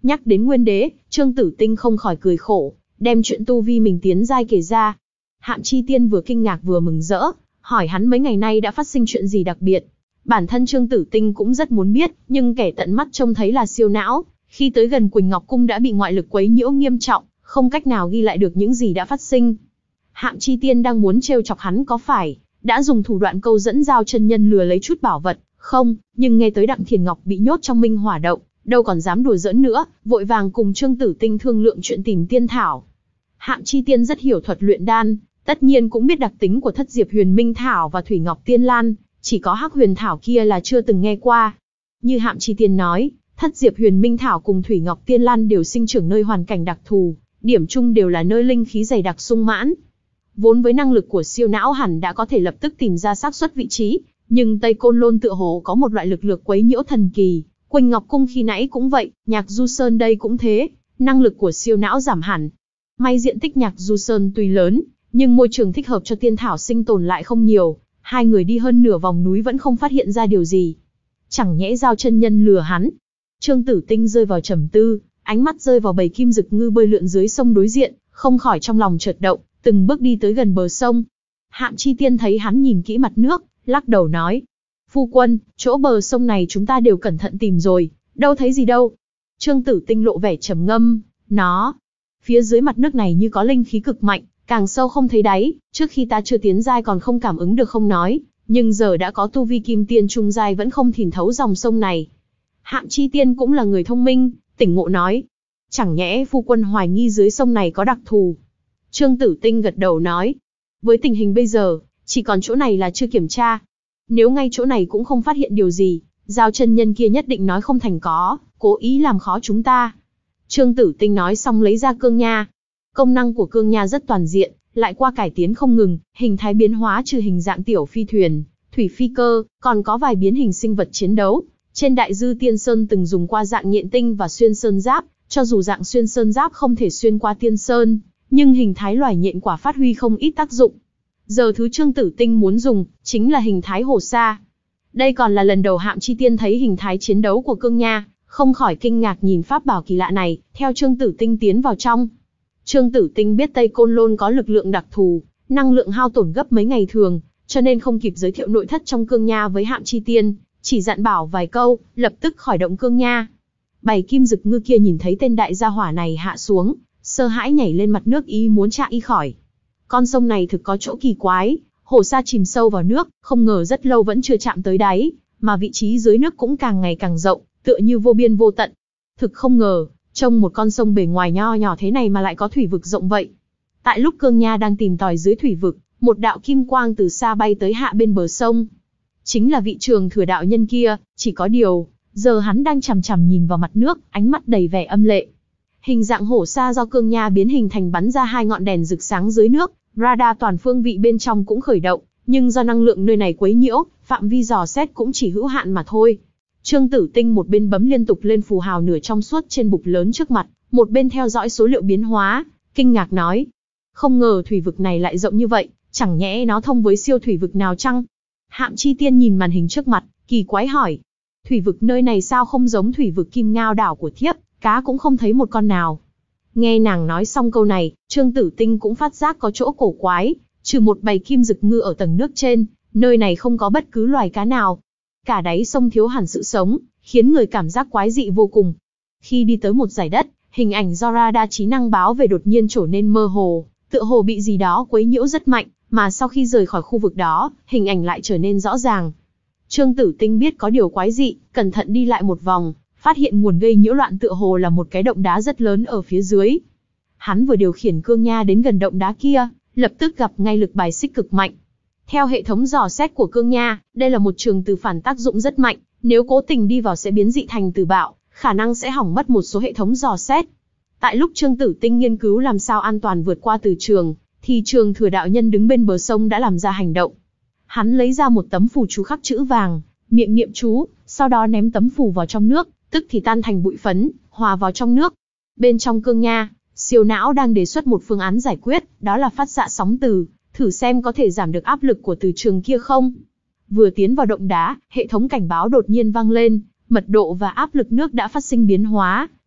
Nhắc đến Nguyên Đế, Trương Tử Tinh không khỏi cười khổ, đem chuyện tu vi mình tiến giai kể ra. Hạm Chi Tiên vừa kinh ngạc vừa mừng rỡ, hỏi hắn mấy ngày nay đã phát sinh chuyện gì đặc biệt. Bản thân Trương Tử Tinh cũng rất muốn biết, nhưng kẻ tận mắt trông thấy là siêu não, khi tới gần Quỳnh Ngọc Cung đã bị ngoại lực quấy nhiễu nghiêm trọng, không cách nào ghi lại được những gì đã phát sinh. Hạm Chi Tiên đang muốn trêu chọc hắn có phải đã dùng thủ đoạn câu dẫn Giao chân nhân lừa lấy chút bảo vật, không, nhưng nghe tới Đặng Thiền Ngọc bị nhốt trong Minh Hỏa động, đâu còn dám đùa giỡn nữa, vội vàng cùng Trương Tử Tinh thương lượng chuyện tìm tiên thảo. Hạm Chi Tiên rất hiểu thuật luyện đan, tất nhiên cũng biết đặc tính của Thất Diệp Huyền Minh Thảo và Thủy Ngọc Tiên Lan, chỉ có Hắc Huyền Thảo kia là chưa từng nghe qua. Như Hạm Chi Tiên nói, Thất Diệp Huyền Minh Thảo cùng Thủy Ngọc Tiên Lan đều sinh trưởng nơi hoàn cảnh đặc thù, điểm chung đều là nơi linh khí dày đặc sung mãn. Vốn với năng lực của siêu não hẳn đã có thể lập tức tìm ra xác suất vị trí, nhưng Tây Côn Lôn tựa hồ có một loại lực lượng quấy nhiễu thần kỳ, Quỳnh Ngọc Cung khi nãy cũng vậy, Nhạc Du Sơn đây cũng thế, năng lực của siêu não giảm hẳn. May diện tích Nhạc Du Sơn tuy lớn, nhưng môi trường thích hợp cho tiên thảo sinh tồn lại không nhiều, hai người đi hơn nửa vòng núi vẫn không phát hiện ra điều gì. Chẳng nhẽ Giao chân nhân lừa hắn. Trương Tử Tinh rơi vào trầm tư, ánh mắt rơi vào bầy kim dực ngư bơi lượn dưới sông đối diện, không khỏi trong lòng chợt động, từng bước đi tới gần bờ sông. Hạm Chi Tiên thấy hắn nhìn kỹ mặt nước, lắc đầu nói: "Phu quân, chỗ bờ sông này chúng ta đều cẩn thận tìm rồi, đâu thấy gì đâu." Trương Tử Tinh lộ vẻ trầm ngâm, nó, phía dưới mặt nước này như có linh khí cực mạnh, càng sâu không thấy đáy, trước khi ta chưa tiến giai còn không cảm ứng được không nói, nhưng giờ đã có tu vi kim tiên trung giai vẫn không thìn thấu dòng sông này. Hạm Chi Tiên cũng là người thông minh, tỉnh ngộ nói: "Chẳng nhẽ phu quân hoài nghi dưới sông này có đặc thù?" Trương Tử Tinh gật đầu nói: "Với tình hình bây giờ, chỉ còn chỗ này là chưa kiểm tra. Nếu ngay chỗ này cũng không phát hiện điều gì, Giao chân nhân kia nhất định nói không thành có, cố ý làm khó chúng ta." Trương Tử Tinh nói xong lấy ra cương nha. Công năng của cương nha rất toàn diện, lại qua cải tiến không ngừng, hình thái biến hóa trừ hình dạng tiểu phi thuyền, thủy phi cơ, còn có vài biến hình sinh vật chiến đấu. Trên Đại Dư Tiên Sơn từng dùng qua dạng nhện tinh và xuyên sơn giáp, cho dù dạng xuyên sơn giáp không thể xuyên qua Tiên Sơn, nhưng hình thái loài nhện quả phát huy không ít tác dụng. Giờ thứ Trương Tử Tinh muốn dùng, chính là hình thái hổ sa. Đây còn là lần đầu Hạm Chi Tiên thấy hình thái chiến đấu của cương nha, không khỏi kinh ngạc nhìn pháp bảo kỳ lạ này, theo Trương Tử Tinh tiến vào trong. Trương Tử Tinh biết Tây Côn Lôn có lực lượng đặc thù, năng lượng hao tổn gấp mấy ngày thường, cho nên không kịp giới thiệu nội thất trong cương nha với Hạm Chi Tiên, chỉ dặn bảo vài câu, lập tức khởi động cương nha. Bầy kim dực ngư kia nhìn thấy tên đại gia hỏa này hạ xuống, sợ hãi nhảy lên mặt nước ý muốn chạy y khỏi. Con sông này thực có chỗ kỳ quái, hồ sa chìm sâu vào nước, không ngờ rất lâu vẫn chưa chạm tới đáy, mà vị trí dưới nước cũng càng ngày càng rộng, tựa như vô biên vô tận. Thực không ngờ, trông một con sông bề ngoài nho nhỏ thế này mà lại có thủy vực rộng vậy. Tại lúc cương nha đang tìm tòi dưới thủy vực, một đạo kim quang từ xa bay tới hạ bên bờ sông. Chính là vị Trường Thừa đạo nhân kia, chỉ có điều, giờ hắn đang chằm chằm nhìn vào mặt nước, ánh mắt đầy vẻ âm lệ. Hình dạng hổ sa do cương nha biến hình thành bắn ra hai ngọn đèn rực sáng dưới nước, radar toàn phương vị bên trong cũng khởi động, nhưng do năng lượng nơi này quấy nhiễu, phạm vi dò xét cũng chỉ hữu hạn mà thôi. Trương Tử Tinh một bên bấm liên tục lên phù hào nửa trong suốt trên bục lớn trước mặt, một bên theo dõi số liệu biến hóa, kinh ngạc nói: "Không ngờ thủy vực này lại rộng như vậy, chẳng nhẽ nó thông với siêu thủy vực nào chăng?" Hạm Chi Tiên nhìn màn hình trước mặt, kỳ quái hỏi: "Thủy vực nơi này sao không giống thủy vực Kim Ngao đảo của thiếp, cá cũng không thấy một con nào?" Nghe nàng nói xong câu này, Trương Tử Tinh cũng phát giác có chỗ cổ quái, trừ một bầy kim dực ngư ở tầng nước trên, nơi này không có bất cứ loài cá nào. Cả đáy sông thiếu hẳn sự sống, khiến người cảm giác quái dị vô cùng. Khi đi tới một dải đất, hình ảnh do radar trí năng báo về đột nhiên trở nên mơ hồ, tựa hồ bị gì đó quấy nhiễu rất mạnh, mà sau khi rời khỏi khu vực đó, hình ảnh lại trở nên rõ ràng. Trương Tử Tinh biết có điều quái dị, cẩn thận đi lại một vòng, phát hiện nguồn gây nhiễu loạn tựa hồ là một cái động đá rất lớn ở phía dưới. Hắn vừa điều khiển cương nha đến gần động đá kia, lập tức gặp ngay lực bài xích cực mạnh. Theo hệ thống dò xét của cương nha, đây là một trường từ phản tác dụng rất mạnh, nếu cố tình đi vào sẽ biến dị thành từ bạo, khả năng sẽ hỏng mất một số hệ thống dò xét. Tại lúc Trương Tử Tinh nghiên cứu làm sao an toàn vượt qua từ trường, thì Trường Thừa đạo nhân đứng bên bờ sông đã làm ra hành động. Hắn lấy ra một tấm phù chú khắc chữ vàng, miệng niệm chú, sau đó ném tấm phù vào trong nước, tức thì tan thành bụi phấn, hòa vào trong nước. Bên trong cương nha, siêu não đang đề xuất một phương án giải quyết, đó là phát xạ sóng từ, thử xem có thể giảm được áp lực của từ trường kia không. Vừa tiến vào động đá, hệ thống cảnh báo đột nhiên vang lên, mật độ và áp lực nước đã phát sinh biến hóa,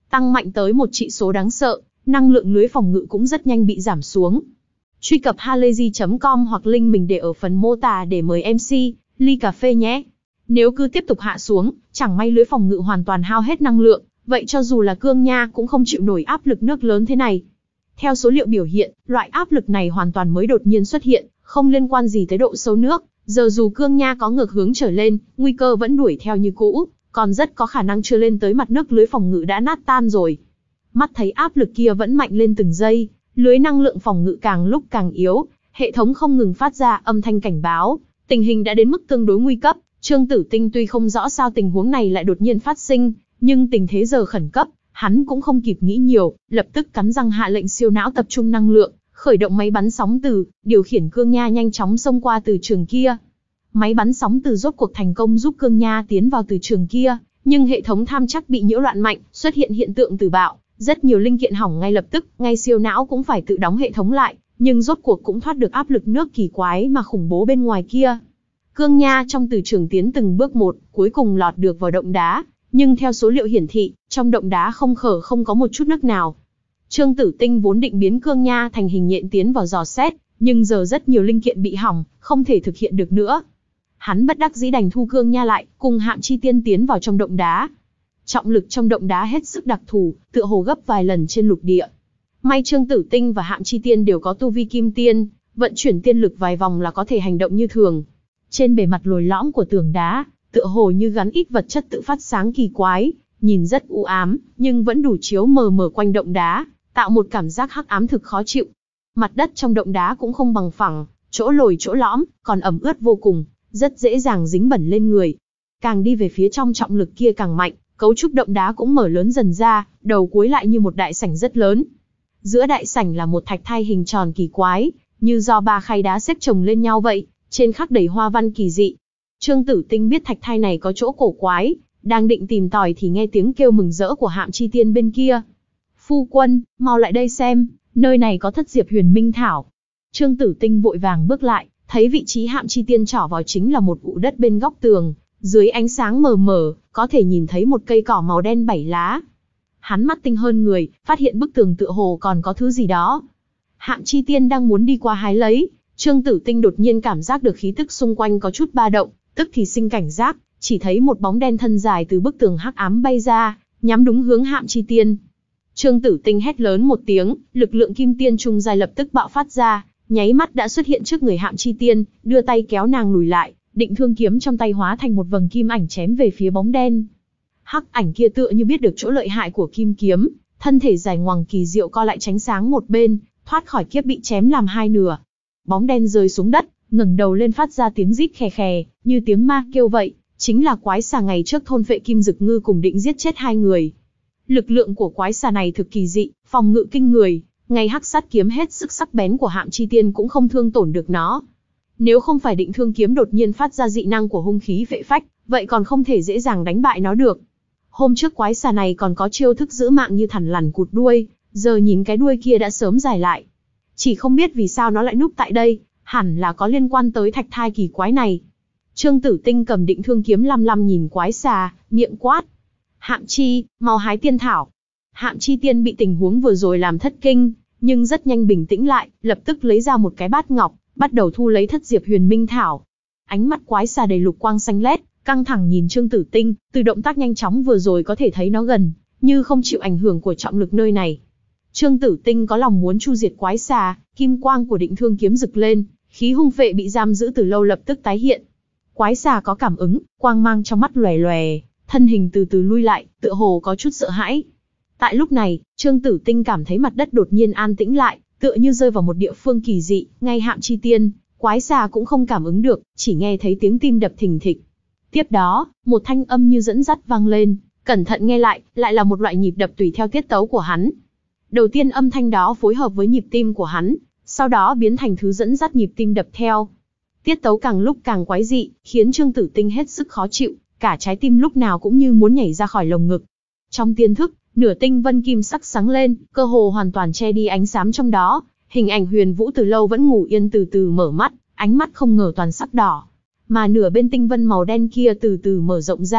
tăng mạnh tới một trị số đáng sợ, năng lượng lưới phòng ngự cũng rất nhanh bị giảm xuống. Truy cập halayzi chấm com hoặc link mình để ở phần mô tả để mời em xê, ly cà phê nhé. Nếu cứ tiếp tục hạ xuống, chẳng may lưới phòng ngự hoàn toàn hao hết năng lượng, vậy cho dù là Cương Nha cũng không chịu nổi áp lực nước lớn thế này. Theo số liệu biểu hiện, loại áp lực này hoàn toàn mới đột nhiên xuất hiện, không liên quan gì tới độ sâu nước. Giờ dù Cương Nha có ngược hướng trở lên, nguy cơ vẫn đuổi theo như cũ, còn rất có khả năng chưa lên tới mặt nước lưới phòng ngự đã nát tan rồi. Mắt thấy áp lực kia vẫn mạnh lên từng giây, lưới năng lượng phòng ngự càng lúc càng yếu, hệ thống không ngừng phát ra âm thanh cảnh báo, tình hình đã đến mức tương đối nguy cấp. Trương Tử Tinh tuy không rõ sao tình huống này lại đột nhiên phát sinh, nhưng tình thế giờ khẩn cấp, hắn cũng không kịp nghĩ nhiều, lập tức cắn răng hạ lệnh siêu não tập trung năng lượng, khởi động máy bắn sóng từ, điều khiển Cương Nha nhanh chóng xông qua từ trường kia. Máy bắn sóng từ rốt cuộc thành công giúp Cương Nha tiến vào từ trường kia, nhưng hệ thống tham chắc bị nhiễu loạn mạnh, xuất hiện hiện tượng tử bạo, rất nhiều linh kiện hỏng ngay lập tức, ngay siêu não cũng phải tự đóng hệ thống lại, nhưng rốt cuộc cũng thoát được áp lực nước kỳ quái mà khủng bố bên ngoài kia. Cương Nha trong từ trường tiến từng bước một, cuối cùng lọt được vào động đá, nhưng theo số liệu hiển thị, trong động đá không khở không có một chút nước nào. Trương Tử Tinh vốn định biến Cương Nha thành hình nhện tiến vào dò xét, nhưng giờ rất nhiều linh kiện bị hỏng, không thể thực hiện được nữa. Hắn bất đắc dĩ đành thu Cương Nha lại, cùng Hạm Chi Tiên tiến vào trong động đá. Trọng lực trong động đá hết sức đặc thù, tựa hồ gấp vài lần trên lục địa. May Trương Tử Tinh và Hạm Chi Tiên đều có tu vi kim tiên, vận chuyển tiên lực vài vòng là có thể hành động như thường. Trên bề mặt lồi lõm của tường đá, tựa hồ như gắn ít vật chất tự phát sáng kỳ quái, nhìn rất u ám, nhưng vẫn đủ chiếu mờ mờ quanh động đá, tạo một cảm giác hắc ám thực khó chịu. Mặt đất trong động đá cũng không bằng phẳng, chỗ lồi chỗ lõm, còn ẩm ướt vô cùng, rất dễ dàng dính bẩn lên người. Càng đi về phía trong trọng lực kia càng mạnh, cấu trúc động đá cũng mở lớn dần ra, đầu cuối lại như một đại sảnh rất lớn. Giữa đại sảnh là một thạch thai hình tròn kỳ quái, như do ba khay đá xếp chồng lên nhau vậy, trên khắc đầy hoa văn kỳ dị. Trương Tử Tinh biết thạch thai này có chỗ cổ quái, đang định tìm tòi thì nghe tiếng kêu mừng rỡ của Hạm Chi Tiên bên kia. Phu quân, mau lại đây xem, nơi này có thất diệp huyền minh thảo. Trương Tử Tinh vội vàng bước lại, thấy vị trí Hạm Chi Tiên trỏ vào chính là một ụ đất bên góc tường, dưới ánh sáng mờ mờ, có thể nhìn thấy một cây cỏ màu đen bảy lá. Hắn mắt tinh hơn người, phát hiện bức tường tựa hồ còn có thứ gì đó. Hạm Chi Tiên đang muốn đi qua hái lấy, Trương Tử Tinh đột nhiên cảm giác được khí tức xung quanh có chút ba động, tức thì sinh cảnh giác, chỉ thấy một bóng đen thân dài từ bức tường hắc ám bay ra, nhắm đúng hướng Hạm Chi Tiên. Trương Tử Tinh hét lớn một tiếng, lực lượng kim tiên trung giai lập tức bạo phát ra, nháy mắt đã xuất hiện trước người Hạm Chi Tiên, đưa tay kéo nàng lùi lại, định thương kiếm trong tay hóa thành một vầng kim ảnh chém về phía bóng đen. Hắc ảnh kia tựa như biết được chỗ lợi hại của kim kiếm, thân thể dài ngoằng kỳ diệu co lại tránh sáng một bên, thoát khỏi kiếp bị chém làm hai nửa. Bóng đen rơi xuống đất, ngẩng đầu lên phát ra tiếng rít khè khè, như tiếng ma kêu vậy, chính là quái xà ngày trước thôn phệ Kim Dực Ngư cùng định giết chết hai người. Lực lượng của quái xà này thực kỳ dị, phòng ngự kinh người, ngay hắc sát kiếm hết sức sắc bén của Hạm Chi Tiên cũng không thương tổn được nó. Nếu không phải định thương kiếm đột nhiên phát ra dị năng của hung khí phệ phách, vậy còn không thể dễ dàng đánh bại nó được. Hôm trước quái xà này còn có chiêu thức giữ mạng như thằn lằn cụt đuôi, giờ nhìn cái đuôi kia đã sớm dài lại. Chỉ không biết vì sao nó lại núp tại đây, hẳn là có liên quan tới thạch thai kỳ quái này. Trương Tử Tinh cầm định thương kiếm lăm lăm nhìn quái xà, miệng quát. Hạm Chi, mau hái tiên thảo. Hạm Chi Tiên bị tình huống vừa rồi làm thất kinh, nhưng rất nhanh bình tĩnh lại, lập tức lấy ra một cái bát ngọc, bắt đầu thu lấy thất diệp huyền minh thảo. Ánh mắt quái xà đầy lục quang xanh lét, căng thẳng nhìn Trương Tử Tinh, từ động tác nhanh chóng vừa rồi có thể thấy nó gần, như không chịu ảnh hưởng của trọng lực nơi này. Trương Tử Tinh có lòng muốn chu diệt quái xà, kim quang của định thương kiếm rực lên, khí hung phệ bị giam giữ từ lâu lập tức tái hiện. Quái xà có cảm ứng, quang mang trong mắt lòe lòe, thân hình từ từ lui lại, tựa hồ có chút sợ hãi. Tại lúc này, Trương Tử Tinh cảm thấy mặt đất đột nhiên an tĩnh lại, tựa như rơi vào một địa phương kỳ dị, ngay Hạm Chi Tiên, quái xà cũng không cảm ứng được, chỉ nghe thấy tiếng tim đập thình thịch. Tiếp đó, một thanh âm như dẫn dắt vang lên, cẩn thận nghe lại, lại là một loại nhịp đập tùy theo tiết tấu của hắn. Đầu tiên âm thanh đó phối hợp với nhịp tim của hắn, sau đó biến thành thứ dẫn dắt nhịp tim đập theo. Tiết tấu càng lúc càng quái dị, khiến Trương Tử Tinh hết sức khó chịu, cả trái tim lúc nào cũng như muốn nhảy ra khỏi lồng ngực. Trong tiên thức, nửa tinh vân kim sắc sáng lên, cơ hồ hoàn toàn che đi ánh sáng trong đó, hình ảnh Huyền Vũ từ lâu vẫn ngủ yên từ từ mở mắt, ánh mắt không ngờ toàn sắc đỏ. Mà nửa bên tinh vân màu đen kia từ từ mở rộng ra,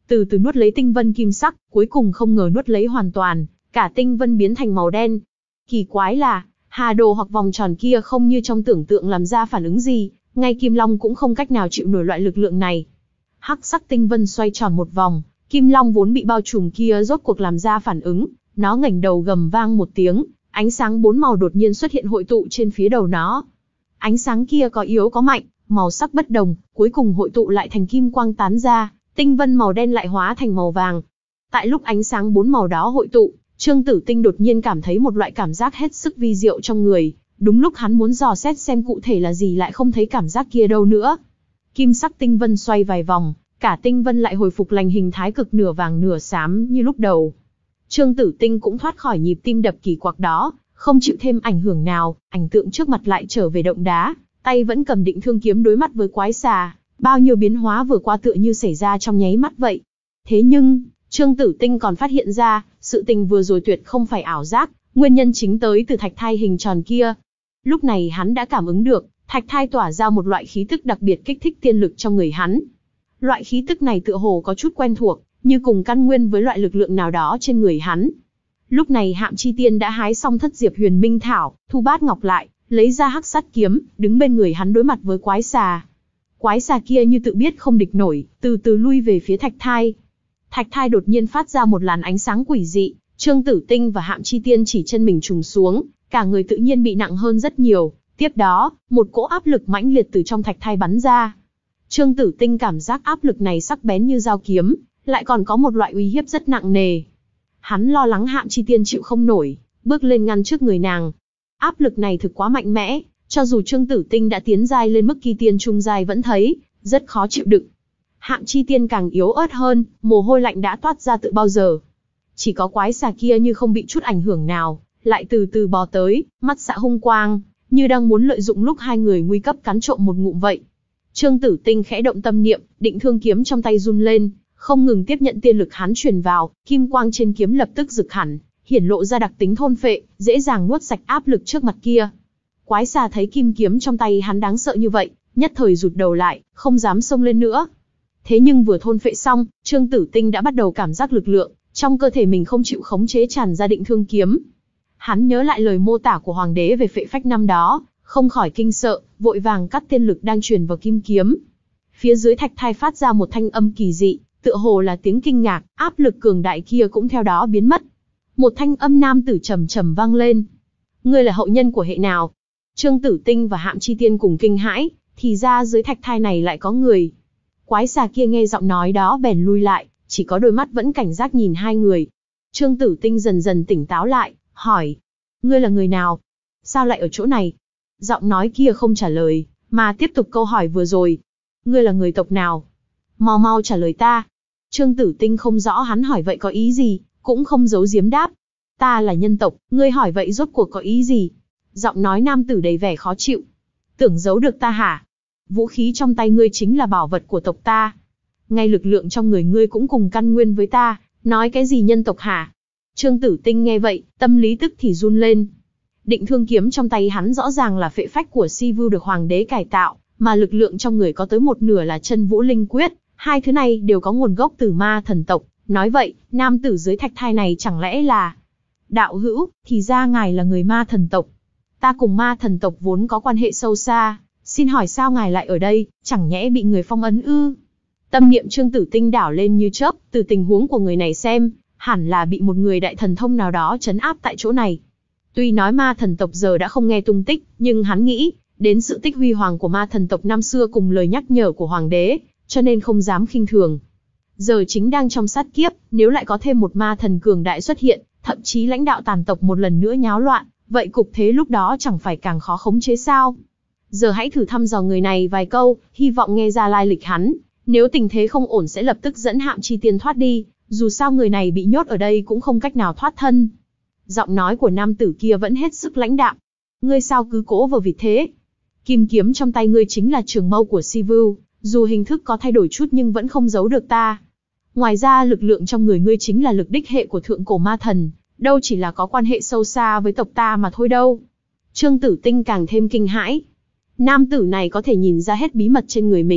từ từ nuốt lấy tinh vân kim sắc, cuối cùng không ngờ nuốt lấy hoàn toàn, cả tinh vân biến thành màu đen. Kỳ quái là, hà đồ hoặc vòng tròn kia không như trong tưởng tượng làm ra phản ứng gì, ngay Kim Long cũng không cách nào chịu nổi loại lực lượng này. Hắc sắc tinh vân xoay tròn một vòng, Kim Long vốn bị bao trùm kia rốt cuộc làm ra phản ứng, nó ngẩng đầu gầm vang một tiếng, ánh sáng bốn màu đột nhiên xuất hiện hội tụ trên phía đầu nó. Ánh sáng kia có yếu có mạnh, màu sắc bất đồng, cuối cùng hội tụ lại thành kim quang tán ra, tinh vân màu đen lại hóa thành màu vàng. Tại lúc ánh sáng bốn màu đó hội tụ, Trương Tử Tinh đột nhiên cảm thấy một loại cảm giác hết sức vi diệu trong người, đúng lúc hắn muốn dò xét xem cụ thể là gì lại không thấy cảm giác kia đâu nữa. Kim sắc tinh vân xoay vài vòng, cả tinh vân lại hồi phục lành hình thái cực nửa vàng nửa xám như lúc đầu. Trương Tử Tinh cũng thoát khỏi nhịp tim đập kỳ quặc đó, không chịu thêm ảnh hưởng nào, ảnh tượng trước mặt lại trở về động đá, tay vẫn cầm định thương kiếm đối mắt với quái xà, bao nhiêu biến hóa vừa qua tựa như xảy ra trong nháy mắt vậy. Thế nhưng, Trương Tử Tinh còn phát hiện ra, sự tình vừa rồi tuyệt không phải ảo giác, nguyên nhân chính tới từ thạch thai hình tròn kia. Lúc này hắn đã cảm ứng được, thạch thai tỏa ra một loại khí tức đặc biệt kích thích tiên lực trong người hắn. Loại khí tức này tựa hồ có chút quen thuộc, như cùng căn nguyên với loại lực lượng nào đó trên người hắn. Lúc này Hạm Chi Tiên đã hái xong thất diệp huyền minh thảo, thu bát ngọc lại, lấy ra hắc sát kiếm, đứng bên người hắn đối mặt với quái xà. Quái xà kia như tự biết không địch nổi, từ từ lui về phía thạch thai. Thạch thai đột nhiên phát ra một làn ánh sáng quỷ dị, Trương Tử Tinh và Hạm Chi Tiên chỉ chân mình trùng xuống, cả người tự nhiên bị nặng hơn rất nhiều. Tiếp đó, một cỗ áp lực mãnh liệt từ trong thạch thai bắn ra. Trương Tử Tinh cảm giác áp lực này sắc bén như dao kiếm, lại còn có một loại uy hiếp rất nặng nề. Hắn lo lắng Hạm Chi Tiên chịu không nổi, bước lên ngăn trước người nàng. Áp lực này thực quá mạnh mẽ, cho dù Trương Tử Tinh đã tiến giai lên mức kỳ tiên trung giai vẫn thấy rất khó chịu đựng. Hạm Chi Tiên càng yếu ớt hơn, mồ hôi lạnh đã toát ra từ bao giờ. Chỉ có quái xà kia như không bị chút ảnh hưởng nào, lại từ từ bò tới, mắt xạ hung quang, như đang muốn lợi dụng lúc hai người nguy cấp cắn trộm một ngụm vậy. Trương Tử Tinh khẽ động tâm niệm, định thương kiếm trong tay run lên, không ngừng tiếp nhận tiên lực hắn truyền vào, kim quang trên kiếm lập tức rực hẳn, hiển lộ ra đặc tính thôn phệ, dễ dàng nuốt sạch áp lực trước mặt kia. Quái xà thấy kim kiếm trong tay hắn đáng sợ như vậy, nhất thời rụt đầu lại, không dám xông lên nữa. Thế nhưng vừa thôn phệ xong, Trương Tử Tinh đã bắt đầu cảm giác lực lượng trong cơ thể mình không chịu khống chế tràn ra định thương kiếm. Hắn nhớ lại lời mô tả của hoàng đế về phệ phách năm đó, không khỏi kinh sợ, vội vàng cắt tiên lực đang truyền vào kim kiếm. Phía dưới thạch thai phát ra một thanh âm kỳ dị, tựa hồ là tiếng kinh ngạc, áp lực cường đại kia cũng theo đó biến mất. Một thanh âm nam tử trầm trầm vang lên. Ngươi là hậu nhân của hệ nào? Trương Tử Tinh và Hạm Chi Tiên cùng kinh hãi, thì ra dưới thạch thai này lại có người. Quái xà kia nghe giọng nói đó bèn lui lại, chỉ có đôi mắt vẫn cảnh giác nhìn hai người. Trương Tử Tinh dần dần tỉnh táo lại, hỏi. Ngươi là người nào? Sao lại ở chỗ này? Giọng nói kia không trả lời, mà tiếp tục câu hỏi vừa rồi. Ngươi là người tộc nào? Mau mau trả lời ta. Trương Tử Tinh không rõ hắn hỏi vậy có ý gì, cũng không giấu giếm đáp. Ta là nhân tộc, ngươi hỏi vậy rốt cuộc có ý gì? Giọng nói nam tử đầy vẻ khó chịu. Tưởng giấu được ta hả? Vũ khí trong tay ngươi chính là bảo vật của tộc ta. Ngay lực lượng trong người ngươi cũng cùng căn nguyên với ta, nói cái gì nhân tộc hả? Trương Tử Tinh nghe vậy, tâm lý tức thì run lên. Định thương kiếm trong tay hắn rõ ràng là phệ phách của Si Vu được hoàng đế cải tạo, mà lực lượng trong người có tới một nửa là chân vũ linh quyết, hai thứ này đều có nguồn gốc từ ma thần tộc. Nói vậy, nam tử dưới thạch thai này chẳng lẽ là... Đạo hữu, thì ra ngài là người ma thần tộc. Ta cùng ma thần tộc vốn có quan hệ sâu xa, xin hỏi sao ngài lại ở đây, chẳng nhẽ bị người phong ấn ư? Tâm niệm Trương Tử Tinh đảo lên như chớp, từ tình huống của người này xem, hẳn là bị một người đại thần thông nào đó trấn áp tại chỗ này. Tuy nói ma thần tộc giờ đã không nghe tung tích, nhưng hắn nghĩ đến sự tích huy hoàng của ma thần tộc năm xưa cùng lời nhắc nhở của hoàng đế, cho nên không dám khinh thường. Giờ chính đang trong sát kiếp, nếu lại có thêm một ma thần cường đại xuất hiện, thậm chí lãnh đạo tàn tộc một lần nữa nháo loạn, vậy cục thế lúc đó chẳng phải càng khó khống chế sao? Giờ hãy thử thăm dò người này vài câu, hy vọng nghe ra lai lịch hắn, nếu tình thế không ổn sẽ lập tức dẫn Hạm Chi Tiên thoát đi, dù sao người này bị nhốt ở đây cũng không cách nào thoát thân. Giọng nói của nam tử kia vẫn hết sức lãnh đạm. Ngươi sao cứ cố vờ vịt thế? Kim kiếm trong tay ngươi chính là trường mâu của Si Vu, dù hình thức có thay đổi chút nhưng vẫn không giấu được ta. Ngoài ra lực lượng trong người ngươi chính là lực đích hệ của thượng cổ ma thần, đâu chỉ là có quan hệ sâu xa với tộc ta mà thôi đâu. Trương Tử Tinh càng thêm kinh hãi. Nam tử này có thể nhìn ra hết bí mật trên người mình,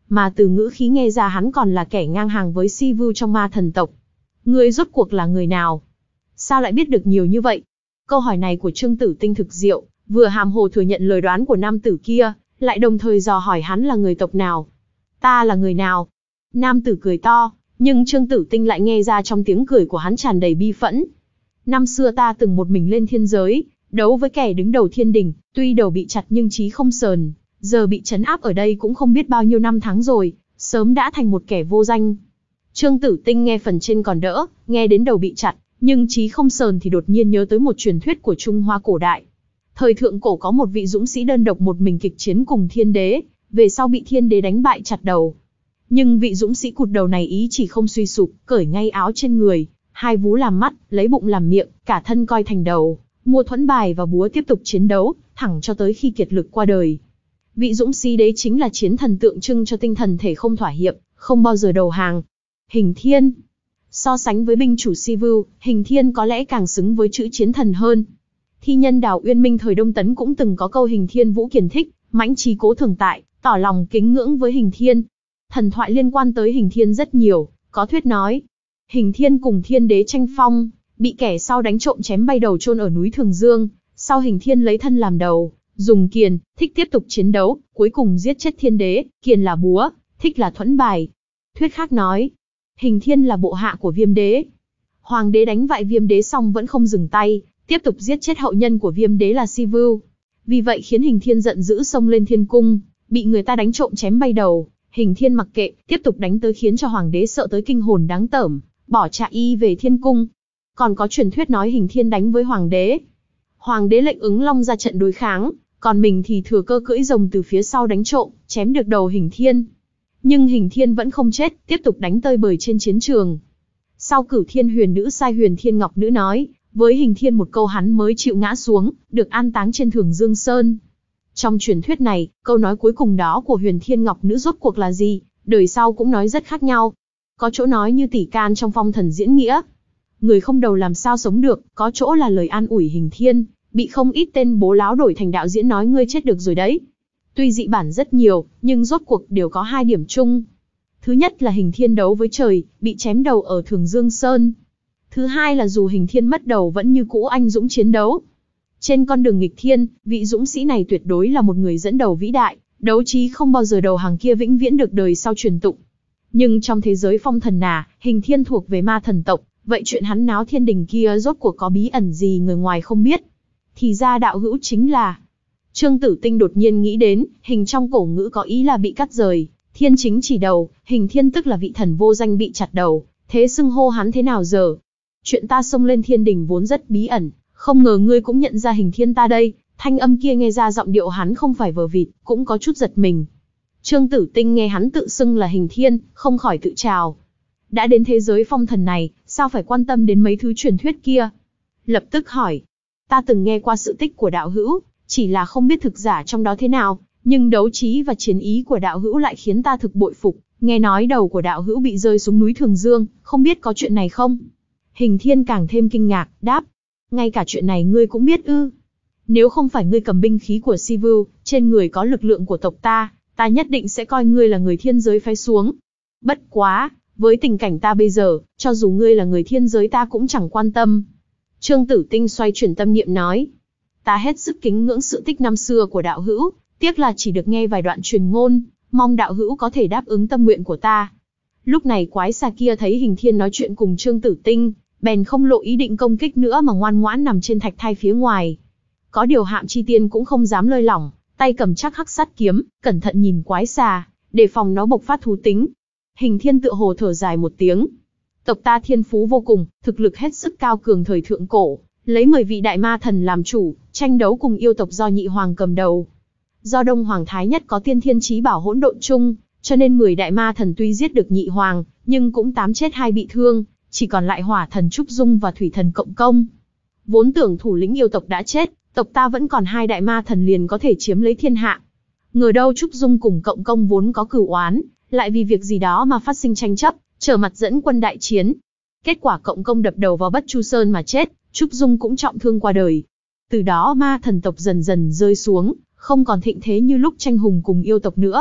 mà từ ngữ khí nghe ra hắn còn là kẻ ngang hàng với Sivu trong ma thần tộc. Ngươi rốt cuộc là người nào? Sao lại biết được nhiều như vậy? Câu hỏi này của Trương Tử Tinh thực diệu, vừa hàm hồ thừa nhận lời đoán của nam tử kia, lại đồng thời dò hỏi hắn là người tộc nào. Ta là người nào? Nam tử cười to, nhưng Trương Tử Tinh lại nghe ra trong tiếng cười của hắn tràn đầy bi phẫn. Năm xưa ta từng một mình lên thiên giới, đấu với kẻ đứng đầu thiên đình, tuy đầu bị chặt nhưng chí không sờn, giờ bị trấn áp ở đây cũng không biết bao nhiêu năm tháng rồi, sớm đã thành một kẻ vô danh. Trương Tử Tinh nghe phần trên còn đỡ, nghe đến đầu bị chặt, nhưng chí không sờn thì đột nhiên nhớ tới một truyền thuyết của Trung Hoa cổ đại. Thời thượng cổ có một vị dũng sĩ đơn độc một mình kịch chiến cùng thiên đế, về sau bị thiên đế đánh bại chặt đầu. Nhưng vị dũng sĩ cụt đầu này ý chỉ không suy sụp, cởi ngay áo trên người, hai vú làm mắt, lấy bụng làm miệng, cả thân coi thành đầu, mua thuẫn bài và búa tiếp tục chiến đấu, thẳng cho tới khi kiệt lực qua đời. Vị dũng sĩ đấy chính là chiến thần tượng trưng cho tinh thần thể không thỏa hiệp, không bao giờ đầu hàng. Hình Thiên. So sánh với binh chủ Sivu, Hình Thiên có lẽ càng xứng với chữ chiến thần hơn. Thi nhân Đào Uyên Minh thời Đông Tấn cũng từng có câu Hình Thiên vũ kiền thích, mãnh trí cố thường tại, tỏ lòng kính ngưỡng với Hình Thiên. Thần thoại liên quan tới Hình Thiên rất nhiều, có thuyết nói, Hình Thiên cùng thiên đế tranh phong, bị kẻ sau đánh trộm chém bay đầu chôn ở núi Thường Dương, sau Hình Thiên lấy thân làm đầu, dùng kiền, thích tiếp tục chiến đấu, cuối cùng giết chết thiên đế, kiền là búa, thích là thuẫn bài. Thuyết khác nói, Hình Thiên là bộ hạ của Viêm đế. Hoàng đế đánh bại Viêm đế xong vẫn không dừng tay, tiếp tục giết chết hậu nhân của Viêm đế là Sivu. Vì vậy khiến Hình Thiên giận dữ xông lên thiên cung, bị người ta đánh trộm chém bay đầu. Hình Thiên mặc kệ, tiếp tục đánh tới khiến cho hoàng đế sợ tới kinh hồn đáng tởm, bỏ Trạ Y về thiên cung. Còn có truyền thuyết nói Hình Thiên đánh với hoàng đế. Hoàng đế lệnh ứng long ra trận đối kháng, còn mình thì thừa cơ cưỡi rồng từ phía sau đánh trộm, chém được đầu Hình Thiên. Nhưng Hình Thiên vẫn không chết, tiếp tục đánh tơi bời trên chiến trường. Sau Cửu Thiên Huyền Nữ sai Huyền Thiên Ngọc Nữ nói, với Hình Thiên một câu hắn mới chịu ngã xuống, được an táng trên Thường Dương Sơn. Trong truyền thuyết này, câu nói cuối cùng đó của Huyền Thiên Ngọc Nữ rốt cuộc là gì, đời sau cũng nói rất khác nhau. Có chỗ nói như tỷ can trong Phong Thần Diễn Nghĩa. Người không đầu làm sao sống được, có chỗ là lời an ủi Hình Thiên, bị không ít tên bố láo đổi thành đạo diễn nói ngươi chết được rồi đấy. Tuy dị bản rất nhiều, nhưng rốt cuộc đều có hai điểm chung. Thứ nhất là Hình Thiên đấu với trời, bị chém đầu ở Thường Dương Sơn. Thứ hai là dù Hình Thiên mất đầu vẫn như cũ anh dũng chiến đấu. Trên con đường nghịch thiên, vị dũng sĩ này tuyệt đối là một người dẫn đầu vĩ đại, đấu trí không bao giờ đầu hàng kia vĩnh viễn được đời sau truyền tụng. Nhưng trong thế giới phong thần nà, Hình Thiên thuộc về ma thần tộc, vậy chuyện hắn náo thiên đình kia rốt cuộc có bí ẩn gì người ngoài không biết? Thì ra đạo hữu chính là... Trương Tử Tinh đột nhiên nghĩ đến, hình trong cổ ngữ có ý là bị cắt rời, thiên chính chỉ đầu, Hình Thiên tức là vị thần vô danh bị chặt đầu, thế xưng hô hắn thế nào giờ? Chuyện ta xông lên thiên đình vốn rất bí ẩn, không ngờ ngươi cũng nhận ra Hình Thiên ta đây. Thanh âm kia nghe ra giọng điệu hắn không phải vờ vịt, cũng có chút giật mình. Trương Tử Tinh nghe hắn tự xưng là Hình Thiên, không khỏi tự trào. Đã đến thế giới phong thần này, sao phải quan tâm đến mấy thứ truyền thuyết kia? Lập tức hỏi, ta từng nghe qua sự tích của đạo hữu, chỉ là không biết thực giả trong đó thế nào, nhưng đấu trí và chiến ý của đạo hữu lại khiến ta thực bội phục. Nghe nói đầu của đạo hữu bị rơi xuống núi Thường Dương, không biết có chuyện này không? Hình Thiên càng thêm kinh ngạc, đáp, ngay cả chuyện này ngươi cũng biết ư? Nếu không phải ngươi cầm binh khí của Sivu, trên người có lực lượng của tộc ta, ta nhất định sẽ coi ngươi là người thiên giới phái xuống. Bất quá, với tình cảnh ta bây giờ, cho dù ngươi là người thiên giới ta cũng chẳng quan tâm. Trương Tử Tinh xoay chuyển tâm niệm nói, ta hết sức kính ngưỡng sự tích năm xưa của đạo hữu, tiếc là chỉ được nghe vài đoạn truyền ngôn, mong đạo hữu có thể đáp ứng tâm nguyện của ta. Lúc này quái xà kia thấy Hình Thiên nói chuyện cùng Trương Tử Tinh, bèn không lộ ý định công kích nữa mà ngoan ngoãn nằm trên thạch thai phía ngoài. Có điều Hạm Chi Tiên cũng không dám lơi lỏng, tay cầm chắc hắc sát kiếm, cẩn thận nhìn quái xà, đề phòng nó bộc phát thú tính. Hình Thiên tựa hồ thở dài một tiếng. Tộc ta thiên phú vô cùng, thực lực hết sức cao cường thời thượng cổ, lấy mười vị đại ma thần làm chủ, tranh đấu cùng yêu tộc do Nhị Hoàng cầm đầu. Do Đông Hoàng Thái Nhất có tiên thiên chí bảo hỗn độn chung, cho nên mười đại ma thần tuy giết được Nhị Hoàng, nhưng cũng tám chết hai bị thương, chỉ còn lại Hỏa thần Trúc Dung và Thủy thần Cộng Công. Vốn tưởng thủ lĩnh yêu tộc đã chết, tộc ta vẫn còn hai đại ma thần liền có thể chiếm lấy thiên hạ. Ngờ đâu Trúc Dung cùng Cộng Công vốn có cửu oán, lại vì việc gì đó mà phát sinh tranh chấp, trở mặt dẫn quân đại chiến. Kết quả Cộng Công đập đầu vào Bất Chu Sơn mà chết, Trúc Dung cũng trọng thương qua đời. Từ đó ma thần tộc dần dần rơi xuống, không còn thịnh thế như lúc tranh hùng cùng yêu tộc nữa.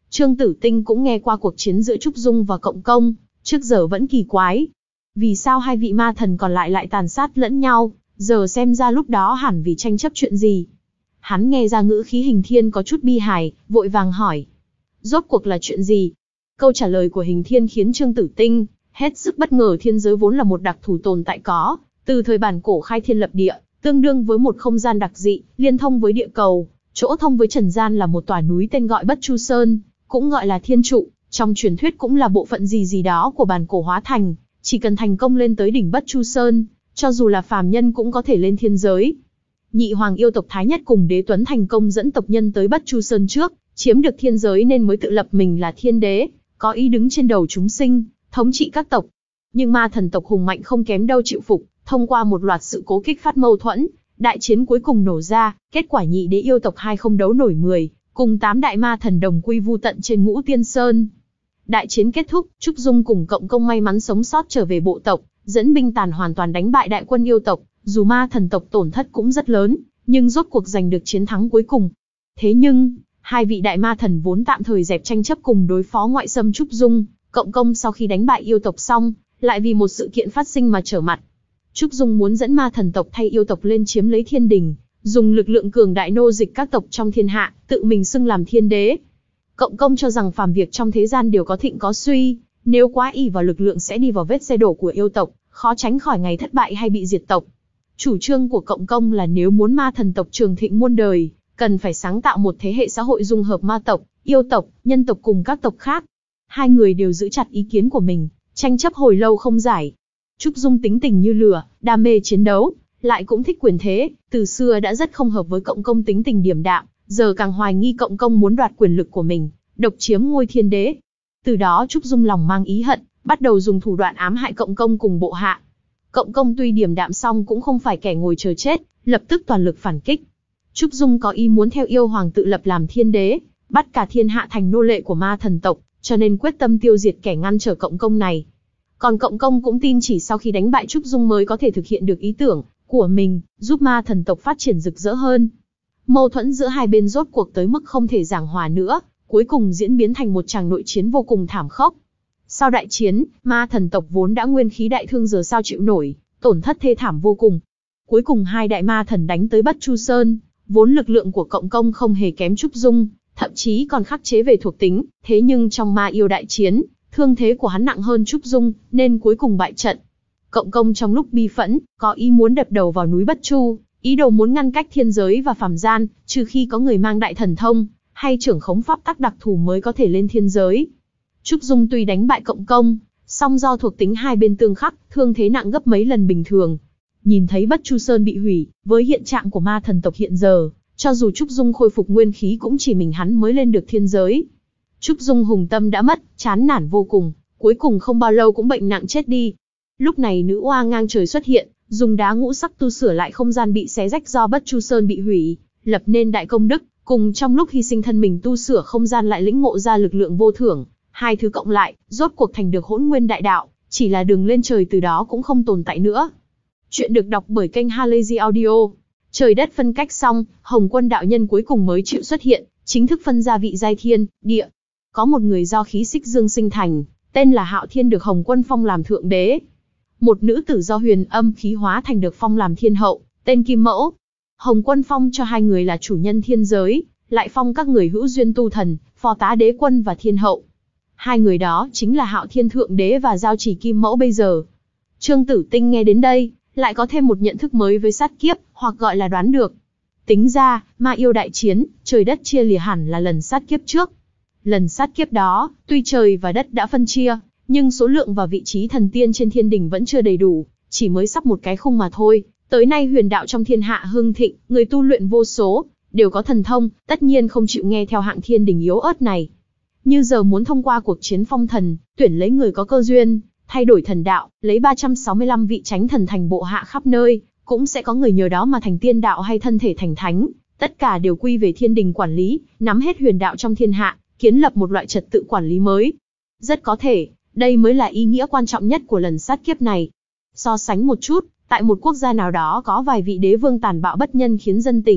Trương Tử Tinh cũng nghe qua cuộc chiến giữa Trúc Dung và Cộng Công, trước giờ vẫn kỳ quái. Vì sao hai vị ma thần còn lại lại tàn sát lẫn nhau, giờ xem ra lúc đó hẳn vì tranh chấp chuyện gì. Hắn nghe ra ngữ khí Hình Thiên có chút bi hài, vội vàng hỏi. Rốt cuộc là chuyện gì? Câu trả lời của Hình Thiên khiến Trương Tử Tinh hết sức bất ngờ. Thiên giới vốn là một đặc thù tồn tại có, từ thời bản cổ khai thiên lập địa, tương đương với một không gian đặc dị, liên thông với địa cầu, chỗ thông với trần gian là một tòa núi tên gọi Bất Chu Sơn, cũng gọi là Thiên Trụ, trong truyền thuyết cũng là bộ phận gì gì đó của bản cổ hóa thành, chỉ cần thành công lên tới đỉnh Bất Chu Sơn, cho dù là phàm nhân cũng có thể lên thiên giới. Nhị hoàng yêu tộc Thái Nhất cùng Đế Tuấn thành công dẫn tộc nhân tới Bất Chu Sơn trước, chiếm được thiên giới nên mới tự lập mình là thiên đế, có ý đứng trên đầu chúng sinh, thống trị các tộc. Nhưng ma thần tộc hùng mạnh không kém đâu chịu phục, thông qua một loạt sự cố kích phát mâu thuẫn, đại chiến cuối cùng nổ ra, kết quả nhị đế yêu tộc hai không đấu nổi mười, cùng tám đại ma thần đồng quy vu tận trên Ngũ Tiên Sơn. Đại chiến kết thúc, Trúc Dung cùng Cộng Công may mắn sống sót trở về bộ tộc, dẫn binh tàn hoàn toàn đánh bại đại quân yêu tộc, dù ma thần tộc tổn thất cũng rất lớn, nhưng rốt cuộc giành được chiến thắng cuối cùng. Thế nhưng, hai vị đại ma thần vốn tạm thời dẹp tranh chấp cùng đối phó ngoại xâm Trúc Dung, Cộng Công sau khi đánh bại yêu tộc xong, lại vì một sự kiện phát sinh mà trở mặt. Trúc Dung muốn dẫn ma thần tộc thay yêu tộc lên chiếm lấy thiên đình, dùng lực lượng cường đại nô dịch các tộc trong thiên hạ, tự mình xưng làm thiên đế. Cộng Công cho rằng phàm việc trong thế gian đều có thịnh có suy, nếu quá ỷ vào lực lượng sẽ đi vào vết xe đổ của yêu tộc, khó tránh khỏi ngày thất bại hay bị diệt tộc. Chủ trương của Cộng Công là nếu muốn ma thần tộc trường thịnh muôn đời, cần phải sáng tạo một thế hệ xã hội dung hợp ma tộc, yêu tộc, nhân tộc cùng các tộc khác. Hai người đều giữ chặt ý kiến của mình, tranh chấp hồi lâu không giải. Trúc Dung tính tình như lửa, đam mê chiến đấu, lại cũng thích quyền thế, từ xưa đã rất không hợp với Cộng Công tính tình điềm đạm, giờ càng hoài nghi Cộng Công muốn đoạt quyền lực của mình, độc chiếm ngôi thiên đế. Từ đó Trúc Dung lòng mang ý hận, bắt đầu dùng thủ đoạn ám hại Cộng Công cùng bộ hạ. Cộng Công tuy điềm đạm song cũng không phải kẻ ngồi chờ chết, lập tức toàn lực phản kích. Trúc Dung có ý muốn theo yêu hoàng tự lập làm thiên đế, bắt cả thiên hạ thành nô lệ của ma thần tộc, cho nên quyết tâm tiêu diệt kẻ ngăn trở Cộng Công này. Còn Cộng Công cũng tin chỉ sau khi đánh bại Trúc Dung mới có thể thực hiện được ý tưởng của mình, giúp ma thần tộc phát triển rực rỡ hơn. Mâu thuẫn giữa hai bên rốt cuộc tới mức không thể giảng hòa nữa, cuối cùng diễn biến thành một tràng nội chiến vô cùng thảm khốc. Sau đại chiến, ma thần tộc vốn đã nguyên khí đại thương giờ sao chịu nổi, tổn thất thê thảm vô cùng. Cuối cùng hai đại ma thần đánh tới Bất Chu Sơn, vốn lực lượng của Cộng Công không hề kém Trúc Dung, thậm chí còn khắc chế về thuộc tính, thế nhưng trong ma yêu đại chiến, thương thế của hắn nặng hơn Trúc Dung, nên cuối cùng bại trận. Cộng Công trong lúc bi phẫn, có ý muốn đập đầu vào núi Bất Chu, ý đồ muốn ngăn cách thiên giới và phàm gian, trừ khi có người mang đại thần thông, hay trưởng khống pháp tắc đặc thù mới có thể lên thiên giới. Trúc Dung tuy đánh bại Cộng Công, song do thuộc tính hai bên tương khắc, thương thế nặng gấp mấy lần bình thường. Nhìn thấy Bất Chu Sơn bị hủy, với hiện trạng của ma thần tộc hiện giờ, cho dù Trúc Dung khôi phục nguyên khí cũng chỉ mình hắn mới lên được thiên giới. Trúc Dung hùng tâm đã mất, chán nản vô cùng, cuối cùng không bao lâu cũng bệnh nặng chết đi. Lúc này nữ oa ngang trời xuất hiện, dùng đá ngũ sắc tu sửa lại không gian bị xé rách do Bất Chu Sơn bị hủy, lập nên đại công đức, cùng trong lúc hy sinh thân mình tu sửa không gian lại lĩnh ngộ ra lực lượng vô thưởng, hai thứ cộng lại, rốt cuộc thành được Hỗn Nguyên Đại Đạo, chỉ là đường lên trời từ đó cũng không tồn tại nữa. Chuyện được đọc bởi kênh Halazy Audio. Trời đất phân cách xong, Hồng Quân đạo nhân cuối cùng mới chịu xuất hiện, chính thức phân ra vị giai thiên, địa. Có một người do khí xích dương sinh thành, tên là Hạo Thiên được Hồng Quân phong làm thượng đế. Một nữ tử do huyền âm khí hóa thành được phong làm thiên hậu, tên Kim Mẫu. Hồng Quân phong cho hai người là chủ nhân thiên giới, lại phong các người hữu duyên tu thần, phò tá đế quân và thiên hậu. Hai người đó chính là Hạo Thiên thượng đế và Giao Chỉ Kim Mẫu bây giờ. Trương Tử Tinh nghe đến đây, lại có thêm một nhận thức mới với sát kiếp, hoặc gọi là đoán được. Tính ra, ma yêu đại chiến, trời đất chia lìa hẳn là lần sát kiếp trước. Lần sát kiếp đó, tuy trời và đất đã phân chia, nhưng số lượng và vị trí thần tiên trên thiên đình vẫn chưa đầy đủ, chỉ mới sắp một cái khung mà thôi. Tới nay huyền đạo trong thiên hạ hưng thịnh, người tu luyện vô số, đều có thần thông, tất nhiên không chịu nghe theo hạng thiên đình yếu ớt này. Như giờ muốn thông qua cuộc chiến phong thần, tuyển lấy người có cơ duyên, thay đổi thần đạo, lấy ba trăm sáu mươi lăm vị chánh thần thành bộ hạ khắp nơi, cũng sẽ có người nhờ đó mà thành tiên đạo hay thân thể thành thánh, tất cả đều quy về thiên đình quản lý, nắm hết huyền đạo trong thiên hạ, kiến lập một loại trật tự quản lý mới. Rất có thể, đây mới là ý nghĩa quan trọng nhất của lần sát kiếp này. So sánh một chút, tại một quốc gia nào đó có vài vị đế vương tàn bạo bất nhân khiến dân tình,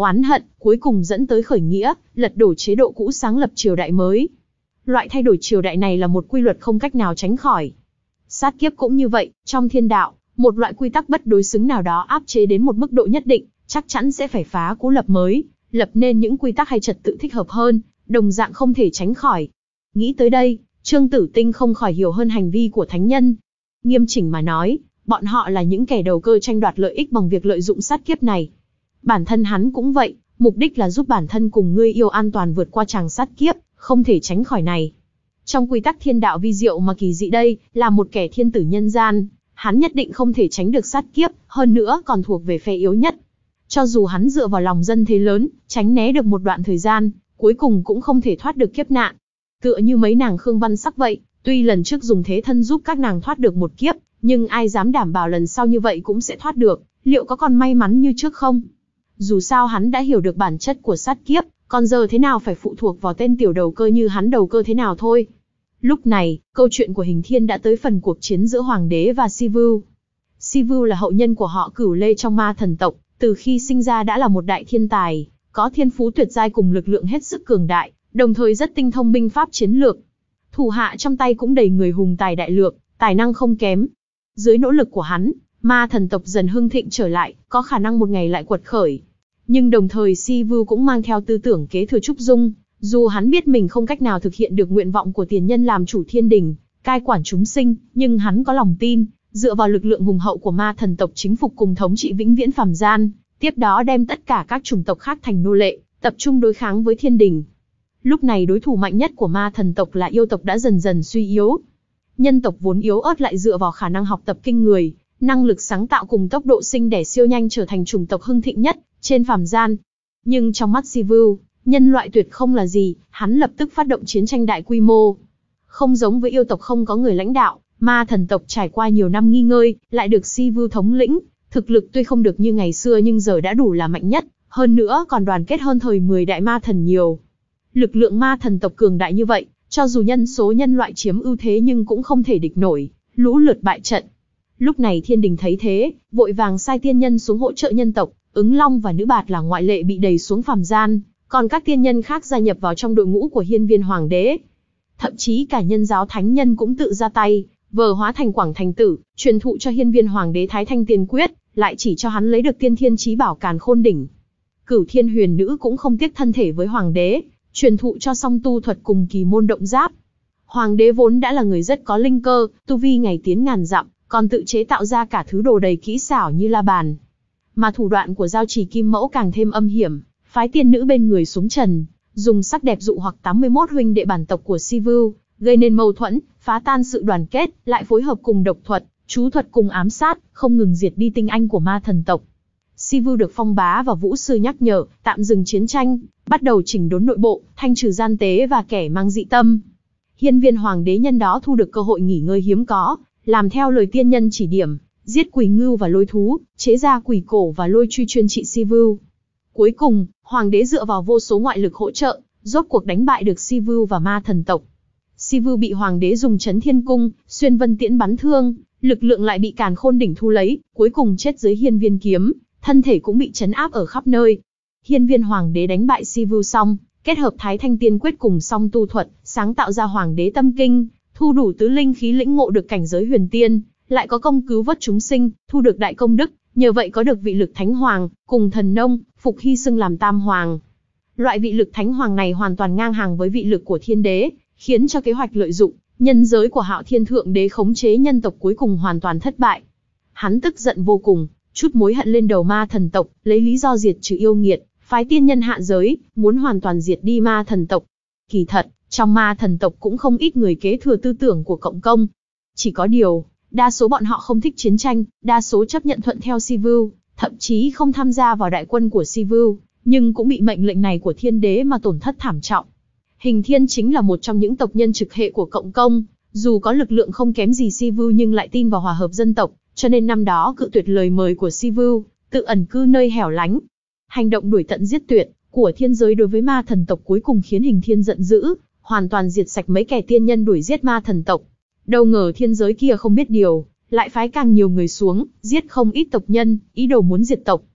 oán hận, cuối cùng dẫn tới khởi nghĩa, lật đổ chế độ cũ sáng lập triều đại mới. Loại thay đổi triều đại này là một quy luật không cách nào tránh khỏi. Sát kiếp cũng như vậy, trong thiên đạo, một loại quy tắc bất đối xứng nào đó áp chế đến một mức độ nhất định, chắc chắn sẽ phải phá cũ lập mới, lập nên những quy tắc hay trật tự thích hợp hơn, đồng dạng không thể tránh khỏi. Nghĩ tới đây, Trương Tử Tinh không khỏi hiểu hơn hành vi của thánh nhân. Nghiêm chỉnh mà nói, bọn họ là những kẻ đầu cơ tranh đoạt lợi ích bằng việc lợi dụng sát kiếp này. Bản thân hắn cũng vậy, mục đích là giúp bản thân cùng người yêu an toàn vượt qua tràng sát kiếp, không thể tránh khỏi này. Trong quy tắc thiên đạo vi diệu mà kỳ dị đây, là một kẻ thiên tử nhân gian, hắn nhất định không thể tránh được sát kiếp, hơn nữa còn thuộc về phe yếu nhất. Cho dù hắn dựa vào lòng dân thế lớn, tránh né được một đoạn thời gian, cuối cùng cũng không thể thoát được kiếp nạn. Tựa như mấy nàng Khương Văn Sắc vậy, tuy lần trước dùng thế thân giúp các nàng thoát được một kiếp, nhưng ai dám đảm bảo lần sau như vậy cũng sẽ thoát được, liệu có còn may mắn như trước không? Dù sao hắn đã hiểu được bản chất của sát kiếp, còn giờ thế nào phải phụ thuộc vào tên tiểu đầu cơ như hắn đầu cơ thế nào thôi. Lúc này, câu chuyện của Hình Thiên đã tới phần cuộc chiến giữa Hoàng đế và Si Vưu. Si Vưu là hậu nhân của họ Cửu Lê trong ma thần tộc, từ khi sinh ra đã là một đại thiên tài, có thiên phú tuyệt giai cùng lực lượng hết sức cường đại, đồng thời rất tinh thông binh pháp chiến lược. Thủ hạ trong tay cũng đầy người hùng tài đại lược, tài năng không kém. Dưới nỗ lực của hắn, ma thần tộc dần hưng thịnh trở lại, có khả năng một ngày lại quật khởi. Nhưng đồng thời Si Vưu cũng mang theo tư tưởng kế thừa Trúc Dung, dù hắn biết mình không cách nào thực hiện được nguyện vọng của tiền nhân làm chủ thiên đình, cai quản chúng sinh, nhưng hắn có lòng tin, dựa vào lực lượng hùng hậu của ma thần tộc chính phục cùng thống trị vĩnh viễn phàm gian, tiếp đó đem tất cả các chủng tộc khác thành nô lệ, tập trung đối kháng với thiên đình. Lúc này đối thủ mạnh nhất của ma thần tộc là yêu tộc đã dần dần suy yếu. Nhân tộc vốn yếu ớt lại dựa vào khả năng học tập kinh người, năng lực sáng tạo cùng tốc độ sinh đẻ siêu nhanh trở thành chủng tộc hưng thịnh nhất trên phàm gian. Nhưng trong mắt Si Vưu, nhân loại tuyệt không là gì, hắn lập tức phát động chiến tranh đại quy mô. Không giống với yêu tộc không có người lãnh đạo, ma thần tộc trải qua nhiều năm nghi ngơi, lại được Si Vưu thống lĩnh, thực lực tuy không được như ngày xưa nhưng giờ đã đủ là mạnh nhất, hơn nữa còn đoàn kết hơn thời mười đại ma thần nhiều. Lực lượng ma thần tộc cường đại như vậy, cho dù nhân số nhân loại chiếm ưu thế nhưng cũng không thể địch nổi, lũ lượt bại trận. Lúc này thiên đình thấy thế, vội vàng sai tiên nhân xuống hỗ trợ nhân tộc, Ứng Long và Nữ Bạt là ngoại lệ bị đẩy xuống phàm gian, còn các tiên nhân khác gia nhập vào trong đội ngũ của Hiên Viên Hoàng đế. Thậm chí cả nhân giáo thánh nhân cũng tự ra tay, vờ hóa thành Quảng Thành Tử, truyền thụ cho Hiên Viên Hoàng đế Thái Thanh Tiên Quyết, lại chỉ cho hắn lấy được tiên thiên chí bảo Càn Khôn Đỉnh. Cửu Thiên Huyền Nữ cũng không tiếc thân thể với Hoàng đế, truyền thụ cho song tu thuật cùng kỳ môn động giáp. Hoàng đế vốn đã là người rất có linh cơ, tu vi ngày tiến ngàn dặm, còn tự chế tạo ra cả thứ đồ đầy kỹ xảo như la bàn. Mà thủ đoạn của Giao Trì Kim Mẫu càng thêm âm hiểm, phái tiên nữ bên người xuống trần, dùng sắc đẹp dụ hoặc tám mươi mốt huynh đệ bản tộc của Si Vưu, gây nên mâu thuẫn, phá tan sự đoàn kết, lại phối hợp cùng độc thuật, chú thuật cùng ám sát, không ngừng diệt đi tinh anh của ma thần tộc. Si Vưu được Phong Bá và Vũ Sư nhắc nhở, tạm dừng chiến tranh, bắt đầu chỉnh đốn nội bộ, thanh trừ gian tế và kẻ mang dị tâm. Hiên Viên Hoàng đế nhân đó thu được cơ hội nghỉ ngơi hiếm có, làm theo lời tiên nhân chỉ điểm, giết quỷ ngưu và lôi thú, chế ra quỷ cổ và lôi truy chuyên trị Si Vưu. Cuối cùng, Hoàng đế dựa vào vô số ngoại lực hỗ trợ, rốt cuộc đánh bại được Si Vưu và ma thần tộc. Si Vưu bị Hoàng đế dùng Chấn Thiên Cung, Xuyên Vân Tiễn bắn thương, lực lượng lại bị Càn Khôn Đỉnh thu lấy, cuối cùng chết dưới Hiên Viên kiếm, thân thể cũng bị trấn áp ở khắp nơi. Hiên Viên Hoàng đế đánh bại Si Vưu xong, kết hợp Thái Thanh Tiên Quyết cùng song tu thuật, sáng tạo ra Hoàng đế Tâm Kinh, thu đủ tứ linh khí lĩnh ngộ được cảnh giới huyền tiên, lại có công cứu vớt chúng sinh, thu được đại công đức, nhờ vậy có được vị lực Thánh Hoàng, cùng thần nông, phục hy xưng làm Tam Hoàng. Loại vị lực Thánh Hoàng này hoàn toàn ngang hàng với vị lực của Thiên Đế, khiến cho kế hoạch lợi dụng nhân giới của Hạo Thiên Thượng Đế khống chế nhân tộc cuối cùng hoàn toàn thất bại. Hắn tức giận vô cùng, chút mối hận lên đầu ma thần tộc, lấy lý do diệt trừ yêu nghiệt, phái tiên nhân hạ giới, muốn hoàn toàn diệt đi ma thần tộc. Kỳ thật, trong ma thần tộc cũng không ít người kế thừa tư tưởng của Cộng Công. Chỉ có điều, đa số bọn họ không thích chiến tranh, đa số chấp nhận thuận theo Si Vưu, thậm chí không tham gia vào đại quân của Si Vưu, nhưng cũng bị mệnh lệnh này của Thiên Đế mà tổn thất thảm trọng. Hình Thiên chính là một trong những tộc nhân trực hệ của Cộng Công, dù có lực lượng không kém gì Si Vưu nhưng lại tin vào hòa hợp dân tộc, cho nên năm đó cự tuyệt lời mời của Si Vưu, tự ẩn cư nơi hẻo lánh. Hành động đuổi tận giết tuyệt của thiên giới đối với ma thần tộc cuối cùng khiến Hình Thiên giận dữ, hoàn toàn diệt sạch mấy kẻ tiên nhân đuổi giết ma thần tộc. Đâu ngờ thiên giới kia không biết điều, lại phái càng nhiều người xuống, giết không ít tộc nhân, ý đồ muốn diệt tộc.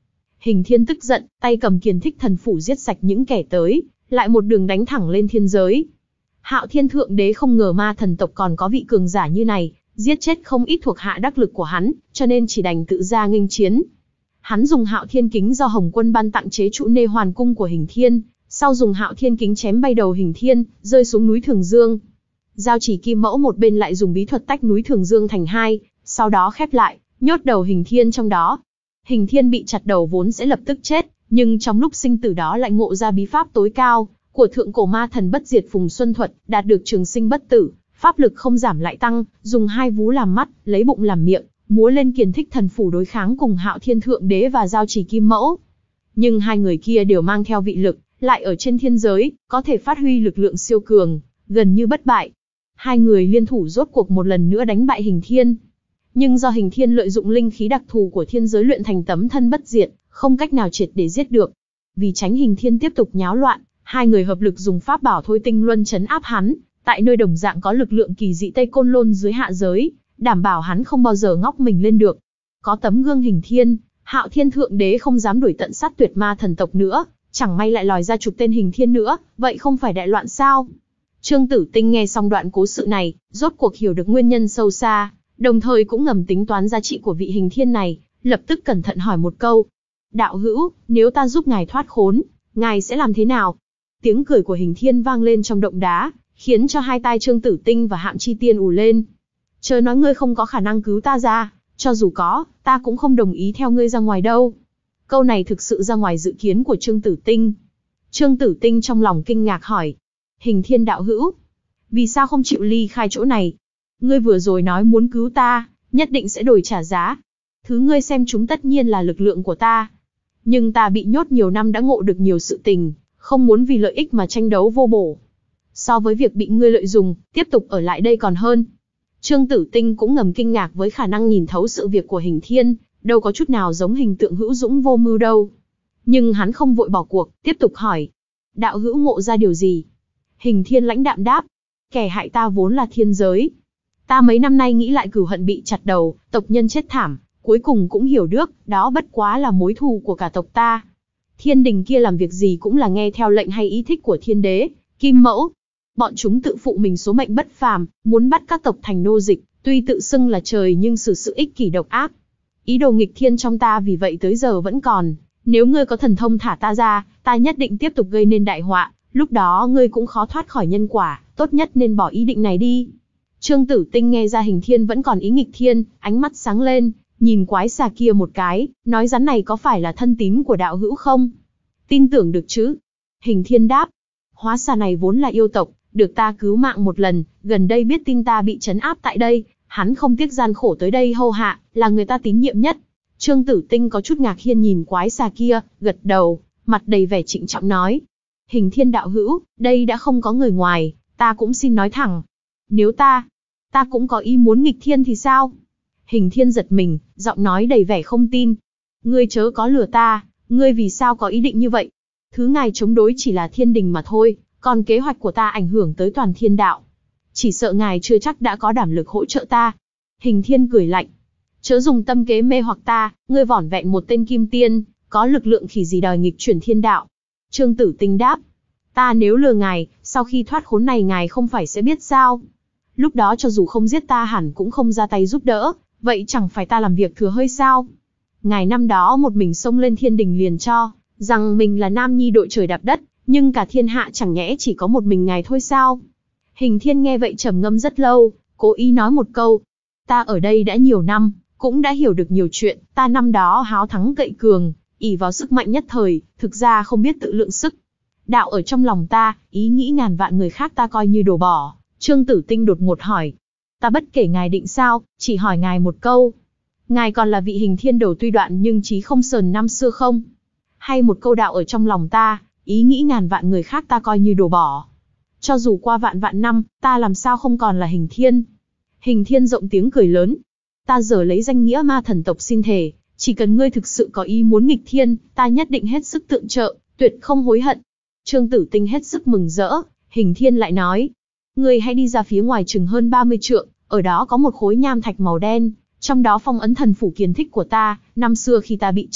Hình Thiên tức giận, tay cầm Kiền Thích Thần Phủ giết sạch những kẻ tới, lại một đường đánh thẳng lên thiên giới. Hạo Thiên Thượng Đế không ngờ ma thần tộc còn có vị cường giả như này, giết chết không ít thuộc hạ đắc lực của hắn, cho nên chỉ đành tự ra nghênh chiến. Hắn dùng Hạo Thiên Kính do Hồng Quân ban tặng chế trụ nê hoàn cung của Hình Thiên, sau dùng Hạo Thiên Kính chém bay đầu Hình Thiên, rơi xuống núi Thường Dương. Giao Chỉ Kim Mẫu một bên lại dùng bí thuật tách núi Thường Dương thành hai, sau đó khép lại, nhốt đầu Hình Thiên trong đó. Hình Thiên bị chặt đầu vốn sẽ lập tức chết, nhưng trong lúc sinh tử đó lại ngộ ra bí pháp tối cao của thượng cổ ma thần bất diệt Phùng Xuân Thuật, đạt được trường sinh bất tử, pháp lực không giảm lại tăng, dùng hai vú làm mắt, lấy bụng làm miệng, múa lên Kiền Thích Thần Phủ đối kháng cùng Hạo Thiên Thượng Đế và Giao Chỉ Kim Mẫu. Nhưng hai người kia đều mang theo vị lực, lại ở trên thiên giới, có thể phát huy lực lượng siêu cường, gần như bất bại. Hai người liên thủ rốt cuộc một lần nữa đánh bại Hình Thiên. Nhưng do Hình Thiên lợi dụng linh khí đặc thù của thiên giới luyện thành tấm thân bất diệt, không cách nào triệt để giết được. Vì tránh Hình Thiên tiếp tục nháo loạn, hai người hợp lực dùng pháp bảo Thôi Tinh Luân trấn áp hắn, tại nơi đồng dạng có lực lượng kỳ dị Tây Côn Lôn dưới hạ giới, đảm bảo hắn không bao giờ ngóc mình lên được. Có tấm gương Hình Thiên, Hạo Thiên Thượng Đế không dám đuổi tận sát tuyệt ma thần tộc nữa, chẳng may lại lòi ra chục tên Hình Thiên nữa, vậy không phải đại loạn sao? Trương Tử Tinh nghe xong đoạn cố sự này, rốt cuộc hiểu được nguyên nhân sâu xa, đồng thời cũng ngầm tính toán giá trị của vị Hình Thiên này, lập tức cẩn thận hỏi một câu. Đạo hữu, nếu ta giúp ngài thoát khốn, ngài sẽ làm thế nào? Tiếng cười của Hình Thiên vang lên trong động đá, khiến cho hai tai Trương Tử Tinh và Hạm Chi Tiên ù lên. Chớ nói ngươi không có khả năng cứu ta ra, cho dù có, ta cũng không đồng ý theo ngươi ra ngoài đâu. Câu này thực sự ra ngoài dự kiến của Trương Tử Tinh. Trương Tử Tinh trong lòng kinh ngạc hỏi. Hình Thiên đạo hữu, vì sao không chịu ly khai chỗ này? Ngươi vừa rồi nói muốn cứu ta, nhất định sẽ đổi trả giá. Thứ ngươi xem chúng tất nhiên là lực lượng của ta. Nhưng ta bị nhốt nhiều năm đã ngộ được nhiều sự tình, không muốn vì lợi ích mà tranh đấu vô bổ. So với việc bị ngươi lợi dụng, tiếp tục ở lại đây còn hơn. Trương Tử Tinh cũng ngầm kinh ngạc với khả năng nhìn thấu sự việc của Hình Thiên, đâu có chút nào giống hình tượng hữu dũng vô mưu đâu. Nhưng hắn không vội bỏ cuộc, tiếp tục hỏi. Đạo hữu ngộ ra điều gì? Hình Thiên lãnh đạm đáp. Kẻ hại ta vốn là thiên giới. Ta mấy năm nay nghĩ lại cửu hận bị chặt đầu, tộc nhân chết thảm, cuối cùng cũng hiểu được, đó bất quá là mối thù của cả tộc ta. Thiên đình kia làm việc gì cũng là nghe theo lệnh hay ý thích của thiên đế, Kim Mẫu. Bọn chúng tự phụ mình số mệnh bất phàm, muốn bắt các tộc thành nô dịch, tuy tự xưng là trời nhưng xử sự ích kỷ độc ác. Ý đồ nghịch thiên trong ta vì vậy tới giờ vẫn còn, nếu ngươi có thần thông thả ta ra, ta nhất định tiếp tục gây nên đại họa, lúc đó ngươi cũng khó thoát khỏi nhân quả, tốt nhất nên bỏ ý định này đi. Trương Tử Tinh nghe ra Hình Thiên vẫn còn ý nghịch thiên, ánh mắt sáng lên, nhìn quái xà kia một cái, nói rắn này có phải là thân tín của đạo hữu không? Tin tưởng được chứ? Hình Thiên đáp, hóa xà này vốn là yêu tộc, được ta cứu mạng một lần, gần đây biết tin ta bị trấn áp tại đây, hắn không tiếc gian khổ tới đây hầu hạ, là người ta tín nhiệm nhất. Trương Tử Tinh có chút ngạc nhiên nhìn quái xà kia, gật đầu, mặt đầy vẻ trịnh trọng nói. Hình Thiên đạo hữu, đây đã không có người ngoài, ta cũng xin nói thẳng. Nếu ta, ta cũng có ý muốn nghịch thiên thì sao? Hình Thiên giật mình, giọng nói đầy vẻ không tin. Ngươi chớ có lừa ta, ngươi vì sao có ý định như vậy? Thứ ngài chống đối chỉ là thiên đình mà thôi, còn kế hoạch của ta ảnh hưởng tới toàn thiên đạo. Chỉ sợ ngài chưa chắc đã có đảm lực hỗ trợ ta. Hình Thiên cười lạnh. Chớ dùng tâm kế mê hoặc ta, ngươi vỏn vẹn một tên kim tiên, có lực lượng khỉ gì đòi nghịch chuyển thiên đạo. Trương Tử Tinh đáp. Ta nếu lừa ngài, sau khi thoát khốn này ngài không phải sẽ biết sao? Lúc đó cho dù không giết ta hẳn cũng không ra tay giúp đỡ, vậy chẳng phải ta làm việc thừa hơi sao? Ngài năm đó một mình xông lên thiên đình liền cho rằng mình là nam nhi đội trời đạp đất, nhưng cả thiên hạ chẳng nhẽ chỉ có một mình ngài thôi sao? Hình Thiên nghe vậy trầm ngâm rất lâu, cố ý nói một câu. Ta ở đây đã nhiều năm, cũng đã hiểu được nhiều chuyện, ta năm đó háo thắng cậy cường, ỷ vào sức mạnh nhất thời, thực ra không biết tự lượng sức. Đạo ở trong lòng ta, ý nghĩ ngàn vạn người khác ta coi như đồ bỏ. Trương Tử Tinh đột ngột hỏi. Ta bất kể ngài định sao, chỉ hỏi ngài một câu. Ngài còn là vị Hình Thiên đầu tuy đoạn nhưng chí không sờn năm xưa không? Hay một câu đạo ở trong lòng ta, ý nghĩ ngàn vạn người khác ta coi như đồ bỏ. Cho dù qua vạn vạn năm, ta làm sao không còn là Hình Thiên? Hình Thiên rộng tiếng cười lớn. Ta giờ lấy danh nghĩa ma thần tộc xin thề, chỉ cần ngươi thực sự có ý muốn nghịch thiên, ta nhất định hết sức tượng trợ, tuyệt không hối hận. Trương Tử Tinh hết sức mừng rỡ, Hình Thiên lại nói. Ngươi hãy đi ra phía ngoài chừng hơn ba mươi trượng, ở đó có một khối nham thạch màu đen, trong đó phong ấn thần phủ Kiền Thích của ta, năm xưa khi ta bị trấn,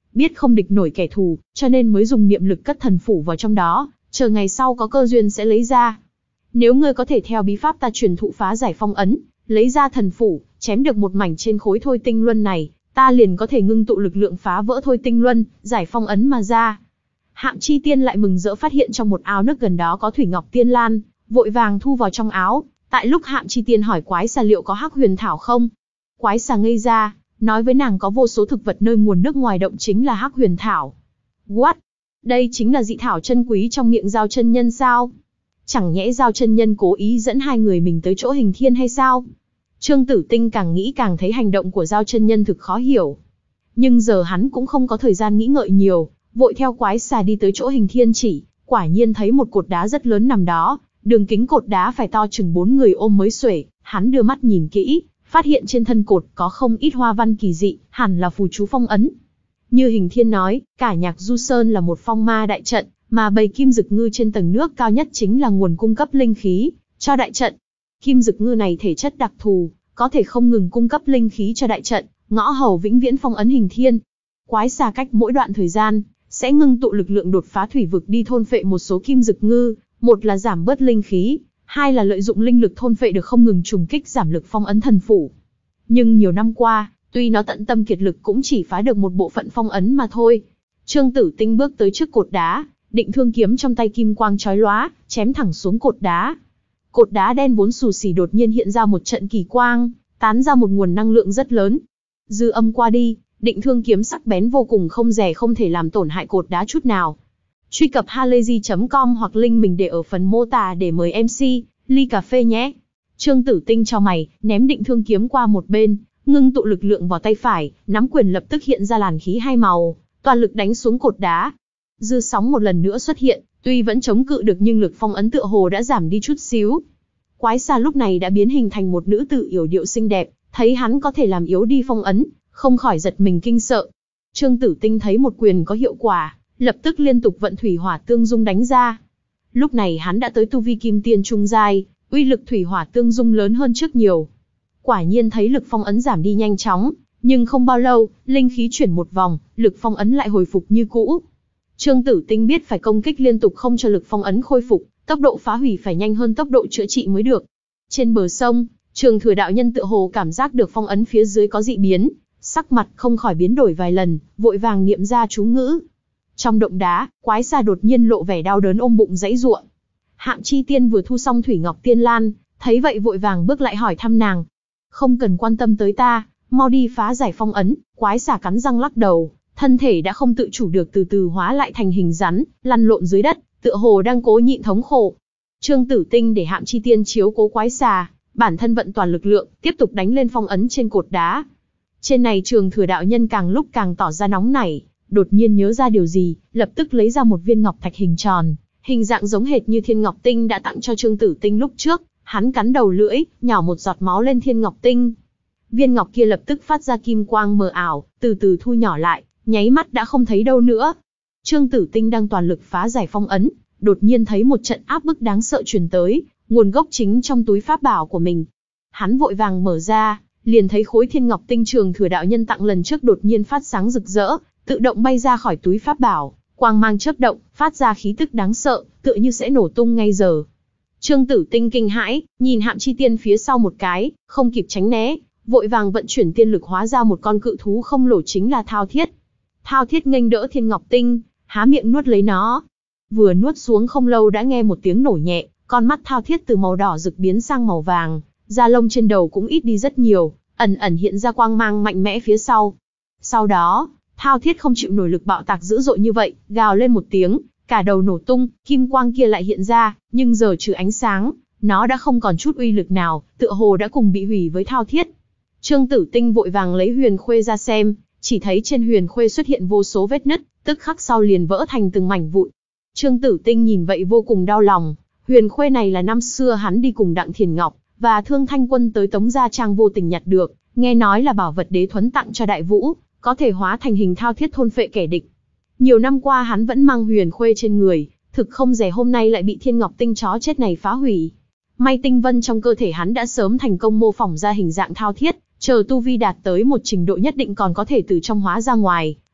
biết không địch nổi kẻ thù, cho nên mới dùng niệm lực cất thần phủ vào trong đó, chờ ngày sau có cơ duyên sẽ lấy ra. Nếu ngươi có thể theo bí pháp ta truyền thụ phá giải phong ấn, lấy ra thần phủ, chém được một mảnh trên khối thôi tinh luân này, ta liền có thể ngưng tụ lực lượng phá vỡ thôi tinh luân, giải phong ấn mà ra. Hạm Chi Tiên lại mừng rỡ phát hiện trong một ao nước gần đó có thủy ngọc tiên lan, vội vàng thu vào trong áo. Tại lúc Hạm Chi Tiên hỏi quái xà liệu có hắc huyền thảo không, quái xà ngây ra, nói với nàng có vô số thực vật nơi nguồn nước ngoài động chính là hắc huyền thảo. What? Đây chính là dị thảo chân quý trong miệng Giao chân nhân sao? Chẳng nhẽ Giao chân nhân cố ý dẫn hai người mình tới chỗ Hình Thiên hay sao? Trương Tử Tinh càng nghĩ càng thấy hành động của Giao chân nhân thực khó hiểu. Nhưng giờ hắn cũng không có thời gian nghĩ ngợi nhiều, vội theo quái xà đi tới chỗ Hình Thiên chỉ, quả nhiên thấy một cột đá rất lớn nằm đó, đường kính cột đá phải to chừng bốn người ôm mới xuể. Hắn đưa mắt nhìn kỹ, phát hiện trên thân cột có không ít hoa văn kỳ dị, hẳn là phù chú phong ấn. Như Hình Thiên nói, cả Nhạc Du Sơn là một phong ma đại trận, mà bầy kim dực ngư trên tầng nước cao nhất chính là nguồn cung cấp linh khí cho đại trận. Kim dực ngư này thể chất đặc thù, có thể không ngừng cung cấp linh khí cho đại trận, ngõ hầu vĩnh viễn phong ấn Hình Thiên. Quái xà cách mỗi đoạn thời gian sẽ ngưng tụ lực lượng đột phá thủy vực đi thôn phệ một số kim dực ngư, một là giảm bớt linh khí, hai là lợi dụng linh lực thôn phệ được không ngừng trùng kích giảm lực phong ấn thần phủ. Nhưng nhiều năm qua, tuy nó tận tâm kiệt lực cũng chỉ phá được một bộ phận phong ấn mà thôi. Trương Tử Tinh bước tới trước cột đá, định thương kiếm trong tay kim quang chói lóa, chém thẳng xuống cột đá. Cột đá đen vốn xù xì đột nhiên hiện ra một trận kỳ quang, tán ra một nguồn năng lượng rất lớn. Dư âm qua đi, định thương kiếm sắc bén vô cùng không rẻ không thể làm tổn hại cột đá chút nào. Truy cập halayzi chấm com hoặc link mình để ở phần mô tả để mời em xê, ly cà phê nhé. Trương Tử Tinh cho mày, ném định thương kiếm qua một bên, ngưng tụ lực lượng vào tay phải, nắm quyền lập tức hiện ra làn khí hai màu, toàn lực đánh xuống cột đá. Dư sóng một lần nữa xuất hiện, tuy vẫn chống cự được nhưng lực phong ấn tựa hồ đã giảm đi chút xíu. Quái xà lúc này đã biến hình thành một nữ tử yểu điệu xinh đẹp, thấy hắn có thể làm yếu đi phong ấn, không khỏi giật mình kinh sợ. Trương Tử Tinh thấy một quyền có hiệu quả, lập tức liên tục vận thủy hỏa tương dung đánh ra. Lúc này hắn đã tới tu vi kim tiên trung giai, uy lực thủy hỏa tương dung lớn hơn trước nhiều. Quả nhiên thấy lực phong ấn giảm đi nhanh chóng, nhưng không bao lâu, linh khí chuyển một vòng, lực phong ấn lại hồi phục như cũ. Trương Tử Tinh biết phải công kích liên tục không cho lực phong ấn khôi phục, tốc độ phá hủy phải nhanh hơn tốc độ chữa trị mới được. Trên bờ sông, Trường Thừa đạo nhân tựa hồ cảm giác được phong ấn phía dưới có dị biến, sắc mặt không khỏi biến đổi vài lần, vội vàng niệm ra chú ngữ. Trong động đá, quái xà đột nhiên lộ vẻ đau đớn ôm bụng giãy giụa. Hạm Chi Tiên vừa thu xong thủy ngọc tiên lan, thấy vậy vội vàng bước lại hỏi thăm nàng. Không cần quan tâm tới ta, mau đi phá giải phong ấn. Quái xà cắn răng lắc đầu, thân thể đã không tự chủ được từ từ hóa lại thành hình rắn, lăn lộn dưới đất, tựa hồ đang cố nhịn thống khổ. Trương Tử Tinh để Hạm Chi Tiên chiếu cố quái xà, bản thân vận toàn lực lượng, tiếp tục đánh lên phong ấn trên cột đá. Trên này Trường Thừa đạo nhân càng lúc càng tỏ ra nóng nảy, đột nhiên nhớ ra điều gì, lập tức lấy ra một viên ngọc thạch hình tròn, hình dạng giống hệt như thiên ngọc tinh đã tặng cho Trương Tử Tinh lúc trước. Hắn cắn đầu lưỡi, nhào một giọt máu lên thiên ngọc tinh. Viên ngọc kia lập tức phát ra kim quang mờ ảo, từ từ thu nhỏ lại, nháy mắt đã không thấy đâu nữa. Trương Tử Tinh đang toàn lực phá giải phong ấn, đột nhiên thấy một trận áp bức đáng sợ truyền tới, nguồn gốc chính trong túi pháp bảo của mình. Hắn vội vàng mở ra, liền thấy khối thiên ngọc tinh Trường Thừa đạo nhân tặng lần trước đột nhiên phát sáng rực rỡ, tự động bay ra khỏi túi pháp bảo, quang mang chớp động, phát ra khí tức đáng sợ, tựa như sẽ nổ tung ngay giờ. Trương Tử Tinh kinh hãi, nhìn Hạm Chi Tiên phía sau một cái, không kịp tránh né, vội vàng vận chuyển tiên lực hóa ra một con cự thú không lổ chính là Thao Thiết. Thao Thiết nghênh đỡ thiên ngọc tinh, há miệng nuốt lấy nó. Vừa nuốt xuống không lâu đã nghe một tiếng nổ nhẹ, con mắt Thao Thiết từ màu đỏ rực biến sang màu vàng, da lông trên đầu cũng ít đi rất nhiều, ẩn ẩn hiện ra quang mang mạnh mẽ phía sau. Sau đó, Thao Thiết không chịu nổi lực bạo tạc dữ dội như vậy, gào lên một tiếng, cả đầu nổ tung, kim quang kia lại hiện ra, nhưng giờ trừ ánh sáng, nó đã không còn chút uy lực nào, tựa hồ đã cùng bị hủy với Thao Thiết. Trương Tử Tinh vội vàng lấy huyền khuê ra xem, chỉ thấy trên huyền khuê xuất hiện vô số vết nứt, tức khắc sau liền vỡ thành từng mảnh vụn. Trương Tử Tinh nhìn vậy vô cùng đau lòng, huyền khuê này là năm xưa hắn đi cùng Đặng Thiền Ngọc và Thương Thanh Quân tới Tống Gia Trang vô tình nhặt được, nghe nói là bảo vật đế thuấn tặng cho Đại Vũ, có thể hóa thành hình Thao Thiết thôn phệ kẻ địch. Nhiều năm qua hắn vẫn mang huyền khuê trên người, thực không dè hôm nay lại bị thiên ngọc tinh chó chết này phá hủy. May tinh vân trong cơ thể hắn đã sớm thành công mô phỏng ra hình dạng Thao Thiết, chờ tu vi đạt tới một trình độ nhất định còn có thể từ trong hóa ra ngoài,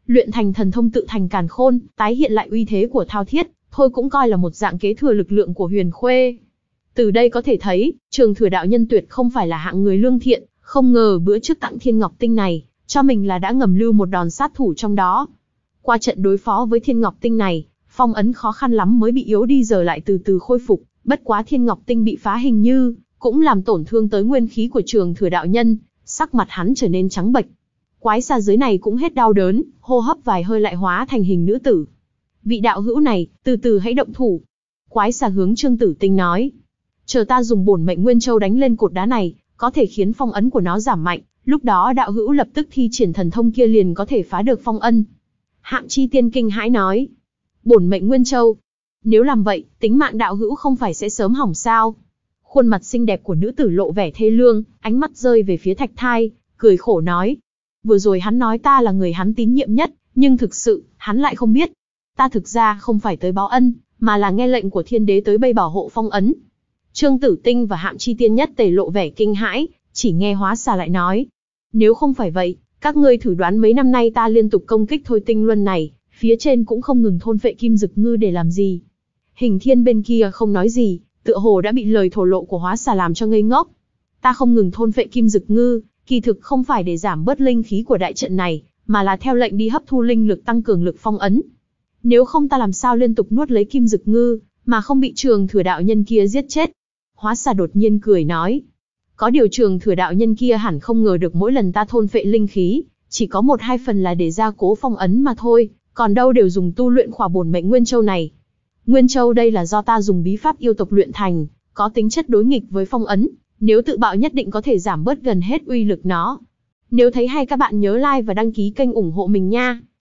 luyện thành thần thông tự thành càn khôn, tái hiện lại uy thế của Thao Thiết, thôi cũng coi là một dạng kế thừa lực lượng của Huyền Khuê. Từ đây có thể thấy, Trường Thừa đạo nhân tuyệt không phải là hạng người lương thiện, không ngờ bữa trước tặng Thiên Ngọc Tinh này, cho mình là đã ngầm lưu một đòn sát thủ trong đó. Qua trận đối phó với Thiên Ngọc Tinh này, phong ấn khó khăn lắm mới bị yếu đi giờ lại từ từ khôi phục, bất quá Thiên Ngọc Tinh bị phá hình như cũng làm tổn thương tới nguyên khí của Trường Thừa đạo nhân, sắc mặt hắn trở nên trắng bệch. Quái xà dưới này cũng hết đau đớn, hô hấp vài hơi lại hóa thành hình nữ tử. Vị đạo hữu này, từ từ hãy động thủ. Quái xà hướng Trương Tử Tinh nói. Chờ ta dùng bổn mệnh Nguyên Châu đánh lên cột đá này, có thể khiến phong ấn của nó giảm mạnh, lúc đó đạo hữu lập tức thi triển thần thông kia liền có thể phá được phong ân. Hạng Chi Tiên kinh hãi nói. Bổn mệnh Nguyên Châu. Nếu làm vậy, tính mạng đạo hữu không phải sẽ sớm hỏng sao? Khuôn mặt xinh đẹp của nữ tử lộ vẻ thê lương, ánh mắt rơi về phía Thạch Thai, cười khổ nói. Vừa rồi hắn nói ta là người hắn tín nhiệm nhất, nhưng thực sự, hắn lại không biết. Ta thực ra không phải tới báo ân, mà là nghe lệnh của thiên đế tới bây bảo hộ phong ấn. Trương Tử Tinh và Hạng Chi Tiên nhất tề lộ vẻ kinh hãi, chỉ nghe Hóa Xà lại nói. Nếu không phải vậy, các ngươi thử đoán mấy năm nay ta liên tục công kích Thôi Tinh Luân này, phía trên cũng không ngừng thôn phệ Kim Dực Ngư để làm gì. Hình Thiên bên kia không nói gì, tựa hồ đã bị lời thổ lộ của Hóa Xà làm cho ngây ngốc. Ta không ngừng thôn phệ Kim Dực Ngư, kỳ thực không phải để giảm bớt linh khí của đại trận này, mà là theo lệnh đi hấp thu linh lực tăng cường lực phong ấn. Nếu không ta làm sao liên tục nuốt lấy Kim Dực Ngư, mà không bị Trường Thừa đạo nhân kia giết chết. Hóa Xà đột nhiên cười nói. Có điều Trường Thừa đạo nhân kia hẳn không ngờ được mỗi lần ta thôn phệ linh khí, chỉ có một hai phần là để gia cố phong ấn mà thôi, còn đâu đều dùng tu luyện khỏa bổn mệnh Nguyên Châu này. Nguyên Châu đây là do ta dùng bí pháp yêu tộc luyện thành, có tính chất đối nghịch với phong ấn, nếu tự bạo nhất định có thể giảm bớt gần hết uy lực nó. Nếu thấy hay các bạn nhớ like và đăng ký kênh ủng hộ mình nha.